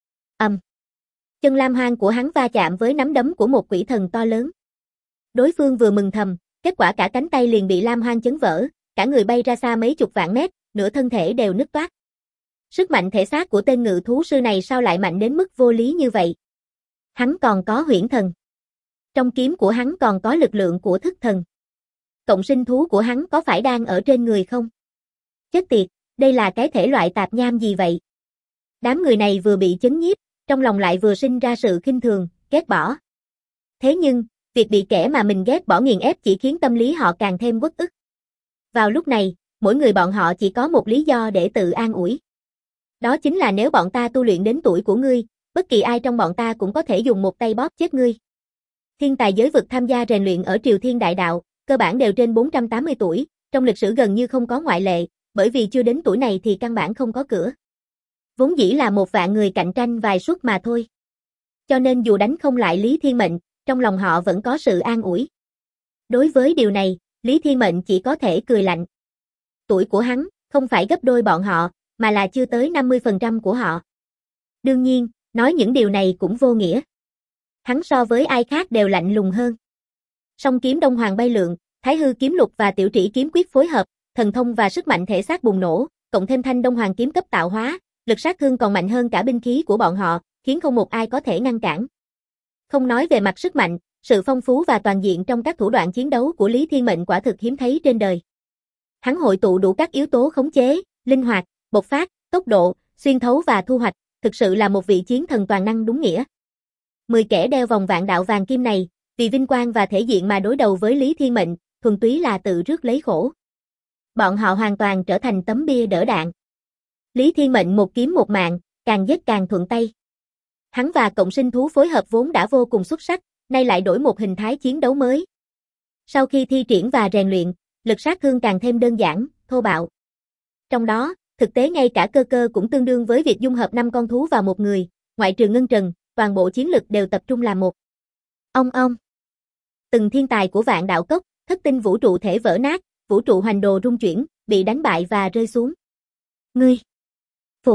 S1: Chân lam hoang của hắn va chạm với nắm đấm của một quỷ thần to lớn. Đối phương vừa mừng thầm, kết quả cả cánh tay liền bị lam hoang chấn vỡ, cả người bay ra xa mấy chục vạn mét, nửa thân thể đều nứt toác. Sức mạnh thể xác của tên ngự thú sư này sao lại mạnh đến mức vô lý như vậy? Hắn còn có huyễn thần. Trong kiếm của hắn còn có lực lượng của thức thần. Cộng sinh thú của hắn có phải đang ở trên người không? Chết tiệt, đây là cái thể loại tạp nham gì vậy? Đám người này vừa bị chấn nhiếp, trong lòng lại vừa sinh ra sự khinh thường, ghét bỏ. Thế nhưng, việc bị kẻ mà mình ghét bỏ nghiền ép chỉ khiến tâm lý họ càng thêm uất ức. Vào lúc này, mỗi người bọn họ chỉ có một lý do để tự an ủi. Đó chính là nếu bọn ta tu luyện đến tuổi của ngươi, bất kỳ ai trong bọn ta cũng có thể dùng một tay bóp chết ngươi. Thiên tài giới vực tham gia rèn luyện ở Triều Thiên Đại Đạo, cơ bản đều trên 480 tuổi, trong lịch sử gần như không có ngoại lệ, bởi vì chưa đến tuổi này thì căn bản không có cửa. Vốn dĩ là một vạn người cạnh tranh vài suất mà thôi. Cho nên dù đánh không lại Lý Thiên Mệnh, trong lòng họ vẫn có sự an ủi. Đối với điều này, Lý Thiên Mệnh chỉ có thể cười lạnh. Tuổi của hắn, không phải gấp đôi bọn họ, mà là chưa tới 50% của họ. Đương nhiên, nói những điều này cũng vô nghĩa. Hắn so với ai khác đều lạnh lùng hơn. Song kiếm Đông Hoàng bay lượn, Thái Hư kiếm lục và Tiểu Trĩ kiếm quyết phối hợp, thần thông và sức mạnh thể xác bùng nổ, cộng thêm Thanh Đông Hoàng kiếm cấp tạo hóa, lực sát thương còn mạnh hơn cả binh khí của bọn họ, khiến không một ai có thể ngăn cản. Không nói về mặt sức mạnh, sự phong phú và toàn diện trong các thủ đoạn chiến đấu của Lý Thiên Mệnh quả thực hiếm thấy trên đời. Hắn hội tụ đủ các yếu tố khống chế, linh hoạt, bộc phát, tốc độ, xuyên thấu và thu hoạch, thực sự là một vị chiến thần toàn năng đúng nghĩa. 10 kẻ đeo vòng vạn đạo vàng kim này, vì vinh quang và thể diện mà đối đầu với Lý Thiên Mệnh, thuần túy là tự rước lấy khổ. Bọn họ hoàn toàn trở thành tấm bia đỡ đạn. Lý Thiên Mệnh một kiếm một mạng, càng giết càng thuận tay. Hắn và cộng sinh thú phối hợp vốn đã vô cùng xuất sắc, nay lại đổi một hình thái chiến đấu mới. Sau khi thi triển và rèn luyện, lực sát thương càng thêm đơn giản, thô bạo. Trong đó, thực tế ngay cả cơ cơ cũng tương đương với việc dung hợp 5 con thú vào một người, ngoại trừ Ngân Trần, toàn bộ chiến lực đều tập trung làm một. Ong. Từng thiên tài của vạn đạo cốc, thất tinh vũ trụ thể vỡ nát, vũ trụ hoành đồ rung chuyển, bị đánh bại và rơi xuống. Ngươi. Phục.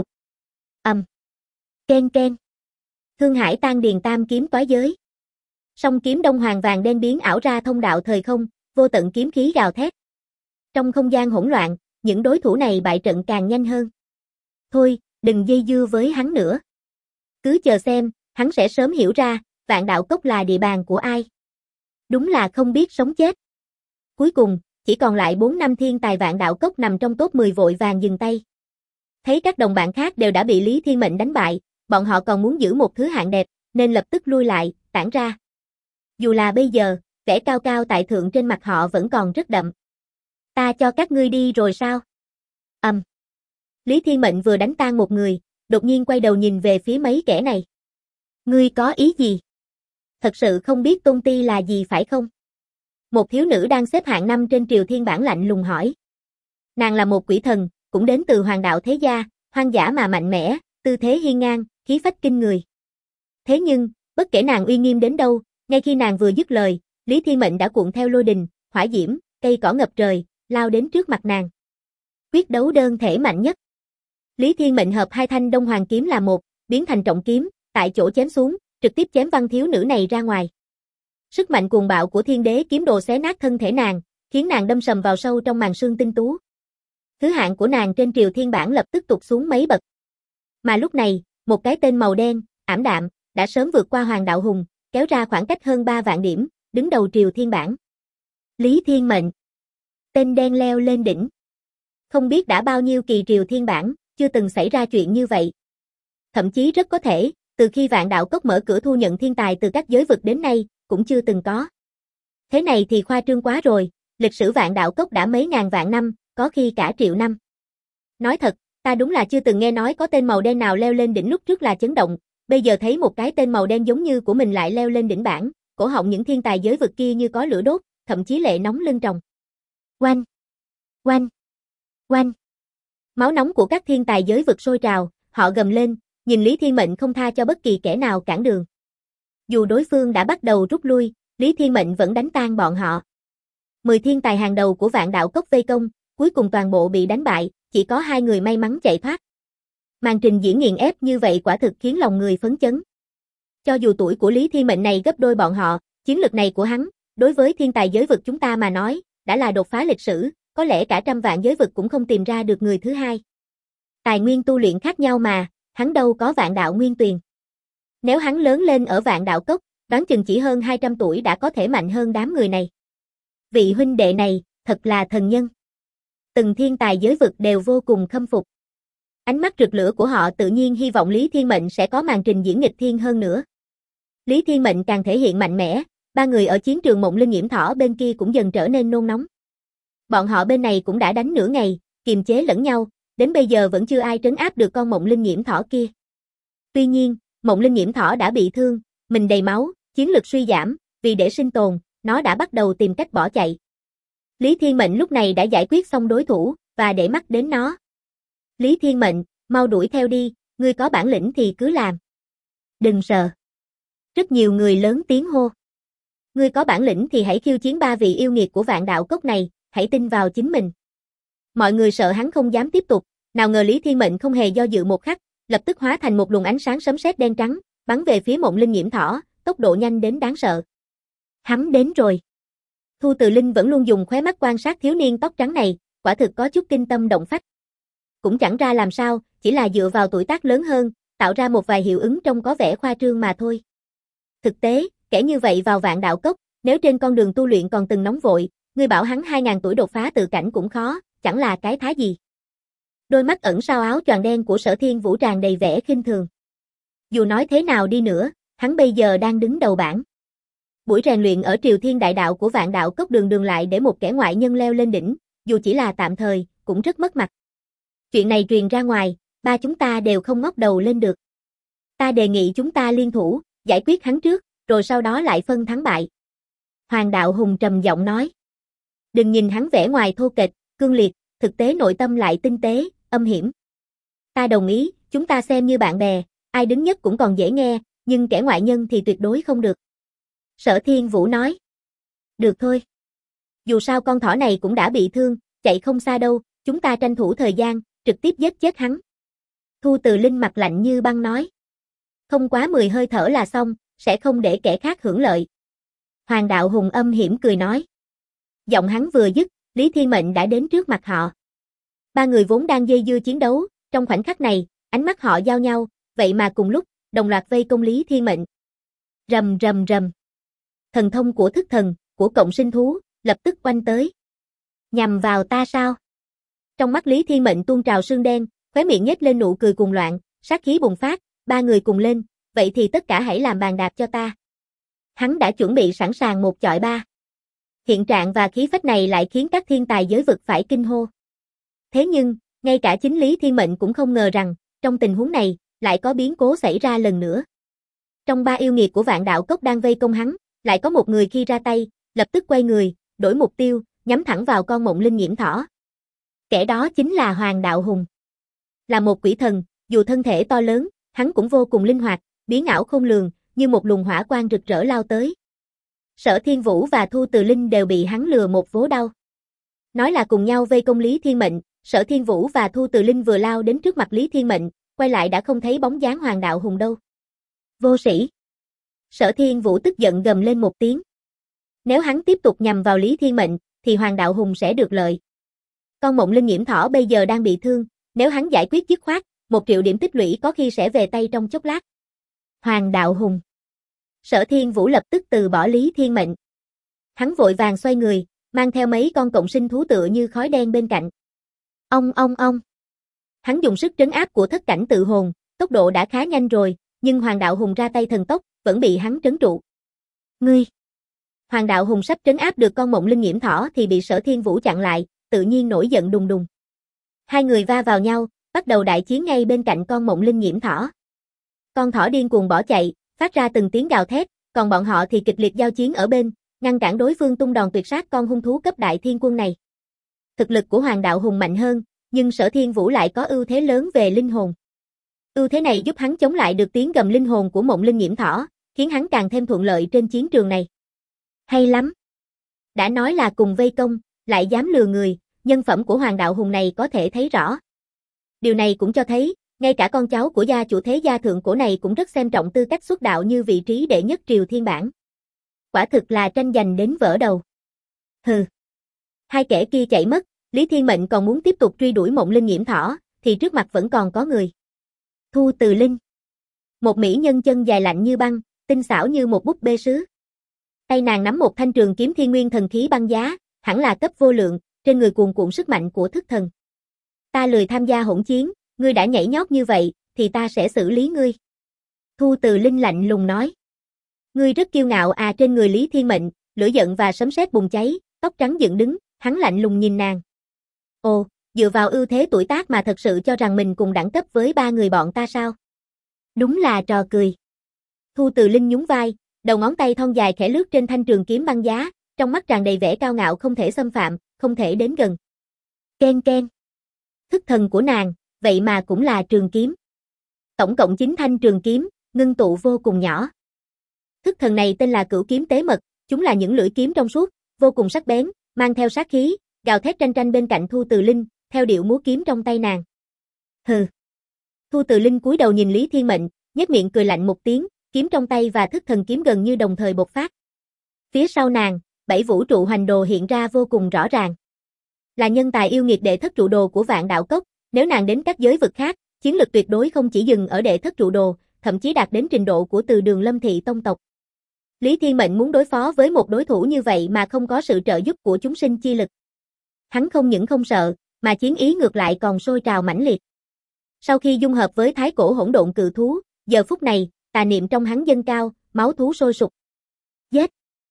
S1: Ken. Thương Hải Tan Điền tam kiếm toái giới. Song kiếm Đông Hoàng vàng đen biến ảo ra thông đạo thời không, vô tận kiếm khí gào thét. Trong không gian hỗn loạn, những đối thủ này bại trận càng nhanh hơn. Thôi, đừng dây dưa với hắn nữa. Cứ chờ xem, hắn sẽ sớm hiểu ra, vạn đạo cốc là địa bàn của ai. Đúng là không biết sống chết. Cuối cùng, chỉ còn lại 4 năm thiên tài vạn đạo cốc nằm trong top 10 vội vàng dừng tay. Thấy các đồng bạn khác đều đã bị Lý Thiên Mệnh đánh bại, bọn họ còn muốn giữ một thứ hạng đẹp, nên lập tức lui lại, tản ra. Dù là bây giờ, vẻ cao cao tại thượng trên mặt họ vẫn còn rất đậm. Ta cho các ngươi đi rồi sao? Lý Thiên Mệnh vừa đánh tan một người, đột nhiên quay đầu nhìn về phía mấy kẻ này. Ngươi có ý gì? Thật sự không biết tôn ti là gì phải không? Một thiếu nữ đang xếp hạng 5 trên triều thiên bảng lạnh lùng hỏi. Nàng là một quỷ thần, cũng đến từ hoàng đạo thế gia, hoang dã mà mạnh mẽ, tư thế hiên ngang, khí phách kinh người. Thế nhưng, bất kể nàng uy nghiêm đến đâu, ngay khi nàng vừa dứt lời, Lý Thiên Mệnh đã cuộn theo lôi đình, hỏa diễm, cây cỏ ngập trời, lao đến trước mặt nàng. Quyết đấu đơn thể mạnh nhất. Lý Thiên Mệnh hợp hai thanh Đông Hoàng kiếm là một, biến thành trọng kiếm, tại chỗ chém xuống, trực tiếp chém văng thiếu nữ này ra ngoài. Sức mạnh cuồng bạo của Thiên Đế kiếm đồ xé nát thân thể nàng, khiến nàng đâm sầm vào sâu trong màn sương tinh tú. Thứ hạng của nàng trên triều thiên bảng lập tức tụt xuống mấy bậc. Mà lúc này, một cái tên màu đen, ảm đạm, đã sớm vượt qua Hoàng Đạo Hùng, kéo ra khoảng cách hơn 3 vạn điểm, đứng đầu triều thiên bảng. Lý Thiên Mệnh. Tên đen leo lên đỉnh. Không biết đã bao nhiêu kỳ triều thiên bảng, chưa từng xảy ra chuyện như vậy. Thậm chí rất có thể, từ khi Vạn Đạo Cốc mở cửa thu nhận thiên tài từ các giới vực đến nay, cũng chưa từng có. Thế này thì khoa trương quá rồi, lịch sử Vạn Đạo Cốc đã mấy ngàn vạn năm, có khi cả triệu năm. Nói thật, ta đúng là chưa từng nghe nói có tên màu đen nào leo lên đỉnh, lúc trước là chấn động, bây giờ thấy một cái tên màu đen giống như của mình lại leo lên đỉnh bảng, cổ họng những thiên tài giới vực kia như có lửa đốt, thậm chí lệ nóng lưng tròng. Oanh! Oanh! Oanh! Máu nóng của các thiên tài giới vực sôi trào, họ gầm lên, nhìn Lý Thiên Mệnh không tha cho bất kỳ kẻ nào cản đường. Dù đối phương đã bắt đầu rút lui, Lý Thiên Mệnh vẫn đánh tan bọn họ. 10 thiên tài hàng đầu của Vạn Đạo Cốc vây công, cuối cùng toàn bộ bị đánh bại, chỉ có 2 người may mắn chạy thoát. Màn trình diễn nghiền ép như vậy quả thực khiến lòng người phấn chấn. Cho dù tuổi của Lý Thiên Mệnh này gấp đôi bọn họ, chiến lực này của hắn, đối với thiên tài giới vực chúng ta mà nói, đã là đột phá lịch sử, có lẽ cả trăm vạn giới vực cũng không tìm ra được người thứ hai. Tài nguyên tu luyện khác nhau mà, hắn đâu có Vạn Đạo Nguyên Tuyền. Nếu hắn lớn lên ở Vạn Đạo Cốc, đoán chừng chỉ hơn 200 tuổi đã có thể mạnh hơn đám người này. Vị huynh đệ này, thật là thần nhân. Từng thiên tài giới vực đều vô cùng khâm phục. Ánh mắt rực lửa của họ tự nhiên hy vọng Lý Thiên Mệnh sẽ có màn trình diễn nghịch thiên hơn nữa. Lý Thiên Mệnh càng thể hiện mạnh mẽ, ba người ở chiến trường Mộng Linh Nhiễm Thỏ bên kia cũng dần trở nên nôn nóng. Bọn họ bên này cũng đã đánh nửa ngày, kiềm chế lẫn nhau, đến bây giờ vẫn chưa ai trấn áp được con Mộng Linh Nhiễm Thỏ kia. Tuy nhiên, Mộng Linh Nhiễm Thỏ đã bị thương, mình đầy máu, chiến lực suy giảm, vì để sinh tồn, nó đã bắt đầu tìm cách bỏ chạy. Lý Thiên Mệnh lúc này đã giải quyết xong đối thủ, và để mắt đến nó. Lý Thiên Mệnh, mau đuổi theo đi, ngươi có bản lĩnh thì cứ làm. Đừng sợ. Rất nhiều người lớn tiếng hô. Ngươi có bản lĩnh thì hãy khiêu chiến 3 vị yêu nghiệt của Vạn Đạo Cốc này, hãy tin vào chính mình. Mọi người sợ hắn không dám tiếp tục, nào ngờ Lý Thiên Mệnh không hề do dự một khắc, lập tức hóa thành một luồng ánh sáng sấm sét đen trắng, bắn về phía Mộng Linh Nhiễm Thỏ, tốc độ nhanh đến đáng sợ. Hắn đến rồi. Thu Từ Linh vẫn luôn dùng khóe mắt quan sát thiếu niên tóc trắng này, quả thực có chút kinh tâm động phách. Cũng chẳng ra làm sao, chỉ là dựa vào tuổi tác lớn hơn, tạo ra một vài hiệu ứng trông có vẻ khoa trương mà thôi. Thực tế, kẻ như vậy vào Vạn Đạo Cốc, nếu trên con đường tu luyện còn từng nóng vội, ngươi bảo hắn 2000 tuổi đột phá tự cảnh cũng khó, chẳng là cái thá gì. Đôi mắt ẩn sau áo choàng đen của Sở Thiên Vũ tràn đầy vẻ khinh thường. Dù nói thế nào đi nữa, hắn bây giờ đang đứng đầu bảng. Buổi rèn luyện ở Triều Thiên Đại Đạo của Vạn Đạo Cốc đường lại để một kẻ ngoại nhân leo lên đỉnh, dù chỉ là tạm thời, cũng rất mất mặt. Chuyện này truyền ra ngoài, ba chúng ta đều không ngóc đầu lên được. Ta đề nghị chúng ta liên thủ, giải quyết hắn trước, rồi sau đó lại phân thắng bại. Hoàng Đạo Hùng trầm giọng nói. Đừng nhìn hắn vẻ ngoài thô kệch, cương liệt, thực tế nội tâm lại tinh tế, âm hiểm. Ta đồng ý, chúng ta xem như bạn bè, ai đứng nhất cũng còn dễ nghe, nhưng kẻ ngoại nhân thì tuyệt đối không được. Sở Thiên Vũ nói. Được thôi. Dù sao con thỏ này cũng đã bị thương, chạy không xa đâu, chúng ta tranh thủ thời gian, trực tiếp giết chết hắn. Thu Từ Linh mặt lạnh như băng nói. Không quá 10 hơi thở là xong, sẽ không để kẻ khác hưởng lợi. Hoàng Đạo Hùng âm hiểm cười nói. Giọng hắn vừa dứt, Lý Thiên Mệnh đã đến trước mặt họ. Ba người vốn đang dây dưa chiến đấu, trong khoảnh khắc này, ánh mắt họ giao nhau, vậy mà cùng lúc, đồng loạt vây công Lý Thiên Mệnh. Rầm rầm rầm. Thần thông của thức thần, của cộng sinh thú, lập tức oanh tới. Nhằm vào ta sao? Trong mắt Lý Thiên Mệnh tuôn trào sương đen, khóe miệng nhếch lên nụ cười cuồng loạn, sát khí bùng phát, ba người cùng lên, vậy thì tất cả hãy làm bàn đạp cho ta. Hắn đã chuẩn bị sẵn sàng một chọi ba. Hiện trạng và khí phách này lại khiến các thiên tài giới vực phải kinh hô. Thế nhưng, ngay cả chính Lý Thiên Mệnh cũng không ngờ rằng, trong tình huống này, lại có biến cố xảy ra lần nữa. Trong 3 yêu nghiệt của Vạn Đạo Cốc đang vây công hắn, lại có một người khi ra tay, lập tức quay người, đổi mục tiêu, nhắm thẳng vào con Mộng Linh Nhiễm Thỏ. Kẻ đó chính là Hoàng Đạo Hùng. Là một quỷ thần, dù thân thể to lớn, hắn cũng vô cùng linh hoạt, biến ảo khôn lường, như một luồng hỏa quang rực rỡ lao tới. Sở Thiên Vũ và Thu Từ Linh đều bị hắn lừa một vố đau. Nói là cùng nhau vây công Lý Thiên Mệnh, Sở Thiên Vũ và Thu Từ Linh vừa lao đến trước mặt Lý Thiên Mệnh, quay lại đã không thấy bóng dáng Hoàng Đạo Hùng đâu. Vô sĩ! Sở Thiên Vũ tức giận gầm lên một tiếng. Nếu hắn tiếp tục nhằm vào Lý Thiên Mệnh, thì Hoàng Đạo Hùng sẽ được lợi. Con Mộng Linh Nhiễm Thỏ bây giờ đang bị thương, nếu hắn giải quyết dứt khoát, 1 triệu điểm tích lũy có khi sẽ về tay trong chốc lát. Hoàng Đạo Hùng! Sở Thiên Vũ lập tức từ bỏ Lý Thiên Mệnh. Hắn vội vàng xoay người, mang theo mấy con cộng sinh thú tựa như khói đen bên cạnh. Ông. Hắn dùng sức trấn áp của thất cảnh tự hồn, tốc độ đã khá nhanh rồi, nhưng Hoàng Đạo Hùng ra tay thần tốc, vẫn bị hắn trấn trụ. Ngươi! Hoàng Đạo Hùng sắp trấn áp được con Mộng Linh Nhiễm Thỏ thì bị Sở Thiên Vũ chặn lại, tự nhiên nổi giận đùng đùng. Hai người va vào nhau, bắt đầu đại chiến ngay bên cạnh con Mộng Linh Nhiễm Thỏ. Con thỏ điên cuồng bỏ chạy, phát ra từng tiếng gào thét, còn bọn họ thì kịch liệt giao chiến ở bên, ngăn cản đối phương tung đòn tuyệt sát con hung thú cấp đại thiên quân này. Thực lực của Hoàng Đạo Hùng mạnh hơn, nhưng Sở Thiên Vũ lại có ưu thế lớn về linh hồn. Ưu thế này giúp hắn chống lại được tiếng gầm linh hồn của Mộng Linh Nhiễm Thỏ, khiến hắn càng thêm thuận lợi trên chiến trường này. Hay lắm! Đã nói là cùng vây công, lại dám lừa người, nhân phẩm của Hoàng Đạo Hùng này có thể thấy rõ. Điều này cũng cho thấy, ngay cả con cháu của gia chủ thế gia thượng cổ này cũng rất xem trọng tư cách xuất đạo như vị trí đệ nhất Triều Thiên Bản. Quả thực là tranh giành đến vỡ đầu. Hừ. Hai kẻ kia chạy mất, Lý Thiên Mệnh còn muốn tiếp tục truy đuổi Mộng Linh Nhiễm Thỏ, thì trước mặt vẫn còn có người. Thu Từ Linh. Một mỹ nhân chân dài lạnh như băng, tinh xảo như một búp bê sứ. Tay nàng nắm một thanh trường kiếm thiên nguyên thần khí băng giá, hẳn là cấp vô lượng, trên người cuồn cuộn sức mạnh của thức thần. Ta lười tham gia hỗn chiến, ngươi đã nhảy nhót như vậy, thì ta sẽ xử lý ngươi. Thu Từ Linh lạnh lùng nói. Ngươi rất kiêu ngạo à. Trên người Lý Thiên Mệnh, lửa giận và sấm sét bùng cháy, tóc trắng dựng đứng, hắn lạnh lùng nhìn nàng. Ồ, dựa vào ưu thế tuổi tác mà thật sự cho rằng mình cùng đẳng cấp với 3 người bọn ta sao? Đúng là trò cười. Thu Từ Linh nhún vai, đầu ngón tay thon dài khẽ lướt trên thanh trường kiếm băng giá, trong mắt tràn đầy vẻ cao ngạo không thể xâm phạm, không thể đến gần. Ken ken. Thức thần của nàng, vậy mà cũng là trường kiếm. Tổng cộng 9 thanh trường kiếm, ngưng tụ vô cùng nhỏ. Thức thần này tên là Cửu Kiếm Tế Mật, chúng là những lưỡi kiếm trong suốt, vô cùng sắc bén, mang theo sát khí, gào thét tranh tranh bên cạnh Thu Từ Linh, theo điệu múa kiếm trong tay nàng. Hừ. Thu Từ Linh cúi đầu nhìn Lý Thiên Mệnh, nhếch miệng cười lạnh một tiếng, kiếm trong tay và thức thần kiếm gần như đồng thời bộc phát. Phía sau nàng, 7 vũ trụ hoành đồ hiện ra vô cùng rõ ràng. Là nhân tài yêu nghiệt đệ thất trụ đồ của Vạn Đạo Cốc, nếu nàng đến các giới vực khác, chiến lực tuyệt đối không chỉ dừng ở đệ thất trụ đồ, thậm chí đạt đến trình độ của Từ Đường Lâm Thị tông tộc. Lý Thiên Mệnh muốn đối phó với một đối thủ như vậy mà không có sự trợ giúp của chúng sinh chi lực. Hắn không những không sợ, mà chiến ý ngược lại còn sôi trào mãnh liệt. Sau khi dung hợp với thái cổ hỗn độn cự thú, giờ phút này, tà niệm trong hắn dâng cao, máu thú sôi sục. Giết!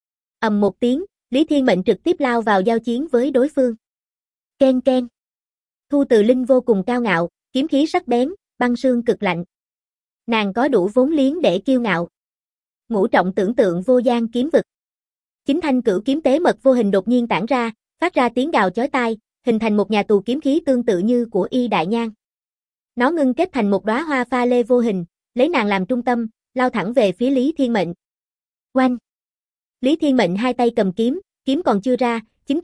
S1: Ầm một tiếng, Lý Thiên Mệnh trực tiếp lao vào giao chiến với đối phương. Ken ken. Thu Từ Linh vô cùng cao ngạo, kiếm khí sắc bén, băng sương cực lạnh. Nàng có đủ vốn liếng để kiêu ngạo. Ngũ trọng tưởng tượng vô gian kiếm vực. Chính thanh Cửu Kiếm Tế Mật vô hình đột nhiên tản ra, phát ra tiếng gào chói tai, hình thành một nhà tù kiếm khí tương tự như của Y Đại Nhan. Nó ngưng kết thành một đóa hoa pha lê vô hình, lấy nàng làm trung tâm, lao thẳng về phía Lý Thiên Mệnh. Oanh! Lý Thiên Mệnh hai tay cầm kiếm, kiếm còn chưa ra,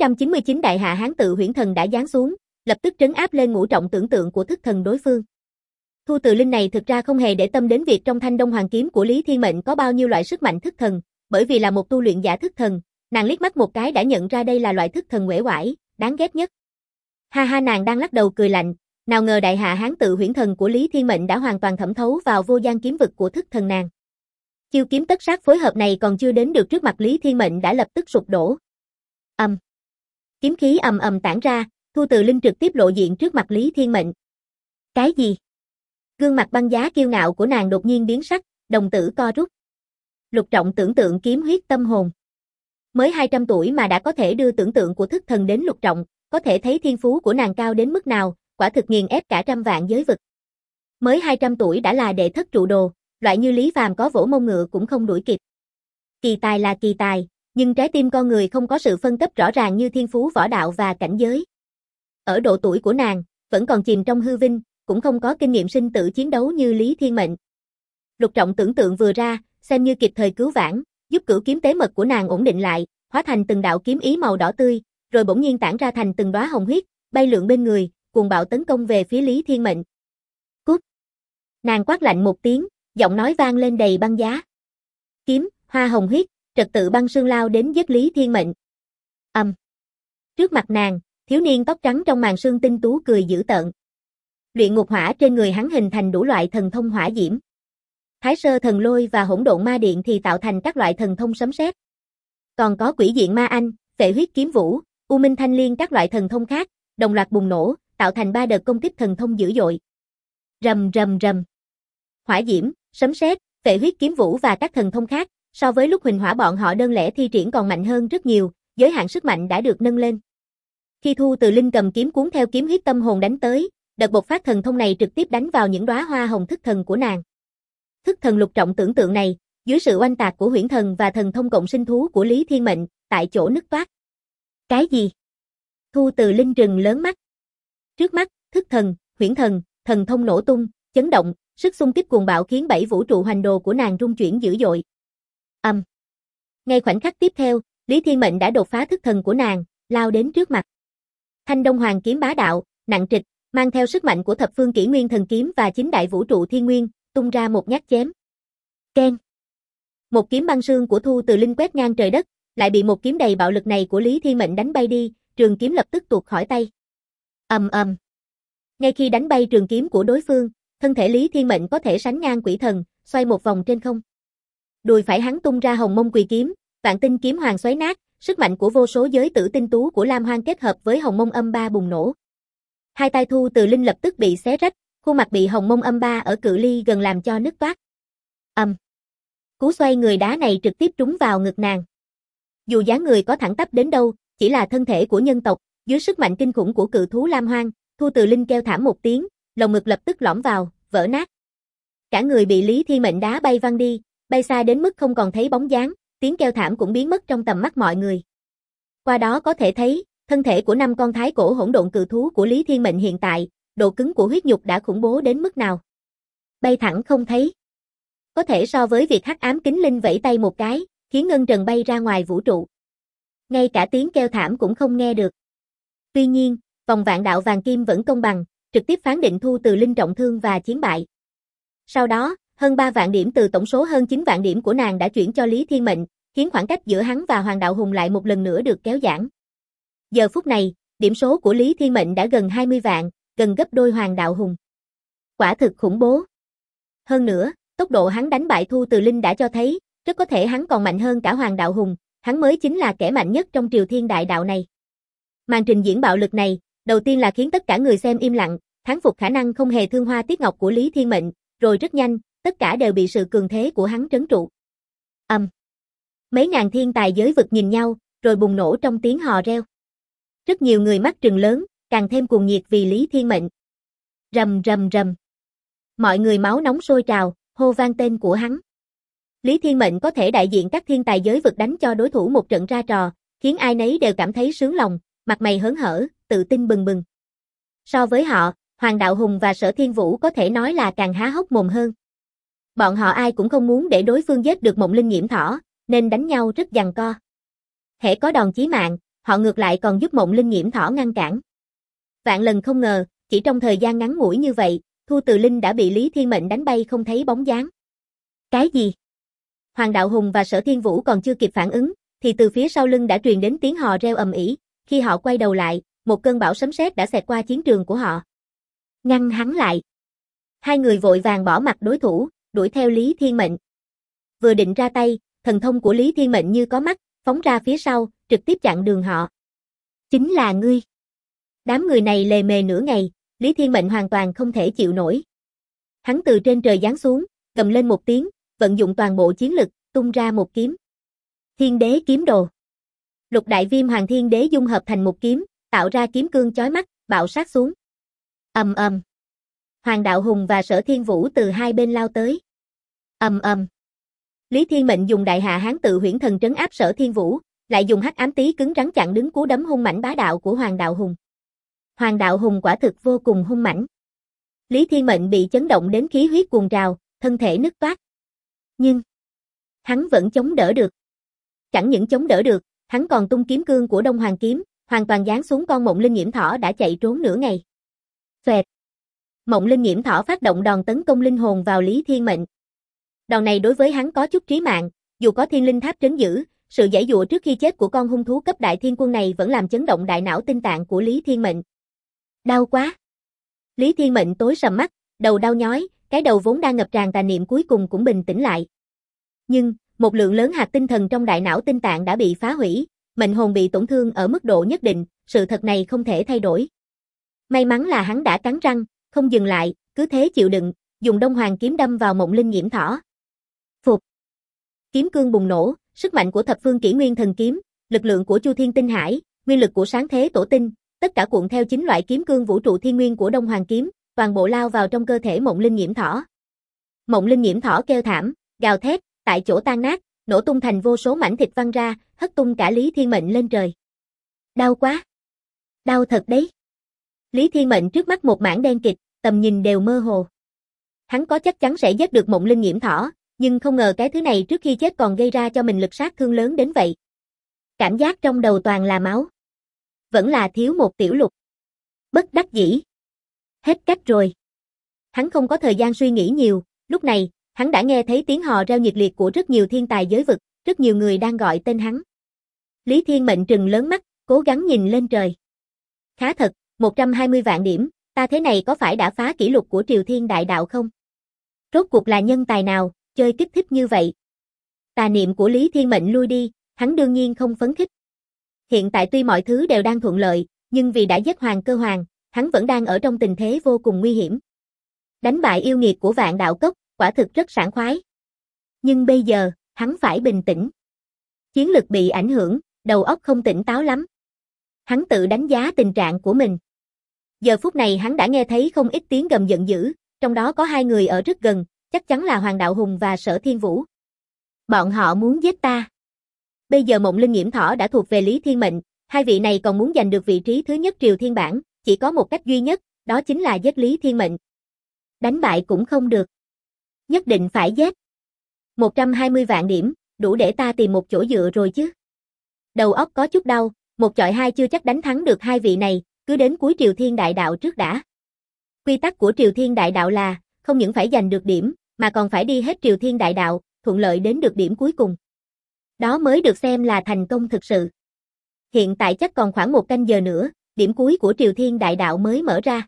S1: 999 đại hạ hán tự huyễn thần đã giáng xuống, lập tức trấn áp lên ngũ trọng tưởng tượng của thức thần đối phương. Thu Từ Linh này thực ra không hề để tâm đến việc trong thanh đông hoàng kiếm của Lý Thiên Mệnh có bao nhiêu loại sức mạnh thức thần, bởi vì là một tu luyện giả thức thần, nàng liếc mắt một cái đã nhận ra đây là loại thức thần uể oải, đáng ghét nhất. Ha ha, nàng đang lắc đầu cười lạnh, nào ngờ đại hạ hán tự huyễn thần của Lý Thiên Mệnh đã hoàn toàn thẩm thấu vào vô gian kiếm vực của thức thần nàng. Chiêu kiếm tất sát phối hợp này còn chưa đến được trước mặt Lý Thiên Mệnh đã lập tức sụp đổ. Kiếm khí ầm ầm tản ra, Thu Từ Linh trực tiếp lộ diện trước mặt Lý Thiên Mệnh. Cái gì? Gương mặt băng giá kiêu ngạo của nàng đột nhiên biến sắc, đồng tử co rút. Lục trọng tưởng tượng kiếm huyết tâm hồn. Mới 200 tuổi mà đã có thể đưa tưởng tượng của thức thần đến lục trọng, có thể thấy thiên phú của nàng cao đến mức nào, quả thực nghiền ép cả trăm vạn giới vực. Mới 200 tuổi đã là đệ thất trụ đồ, loại như Lý Phàm có vỗ mông ngựa cũng không đuổi kịp. Kỳ tài là kỳ tài, nhưng trái tim con người không có sự phân cấp rõ ràng như thiên phú võ đạo và cảnh giới. Ở độ tuổi của nàng, vẫn còn chìm trong hư vinh, cũng không có kinh nghiệm sinh tử chiến đấu như Lý Thiên Mệnh. Lục trọng tưởng tượng vừa ra, xem như kịp thời cứu vãn, giúp cửu kiếm tế mật của nàng ổn định lại, hóa thành từng đạo kiếm ý màu đỏ tươi, rồi bỗng nhiên tản ra thành từng đóa hồng huyết, bay lượn bên người, cuồng bạo tấn công về phía Lý Thiên Mệnh. Cút! Nàng quát lạnh một tiếng, giọng nói vang lên đầy băng giá. Kiếm, hoa hồng huyết, trật tự băng sương lao đến giết Lý Thiên Mệnh. Trước mặt nàng, thiếu niên tóc trắng trong màn sương tinh tú cười dữ tợn. Luyện ngục hỏa trên người hắn hình thành đủ loại thần thông hỏa diễm. Thái sơ thần lôi và hỗn độn ma điện thì tạo thành các loại thần thông sấm sét. Còn có quỷ diện ma anh, phệ huyết kiếm vũ, u minh thanh liên các loại thần thông khác, đồng loạt bùng nổ, tạo thành 3 đợt công kích thần thông dữ dội. Rầm rầm rầm. Hỏa diễm, sấm sét, phệ huyết kiếm vũ và các thần thông khác, so với lúc huỳnh hỏa bọn họ đơn lẻ thi triển còn mạnh hơn rất nhiều, giới hạn sức mạnh đã được nâng lên. Khi Thu Từ Linh cầm kiếm cuốn theo kiếm huyết tâm hồn đánh tới, đợt bộc phát thần thông này trực tiếp đánh vào những đóa hoa hồng thức thần của nàng. Thức thần lục trọng tưởng tượng này, dưới sự oanh tạc của huyễn thần và thần thông cộng sinh thú của Lý Thiên Mệnh, tại chỗ nứt toác. Cái gì? Thu Từ Linh trừng lớn mắt. Trước mắt, thức thần, huyễn thần, thần thông nổ tung, chấn động, sức xung kích cuồng bạo khiến 7 vũ trụ hoành đồ của nàng rung chuyển dữ dội. Ngay khoảnh khắc tiếp theo, Lý Thiên Mệnh đã đột phá thức thần của nàng, lao đến trước mặt. Thanh Đông Hoàng kiếm bá đạo, nặng trịch, mang theo sức mạnh của thập phương kỷ nguyên thần kiếm và 9 đại vũ trụ thiên nguyên, tung ra một nhát chém. Keng. Một kiếm băng sương của Thu Từ Linh quét ngang trời đất, lại bị một kiếm đầy bạo lực này của Lý Thiên Mệnh đánh bay đi, trường kiếm lập tức tuột khỏi tay. Ngay khi đánh bay trường kiếm của đối phương, thân thể Lý Thiên Mệnh có thể sánh ngang quỷ thần, xoay một vòng trên không. Đùi phải hắn tung ra hồng mông quỳ kiếm, vạn tinh kiếm hoàng xoáy nát, sức mạnh của vô số giới tử tinh tú của Lam Hoang kết hợp với hồng mông âm ba bùng nổ. Hai tay Thu Từ Linh lập tức bị xé rách, khuôn mặt bị hồng mông âm ba ở cự ly gần làm cho nứt toác. Cú xoay người đá này trực tiếp trúng vào ngực nàng. Dù dáng người có thẳng tắp đến đâu, chỉ là thân thể của nhân tộc, dưới sức mạnh kinh khủng của cự thú Lam Hoang, Thu Từ Linh kêu thảm một tiếng, lồng ngực lập tức lõm vào, vỡ nát. Cả người bị Lý Thiên Mệnh đá bay văng đi, bay xa đến mức không còn thấy bóng dáng, tiếng kêu thảm cũng biến mất trong tầm mắt mọi người. Qua đó có thể thấy, thân thể của 5 con thái cổ hỗn độn cự thú của Lý Thiên Mệnh hiện tại, độ cứng của huyết nhục đã khủng bố đến mức nào. Bay thẳng không thấy. Có thể so với việc Hắc Ám Kính Linh vẫy tay một cái, khiến ngân trần bay ra ngoài vũ trụ. Ngay cả tiếng kêu thảm cũng không nghe được. Tuy nhiên, vòng vạn đạo vàng kim vẫn công bằng, trực tiếp phán định Thu Từ Linh trọng thương và chiến bại. Sau đó, hơn 3 vạn điểm từ tổng số hơn 9 vạn điểm của nàng đã chuyển cho Lý Thiên Mệnh, khiến khoảng cách giữa hắn và Hoàng Đạo Hùng lại một lần nữa được kéo giãn. Giờ phút này, điểm số của Lý Thiên Mệnh đã gần 20 vạn, gần gấp đôi Hoàng Đạo Hùng. Quả thực khủng bố. Hơn nữa, tốc độ hắn đánh bại Thu Từ Linh đã cho thấy, rất có thể hắn còn mạnh hơn cả Hoàng Đạo Hùng, hắn mới chính là kẻ mạnh nhất trong triều thiên đại đạo này. Màn trình diễn bạo lực này, đầu tiên là khiến tất cả người xem im lặng, thán phục khả năng không hề thương hoa tiếc ngọc của Lý Thiên Mệnh, rồi rất nhanh, tất cả đều bị sự cường thế của hắn trấn trụ. Mấy ngàn thiên tài giới vực nhìn nhau, rồi bùng nổ trong tiếng hò reo. Rất nhiều người mắt trừng lớn, càng thêm cuồng nhiệt vì Lý Thiên Mệnh. Rầm rầm rầm. Mọi người máu nóng sôi trào, hô vang tên của hắn. Lý Thiên Mệnh có thể đại diện các thiên tài giới vực đánh cho đối thủ một trận ra trò, khiến ai nấy đều cảm thấy sướng lòng, mặt mày hớn hở, tự tin bừng bừng. So với họ, Hoàng Đạo Hùng và Sở Thiên Vũ có thể nói là càng há hốc mồm hơn. Bọn họ ai cũng không muốn để đối phương giết được Mộng Linh Nhiễm Thỏ, nên đánh nhau rất giằng co. Hễ có đòn chí mạng, họ ngược lại còn giúp Mộng Linh Nhiễm Thỏ ngăn cản. Vạn lần không ngờ, chỉ trong thời gian ngắn ngủi như vậy, Thu Từ Linh đã bị Lý Thiên Mệnh đánh bay không thấy bóng dáng. Cái gì? Hoàng Đạo Hùng và Sở Thiên Vũ còn chưa kịp phản ứng, thì từ phía sau lưng đã truyền đến tiếng hò reo ầm ĩ. Khi họ quay đầu lại, một cơn bão sấm sét đã xẹt qua chiến trường của họ. Ngăn hắn lại. Hai người vội vàng bỏ mặt đối thủ, đuổi theo Lý Thiên Mệnh. Vừa định ra tay, thần thông của Lý Thiên Mệnh như có mắt, phóng ra phía sau, trực tiếp chặn đường họ. Chính là ngươi. Đám người này lề mề nửa ngày, Lý Thiên Mệnh hoàn toàn không thể chịu nổi. Hắn từ trên trời giáng xuống, gầm lên một tiếng, vận dụng toàn bộ chiến lực, tung ra một kiếm. Thiên Đế kiếm đồ. Lục đại viêm hoàng thiên đế dung hợp thành một kiếm, tạo ra kiếm cương chói mắt, bạo sát xuống. Ầm ầm. Hoàng Đạo Hùng và Sở Thiên Vũ từ hai bên lao tới. Ầm ầm. Lý Thiên Mệnh dùng đại hạ hán tự huyễn thần trấn áp Sở Thiên Vũ, lại dùng hắc ám tí cứng rắn chặn đứng cú đấm hung mãnh bá đạo của Hoàng Đạo Hùng. Hoàng Đạo Hùng quả thực vô cùng hung mãnh. Lý Thiên Mệnh bị chấn động đến khí huyết cuồn trào, thân thể nứt toác. Nhưng hắn vẫn chống đỡ được. Chẳng những chống đỡ được, hắn còn tung kiếm cương của Đông Hoàng kiếm, hoàn toàn giáng xuống con Mộng Linh Nghiễm Thỏ đã chạy trốn nửa ngày. Xoẹt. Mộng Linh Nghiễm Thỏ phát động đòn tấn công linh hồn vào Lý Thiên Mệnh. Đòn này đối với hắn có chút trí mạng, dù có Thiên Linh Tháp trấn giữ, sự giãy giụa trước khi chết của con hung thú cấp đại thiên quân này vẫn làm chấn động đại não tinh tạng của Lý Thiên Mệnh. Đau quá. Lý Thiên Mệnh tối sầm mắt, đầu đau nhói, cái đầu vốn đang ngập tràn tà niệm cuối cùng cũng bình tĩnh lại. Nhưng, một lượng lớn hạt tinh thần trong đại não tinh tạng đã bị phá hủy, mệnh hồn bị tổn thương ở mức độ nhất định, sự thật này không thể thay đổi. May mắn là hắn đã cắn răng, không dừng lại, cứ thế chịu đựng, dùng Đông Hoàng kiếm đâm vào Mộng Linh Nghiễm Thỏ. Phục. Kiếm cương bùng nổ, sức mạnh của Thập Phương Kỷ Nguyên Thần Kiếm, lực lượng của Chu Thiên Tinh Hải, nguyên lực của Sáng Thế Tổ Tinh, tất cả cuộn theo chính loại kiếm cương vũ trụ thiên nguyên của Đông Hoàng kiếm, toàn bộ lao vào trong cơ thể Mộng Linh Nghiễm Thỏ. Mộng Linh Nghiễm Thỏ kêu thảm, gào thét, tại chỗ tan nát, nổ tung thành vô số mảnh thịt văng ra, hất tung cả Lý Thiên Mệnh lên trời. Đau quá. Đau thật đấy. Lý Thiên Mệnh trước mắt một mảng đen kịt, tầm nhìn đều mơ hồ. Hắn có chắc chắn sẽ giết được Mộng Linh Nghiễm Thỏ, nhưng không ngờ cái thứ này trước khi chết còn gây ra cho mình lực sát thương lớn đến vậy. Cảm giác trong đầu toàn là máu. Vẫn là thiếu một tiểu lục. Bất đắc dĩ. Hết cách rồi. Hắn không có thời gian suy nghĩ nhiều, lúc này, hắn đã nghe thấy tiếng hò reo nhiệt liệt của rất nhiều thiên tài giới vực, rất nhiều người đang gọi tên hắn. Lý Thiên Mệnh trừng lớn mắt, cố gắng nhìn lên trời. Khá thật, 120 vạn điểm, ta thế này có phải đã phá kỷ lục của Triều Thiên Đại Đạo không? Rốt cuộc là nhân tài nào, chơi kích thích như vậy? Tà niệm của Lý Thiên Mệnh lui đi, hắn đương nhiên không phấn khích. Hiện tại tuy mọi thứ đều đang thuận lợi, nhưng vì đã giết Hoàng Cơ Hoàng, hắn vẫn đang ở trong tình thế vô cùng nguy hiểm. Đánh bại yêu nghiệt của Vạn Đạo Cốc, quả thực rất sảng khoái. Nhưng bây giờ, hắn phải bình tĩnh. Chiến lực bị ảnh hưởng, đầu óc không tỉnh táo lắm. Hắn tự đánh giá tình trạng của mình. Giờ phút này hắn đã nghe thấy không ít tiếng gầm giận dữ, trong đó có hai người ở rất gần, chắc chắn là Hoàng Đạo Hùng và Sở Thiên Vũ. Bọn họ muốn giết ta. Bây giờ Mộng Linh Nghiễm Thỏ đã thuộc về Lý Thiên Mệnh, hai vị này còn muốn giành được vị trí thứ nhất Triều Thiên Bảng, chỉ có một cách duy nhất, đó chính là giết Lý Thiên Mệnh. Đánh bại cũng không được. Nhất định phải giết. 120 vạn điểm, đủ để ta tìm một chỗ dựa rồi chứ. Đầu óc có chút đau, một chọi hai chưa chắc đánh thắng được hai vị này, cứ đến cuối Triều Thiên Đại Đạo trước đã. Quy tắc của Triều Thiên Đại Đạo là, không những phải giành được điểm, mà còn phải đi hết Triều Thiên Đại Đạo, thuận lợi đến được điểm cuối cùng. Đó mới được xem là thành công thực sự. Hiện tại chắc còn khoảng 1 canh giờ nữa, điểm cuối của Triều Thiên Đại Đạo mới mở ra.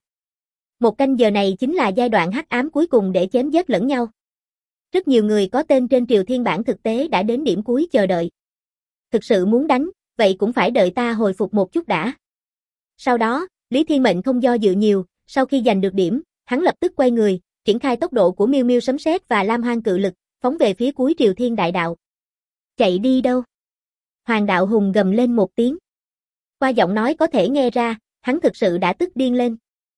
S1: 1 canh giờ này chính là giai đoạn hắc ám cuối cùng để chém giết lẫn nhau. Rất nhiều người có tên trên Triều Thiên Bảng thực tế đã đến điểm cuối chờ đợi. Thực sự muốn đánh, vậy cũng phải đợi ta hồi phục một chút đã. Sau đó, Lý Thiên Mệnh không do dự nhiều, sau khi giành được điểm, hắn lập tức quay người, triển khai tốc độ của Miêu Miêu Sấm Sét và Lam Hoang Cự Lực, phóng về phía cuối Triều Thiên Đại Đạo. Chạy đi đâu? Hoàng Đạo Hùng gầm lên một tiếng. Qua giọng nói có thể nghe ra, hắn thực sự đã tức điên lên.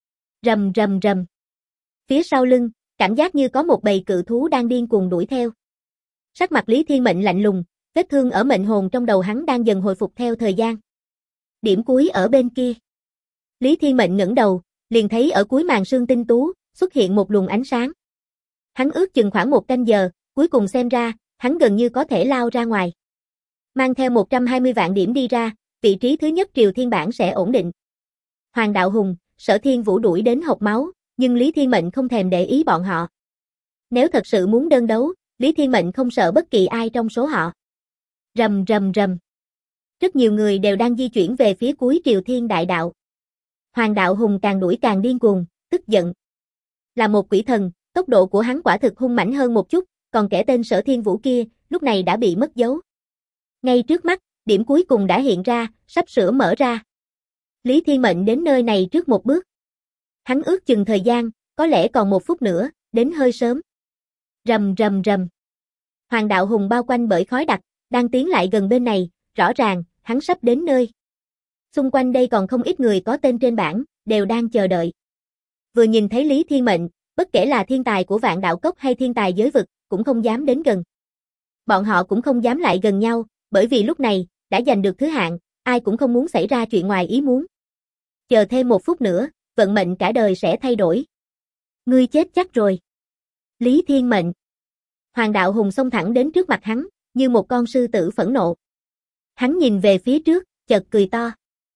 S1: Rầm rầm rầm. Phía sau lưng, cảm giác như có một bầy cự thú đang điên cuồng đuổi theo. Sắc mặt Lý Thiên Mệnh lạnh lùng, vết thương ở mệnh hồn trong đầu hắn đang dần hồi phục theo thời gian. Điểm cuối ở bên kia. Lý Thiên Mệnh ngẩng đầu, liền thấy ở cuối màn sương tinh tú, xuất hiện một luồng ánh sáng. Hắn ước chừng khoảng 1 canh giờ, cuối cùng xem ra, hắn gần như có thể lao ra ngoài. Mang theo 120 vạn điểm đi ra, vị trí thứ nhất Triều Thiên Bảng sẽ ổn định. Hoàng Đạo Hùng, Sở Thiên Vũ đuổi đến hộc máu, nhưng Lý Thiên Mệnh không thèm để ý bọn họ. Nếu thật sự muốn đơn đấu, Lý Thiên Mệnh không sợ bất kỳ ai trong số họ. Rầm rầm rầm. Rất nhiều người đều đang di chuyển về phía cuối Triều Thiên Đại Đạo. Hoàng Đạo Hùng càng đuổi càng điên cuồng, tức giận. Là một quỷ thần, tốc độ của hắn quả thực hung mãnh hơn một chút, còn kẻ tên Sở Thiên Vũ kia, lúc này đã bị mất dấu. Ngay trước mắt, điểm cuối cùng đã hiện ra, sắp sửa mở ra. Lý Thiên Mệnh đến nơi này trước một bước. Hắn ước chừng thời gian, có lẽ còn 1 phút nữa, đến hơi sớm. Rầm rầm rầm. Hoàng Đạo Hùng bao quanh bởi khói đặc, đang tiến lại gần bên này, rõ ràng, hắn sắp đến nơi. Xung quanh đây còn không ít người có tên trên bảng, đều đang chờ đợi. Vừa nhìn thấy Lý Thiên Mệnh, bất kể là thiên tài của Vạn Đạo Cốc hay thiên tài giới vực, cũng không dám đến gần. Bọn họ cũng không dám lại gần nhau, bởi vì lúc này, đã giành được thứ hạng, ai cũng không muốn xảy ra chuyện ngoài ý muốn. Chờ thêm 1 phút nữa, vận mệnh cả đời sẽ thay đổi. Ngươi chết chắc rồi. Lý Thiên Mệnh. Hoàng Đạo Hùng xông thẳng đến trước mặt hắn, như một con sư tử phẫn nộ. Hắn nhìn về phía trước, chợt cười to.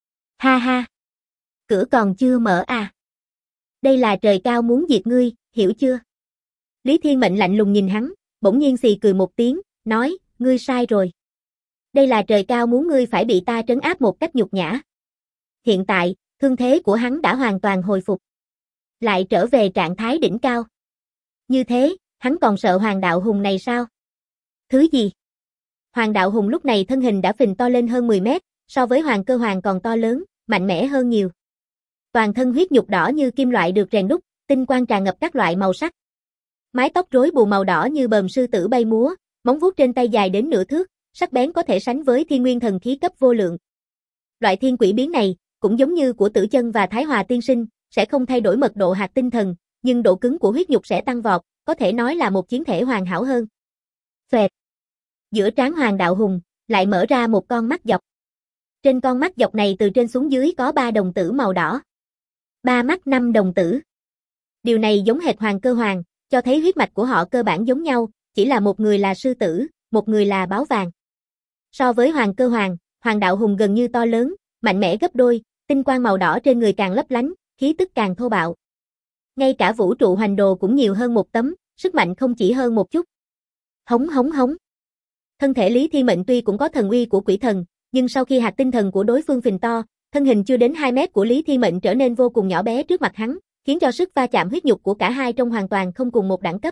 S1: Ha ha. Cửa còn chưa mở à? Đây là trời cao muốn diệt ngươi, hiểu chưa? Lý Thiên Mệnh lạnh lùng nhìn hắn, bỗng nhiên xì cười một tiếng, nói, ngươi sai rồi. Đây là trời cao muốn ngươi phải bị ta trấn áp một cách nhục nhã. Hiện tại, thương thế của hắn đã hoàn toàn hồi phục. Lại trở về trạng thái đỉnh cao. Như thế, hắn còn sợ Hoàng Đạo Hùng này sao? Thứ gì? Hoàng Đạo Hùng lúc này thân hình đã phình to lên hơn 10 mét, so với Hoàng Cơ Hoàng còn to lớn, mạnh mẽ hơn nhiều. Toàn thân huyết nhục đỏ như kim loại được rèn đúc, tinh quang tràn ngập các loại màu sắc. Mái tóc rối bù màu đỏ như bờm sư tử bay múa, móng vuốt trên tay dài đến nửa thước, sắc bén có thể sánh với thiên nguyên thần khí cấp vô lượng. Loại thiên quỷ biến này, cũng giống như của Tử Chân và Thái Hòa tiên sinh, sẽ không thay đổi mật độ hạt tinh thần, nhưng độ cứng của huyết nhục sẽ tăng vọt, có thể nói là một chiến thể hoàn hảo hơn. Xoẹt. Giữa trán Hoàng Đạo Hùng, lại mở ra một con mắt dọc. Trên con mắt dọc này từ trên xuống dưới có 3 đồng tử màu đỏ. 3 mắt 5 đồng tử. Điều này giống hệt Hoàng Cơ Hoàng, cho thấy huyết mạch của họ cơ bản giống nhau, chỉ là một người là sư tử, một người là báo vàng. So với Hoàng Cơ Hoàng, Hoàng Đạo Hùng gần như to lớn, mạnh mẽ gấp đôi, tinh quang màu đỏ trên người càng lấp lánh, khí tức càng thô bạo. Ngay cả vũ trụ hoành đồ cũng nhiều hơn một tấm, sức mạnh không chỉ hơn một chút. Hống hống hống. Thân thể Lý Thiên Mệnh tuy cũng có thần uy của quỷ thần, nhưng sau khi hạt tinh thần của đối phương phình to, thân hình chưa đến 2 mét của Lý Thiên Mệnh trở nên vô cùng nhỏ bé trước mặt hắn, khiến cho sức va chạm huyết nhục của cả hai trông hoàn toàn không cùng một đẳng cấp.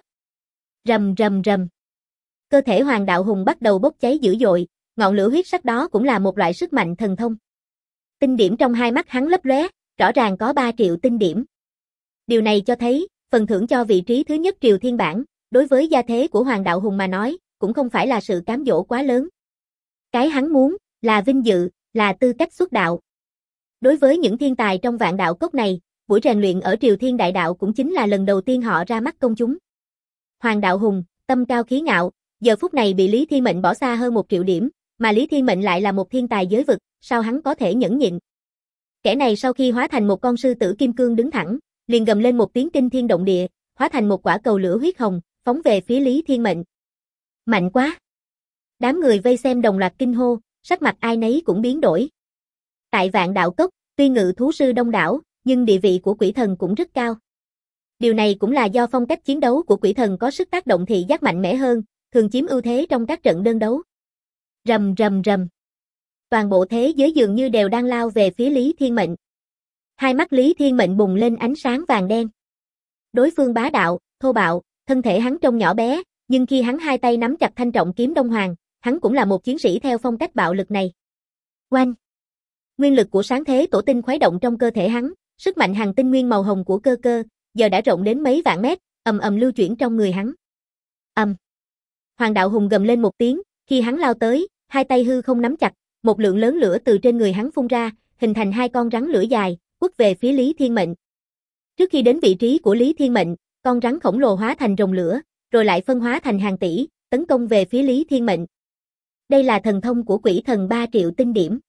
S1: Rầm rầm rầm. Cơ thể Hoàng Đạo Hùng bắt đầu bốc cháy dữ dội, ngọn lửa huyết sắc đó cũng là một loại sức mạnh thần thông. Tinh điểm trong hai mắt hắn lấp lóe, rõ ràng có 3 triệu tinh điểm. Điều này cho thấy, phần thưởng cho vị trí thứ nhất Triều Thiên Bảng, đối với gia thế của Hoàng Đạo Hùng mà nói, cũng không phải là sự cám dỗ quá lớn. Cái hắn muốn, là vinh dự, là tư cách xuất đạo. Đối với những thiên tài trong Vạn Đạo Cốc này, buổi rèn luyện ở Triều Thiên Đại Đạo cũng chính là lần đầu tiên họ ra mắt công chúng. Hoàng Đạo Hùng, tâm cao khí ngạo, giờ phút này bị Lý Thiên Mệnh bỏ xa hơn 1 triệu điểm, mà Lý Thiên Mệnh lại là một thiên tài giới vực, sao hắn có thể nhẫn nhịn. Kẻ này sau khi hóa thành một con sư tử kim cương đứng thẳng, liền gầm lên một tiếng kinh thiên động địa, hóa thành một quả cầu lửa huyết hồng, phóng về phía Lý Thiên Mệnh. Mạnh quá! Đám người vây xem đồng loạt kinh hô, sắc mặt ai nấy cũng biến đổi. Tại Vạn Đạo Cốc, tuy ngự thú sư đông đảo, nhưng địa vị của quỷ thần cũng rất cao. Điều này cũng là do phong cách chiến đấu của quỷ thần có sức tác động thị giác mạnh mẽ hơn, thường chiếm ưu thế trong các trận đơn đấu. Rầm rầm rầm. Toàn bộ thế giới dường như đều đang lao về phía Lý Thiên Mệnh. Hai mắt Lý Thiên Mệnh bùng lên ánh sáng vàng đen. Đối phương bá đạo, thô bạo, thân thể hắn trông nhỏ bé, nhưng khi hắn hai tay nắm chặt thanh trọng kiếm Đông Hoàng, hắn cũng là một chiến sĩ theo phong cách bạo lực này. Oanh! Nguyên lực của sáng thế tổ tinh khuấy động trong cơ thể hắn, sức mạnh hằng tinh nguyên màu hồng của cơ cơ, giờ đã rộng đến mấy vạn mét, ầm ầm lưu chuyển trong người hắn. Ầm! Hoàng Đạo Hùng gầm lên một tiếng, khi hắn lao tới, hai tay hư không nắm chặt, một lượng lớn lửa từ trên người hắn phun ra, hình thành 2 con rắn lửa dài, quất về phía Lý Thiên Mệnh. Trước khi đến vị trí của Lý Thiên Mệnh, con rắn khổng lồ hóa thành rồng lửa, rồi lại phân hóa thành hàng tỷ, tấn công về phía Lý Thiên Mệnh. Đây là thần thông của quỷ thần 3 triệu tinh điểm.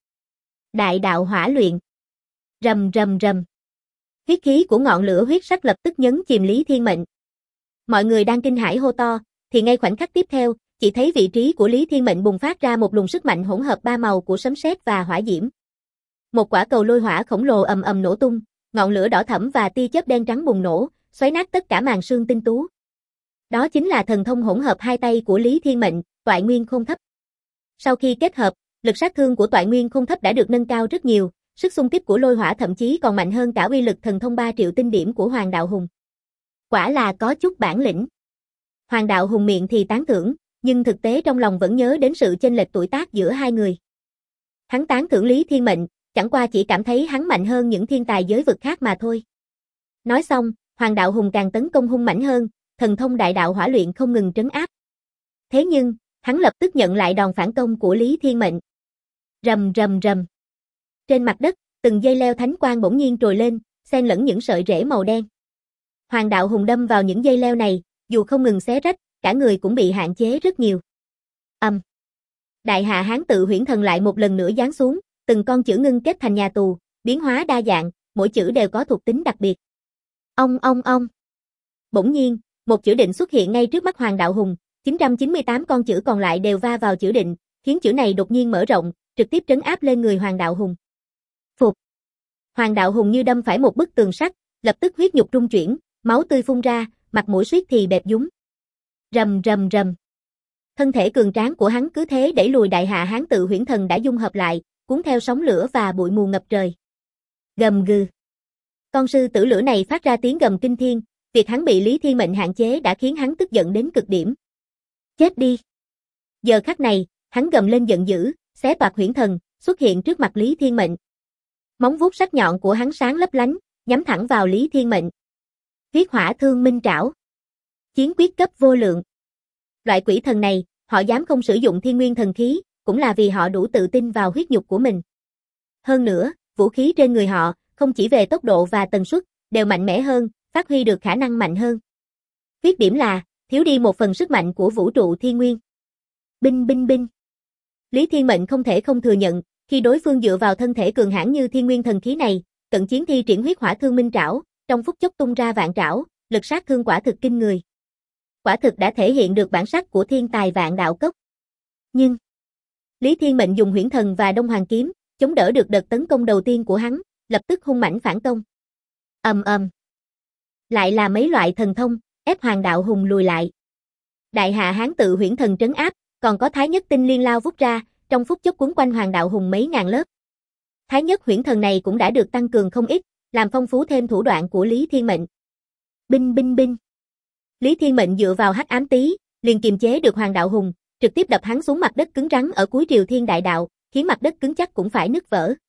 S1: Đại đạo hỏa luyện. Rầm rầm rầm. Huyết khí của ngọn lửa huyết sắc lập tức nhấn chìm Lý Thiên Mệnh. Mọi người đang kinh hãi hô to, thì ngay khoảnh khắc tiếp theo, chỉ thấy vị trí của Lý Thiên Mệnh bùng phát ra một luồng sức mạnh hỗn hợp 3 màu của sấm sét và hỏa diễm. Một quả cầu lôi hỏa khổng lồ ầm ầm nổ tung, ngọn lửa đỏ thẫm và tia chớp đen trắng bùng nổ, xoáy nát tất cả màn sương tinh tú. Đó chính là thần thông hỗn hợp hai tay của Lý Thiên Mệnh, Toại Nguyên Khôn Thấp. Sau khi kết hợp, lực sát thương của Toại Nguyên Khôn Thấp đã được nâng cao rất nhiều, sức xung kích của lôi hỏa thậm chí còn mạnh hơn cả uy lực thần thông 3 triệu tinh điểm của Hoàng Đạo Hùng. Quả là có chút bản lĩnh. Hoàng Đạo Hùng miệng thì tán thưởng, nhưng thực tế trong lòng vẫn nhớ đến sự chênh lệch tuổi tác giữa hai người. Hắn tán thưởng Lý Thiên Mệnh, chẳng qua chỉ cảm thấy hắn mạnh hơn những thiên tài giới vực khác mà thôi. Nói xong, Hoàng Đạo Hùng càng tấn công hung mãnh hơn, thần thông đại đạo hỏa luyện không ngừng trấn áp. Thế nhưng, hắn lập tức nhận lại đòn phản công của Lý Thiên Mệnh. Rầm rầm rầm. Trên mặt đất, từng dây leo thánh quang bỗng nhiên trồi lên, xen lẫn những sợi rễ màu đen. Hoàng Đạo Hùng đâm vào những dây leo này, dù không ngừng xé rách, cả người cũng bị hạn chế rất nhiều. Đại Hạ Hán Tự Huyễn Thần lại một lần nữa giáng xuống, từng con chữ ngưng kết thành nhà tù, biến hóa đa dạng, mỗi chữ đều có thuộc tính đặc biệt. Ong. Bỗng nhiên, một chữ định xuất hiện ngay trước mắt Hoàng Đạo Hùng, 998 con chữ còn lại đều va vào chữ định, khiến chữ này đột nhiên mở rộng, trực tiếp trấn áp lên người Hoàng Đạo Hùng. Phục. Hoàng Đạo Hùng như đâm phải một bức tường sắt, lập tức huyết nhục rung chuyển, máu tươi phun ra, mặt mũi suýt thì bẹp dúng. Rầm rầm rầm. Thân thể cường tráng của hắn cứ thế đẩy lùi Đại Hạ Hán Tự Huyễn Thần đã dung hợp lại, cuốn theo sóng lửa và bụi mù ngập trời. Gầm gừ. Con sư tử lửa này phát ra tiếng gầm kinh thiên, việc hắn bị Lý Thiên Mệnh hạn chế đã khiến hắn tức giận đến cực điểm. Chết đi. Giờ khắc này, hắn gầm lên giận dữ, xé toạc huyễn thần, xuất hiện trước mặt Lý Thiên Mệnh. Móng vuốt sắc nhọn của hắn sáng lấp lánh, nhắm thẳng vào Lý Thiên Mệnh. Huyết Hỏa Thương Minh Trảo. Chiến quyết cấp vô lượng. Loại quỷ thần này, họ dám không sử dụng thiên nguyên thần khí, cũng là vì họ đủ tự tin vào huyết nhục của mình. Hơn nữa, vũ khí trên người họ, không chỉ về tốc độ và tần suất, đều mạnh mẽ hơn, phát huy được khả năng mạnh hơn. Khuyết điểm là, thiếu đi một phần sức mạnh của vũ trụ thiên nguyên. Binh. Lý Thiên Mệnh không thể không thừa nhận, khi đối phương dựa vào thân thể cường hãn như thiên nguyên thần khí này, cận chiến thi triển huyết hỏa thương minh trảo, trong phút chốc tung ra vạn trảo, lực sát thương quả thực kinh người. Quả thực đã thể hiện được bản sắc của thiên tài Vạn Đạo Cốc. Nhưng, Lý Thiên Mệnh dùng huyễn thần và Đông Hoàng kiếm, chống đỡ được đợt tấn công đầu tiên của hắn, lập tức hung mãnh phản công. Lại là mấy loại thần thông, ép Hoàng Đạo Hùng lùi lại. Đại Hạ Hán Tự Huyễn Thần trấn áp, còn có Thái Nhất Tinh Liên lao vút ra, trong phút chốc quấn quanh Hoàng Đạo Hùng mấy ngàn lớp. Thái Nhất huyễn thần này cũng đã được tăng cường không ít, làm phong phú thêm thủ đoạn của Lý Thiên Mệnh. Binh. Lý Thiên Mệnh dựa vào hắc ám tí, liền kiềm chế được Hoàng Đạo Hùng, trực tiếp đập hắn xuống mặt đất cứng rắn ở cuối Triều Thiên Đại Đạo, khiến mặt đất cứng chắc cũng phải nứt vỡ.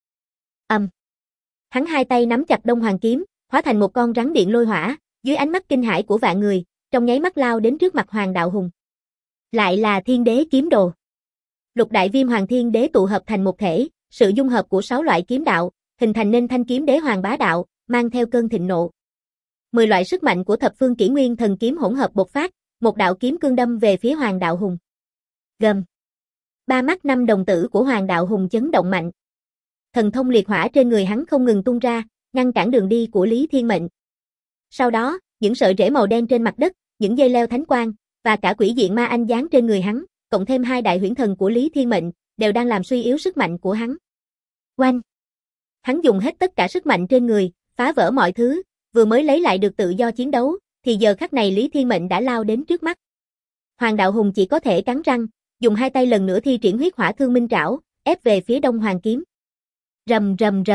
S1: Hắn hai tay nắm chặt Đông Hoàng kiếm, hóa thành một con rắn điện lôi hỏa, dưới ánh mắt kinh hãi của vạn người, trong nháy mắt lao đến trước mặt Hoàng Đạo Hùng. Lại là Thiên Đế kiếm đồ. Lục đại viêm hoàng thiên đế tụ hợp thành một thể, sự dung hợp của 6 loại kiếm đạo, hình thành nên thanh kiếm đế hoàng bá đạo, mang theo cơn thịnh nộ. 10 loại sức mạnh của thập phương kỷ nguyên thần kiếm hỗn hợp bộc phát, một đạo kiếm cương đâm về phía Hoàng Đạo Hùng. Gầm. Ba mắt năm đồng tử của Hoàng Đạo Hùng chấn động mạnh. Thần thông liệt hỏa trên người hắn không ngừng tung ra, ngăn cản đường đi của Lý Thiên Mệnh. Sau đó, những sợi rễ màu đen trên mặt đất, những dây leo thánh quang, và cả quỷ diện ma anh giáng trên người hắn, cộng thêm 2 đại huyễn thần của Lý Thiên Mệnh, đều đang làm suy yếu sức mạnh của hắn. Oanh! Hắn dùng hết tất cả sức mạnh trên người, phá vỡ mọi thứ, vừa mới lấy lại được tự do chiến đấu, thì giờ khắc này Lý Thiên Mệnh đã lao đến trước mắt. Hoàng Đạo Hùng chỉ có thể cắn răng, dùng 2 tay lần nữa thi triển huyết hỏa thương minh trảo, ép về phía Đông Hoàng kiếm. Rầm.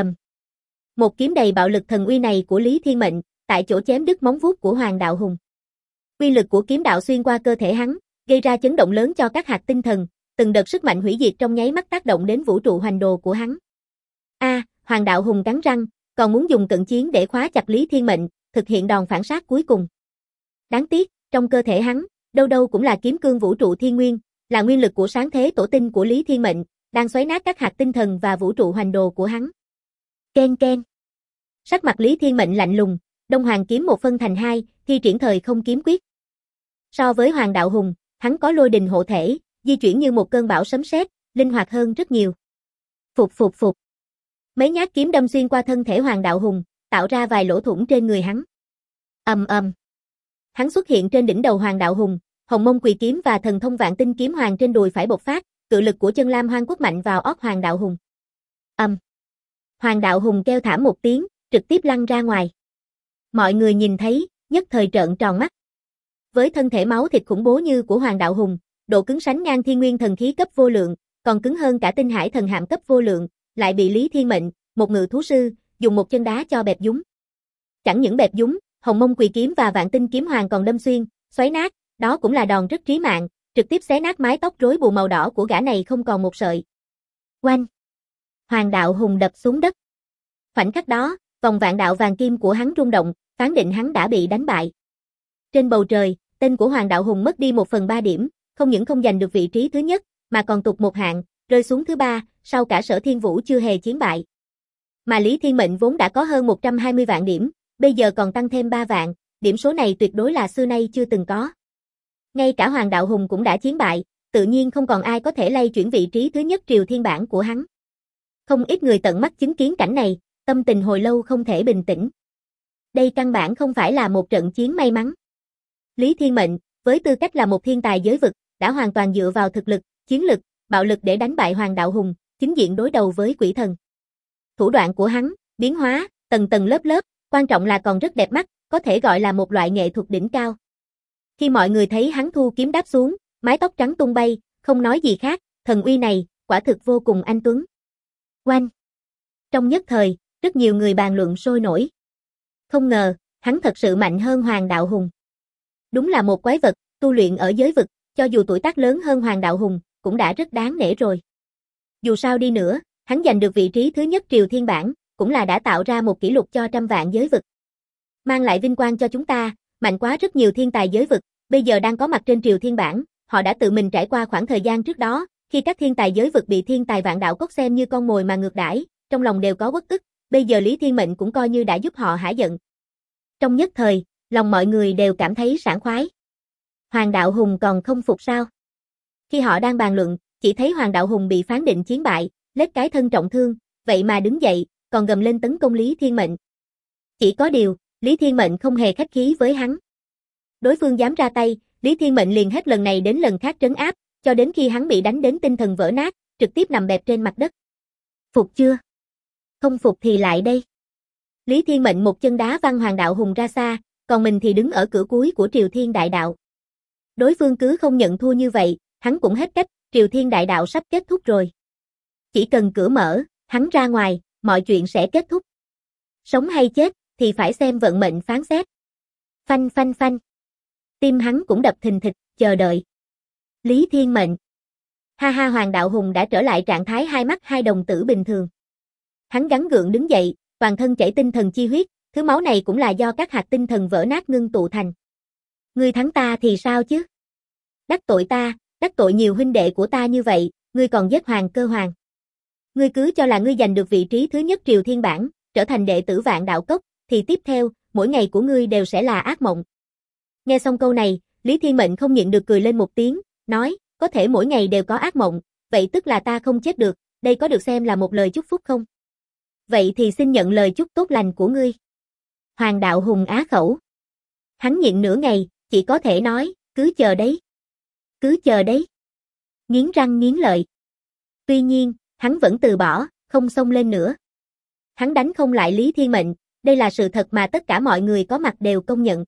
S1: Một kiếm đầy bạo lực thần uy này của Lý Thiên Mệnh, tại chỗ chém đứt móng vuốt của Hoàng Đạo Hùng. Uy lực của kiếm đạo xuyên qua cơ thể hắn, gây ra chấn động lớn cho các hạt tinh thần, từng đợt sức mạnh hủy diệt trong nháy mắt tác động đến vũ trụ hoành đồ của hắn. Hoàng Đạo Hùng cắn răng, còn muốn dùng cận chiến để khóa chặt Lý Thiên Mệnh, thực hiện đòn phản sát cuối cùng. Đáng tiếc, trong cơ thể hắn, đâu đâu cũng là kiếm cương vũ trụ thiên nguyên, là nguyên lực của sáng thế tổ tinh của Lý Thiên Mệnh, đang xoáy nát các hạt tinh thần và vũ trụ hoành đồ của hắn. Ken. Sắc mặt Lý Thiên Mệnh lạnh lùng, Đông Hoàng kiếm một phân thành 2, thi triển thời không kiếm quyết. So với Hoàng Đạo Hùng, hắn có lôi đình hộ thể, di chuyển như một cơn bão sấm sét, linh hoạt hơn rất nhiều. Phục. Mấy nhát kiếm đâm xuyên qua thân thể Hoàng Đạo Hùng, tạo ra vài lỗ thủng trên người hắn. Hắn xuất hiện trên đỉnh đầu Hoàng Đạo Hùng, Hồng Mông Quỳ kiếm và thần thông Vạn Tinh kiếm hoàng trên đùi phải bộc phát, cự lực của chân Lam Hoang Quốc mạnh vào óc Hoàng Đạo Hùng. Hoàng Đạo Hùng kêu thảm một tiếng, trực tiếp lăn ra ngoài. Mọi người nhìn thấy, nhất thời trợn tròn mắt. Với thân thể máu thịt khủng bố như của Hoàng Đạo Hùng, độ cứng sánh ngang thiên nguyên thần khí cấp vô lượng, còn cứng hơn cả tinh hải thần hạm cấp vô lượng, lại bị Lý Thiên Mệnh, một ngự thú sư, dùng một chân đá cho bẹp dúng. Chẳng những bẹp dúng, Hồng Mông Quỳ kiếm và Vạn Tinh kiếm hoàng còn đâm xuyên, xoáy nát, đó cũng là đòn rất trí mạng, trực tiếp xé nát mái tóc rối bù màu đỏ của gã này không còn một sợi. Oanh! Hoàng Đạo Hùng đập xuống đất. Khoảnh khắc đó, vòng vạn đạo vàng kim của hắn rung động, phán định hắn đã bị đánh bại. Trên bầu trời, tên của Hoàng Đạo Hùng mất đi 1/3 điểm, không những không giành được vị trí thứ nhất, mà còn tụt một hạng, rơi xuống thứ 3, sau cả Sở Thiên Vũ chưa hề chiến bại. Mà Lý Thiên Mệnh vốn đã có hơn 120 vạn điểm, bây giờ còn tăng thêm 3 vạn, điểm số này tuyệt đối là xưa nay chưa từng có. Ngay cả Hoàng Đạo Hùng cũng đã chiến bại, tự nhiên không còn ai có thể lay chuyển vị trí thứ nhất Triều Thiên bảng của hắn. Không ít người tận mắt chứng kiến cảnh này, tâm tình hồi lâu không thể bình tĩnh. Đây căn bản không phải là một trận chiến may mắn. Lý Thiên Mệnh, với tư cách là một thiên tài giới vực, đã hoàn toàn dựa vào thực lực, chiến lực, bạo lực để đánh bại Hoàng Đạo Hùng, chính diện đối đầu với quỷ thần. Thủ đoạn của hắn, biến hóa, tầng tầng lớp lớp, quan trọng là còn rất đẹp mắt, có thể gọi là một loại nghệ thuật đỉnh cao. Khi mọi người thấy hắn thu kiếm đáp xuống, mái tóc trắng tung bay, không nói gì khác, thần uy này, quả thực vô cùng anh tuấn. Oanh! Trong nhất thời, rất nhiều người bàn luận sôi nổi. Không ngờ, hắn thật sự mạnh hơn Hoàng Đạo Hùng. Đúng là một quái vật, tu luyện ở giới vực, cho dù tuổi tác lớn hơn Hoàng Đạo Hùng, cũng đã rất đáng nể rồi. Dù sao đi nữa, hắn giành được vị trí thứ nhất Triều Thiên bảng, cũng là đã tạo ra một kỷ lục cho trăm vạn giới vực. Mang lại vinh quang cho chúng ta, mạnh quá rất nhiều thiên tài giới vực, bây giờ đang có mặt trên Triều Thiên bảng, họ đã tự mình trải qua khoảng thời gian trước đó, khi các thiên tài giới vực bị thiên tài vạn đạo cốc xem như con mồi mà ngược đãi, trong lòng đều có uất ức, bây giờ Lý Thiên Mệnh cũng coi như đã giúp họ hả giận. Trong nhất thời, lòng mọi người đều cảm thấy sảng khoái. Hoàng Đạo Hùng còn không phục sao? Khi họ đang bàn luận, chỉ thấy Hoàng Đạo Hùng bị phán định chiến bại, lết cái thân trọng thương, vậy mà đứng dậy, còn gầm lên tấn công Lý Thiên Mệnh. Chỉ có điều, Lý Thiên Mệnh không hề khách khí với hắn. Đối phương dám ra tay, Lý Thiên Mệnh liền hết lần này đến lần khác trấn áp, cho đến khi hắn bị đánh đến tinh thần vỡ nát, trực tiếp nằm bẹp trên mặt đất. Phục chưa? Không phục thì lại đây. Lý Thiên Mệnh một chân đá văng Hoàng Đạo Hùng ra xa, còn mình thì đứng ở cửa cuối của Triều Thiên Đại Đạo. Đối phương cứ không nhận thua như vậy, hắn cũng hết cách, Triều Thiên Đại Đạo sắp kết thúc rồi. Chỉ cần cửa mở, hắn ra ngoài, mọi chuyện sẽ kết thúc. Sống hay chết, thì phải xem vận mệnh phán xét. Phanh phanh phanh. Tim hắn cũng đập thình thịch, chờ đợi. Lý Thiên Mệnh. Ha ha, Hoàng Đạo Hùng đã trở lại trạng thái hai mắt hai đồng tử bình thường. Hắn gắng gượng đứng dậy, toàn thân chảy tinh thần chi huyết, thứ máu này cũng là do các hạt tinh thần vỡ nát ngưng tụ thành. Ngươi thắng ta thì sao chứ? Đắc tội ta, đắc tội nhiều huynh đệ của ta như vậy, ngươi còn giết Hoàng Cơ Hoàng. Ngươi cứ cho là ngươi giành được vị trí thứ nhất Triều Thiên bảng, trở thành đệ tử Vạn Đạo Cốc, thì tiếp theo, mỗi ngày của ngươi đều sẽ là ác mộng. Nghe xong câu này, Lý Thiên Mệnh không nhịn được cười lên một tiếng, nói, có thể mỗi ngày đều có ác mộng, vậy tức là ta không chết được, đây có được xem là một lời chúc phúc không? Vậy thì xin nhận lời chúc tốt lành của ngươi. Hoàng Đạo Hùng á khẩu. Hắn nhịn nửa ngày, chỉ có thể nói, cứ chờ đấy. Cứ chờ đấy. Nghiến răng nghiến lợi. Tuy nhiên, hắn vẫn từ bỏ, không xông lên nữa. Hắn đánh không lại Lý Thiên Mệnh, đây là sự thật mà tất cả mọi người có mặt đều công nhận.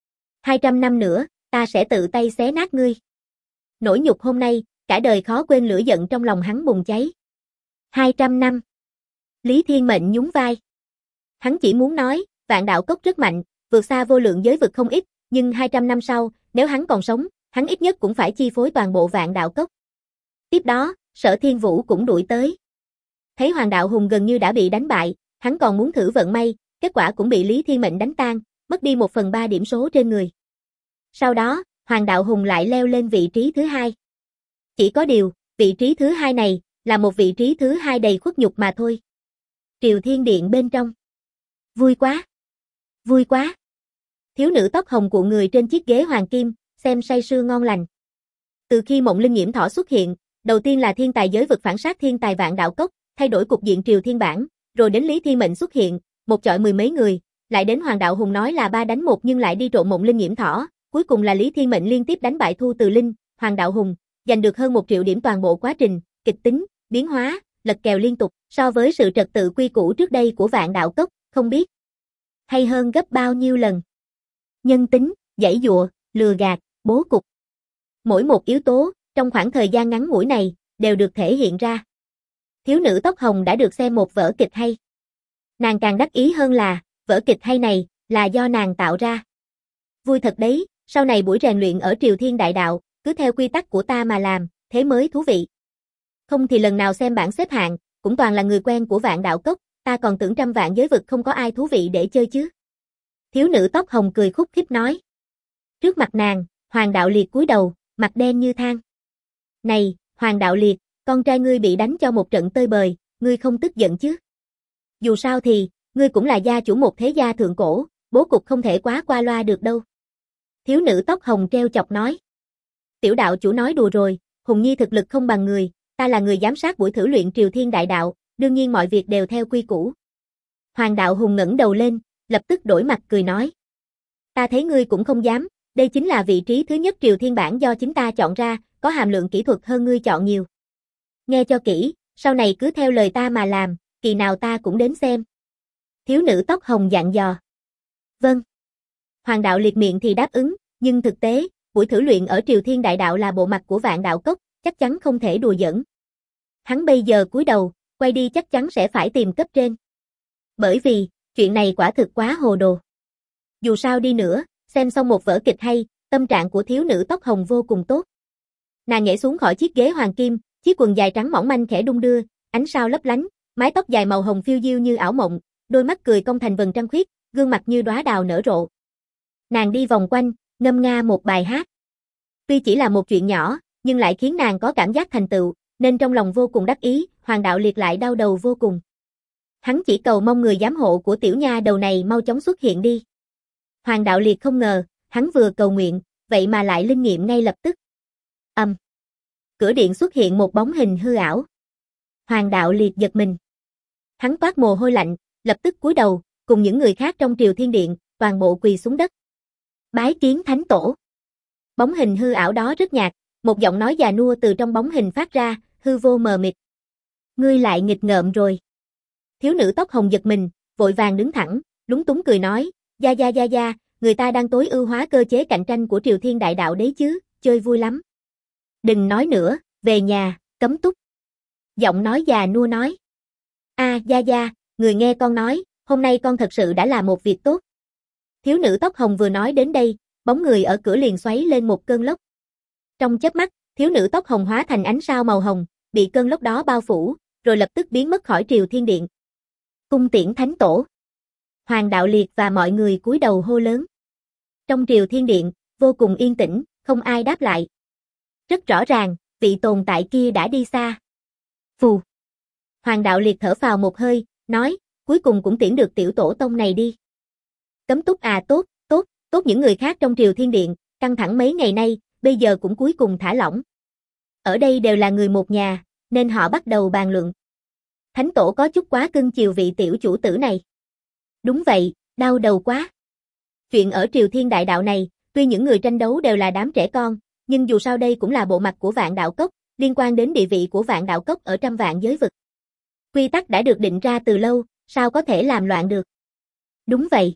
S1: 200 năm nữa, ta sẽ tự tay xé nát ngươi. Nỗi nhục hôm nay, cả đời khó quên, lửa giận trong lòng hắn bùng cháy. 200 năm. Lý Thiên Mệnh nhún vai. Hắn chỉ muốn nói, Vạn Đạo Cốc rất mạnh, vượt xa vô lượng giới vực không ít, nhưng 200 năm sau, nếu hắn còn sống, hắn ít nhất cũng phải chi phối toàn bộ Vạn Đạo Cốc. Tiếp đó, Sở Thiên Vũ cũng đuổi tới. Thấy Hoàng Đạo Hùng gần như đã bị đánh bại, hắn còn muốn thử vận may, kết quả cũng bị Lý Thiên Mệnh đánh tan, mất đi 1/3 điểm số trên người. Sau đó, Hoàng Đạo Hùng lại leo lên vị trí thứ 2. Chỉ có điều, vị trí thứ 2 này, là một vị trí thứ 2 đầy khuất nhục mà thôi. Triều Thiên Điện bên trong. Vui quá! Vui quá! Thiếu nữ tóc hồng cuộn người trên chiếc ghế hoàng kim, xem say sưa ngon lành. Từ khi Mộng Linh Nhiễm Thỏ xuất hiện, đầu tiên là thiên tài giới vực phản sát thiên tài Vạn Đạo Cốc, thay đổi cục diện Triều Thiên bảng, rồi đến Lý Thiên Mệnh xuất hiện, một chọi mười mấy người, lại đến Hoàng Đạo Hùng nói là 3 đánh 1 nhưng lại đi trộn Mộng Linh Nhiễm Thỏ, cuối cùng là Lý Thiên Mệnh liên tiếp đánh bại Thu Từ Linh, Hoàng Đạo Hùng, giành được hơn 1 triệu điểm toàn bộ quá trình, kịch tính, biến hóa, lật kèo liên tục, so với sự trật tự quy củ trước đây của Vạn Đạo Cốc, không biết hay hơn gấp bao nhiêu lần. Nhân tính, giãy giụa, lừa gạt, bố cục. Mỗi một yếu tố, trong khoảng thời gian ngắn ngủi này, đều được thể hiện ra. Thiếu nữ tóc hồng đã được xem một vở kịch hay. Nàng càng đắc ý hơn là, vở kịch hay này, là do nàng tạo ra. Vui thật đấy, sau này buổi rèn luyện ở Triều Thiên Đại Đạo, cứ theo quy tắc của ta mà làm, thế mới thú vị. Không thì lần nào xem bảng xếp hạng, cũng toàn là người quen của Vạn Đạo Cốc, ta còn tưởng trăm vạn giới vực không có ai thú vị để chơi chứ. Thiếu nữ tóc hồng cười khúc khích nói. Trước mặt nàng, Hoàng Đạo Liệt cúi đầu, mặt đen như than. Này, Hoàng Đạo Liệt, con trai ngươi bị đánh cho một trận tơi bời, ngươi không tức giận chứ? Dù sao thì, ngươi cũng là gia chủ một thế gia thượng cổ, bố cục không thể quá qua loa được đâu. Thiếu nữ tóc hồng treo chọc nói. Tiểu đạo chủ nói đùa rồi, Hùng Nhi thực lực không bằng người, ta là người giám sát buổi thử luyện Triều Thiên Đại Đạo, đương nhiên mọi việc đều theo quy củ. Hoàng Đạo Hùng ngẩng đầu lên, lập tức đổi mặt cười nói. Ta thấy ngươi cũng không dám, đây chính là vị trí thứ nhất Triều Thiên bản do chính ta chọn ra, có hàm lượng kỹ thuật hơn ngươi chọn nhiều. Nghe cho kỹ, sau này cứ theo lời ta mà làm, kỳ nào ta cũng đến xem. Thiếu nữ tóc hồng dặn dò. Vâng. Hoàng Đạo Liệt miệng thì đáp ứng, nhưng thực tế, buổi thử luyện ở Triều Thiên Đại Đạo là bộ mặt của Vạn Đạo Cốc, chắc chắn không thể đùa giỡn. Hắn bây giờ cúi đầu, quay đi chắc chắn sẽ phải tìm cấp trên. Bởi vì, chuyện này quả thực quá hồ đồ. Dù sao đi nữa, xem xong một vở kịch hay, tâm trạng của thiếu nữ tóc hồng vô cùng tốt. Nàng nhảy xuống khỏi chiếc ghế hoàng kim, chiếc quần dài trắng mỏng manh khẽ đung đưa, ánh sao lấp lánh, mái tóc dài màu hồng phiêu diêu như ảo mộng, đôi mắt cười cong thành vầng trăng khuyết, gương mặt như đóa đào nở rộ. Nàng đi vòng quanh, ngâm nga một bài hát. Tuy chỉ là một chuyện nhỏ, nhưng lại khiến nàng có cảm giác thành tựu, nên trong lòng vô cùng đắc ý, Hoàng Đạo Liệt lại đau đầu vô cùng. Hắn chỉ cầu mong người giám hộ của tiểu nha đầu này mau chóng xuất hiện đi. Hoàng Đạo Liệt không ngờ, hắn vừa cầu nguyện, vậy mà lại linh nghiệm ngay lập tức. Cửa điện xuất hiện một bóng hình hư ảo. Hoàng Đạo Liệt giật mình. Hắn toát mồ hôi lạnh, lập tức cúi đầu, cùng những người khác trong Triều Thiên Điện, toàn bộ quỳ xuống đất. Bái kiến Thánh Tổ. Bóng hình hư ảo đó rất nhạt, một giọng nói già nua từ trong bóng hình phát ra, hư vô mờ mịt. Ngươi lại nghịch ngợm rồi. Thiếu nữ tóc hồng giật mình, vội vàng đứng thẳng, lúng túng cười nói, Gia, người ta đang tối ưu hóa cơ chế cạnh tranh của Triều Thiên Đại Đạo đấy chứ, chơi vui lắm. Đừng nói nữa, về nhà, cấm túc. Giọng nói già nua nói. Gia, người nghe con nói, hôm nay con thật sự đã làm một việc tốt. Thiếu nữ tóc hồng vừa nói đến đây, bóng người ở cửa liền xoáy lên một cơn lốc. Trong chớp mắt, thiếu nữ tóc hồng hóa thành ánh sao màu hồng, bị cơn lốc đó bao phủ, rồi lập tức biến mất khỏi Triều Thiên Điện. Cung tiễn Thánh Tổ. Hoàng Đạo Liệt và mọi người cúi đầu hô lớn. Trong Triều Thiên Điện, vô cùng yên tĩnh, không ai đáp lại. Rất rõ ràng, vị tồn tại kia đã đi xa. Phù. Hoàng Đạo Liệt thở phào một hơi, nói, cuối cùng cũng tiễn được tiểu tổ tông này đi. Cấm túc tốt những người khác trong Triều Thiên Điện, căng thẳng mấy ngày nay, bây giờ cũng cuối cùng thả lỏng. Ở đây đều là người một nhà, nên họ bắt đầu bàn luận. Thánh Tổ có chút quá cưng chiều vị tiểu chủ tử này. Đúng vậy, đau đầu quá. Chuyện ở Triều Thiên Đại Đạo này, tuy những người tranh đấu đều là đám trẻ con, nhưng dù sao đây cũng là bộ mặt của Vạn Đạo Cốc, liên quan đến địa vị của Vạn Đạo Cốc ở trăm vạn giới vực. Quy tắc đã được định ra từ lâu, sao có thể làm loạn được? Đúng vậy.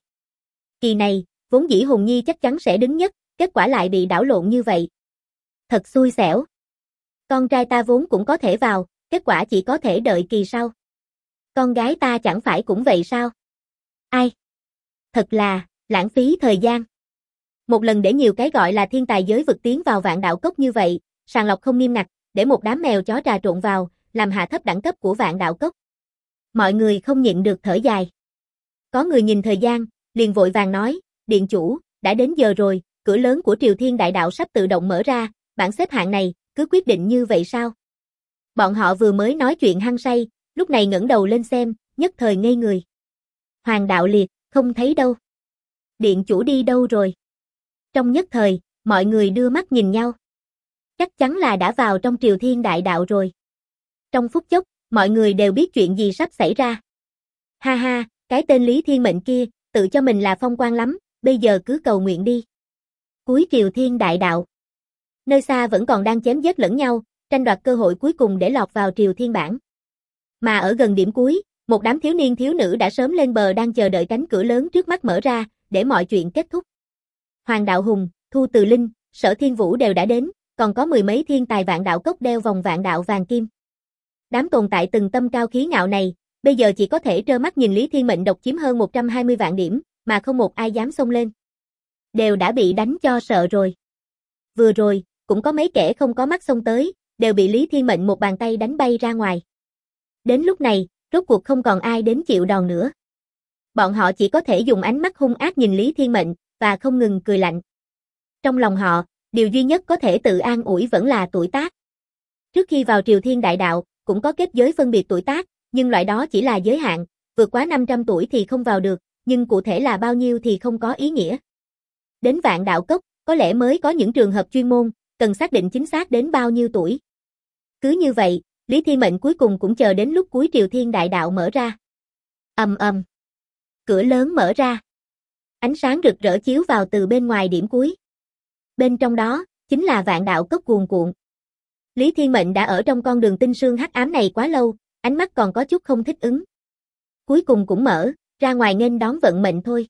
S1: Kỳ này, vốn dĩ Hùng Nhi chắc chắn sẽ đứng nhất, kết quả lại bị đảo lộn như vậy. Thật xui xẻo. Con trai ta vốn cũng có thể vào, kết quả chỉ có thể đợi kỳ sau. Con gái ta chẳng phải cũng vậy sao? Ai? Thật là, lãng phí thời gian. Một lần để nhiều cái gọi là thiên tài giới vực tiến vào Vạn Đạo Cốc như vậy, sàng lọc không nghiêm ngặt, để một đám mèo chó trà trộn vào, làm hạ thấp đẳng cấp của Vạn Đạo Cốc. Mọi người không nhịn được thở dài. Có người nhìn thời gian, liền vội vàng nói, điện chủ, đã đến giờ rồi, cửa lớn của Triều Thiên Đại Đạo sắp tự động mở ra, bảng xếp hạng này, cứ quyết định như vậy sao? Bọn họ vừa mới nói chuyện hăng say, lúc này ngẩng đầu lên xem, nhất thời ngây người. Hoàng Đạo Liệt, không thấy đâu. Điện chủ đi đâu rồi? Trong nhất thời, mọi người đưa mắt nhìn nhau. Chắc chắn là đã vào trong Triều Thiên Đại Đạo rồi. Trong phút chốc, mọi người đều biết chuyện gì sắp xảy ra. Ha, cái tên Lý Thiên Mệnh kia, tự cho mình là phong quan lắm, bây giờ cứ cầu nguyện đi. Cuối Triều Thiên Đại Đạo. Nơi xa vẫn còn đang chém giết lẫn nhau, tranh đoạt cơ hội cuối cùng để lọt vào Triều Thiên bản. Mà ở gần điểm cuối, một đám thiếu niên thiếu nữ đã sớm lên bờ đang chờ đợi cánh cửa lớn trước mắt mở ra, để mọi chuyện kết thúc. Hoàng Đạo Hùng, Thu Từ Linh, Sở Thiên Vũ đều đã đến, còn có mười mấy thiên tài Vạn Đạo Cốc đeo vòng Vạn Đạo vàng kim. Đám tồn tại từng tâm cao khí ngạo này, bây giờ chỉ có thể trơ mắt nhìn Lý Thiên Mệnh độc chiếm hơn 120 vạn điểm, mà không một ai dám xông lên. Đều đã bị đánh cho sợ rồi. Vừa rồi, cũng có mấy kẻ không có mắt xông tới, đều bị Lý Thiên Mệnh một bàn tay đánh bay ra ngoài. Đến lúc này, rốt cuộc không còn ai đến chịu đòn nữa. Bọn họ chỉ có thể dùng ánh mắt hung ác nhìn Lý Thiên Mệnh, và không ngừng cười lạnh. Trong lòng họ, điều duy nhất có thể tự an ủi vẫn là tuổi tác. Trước khi vào Triều Thiên Đại Đạo, cũng có kết giới phân biệt tuổi tác, nhưng loại đó chỉ là giới hạn, vượt quá 500 tuổi thì không vào được, nhưng cụ thể là bao nhiêu thì không có ý nghĩa. Đến Vạn Đạo Cốc, có lẽ mới có những trường hợp chuyên môn, cần xác định chính xác đến bao nhiêu tuổi. Cứ như vậy, Lý Thiên Mệnh cuối cùng cũng chờ đến lúc cuối Triều Thiên Đại Đạo mở ra. Ầm ầm. Cửa lớn mở ra. Ánh sáng rực rỡ chiếu vào từ bên ngoài điểm cuối. Bên trong đó, chính là Vạn Đạo Cốc cuồn cuộn. Lý Thiên Mệnh đã ở trong con đường tinh sương hắc ám này quá lâu, ánh mắt còn có chút không thích ứng. Cuối cùng cũng mở, ra ngoài nghênh đón vận mệnh thôi.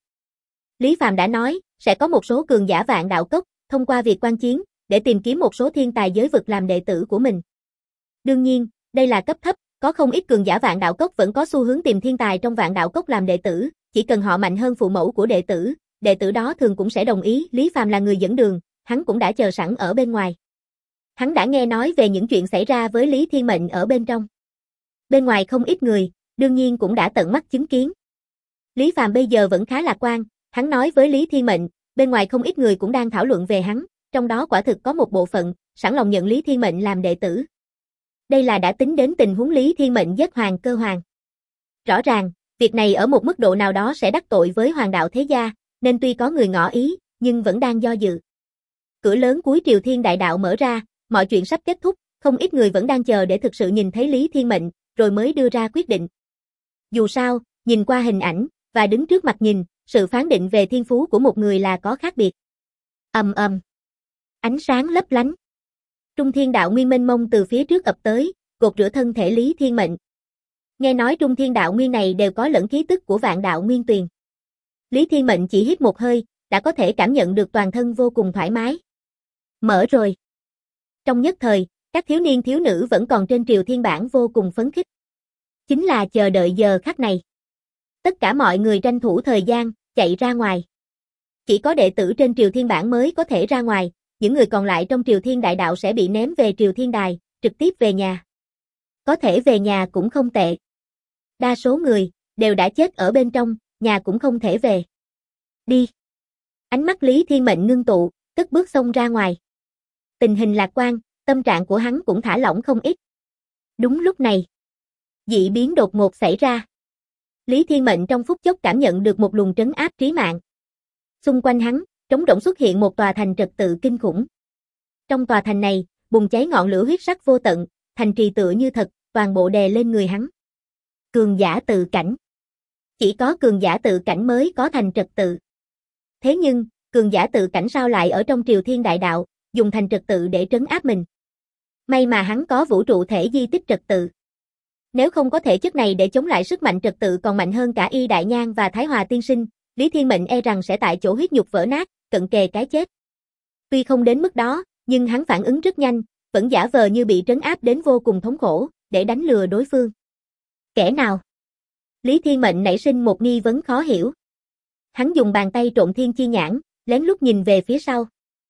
S1: Lý Phàm đã nói, sẽ có một số cường giả Vạn Đạo Cốc, thông qua việc quan chiến, để tìm kiếm một số thiên tài giới vực làm đệ tử của mình. Đương nhiên, đây là cấp thấp, có không ít cường giả Vạn Đạo Cốc vẫn có xu hướng tìm thiên tài trong Vạn Đạo Cốc làm đệ tử, chỉ cần họ mạnh hơn phụ mẫu của đệ tử đó thường cũng sẽ đồng ý. Lý Phàm là người dẫn đường, hắn cũng đã chờ sẵn ở bên ngoài. Hắn đã nghe nói về những chuyện xảy ra với Lý Thiên Mệnh ở bên trong. Bên ngoài không ít người, đương nhiên cũng đã tận mắt chứng kiến. Lý Phàm bây giờ vẫn khá lạc quan, hắn nói với Lý Thiên Mệnh, bên ngoài không ít người cũng đang thảo luận về hắn, trong đó quả thực có một bộ phận, sẵn lòng nhận Lý Thiên Mệnh làm đệ tử. Đây là đã tính đến tình huống Lý Thiên Mệnh giết Hoàng Cơ Hoàng. Rõ ràng, việc này ở một mức độ nào đó sẽ đắc tội với Hoàng đạo thế gia, nên tuy có người ngỏ ý, nhưng vẫn đang do dự. Cửa lớn cuối Triều Thiên Đại Đạo mở ra, mọi chuyện sắp kết thúc, không ít người vẫn đang chờ để thực sự nhìn thấy Lý Thiên Mệnh, rồi mới đưa ra quyết định. Dù sao, nhìn qua hình ảnh, và đứng trước mặt nhìn, sự phán định về thiên phú của một người là có khác biệt. Ầm ầm. Ánh sáng lấp lánh. Trung Thiên Đạo Nguyên mênh mông từ phía trước ập tới, gột rửa thân thể Lý Thiên Mệnh. Nghe nói Trung Thiên Đạo Nguyên này đều có lẫn khí tức của Vạn Đạo Nguyên Tuyền. Lý Thiên Mệnh chỉ hít một hơi, đã có thể cảm nhận được toàn thân vô cùng thoải mái. Mở rồi. Trong nhất thời, các thiếu niên thiếu nữ vẫn còn trên Triều Thiên Bảng vô cùng phấn khích. Chính là chờ đợi giờ khắc này. Tất cả mọi người tranh thủ thời gian, chạy ra ngoài. Chỉ có đệ tử trên Triều Thiên Bảng mới có thể ra ngoài, những người còn lại trong Triều Thiên Đại Đạo sẽ bị ném về Triều Thiên Đài, trực tiếp về nhà. Có thể về nhà cũng không tệ. Đa số người, đều đã chết ở bên trong, nhà cũng không thể về. Đi. Ánh mắt Lý Thiên Mệnh ngưng tụ, cất bước xông ra ngoài. Tình hình lạc quan, tâm trạng của hắn cũng thả lỏng không ít. Đúng lúc này, dị biến đột ngột xảy ra. Lý Thiên Mệnh trong phút chốc cảm nhận được một luồng trấn áp trí mạng. Xung quanh hắn, trống rỗng xuất hiện một tòa thành trật tự kinh khủng. Trong tòa thành này, bùng cháy ngọn lửa huyết sắc vô tận, thành trì tựa như thật, toàn bộ đè lên người hắn. Cường giả tự cảnh. Chỉ có cường giả tự cảnh mới có thành trật tự. Thế nhưng, cường giả tự cảnh sao lại ở trong Triều Thiên Đại Đạo, dùng thành trật tự để trấn áp mình. May mà hắn có vũ trụ thể di tích trật tự. Nếu không có thể chất này để chống lại sức mạnh trật tự còn mạnh hơn cả Y Đại Nhan và Thái Hòa Tiên Sinh, Lý Thiên Mệnh e rằng sẽ tại chỗ huyết nhục vỡ nát, cận kề cái chết. Tuy không đến mức đó, nhưng hắn phản ứng rất nhanh, vẫn giả vờ như bị trấn áp đến vô cùng thống khổ, để đánh lừa đối phương. Kẻ nào? Lý Thiên Mệnh nảy sinh một nghi vấn khó hiểu. Hắn dùng bàn tay trộn thiên chi nhãn, lén lút nhìn về phía sau.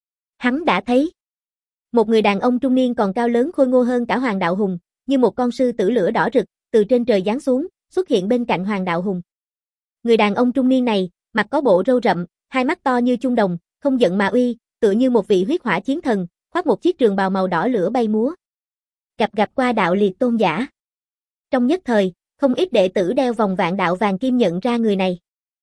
S1: Hắn đã thấy một người đàn ông trung niên còn cao lớn khôi ngô hơn cả Hoàng Đạo Hùng, như một con sư tử lửa đỏ rực, từ trên trời giáng xuống, xuất hiện bên cạnh Hoàng Đạo Hùng. Người đàn ông trung niên này, mặt có bộ râu rậm, hai mắt to như chuông đồng, không giận mà uy, tựa như một vị huyết hỏa chiến thần, khoác một chiếc trường bào màu đỏ lửa bay múa. Gặp qua Đạo Liệt Tôn giả. Trong nhất thời, không ít đệ tử đeo vòng vạn đạo vàng kim nhận ra người này.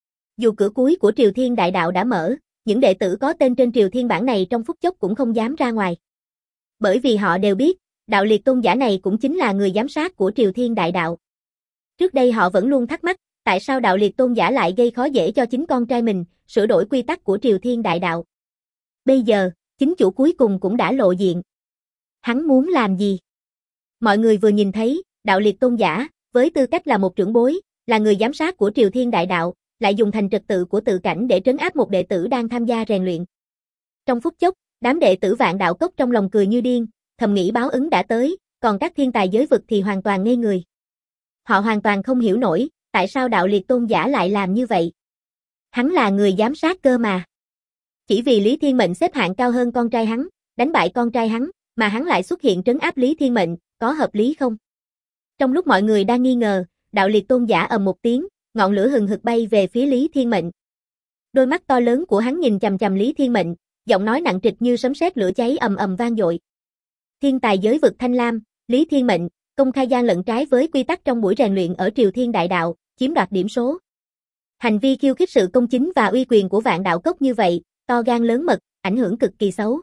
S1: Dù cửa cuối của Triều Thiên Đại Đạo đã mở, những đệ tử có tên trên Triều Thiên Bảng này trong phút chốc cũng không dám ra ngoài. Bởi vì họ đều biết, Đạo Liệt Tôn giả này cũng chính là người giám sát của Triều Thiên Đại Đạo. Trước đây họ vẫn luôn thắc mắc, tại sao Đạo Liệt Tôn giả lại gây khó dễ cho chính con trai mình, sửa đổi quy tắc của Triều Thiên Đại Đạo. Bây giờ, chính chủ cuối cùng cũng đã lộ diện. Hắn muốn làm gì? Mọi người vừa nhìn thấy, Đạo Liệt Tôn giả, với tư cách là một trưởng bối, là người giám sát của Triều Thiên Đại Đạo, lại dùng thành trật tự của tự cảnh để trấn áp một đệ tử đang tham gia rèn luyện. Trong phút chốc, đám đệ tử Vạn Đạo Cốc trong lòng cười như điên, thầm nghĩ báo ứng đã tới, còn các thiên tài giới vực thì hoàn toàn ngây người. Họ hoàn toàn không hiểu nổi, tại sao Đạo Liệt Tôn giả lại làm như vậy. Hắn là người giám sát cơ mà. Chỉ vì Lý Thiên Mệnh xếp hạng cao hơn con trai hắn, đánh bại con trai hắn, mà hắn lại xuất hiện trấn áp Lý Thiên Mệnh, có hợp lý không? Trong lúc mọi người đang nghi ngờ, Đạo Liệt Tôn giả ầm một tiếng, ngọn lửa hừng hực bay về phía Lý Thiên Mệnh. Đôi mắt to lớn của hắn nhìn chằm chằm Lý Thiên Mệnh, giọng nói nặng trịch như sấm sét lửa cháy ầm ầm vang dội. Thiên tài giới vực Thanh Lam, Lý Thiên Mệnh, công khai gian lận trái với quy tắc trong buổi rèn luyện ở Triều Thiên Đại Đạo, chiếm đoạt điểm số. Hành vi khiêu khích sự công chính và uy quyền của Vạn Đạo Cốc như vậy, to gan lớn mật, ảnh hưởng cực kỳ xấu.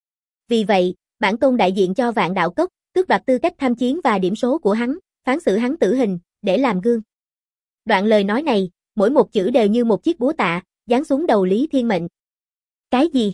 S1: Vì vậy, bản tôn đại diện cho Vạn Đạo Cốc, tước đoạt tư cách tham chiến và điểm số của hắn, phán xử hắn tử hình, để làm gương. Đoạn lời nói này, mỗi một chữ đều như một chiếc búa tạ, giáng xuống đầu Lý Thiên Mệnh. Cái gì?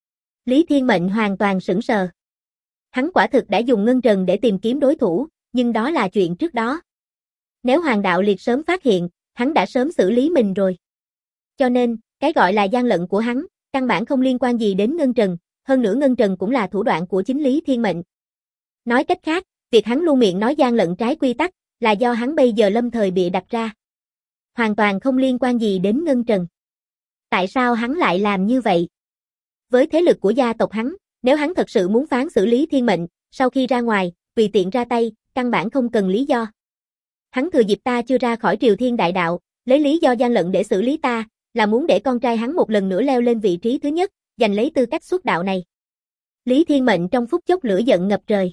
S1: Lý Thiên Mệnh hoàn toàn sững sờ. Hắn quả thực đã dùng ngân trần để tìm kiếm đối thủ, nhưng đó là chuyện trước đó. Nếu Hoàng Đạo Liệt sớm phát hiện, hắn đã sớm xử lý mình rồi. Cho nên, cái gọi là gian lận của hắn, căn bản không liên quan gì đến ngân trần, hơn nữa ngân trần cũng là thủ đoạn của chính Lý Thiên Mệnh. Nói cách khác, việc hắn luôn miệng nói gian lận trái quy tắc, là do hắn bây giờ lâm thời bịa đặt ra. Hoàn toàn không liên quan gì đến ngân trần. Tại sao hắn lại làm như vậy? Với thế lực của gia tộc hắn, nếu hắn thật sự muốn phán xử Lý Thiên Mệnh, sau khi ra ngoài, tùy tiện ra tay, căn bản không cần lý do. Hắn thừa dịp ta chưa ra khỏi Triều Thiên Đại Đạo, lấy lý do gian lận để xử lý ta, là muốn để con trai hắn một lần nữa leo lên vị trí thứ nhất, giành lấy tư cách xuất đạo này. Lý Thiên Mệnh trong phút chốc lửa giận ngập trời.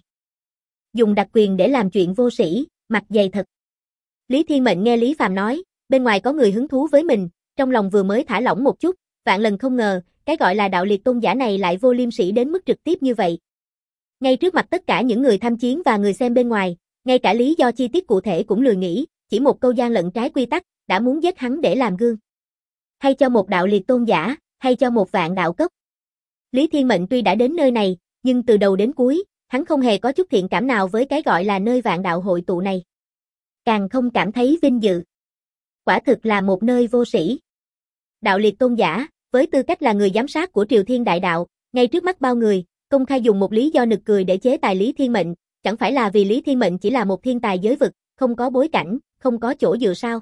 S1: Dùng đặc quyền để làm chuyện vô sĩ, mặt dày thật. Lý Thiên Mệnh nghe Lý Phàm nói, bên ngoài có người hứng thú với mình, trong lòng vừa mới thả lỏng một chút, vạn lần không ngờ, cái gọi là đạo liệt tôn giả này lại vô liêm sỉ đến mức trực tiếp như vậy. Ngay trước mặt tất cả những người tham chiến và người xem bên ngoài, ngay cả lý do chi tiết cụ thể cũng lười nghĩ, chỉ một câu gian lận trái quy tắc, đã muốn giết hắn để làm gương. Hay cho một đạo liệt tôn giả, hay cho một Vạn Đạo Cốc. Lý Thiên Mệnh tuy đã đến nơi này, nhưng từ đầu đến cuối, hắn không hề có chút thiện cảm nào với cái gọi là nơi vạn đạo hội tụ này. Càng không cảm thấy vinh dự. Quả thực là một nơi vô sĩ. Đạo liệt tôn giả, với tư cách là người giám sát của Triều Thiên Đại Đạo, ngay trước mắt bao người, công khai dùng một lý do nực cười để chế tài Lý Thiên Mệnh, chẳng phải là vì Lý Thiên Mệnh chỉ là một thiên tài giới vực, không có bối cảnh, không có chỗ dựa sao?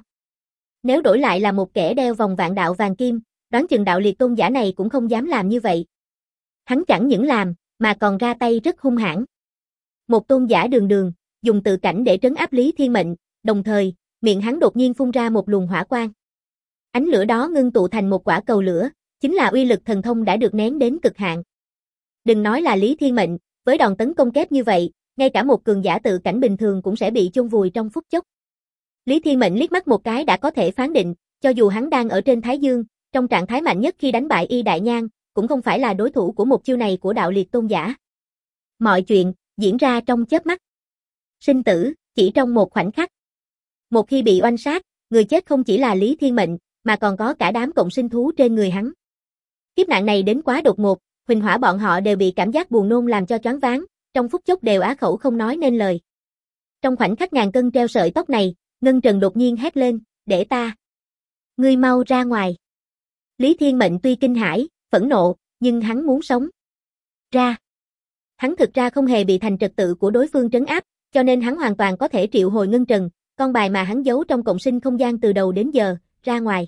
S1: Nếu đổi lại là một kẻ đeo vòng vạn đạo vàng kim, đoán chừng đạo liệt tôn giả này cũng không dám làm như vậy. Hắn chẳng những làm, mà còn ra tay rất hung hãn. Một tôn giả đường đường, dùng tự cảnh để trấn áp Lý Thiên Mệnh, đồng thời, miệng hắn đột nhiên phun ra một luồng hỏa quang. Ánh lửa đó ngưng tụ thành một quả cầu lửa, chính là uy lực thần thông đã được nén đến cực hạn. Đừng nói là Lý Thiên Mệnh, với đòn tấn công kép như vậy, ngay cả một cường giả tự cảnh bình thường cũng sẽ bị chôn vùi trong phút chốc. Lý Thiên Mệnh liếc mắt một cái đã có thể phán định, cho dù hắn đang ở trên Thái Dương, trong trạng thái mạnh nhất khi đánh bại Y Đại Nhan, cũng không phải là đối thủ của một chiêu này của đạo liệt tôn giả. Mọi chuyện diễn ra trong chớp mắt. Sinh tử chỉ trong một khoảnh khắc. Một khi bị oanh sát, người chết không chỉ là Lý Thiên Mệnh, mà còn có cả đám cộng sinh thú trên người hắn. Kiếp nạn này đến quá đột ngột, Huỳnh Hỏa bọn họ đều bị cảm giác buồn nôn làm cho choáng váng, trong phút chốc đều á khẩu không nói nên lời. Trong khoảnh khắc ngàn cân treo sợi tóc này, Ngân Trần đột nhiên hét lên, để ta. Ngươi mau ra ngoài. Lý Thiên Mệnh tuy kinh hãi, phẫn nộ, nhưng hắn muốn sống. Ra. Hắn thực ra không hề bị thành trật tự của đối phương trấn áp, cho nên hắn hoàn toàn có thể triệu hồi Ngân Trần, con bài mà hắn giấu trong cộng sinh không gian từ đầu đến giờ, ra ngoài.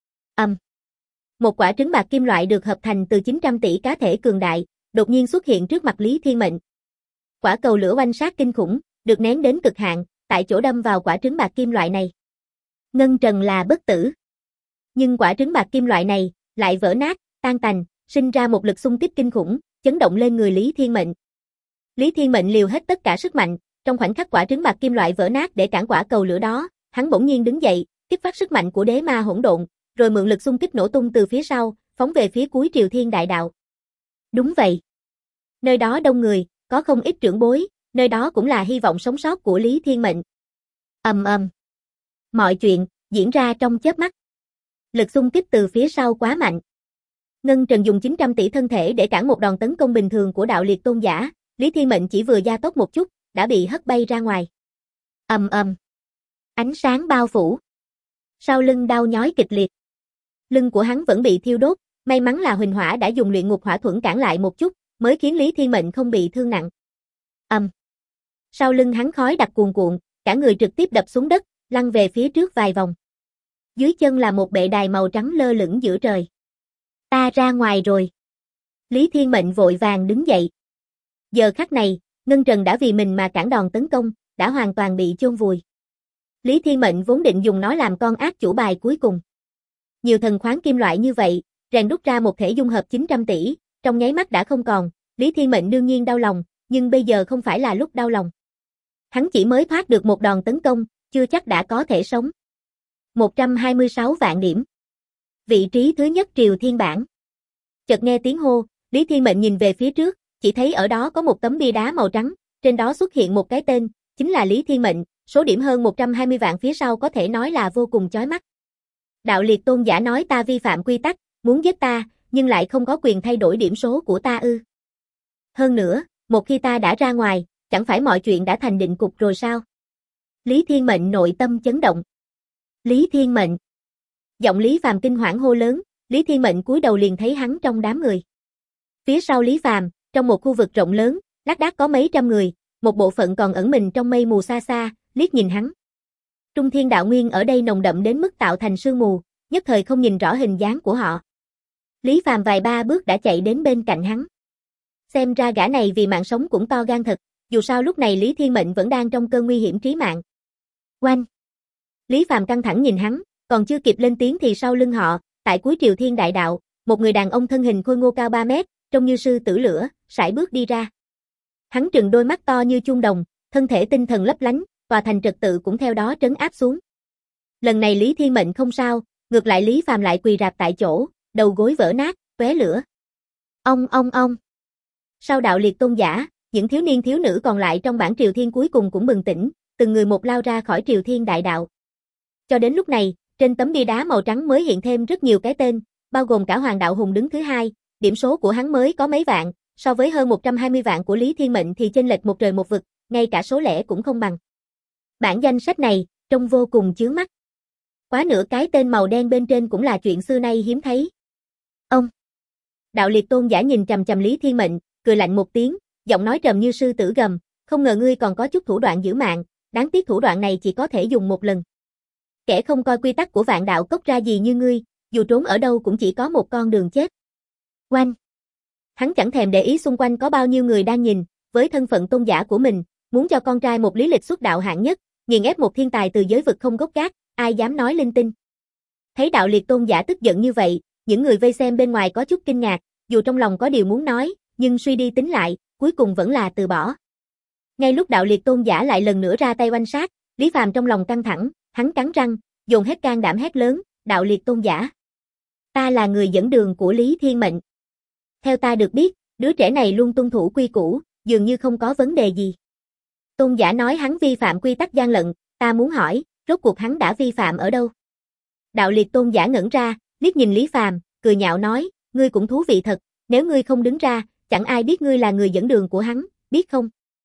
S1: Một quả trứng bạc kim loại được hợp thành từ 900 tỷ cá thể cường đại, đột nhiên xuất hiện trước mặt Lý Thiên Mệnh. Quả cầu lửa oanh sát kinh khủng, được nén đến cực hạn, tại chỗ đâm vào quả trứng bạc kim loại này. Ngân Trần là bất tử. Nhưng quả trứng bạc kim loại này lại vỡ nát, tan tành, sinh ra một lực xung kích kinh khủng, chấn động lên người Lý Thiên Mệnh. Lý Thiên Mệnh liều hết tất cả sức mạnh, trong khoảnh khắc quả trứng bạc kim loại vỡ nát để cản quả cầu lửa đó, hắn bỗng nhiên đứng dậy, kích phát sức mạnh của đế ma hỗn độn, rồi mượn lực xung kích nổ tung từ phía sau, phóng về phía cuối Triều Thiên Đại Đạo. Đúng vậy. Nơi đó đông người, có không ít trưởng bối, nơi đó cũng là hy vọng sống sót của Lý Thiên Mệnh. Mọi chuyện diễn ra trong chớp mắt. Lực xung kích từ phía sau quá mạnh. Ngân Trần dùng 900 tỷ thân thể để cản một đòn tấn công bình thường của đạo liệt tôn giả, Lý Thiên Mệnh chỉ vừa gia tốc một chút, đã bị hất bay ra ngoài. Ánh sáng bao phủ. Sau lưng đau nhói kịch liệt. Lưng của hắn vẫn bị thiêu đốt, may mắn là Huỳnh Hỏa đã dùng luyện ngục hỏa thuẫn cản lại một chút, mới khiến Lý Thiên Mệnh không bị thương nặng. Sau lưng hắn khói đặc cuồn cuộn, cả người trực tiếp đập xuống đất, lăn về phía trước vài vòng. Dưới chân là một bệ đài màu trắng lơ lửng giữa trời. Ta ra ngoài rồi. Lý Thiên Mệnh vội vàng đứng dậy. Giờ khắc này, Ngân Trần đã vì mình mà cản đòn tấn công, đã hoàn toàn bị chôn vùi. Lý Thiên Mệnh vốn định dùng nó làm con ác chủ bài cuối cùng. Nhiều thần khoáng kim loại như vậy, rèn đúc ra một thể dung hợp 900 tỷ, trong nháy mắt đã không còn, Lý Thiên Mệnh đương nhiên đau lòng, nhưng bây giờ không phải là lúc đau lòng. Hắn chỉ mới thoát được một đòn tấn công, chưa chắc đã có thể sống. 126 vạn điểm. Vị trí thứ nhất Triều Thiên bảng. Chợt nghe tiếng hô, Lý Thiên Mệnh nhìn về phía trước, chỉ thấy ở đó có một tấm bia đá màu trắng, trên đó xuất hiện một cái tên, chính là Lý Thiên Mệnh, số điểm hơn 120 vạn phía sau có thể nói là vô cùng chói mắt. Đạo Liệt Tôn giả nói ta vi phạm quy tắc, muốn giết ta, nhưng lại không có quyền thay đổi điểm số của ta ư? Hơn nữa, một khi ta đã ra ngoài, chẳng phải mọi chuyện đã thành định cục rồi sao? Lý Thiên Mệnh nội tâm chấn động. Lý Thiên Mệnh. Giọng Lý Phàm kinh hoảng hô lớn, Lý Thiên Mệnh cúi đầu liền thấy hắn trong đám người. Phía sau Lý Phàm, trong một khu vực rộng lớn, lác đác có mấy trăm người, một bộ phận còn ẩn mình trong mây mù xa xa, liếc nhìn hắn. Trung thiên đạo nguyên ở đây nồng đậm đến mức tạo thành sương mù, nhất thời không nhìn rõ hình dáng của họ. Lý Phàm vài ba bước đã chạy đến bên cạnh hắn. Xem ra gã này vì mạng sống cũng to gan thật, dù sao lúc này Lý Thiên Mệnh vẫn đang trong cơn nguy hiểm trí mạng. Oanh! Lý Phàm căng thẳng nhìn hắn, còn chưa kịp lên tiếng thì sau lưng họ, tại cuối Triều Thiên Đại Đạo, một người đàn ông thân hình khôi ngô cao 3 mét, trông như sư tử lửa, sải bước đi ra. Hắn trừng đôi mắt to như chuông đồng, thân thể tinh thần lấp lánh, tòa thành trật tự cũng theo đó trấn áp xuống. Lần này Lý Thiên Mệnh không sao, ngược lại Lý Phàm lại quỳ rạp tại chỗ, đầu gối vỡ nát, tóe lửa. Ông. Sau Đạo Liệt Tôn giả, những thiếu niên thiếu nữ còn lại trong bản Triều Thiên cuối cùng cũng bừng tỉnh, từng người một lao ra khỏi Triều Thiên Đại Đạo. Cho đến lúc này, trên tấm bia đá màu trắng mới hiện thêm rất nhiều cái tên, bao gồm cả Hoàng Đạo Hùng đứng thứ hai, điểm số của hắn mới có mấy vạn, so với hơn 120 vạn của Lý Thiên Mệnh thì chênh lệch một trời một vực, ngay cả số lẻ cũng không bằng. Bản danh sách này, trông vô cùng chướng mắt. Quá nửa cái tên màu đen bên trên cũng là chuyện xưa nay hiếm thấy. Ông! Đạo Liệt Tôn giả nhìn chằm chằm Lý Thiên Mệnh, cười lạnh một tiếng, giọng nói trầm như sư tử gầm, không ngờ ngươi còn có chút thủ đoạn giữ mạng, đáng tiếc thủ đoạn này chỉ có thể dùng một lần. Kẻ không coi quy tắc của Vạn Đạo Cốc ra gì như ngươi, dù trốn ở đâu cũng chỉ có một con đường chết. Oanh! Hắn chẳng thèm để ý xung quanh có bao nhiêu người đang nhìn, với thân phận tôn giả của mình, muốn cho con trai một lý lịch xuất đạo hạng nhất, nghiền ép một thiên tài từ giới vực không gốc gác, ai dám nói linh tinh. Thấy Đạo Liệt Tôn giả tức giận như vậy, những người vây xem bên ngoài có chút kinh ngạc, dù trong lòng có điều muốn nói, nhưng suy đi tính lại, cuối cùng vẫn là từ bỏ. Ngay lúc Đạo Liệt Tôn giả lại lần nữa ra tay oanh sát, Lý Phàm trong lòng căng thẳng, hắn cắn răng, dồn hết can đảm hét lớn, Đạo Liệt Tôn giả. Ta là người dẫn đường của Lý Thiên Mệnh. Theo ta được biết, đứa trẻ này luôn tuân thủ quy củ, dường như không có vấn đề gì. Tôn giả nói hắn vi phạm quy tắc gian lận, ta muốn hỏi, rốt cuộc hắn đã vi phạm ở đâu? Đạo Liệt Tôn giả ngẩn ra, liếc nhìn Lý Phàm, cười nhạo nói, ngươi cũng thú vị thật, nếu ngươi không đứng ra, chẳng ai biết ngươi là người dẫn đường của hắn, biết không?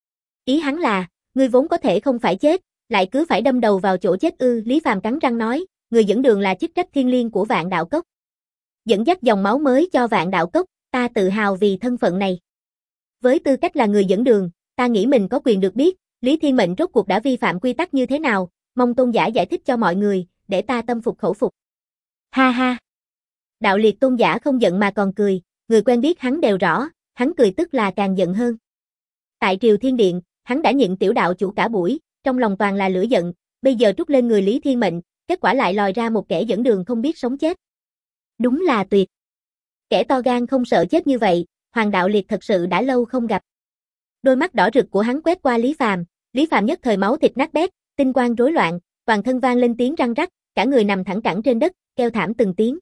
S1: Ý hắn là, ngươi vốn có thể không phải chết, lại cứ phải đâm đầu vào chỗ chết ư? Lý Phàm cắn răng nói, người dẫn đường là chức trách thiêng liêng của Vạn Đạo Cốc. Dẫn dắt dòng máu mới cho Vạn Đạo Cốc, ta tự hào vì thân phận này. Với tư cách là người dẫn đường, ta nghĩ mình có quyền được biết, Lý Thiên Mệnh rốt cuộc đã vi phạm quy tắc như thế nào, mong tôn giả giải thích cho mọi người, để ta tâm phục khẩu phục. Ha ha. Đạo Liệt Tôn giả không giận mà còn cười, người quen biết hắn đều rõ, hắn cười tức là càng giận hơn. Tại Triều Thiên Điện, hắn đã nhịn tiểu đạo chủ cả buổi, trong lòng toàn là lửa giận, bây giờ trút lên người Lý Thiên Mệnh, kết quả lại lòi ra một kẻ dẫn đường không biết sống chết. Đúng là tuyệt. Kẻ to gan không sợ chết như vậy, Hoàng Đạo Liệt thật sự đã lâu không gặp. Đôi mắt đỏ rực của hắn quét qua Lý Phàm nhất thời máu thịt nát bét, tinh quang rối loạn, toàn thân vang lên tiếng răng rắc, cả người nằm thẳng cẳng trên đất, kêu thảm từng tiếng.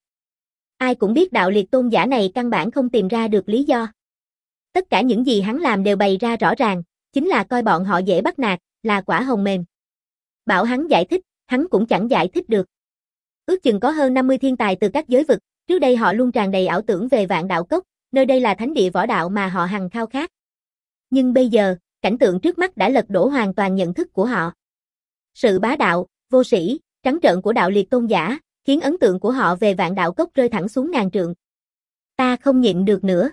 S1: Ai cũng biết Đạo Liệt Tôn giả này căn bản không tìm ra được lý do. Tất cả những gì hắn làm đều bày ra rõ ràng, chính là coi bọn họ dễ bắt nạt, là quả hồng mềm. Bảo hắn giải thích, hắn cũng chẳng giải thích được. Ước chừng có hơn 50 thiên tài từ các giới vực, trước đây họ luôn tràn đầy ảo tưởng về Vạn Đạo Cốc, nơi đây là thánh địa võ đạo mà họ hằng khao khát. Nhưng bây giờ, cảnh tượng trước mắt đã lật đổ hoàn toàn nhận thức của họ. Sự bá đạo, vô sĩ, trắng trợn của Đạo Liệt Tôn giả, khiến ấn tượng của họ về Vạn Đạo Cốc rơi thẳng xuống ngàn trượng. Ta không nhịn được nữa.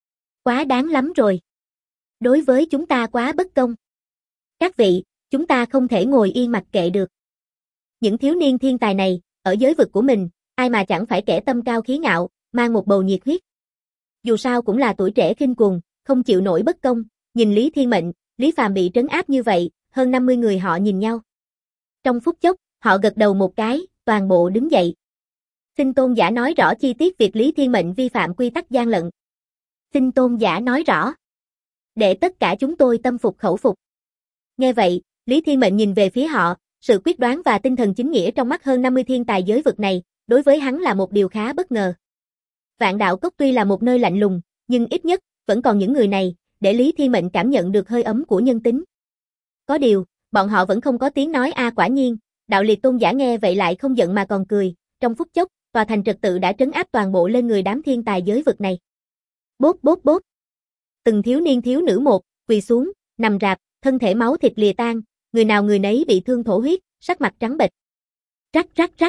S1: Quá đáng lắm rồi. Đối với chúng ta quá bất công. Các vị, chúng ta không thể ngồi yên mặc kệ được. Những thiếu niên thiên tài này, ở giới vực của mình, ai mà chẳng phải kẻ tâm cao khí ngạo, mang một bầu nhiệt huyết. Dù sao cũng là tuổi trẻ khinh cuồng, không chịu nổi bất công, nhìn Lý Thiên Mệnh, Lý Phàm bị trấn áp như vậy, hơn 50 người họ nhìn nhau. Trong phút chốc, họ gật đầu một cái, toàn bộ đứng dậy. Xin tôn giả nói rõ chi tiết việc Lý Thiên Mệnh vi phạm quy tắc gian lận. Xin tôn giả nói rõ. Để tất cả chúng tôi tâm phục khẩu phục. Nghe vậy, Lý Thiên Mệnh nhìn về phía họ, sự quyết đoán và tinh thần chính nghĩa trong mắt hơn 50 thiên tài giới vực này, đối với hắn là một điều khá bất ngờ. Vạn Đạo Cốc tuy là một nơi lạnh lùng, nhưng ít nhất, vẫn còn những người này, để Lý Thiên Mệnh cảm nhận được hơi ấm của nhân tính. Có điều, bọn họ vẫn không có tiếng nói quả nhiên, Đạo Liệt Tôn giả nghe vậy lại không giận mà còn cười, trong phút chốc, tòa thành trật tự đã trấn áp toàn bộ lên người đám thiên tài giới vực này. Bốp bốp bốp. Từng thiếu niên thiếu nữ một, quỳ xuống, nằm rạp, thân thể máu thịt lìa tan, người nào người nấy bị thương thổ huyết, sắc mặt trắng bệch. Rắc rắc rắc.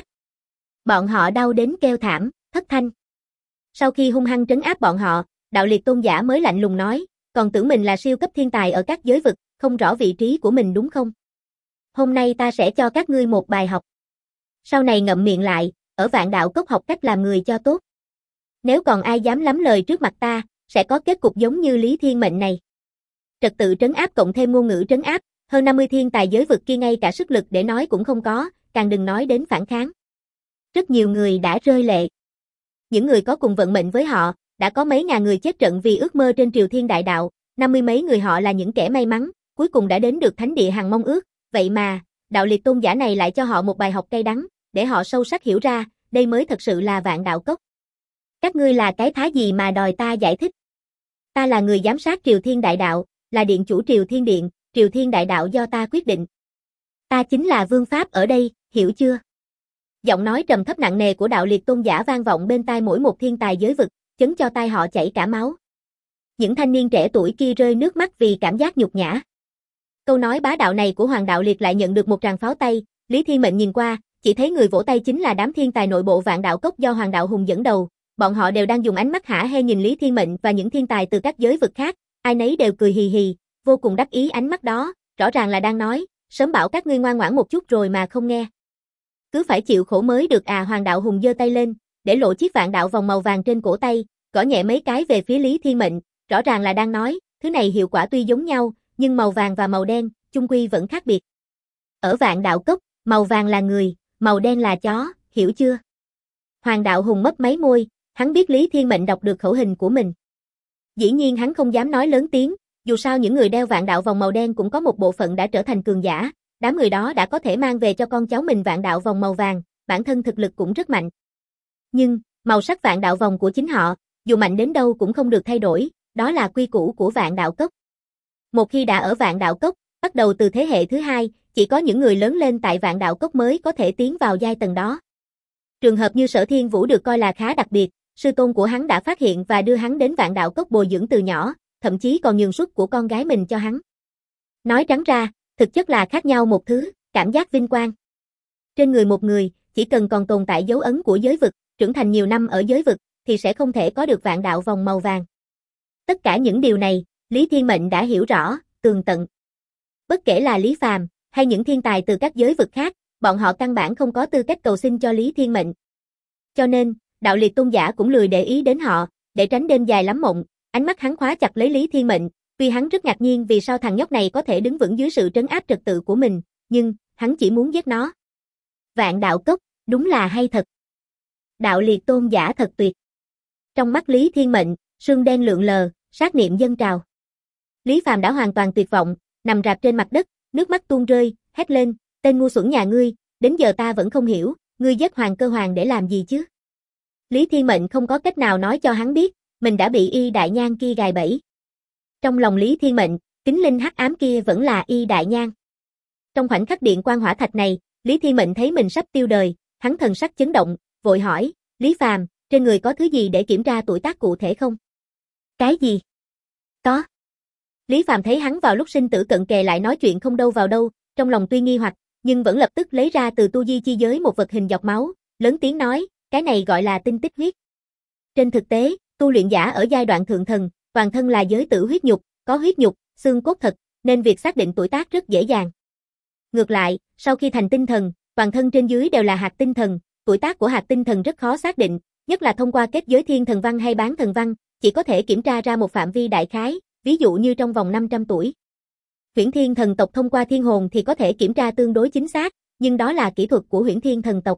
S1: Bọn họ đau đến kêu thảm, thất thanh. Sau khi hung hăng trấn áp bọn họ, Đạo Liệt Tôn giả mới lạnh lùng nói, còn tưởng mình là siêu cấp thiên tài ở các giới vực, không rõ vị trí của mình đúng không? Hôm nay ta sẽ cho các ngươi một bài học. Sau này ngậm miệng lại, ở Vạn Đạo Cốc học cách làm người cho tốt. Nếu còn ai dám lắm lời trước mặt ta, sẽ có kết cục giống như Lý Thiên Mệnh này. Trật tự trấn áp cộng thêm ngôn ngữ trấn áp, hơn 50 thiên tài giới vực kia ngay cả sức lực để nói cũng không có, càng đừng nói đến phản kháng. Rất nhiều người đã rơi lệ. Những người có cùng vận mệnh với họ, đã có mấy ngàn người chết trận vì ước mơ trên triều thiên đại đạo, 50 mấy người họ là những kẻ may mắn, cuối cùng đã đến được thánh địa hằng mong ước, vậy mà, Đạo Liệt Tôn giả này lại cho họ một bài học cay đắng, để họ sâu sắc hiểu ra, đây mới thật sự là Vạn Đạo Cốc. Các ngươi là cái thá gì mà đòi ta giải thích? Ta là người giám sát triều thiên đại đạo, là điện chủ triều thiên điện, triều thiên đại đạo do ta quyết định. Ta chính là vương pháp ở đây, hiểu chưa? Giọng nói trầm thấp nặng nề của Đạo Liệt Tôn giả vang vọng bên tai mỗi một thiên tài giới vực, chấn cho tai họ chảy cả máu. Những thanh niên trẻ tuổi kia rơi nước mắt vì cảm giác nhục nhã. Câu nói bá đạo này của Hoàng Đạo Liệt lại nhận được một tràng pháo tay, Lý Thiên Mệnh nhìn qua, chỉ thấy người vỗ tay chính là đám thiên tài nội bộ Vạn Đạo Cốc do Hoàng Đạo Hùng dẫn đầu, bọn họ đều đang dùng ánh mắt hả hê nhìn Lý Thiên Mệnh và những thiên tài từ các giới vực khác, ai nấy đều cười hì hì, vô cùng đắc ý ánh mắt đó, rõ ràng là đang nói, sớm bảo các ngươi ngoan ngoãn một chút rồi mà không nghe. Cứ phải chịu khổ mới được Hoàng Đạo Hùng giơ tay lên, để lộ chiếc vạn đạo vòng màu vàng trên cổ tay, gõ nhẹ mấy cái về phía Lý Thiên Mệnh, rõ ràng là đang nói, thứ này hiệu quả tuy giống nhau, nhưng màu vàng và màu đen, chung quy vẫn khác biệt. Ở Vạn Đạo Cốc, màu vàng là người, màu đen là chó, hiểu chưa? Hoàng Đạo Hùng mấp máy môi, hắn biết Lý Thiên Mệnh đọc được khẩu hình của mình. Dĩ nhiên hắn không dám nói lớn tiếng, dù sao những người đeo vạn đạo vòng màu đen cũng có một bộ phận đã trở thành cường giả, đám người đó đã có thể mang về cho con cháu mình vạn đạo vòng màu vàng, bản thân thực lực cũng rất mạnh. Nhưng, màu sắc vạn đạo vòng của chính họ, dù mạnh đến đâu cũng không được thay đổi, đó là quy củ của Vạn Đạo Cốc. Một khi đã ở Vạn Đạo Cốc, bắt đầu từ thế hệ thứ hai, chỉ có những người lớn lên tại Vạn Đạo Cốc mới có thể tiến vào giai tầng đó. Trường hợp như Sở Thiên Vũ được coi là khá đặc biệt, sư tôn của hắn đã phát hiện và đưa hắn đến Vạn Đạo Cốc bồi dưỡng từ nhỏ, thậm chí còn nhường suất của con gái mình cho hắn. Nói trắng ra, thực chất là khác nhau một thứ, cảm giác vinh quang. Trên người một người, chỉ cần còn tồn tại dấu ấn của giới vực, trưởng thành nhiều năm ở giới vực, thì sẽ không thể có được vạn đạo vòng màu vàng. Tất cả những điều này, Lý Thiên Mệnh đã hiểu rõ, tường tận. Bất kể là Lý Phàm, hay những thiên tài từ các giới vực khác, bọn họ căn bản không có tư cách cầu xin cho Lý Thiên Mệnh. Cho nên, Đạo Liệt Tôn giả cũng lười để ý đến họ, để tránh đêm dài lắm mộng, ánh mắt hắn khóa chặt lấy Lý Thiên Mệnh, tuy hắn rất ngạc nhiên vì sao thằng nhóc này có thể đứng vững dưới sự trấn áp trật tự của mình, nhưng, hắn chỉ muốn giết nó. Vạn Đạo Cốc, đúng là hay thật. Đạo Liệt Tôn giả thật tuyệt. Trong mắt Lý Thiên Mệnh, sương đen lượn lờ, sát niệm dâng trào. Lý Phàm đã hoàn toàn tuyệt vọng, nằm rạp trên mặt đất, nước mắt tuôn rơi, hét lên, tên ngu xuẩn nhà ngươi, đến giờ ta vẫn không hiểu, ngươi giết Hoàng Cơ Hoàng để làm gì chứ? Lý Thiên Mệnh không có cách nào nói cho hắn biết, mình đã bị Y Đại Nhan kia gài bẫy. Trong lòng Lý Thiên Mệnh, kính linh hắc ám kia vẫn là Y Đại Nhan. Trong khoảnh khắc điện quang hỏa thạch này, Lý Thiên Mệnh thấy mình sắp tiêu đời, hắn thần sắc chấn động, vội hỏi, Lý Phàm, trên người có thứ gì để kiểm tra tuổi tác cụ thể không? Cái gì? Có. Lý Phàm thấy hắn vào lúc sinh tử cận kề lại nói chuyện không đâu vào đâu, trong lòng tuy nghi hoặc, nhưng vẫn lập tức lấy ra từ tu di chi giới một vật hình giọt máu, lớn tiếng nói, cái này gọi là tinh tích huyết. Trên thực tế, tu luyện giả ở giai đoạn thượng thần, toàn thân là giới tử huyết nhục, có huyết nhục, xương cốt thật, nên việc xác định tuổi tác rất dễ dàng. Ngược lại, sau khi thành tinh thần, toàn thân trên dưới đều là hạt tinh thần, tuổi tác của hạt tinh thần rất khó xác định, nhất là thông qua kết giới thiên thần văn hay bán thần văn, chỉ có thể kiểm tra ra một phạm vi đại khái, ví dụ như trong vòng 500 tuổi. Huyễn Thiên thần tộc thông qua thiên hồn thì có thể kiểm tra tương đối chính xác, nhưng đó là kỹ thuật của Huyễn Thiên thần tộc.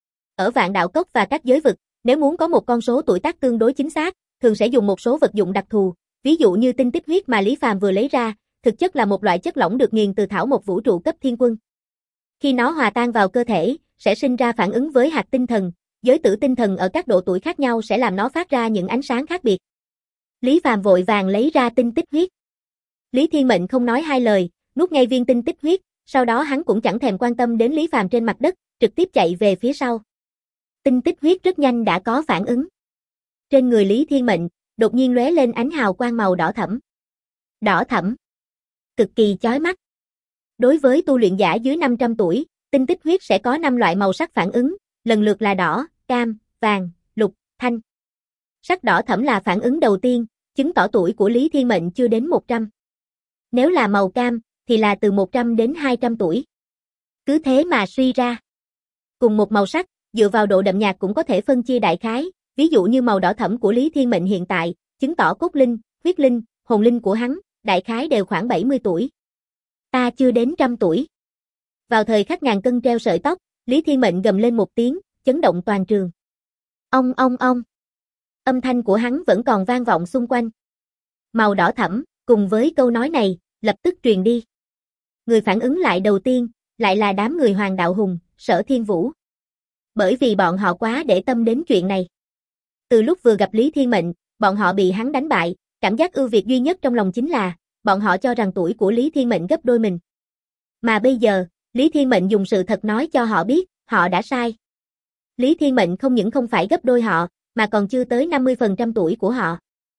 S1: Ở Vạn Đạo Cốc và các giới vực, nếu muốn có một con số tuổi tác tương đối chính xác, thường sẽ dùng một số vật dụng đặc thù, Ví dụ như tinh tích huyết mà Lý Phàm vừa lấy ra, thực chất là một loại chất lỏng được nghiền từ thảo mộc vũ trụ cấp thiên quân. Khi nó hòa tan vào cơ thể, sẽ sinh ra phản ứng với hạt tinh thần, giới tử tinh thần ở các độ tuổi khác nhau sẽ làm nó phát ra những ánh sáng khác biệt. Lý Phàm vội vàng lấy ra tinh tích huyết. Lý Thiên Mệnh không nói hai lời, nuốt ngay viên tinh tích huyết, sau đó hắn cũng chẳng thèm quan tâm đến Lý Phàm trên mặt đất, trực tiếp chạy về phía sau. Tinh tích huyết rất nhanh đã có phản ứng. Trên người Lý Thiên Mệnh, đột nhiên lóe lên ánh hào quang màu đỏ thẫm. Đỏ thẫm, cực kỳ chói mắt. Đối với tu luyện giả dưới 500 tuổi, tinh tích huyết sẽ có 5 loại màu sắc phản ứng, lần lượt là đỏ, cam, vàng, lục, thanh. Sắc đỏ thẫm là phản ứng đầu tiên, chứng tỏ tuổi của Lý Thiên Mệnh chưa đến 100. Nếu là màu cam, thì là từ 100 đến 200 tuổi. Cứ thế mà suy ra. Cùng một màu sắc, dựa vào độ đậm nhạt cũng có thể phân chia đại khái, ví dụ như màu đỏ thẫm của Lý Thiên Mệnh hiện tại, chứng tỏ cốt linh, huyết linh, hồn linh của hắn, đại khái đều khoảng 70 tuổi. Ta chưa đến 100 tuổi. Vào thời khắc ngàn cân treo sợi tóc, Lý Thiên Mệnh gầm lên một tiếng, chấn động toàn trường. Ong ong ong. Âm thanh của hắn vẫn còn vang vọng xung quanh. Màu đỏ thẫm, cùng với câu nói này, lập tức truyền đi. Người phản ứng lại đầu tiên, lại là đám người Hoàng Đạo Hùng, Sở Thiên Vũ. Bởi vì bọn họ quá để tâm đến chuyện này. Từ lúc vừa gặp Lý Thiên Mệnh, bọn họ bị hắn đánh bại, cảm giác ưu việt duy nhất trong lòng chính là, bọn họ cho rằng tuổi của Lý Thiên Mệnh gấp đôi mình. Mà bây giờ, Lý Thiên Mệnh dùng sự thật nói cho họ biết, họ đã sai. Lý Thiên Mệnh không những không phải gấp đôi họ, mà còn chưa tới 50% tuổi của họ.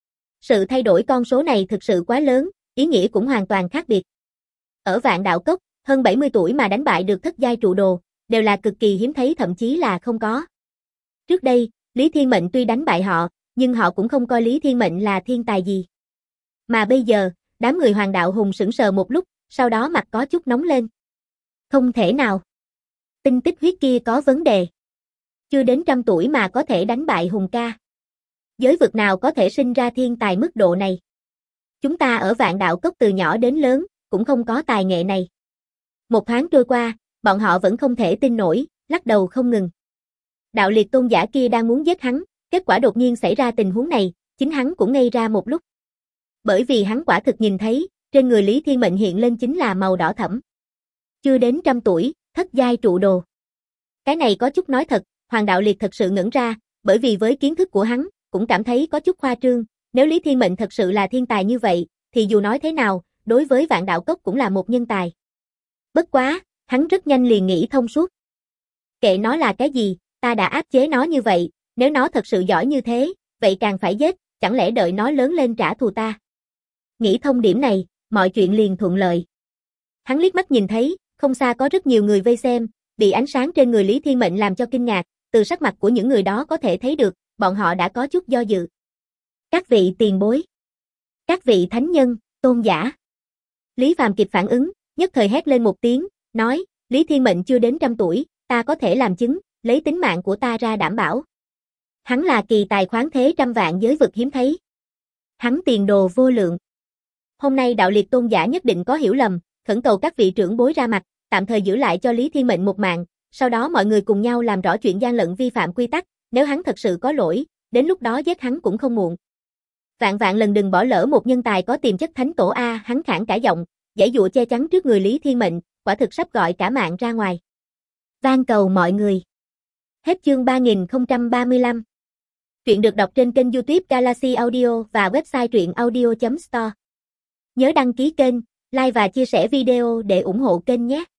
S1: Sự thay đổi con số này thực sự quá lớn, ý nghĩa cũng hoàn toàn khác biệt. Ở Vạn Đạo Cốc, hơn 70 tuổi mà đánh bại được thất giai trụ đồ, đều là cực kỳ hiếm thấy thậm chí là không có. Trước đây, Lý Thiên Mệnh tuy đánh bại họ, nhưng họ cũng không coi Lý Thiên Mệnh là thiên tài gì. Mà bây giờ, đám người Hoàng Đạo Hùng sững sờ một lúc, sau đó mặt có chút nóng lên. Không thể nào. Tinh tích huyết kia có vấn đề. Chưa đến 100 tuổi mà có thể đánh bại Hùng ca. Giới vực nào có thể sinh ra thiên tài mức độ này? Chúng ta ở Vạn Đạo Cốc từ nhỏ đến lớn, cũng không có tài nghệ này. Một tháng trôi qua, bọn họ vẫn không thể tin nổi, lắc đầu không ngừng. Đạo liệt tôn giả kia đang muốn giết hắn, kết quả đột nhiên xảy ra tình huống này, chính hắn cũng ngây ra một lúc. Bởi vì hắn quả thực nhìn thấy, trên người Lý Thiên Mệnh hiện lên chính là màu đỏ thẫm. Chưa đến 100 tuổi, thất giai trụ đồ. Cái này có chút nói thật, Hoàng Đạo Liệt thật sự ngẩn ra, bởi vì với kiến thức của hắn, cũng cảm thấy có chút khoa trương, nếu Lý Thiên Mệnh thật sự là thiên tài như vậy, thì dù nói thế nào, đối với Vạn Đạo Cốc cũng là một nhân tài. Bất quá, hắn rất nhanh liền nghĩ thông suốt. Kệ nó là cái gì, ta đã áp chế nó như vậy, nếu nó thật sự giỏi như thế, vậy càng phải giết, chẳng lẽ đợi nó lớn lên trả thù ta. Nghĩ thông điểm này, mọi chuyện liền thuận lợi. Hắn liếc mắt nhìn thấy, không xa có rất nhiều người vây xem, bị ánh sáng trên người Lý Thiên Mệnh làm cho kinh ngạc, từ sắc mặt của những người đó có thể thấy được, bọn họ đã có chút do dự. Các vị tiền bối, các vị thánh nhân, tôn giả. Lý Phàm kịp phản ứng, nhất thời hét lên một tiếng, nói, Lý Thiên Mệnh chưa đến 100 tuổi, ta có thể làm chứng, lấy tính mạng của ta ra đảm bảo. Hắn là kỳ tài khoáng thế trăm vạn giới vực hiếm thấy. Hắn tiền đồ vô lượng. Hôm nay đạo liệt tôn giả nhất định có hiểu lầm, khẩn cầu các vị trưởng bối ra mặt, tạm thời giữ lại cho Lý Thiên Mệnh một mạng, sau đó mọi người cùng nhau làm rõ chuyện gian lận vi phạm quy tắc, nếu hắn thật sự có lỗi, đến lúc đó giết hắn cũng không muộn. Vạn vạn lần đừng bỏ lỡ một nhân tài có tiềm chất thánh tổ a, hắn khản cả giọng, giãy giụa che chắn trước người Lý Thiên Mệnh, quả thực sắp gọi cả mạng ra ngoài. Van cầu mọi người. Hết chương 3035. Truyện được đọc trên kênh YouTube Galaxy Audio và website truyệnaudio.store. Nhớ đăng ký kênh, like và chia sẻ video để ủng hộ kênh nhé.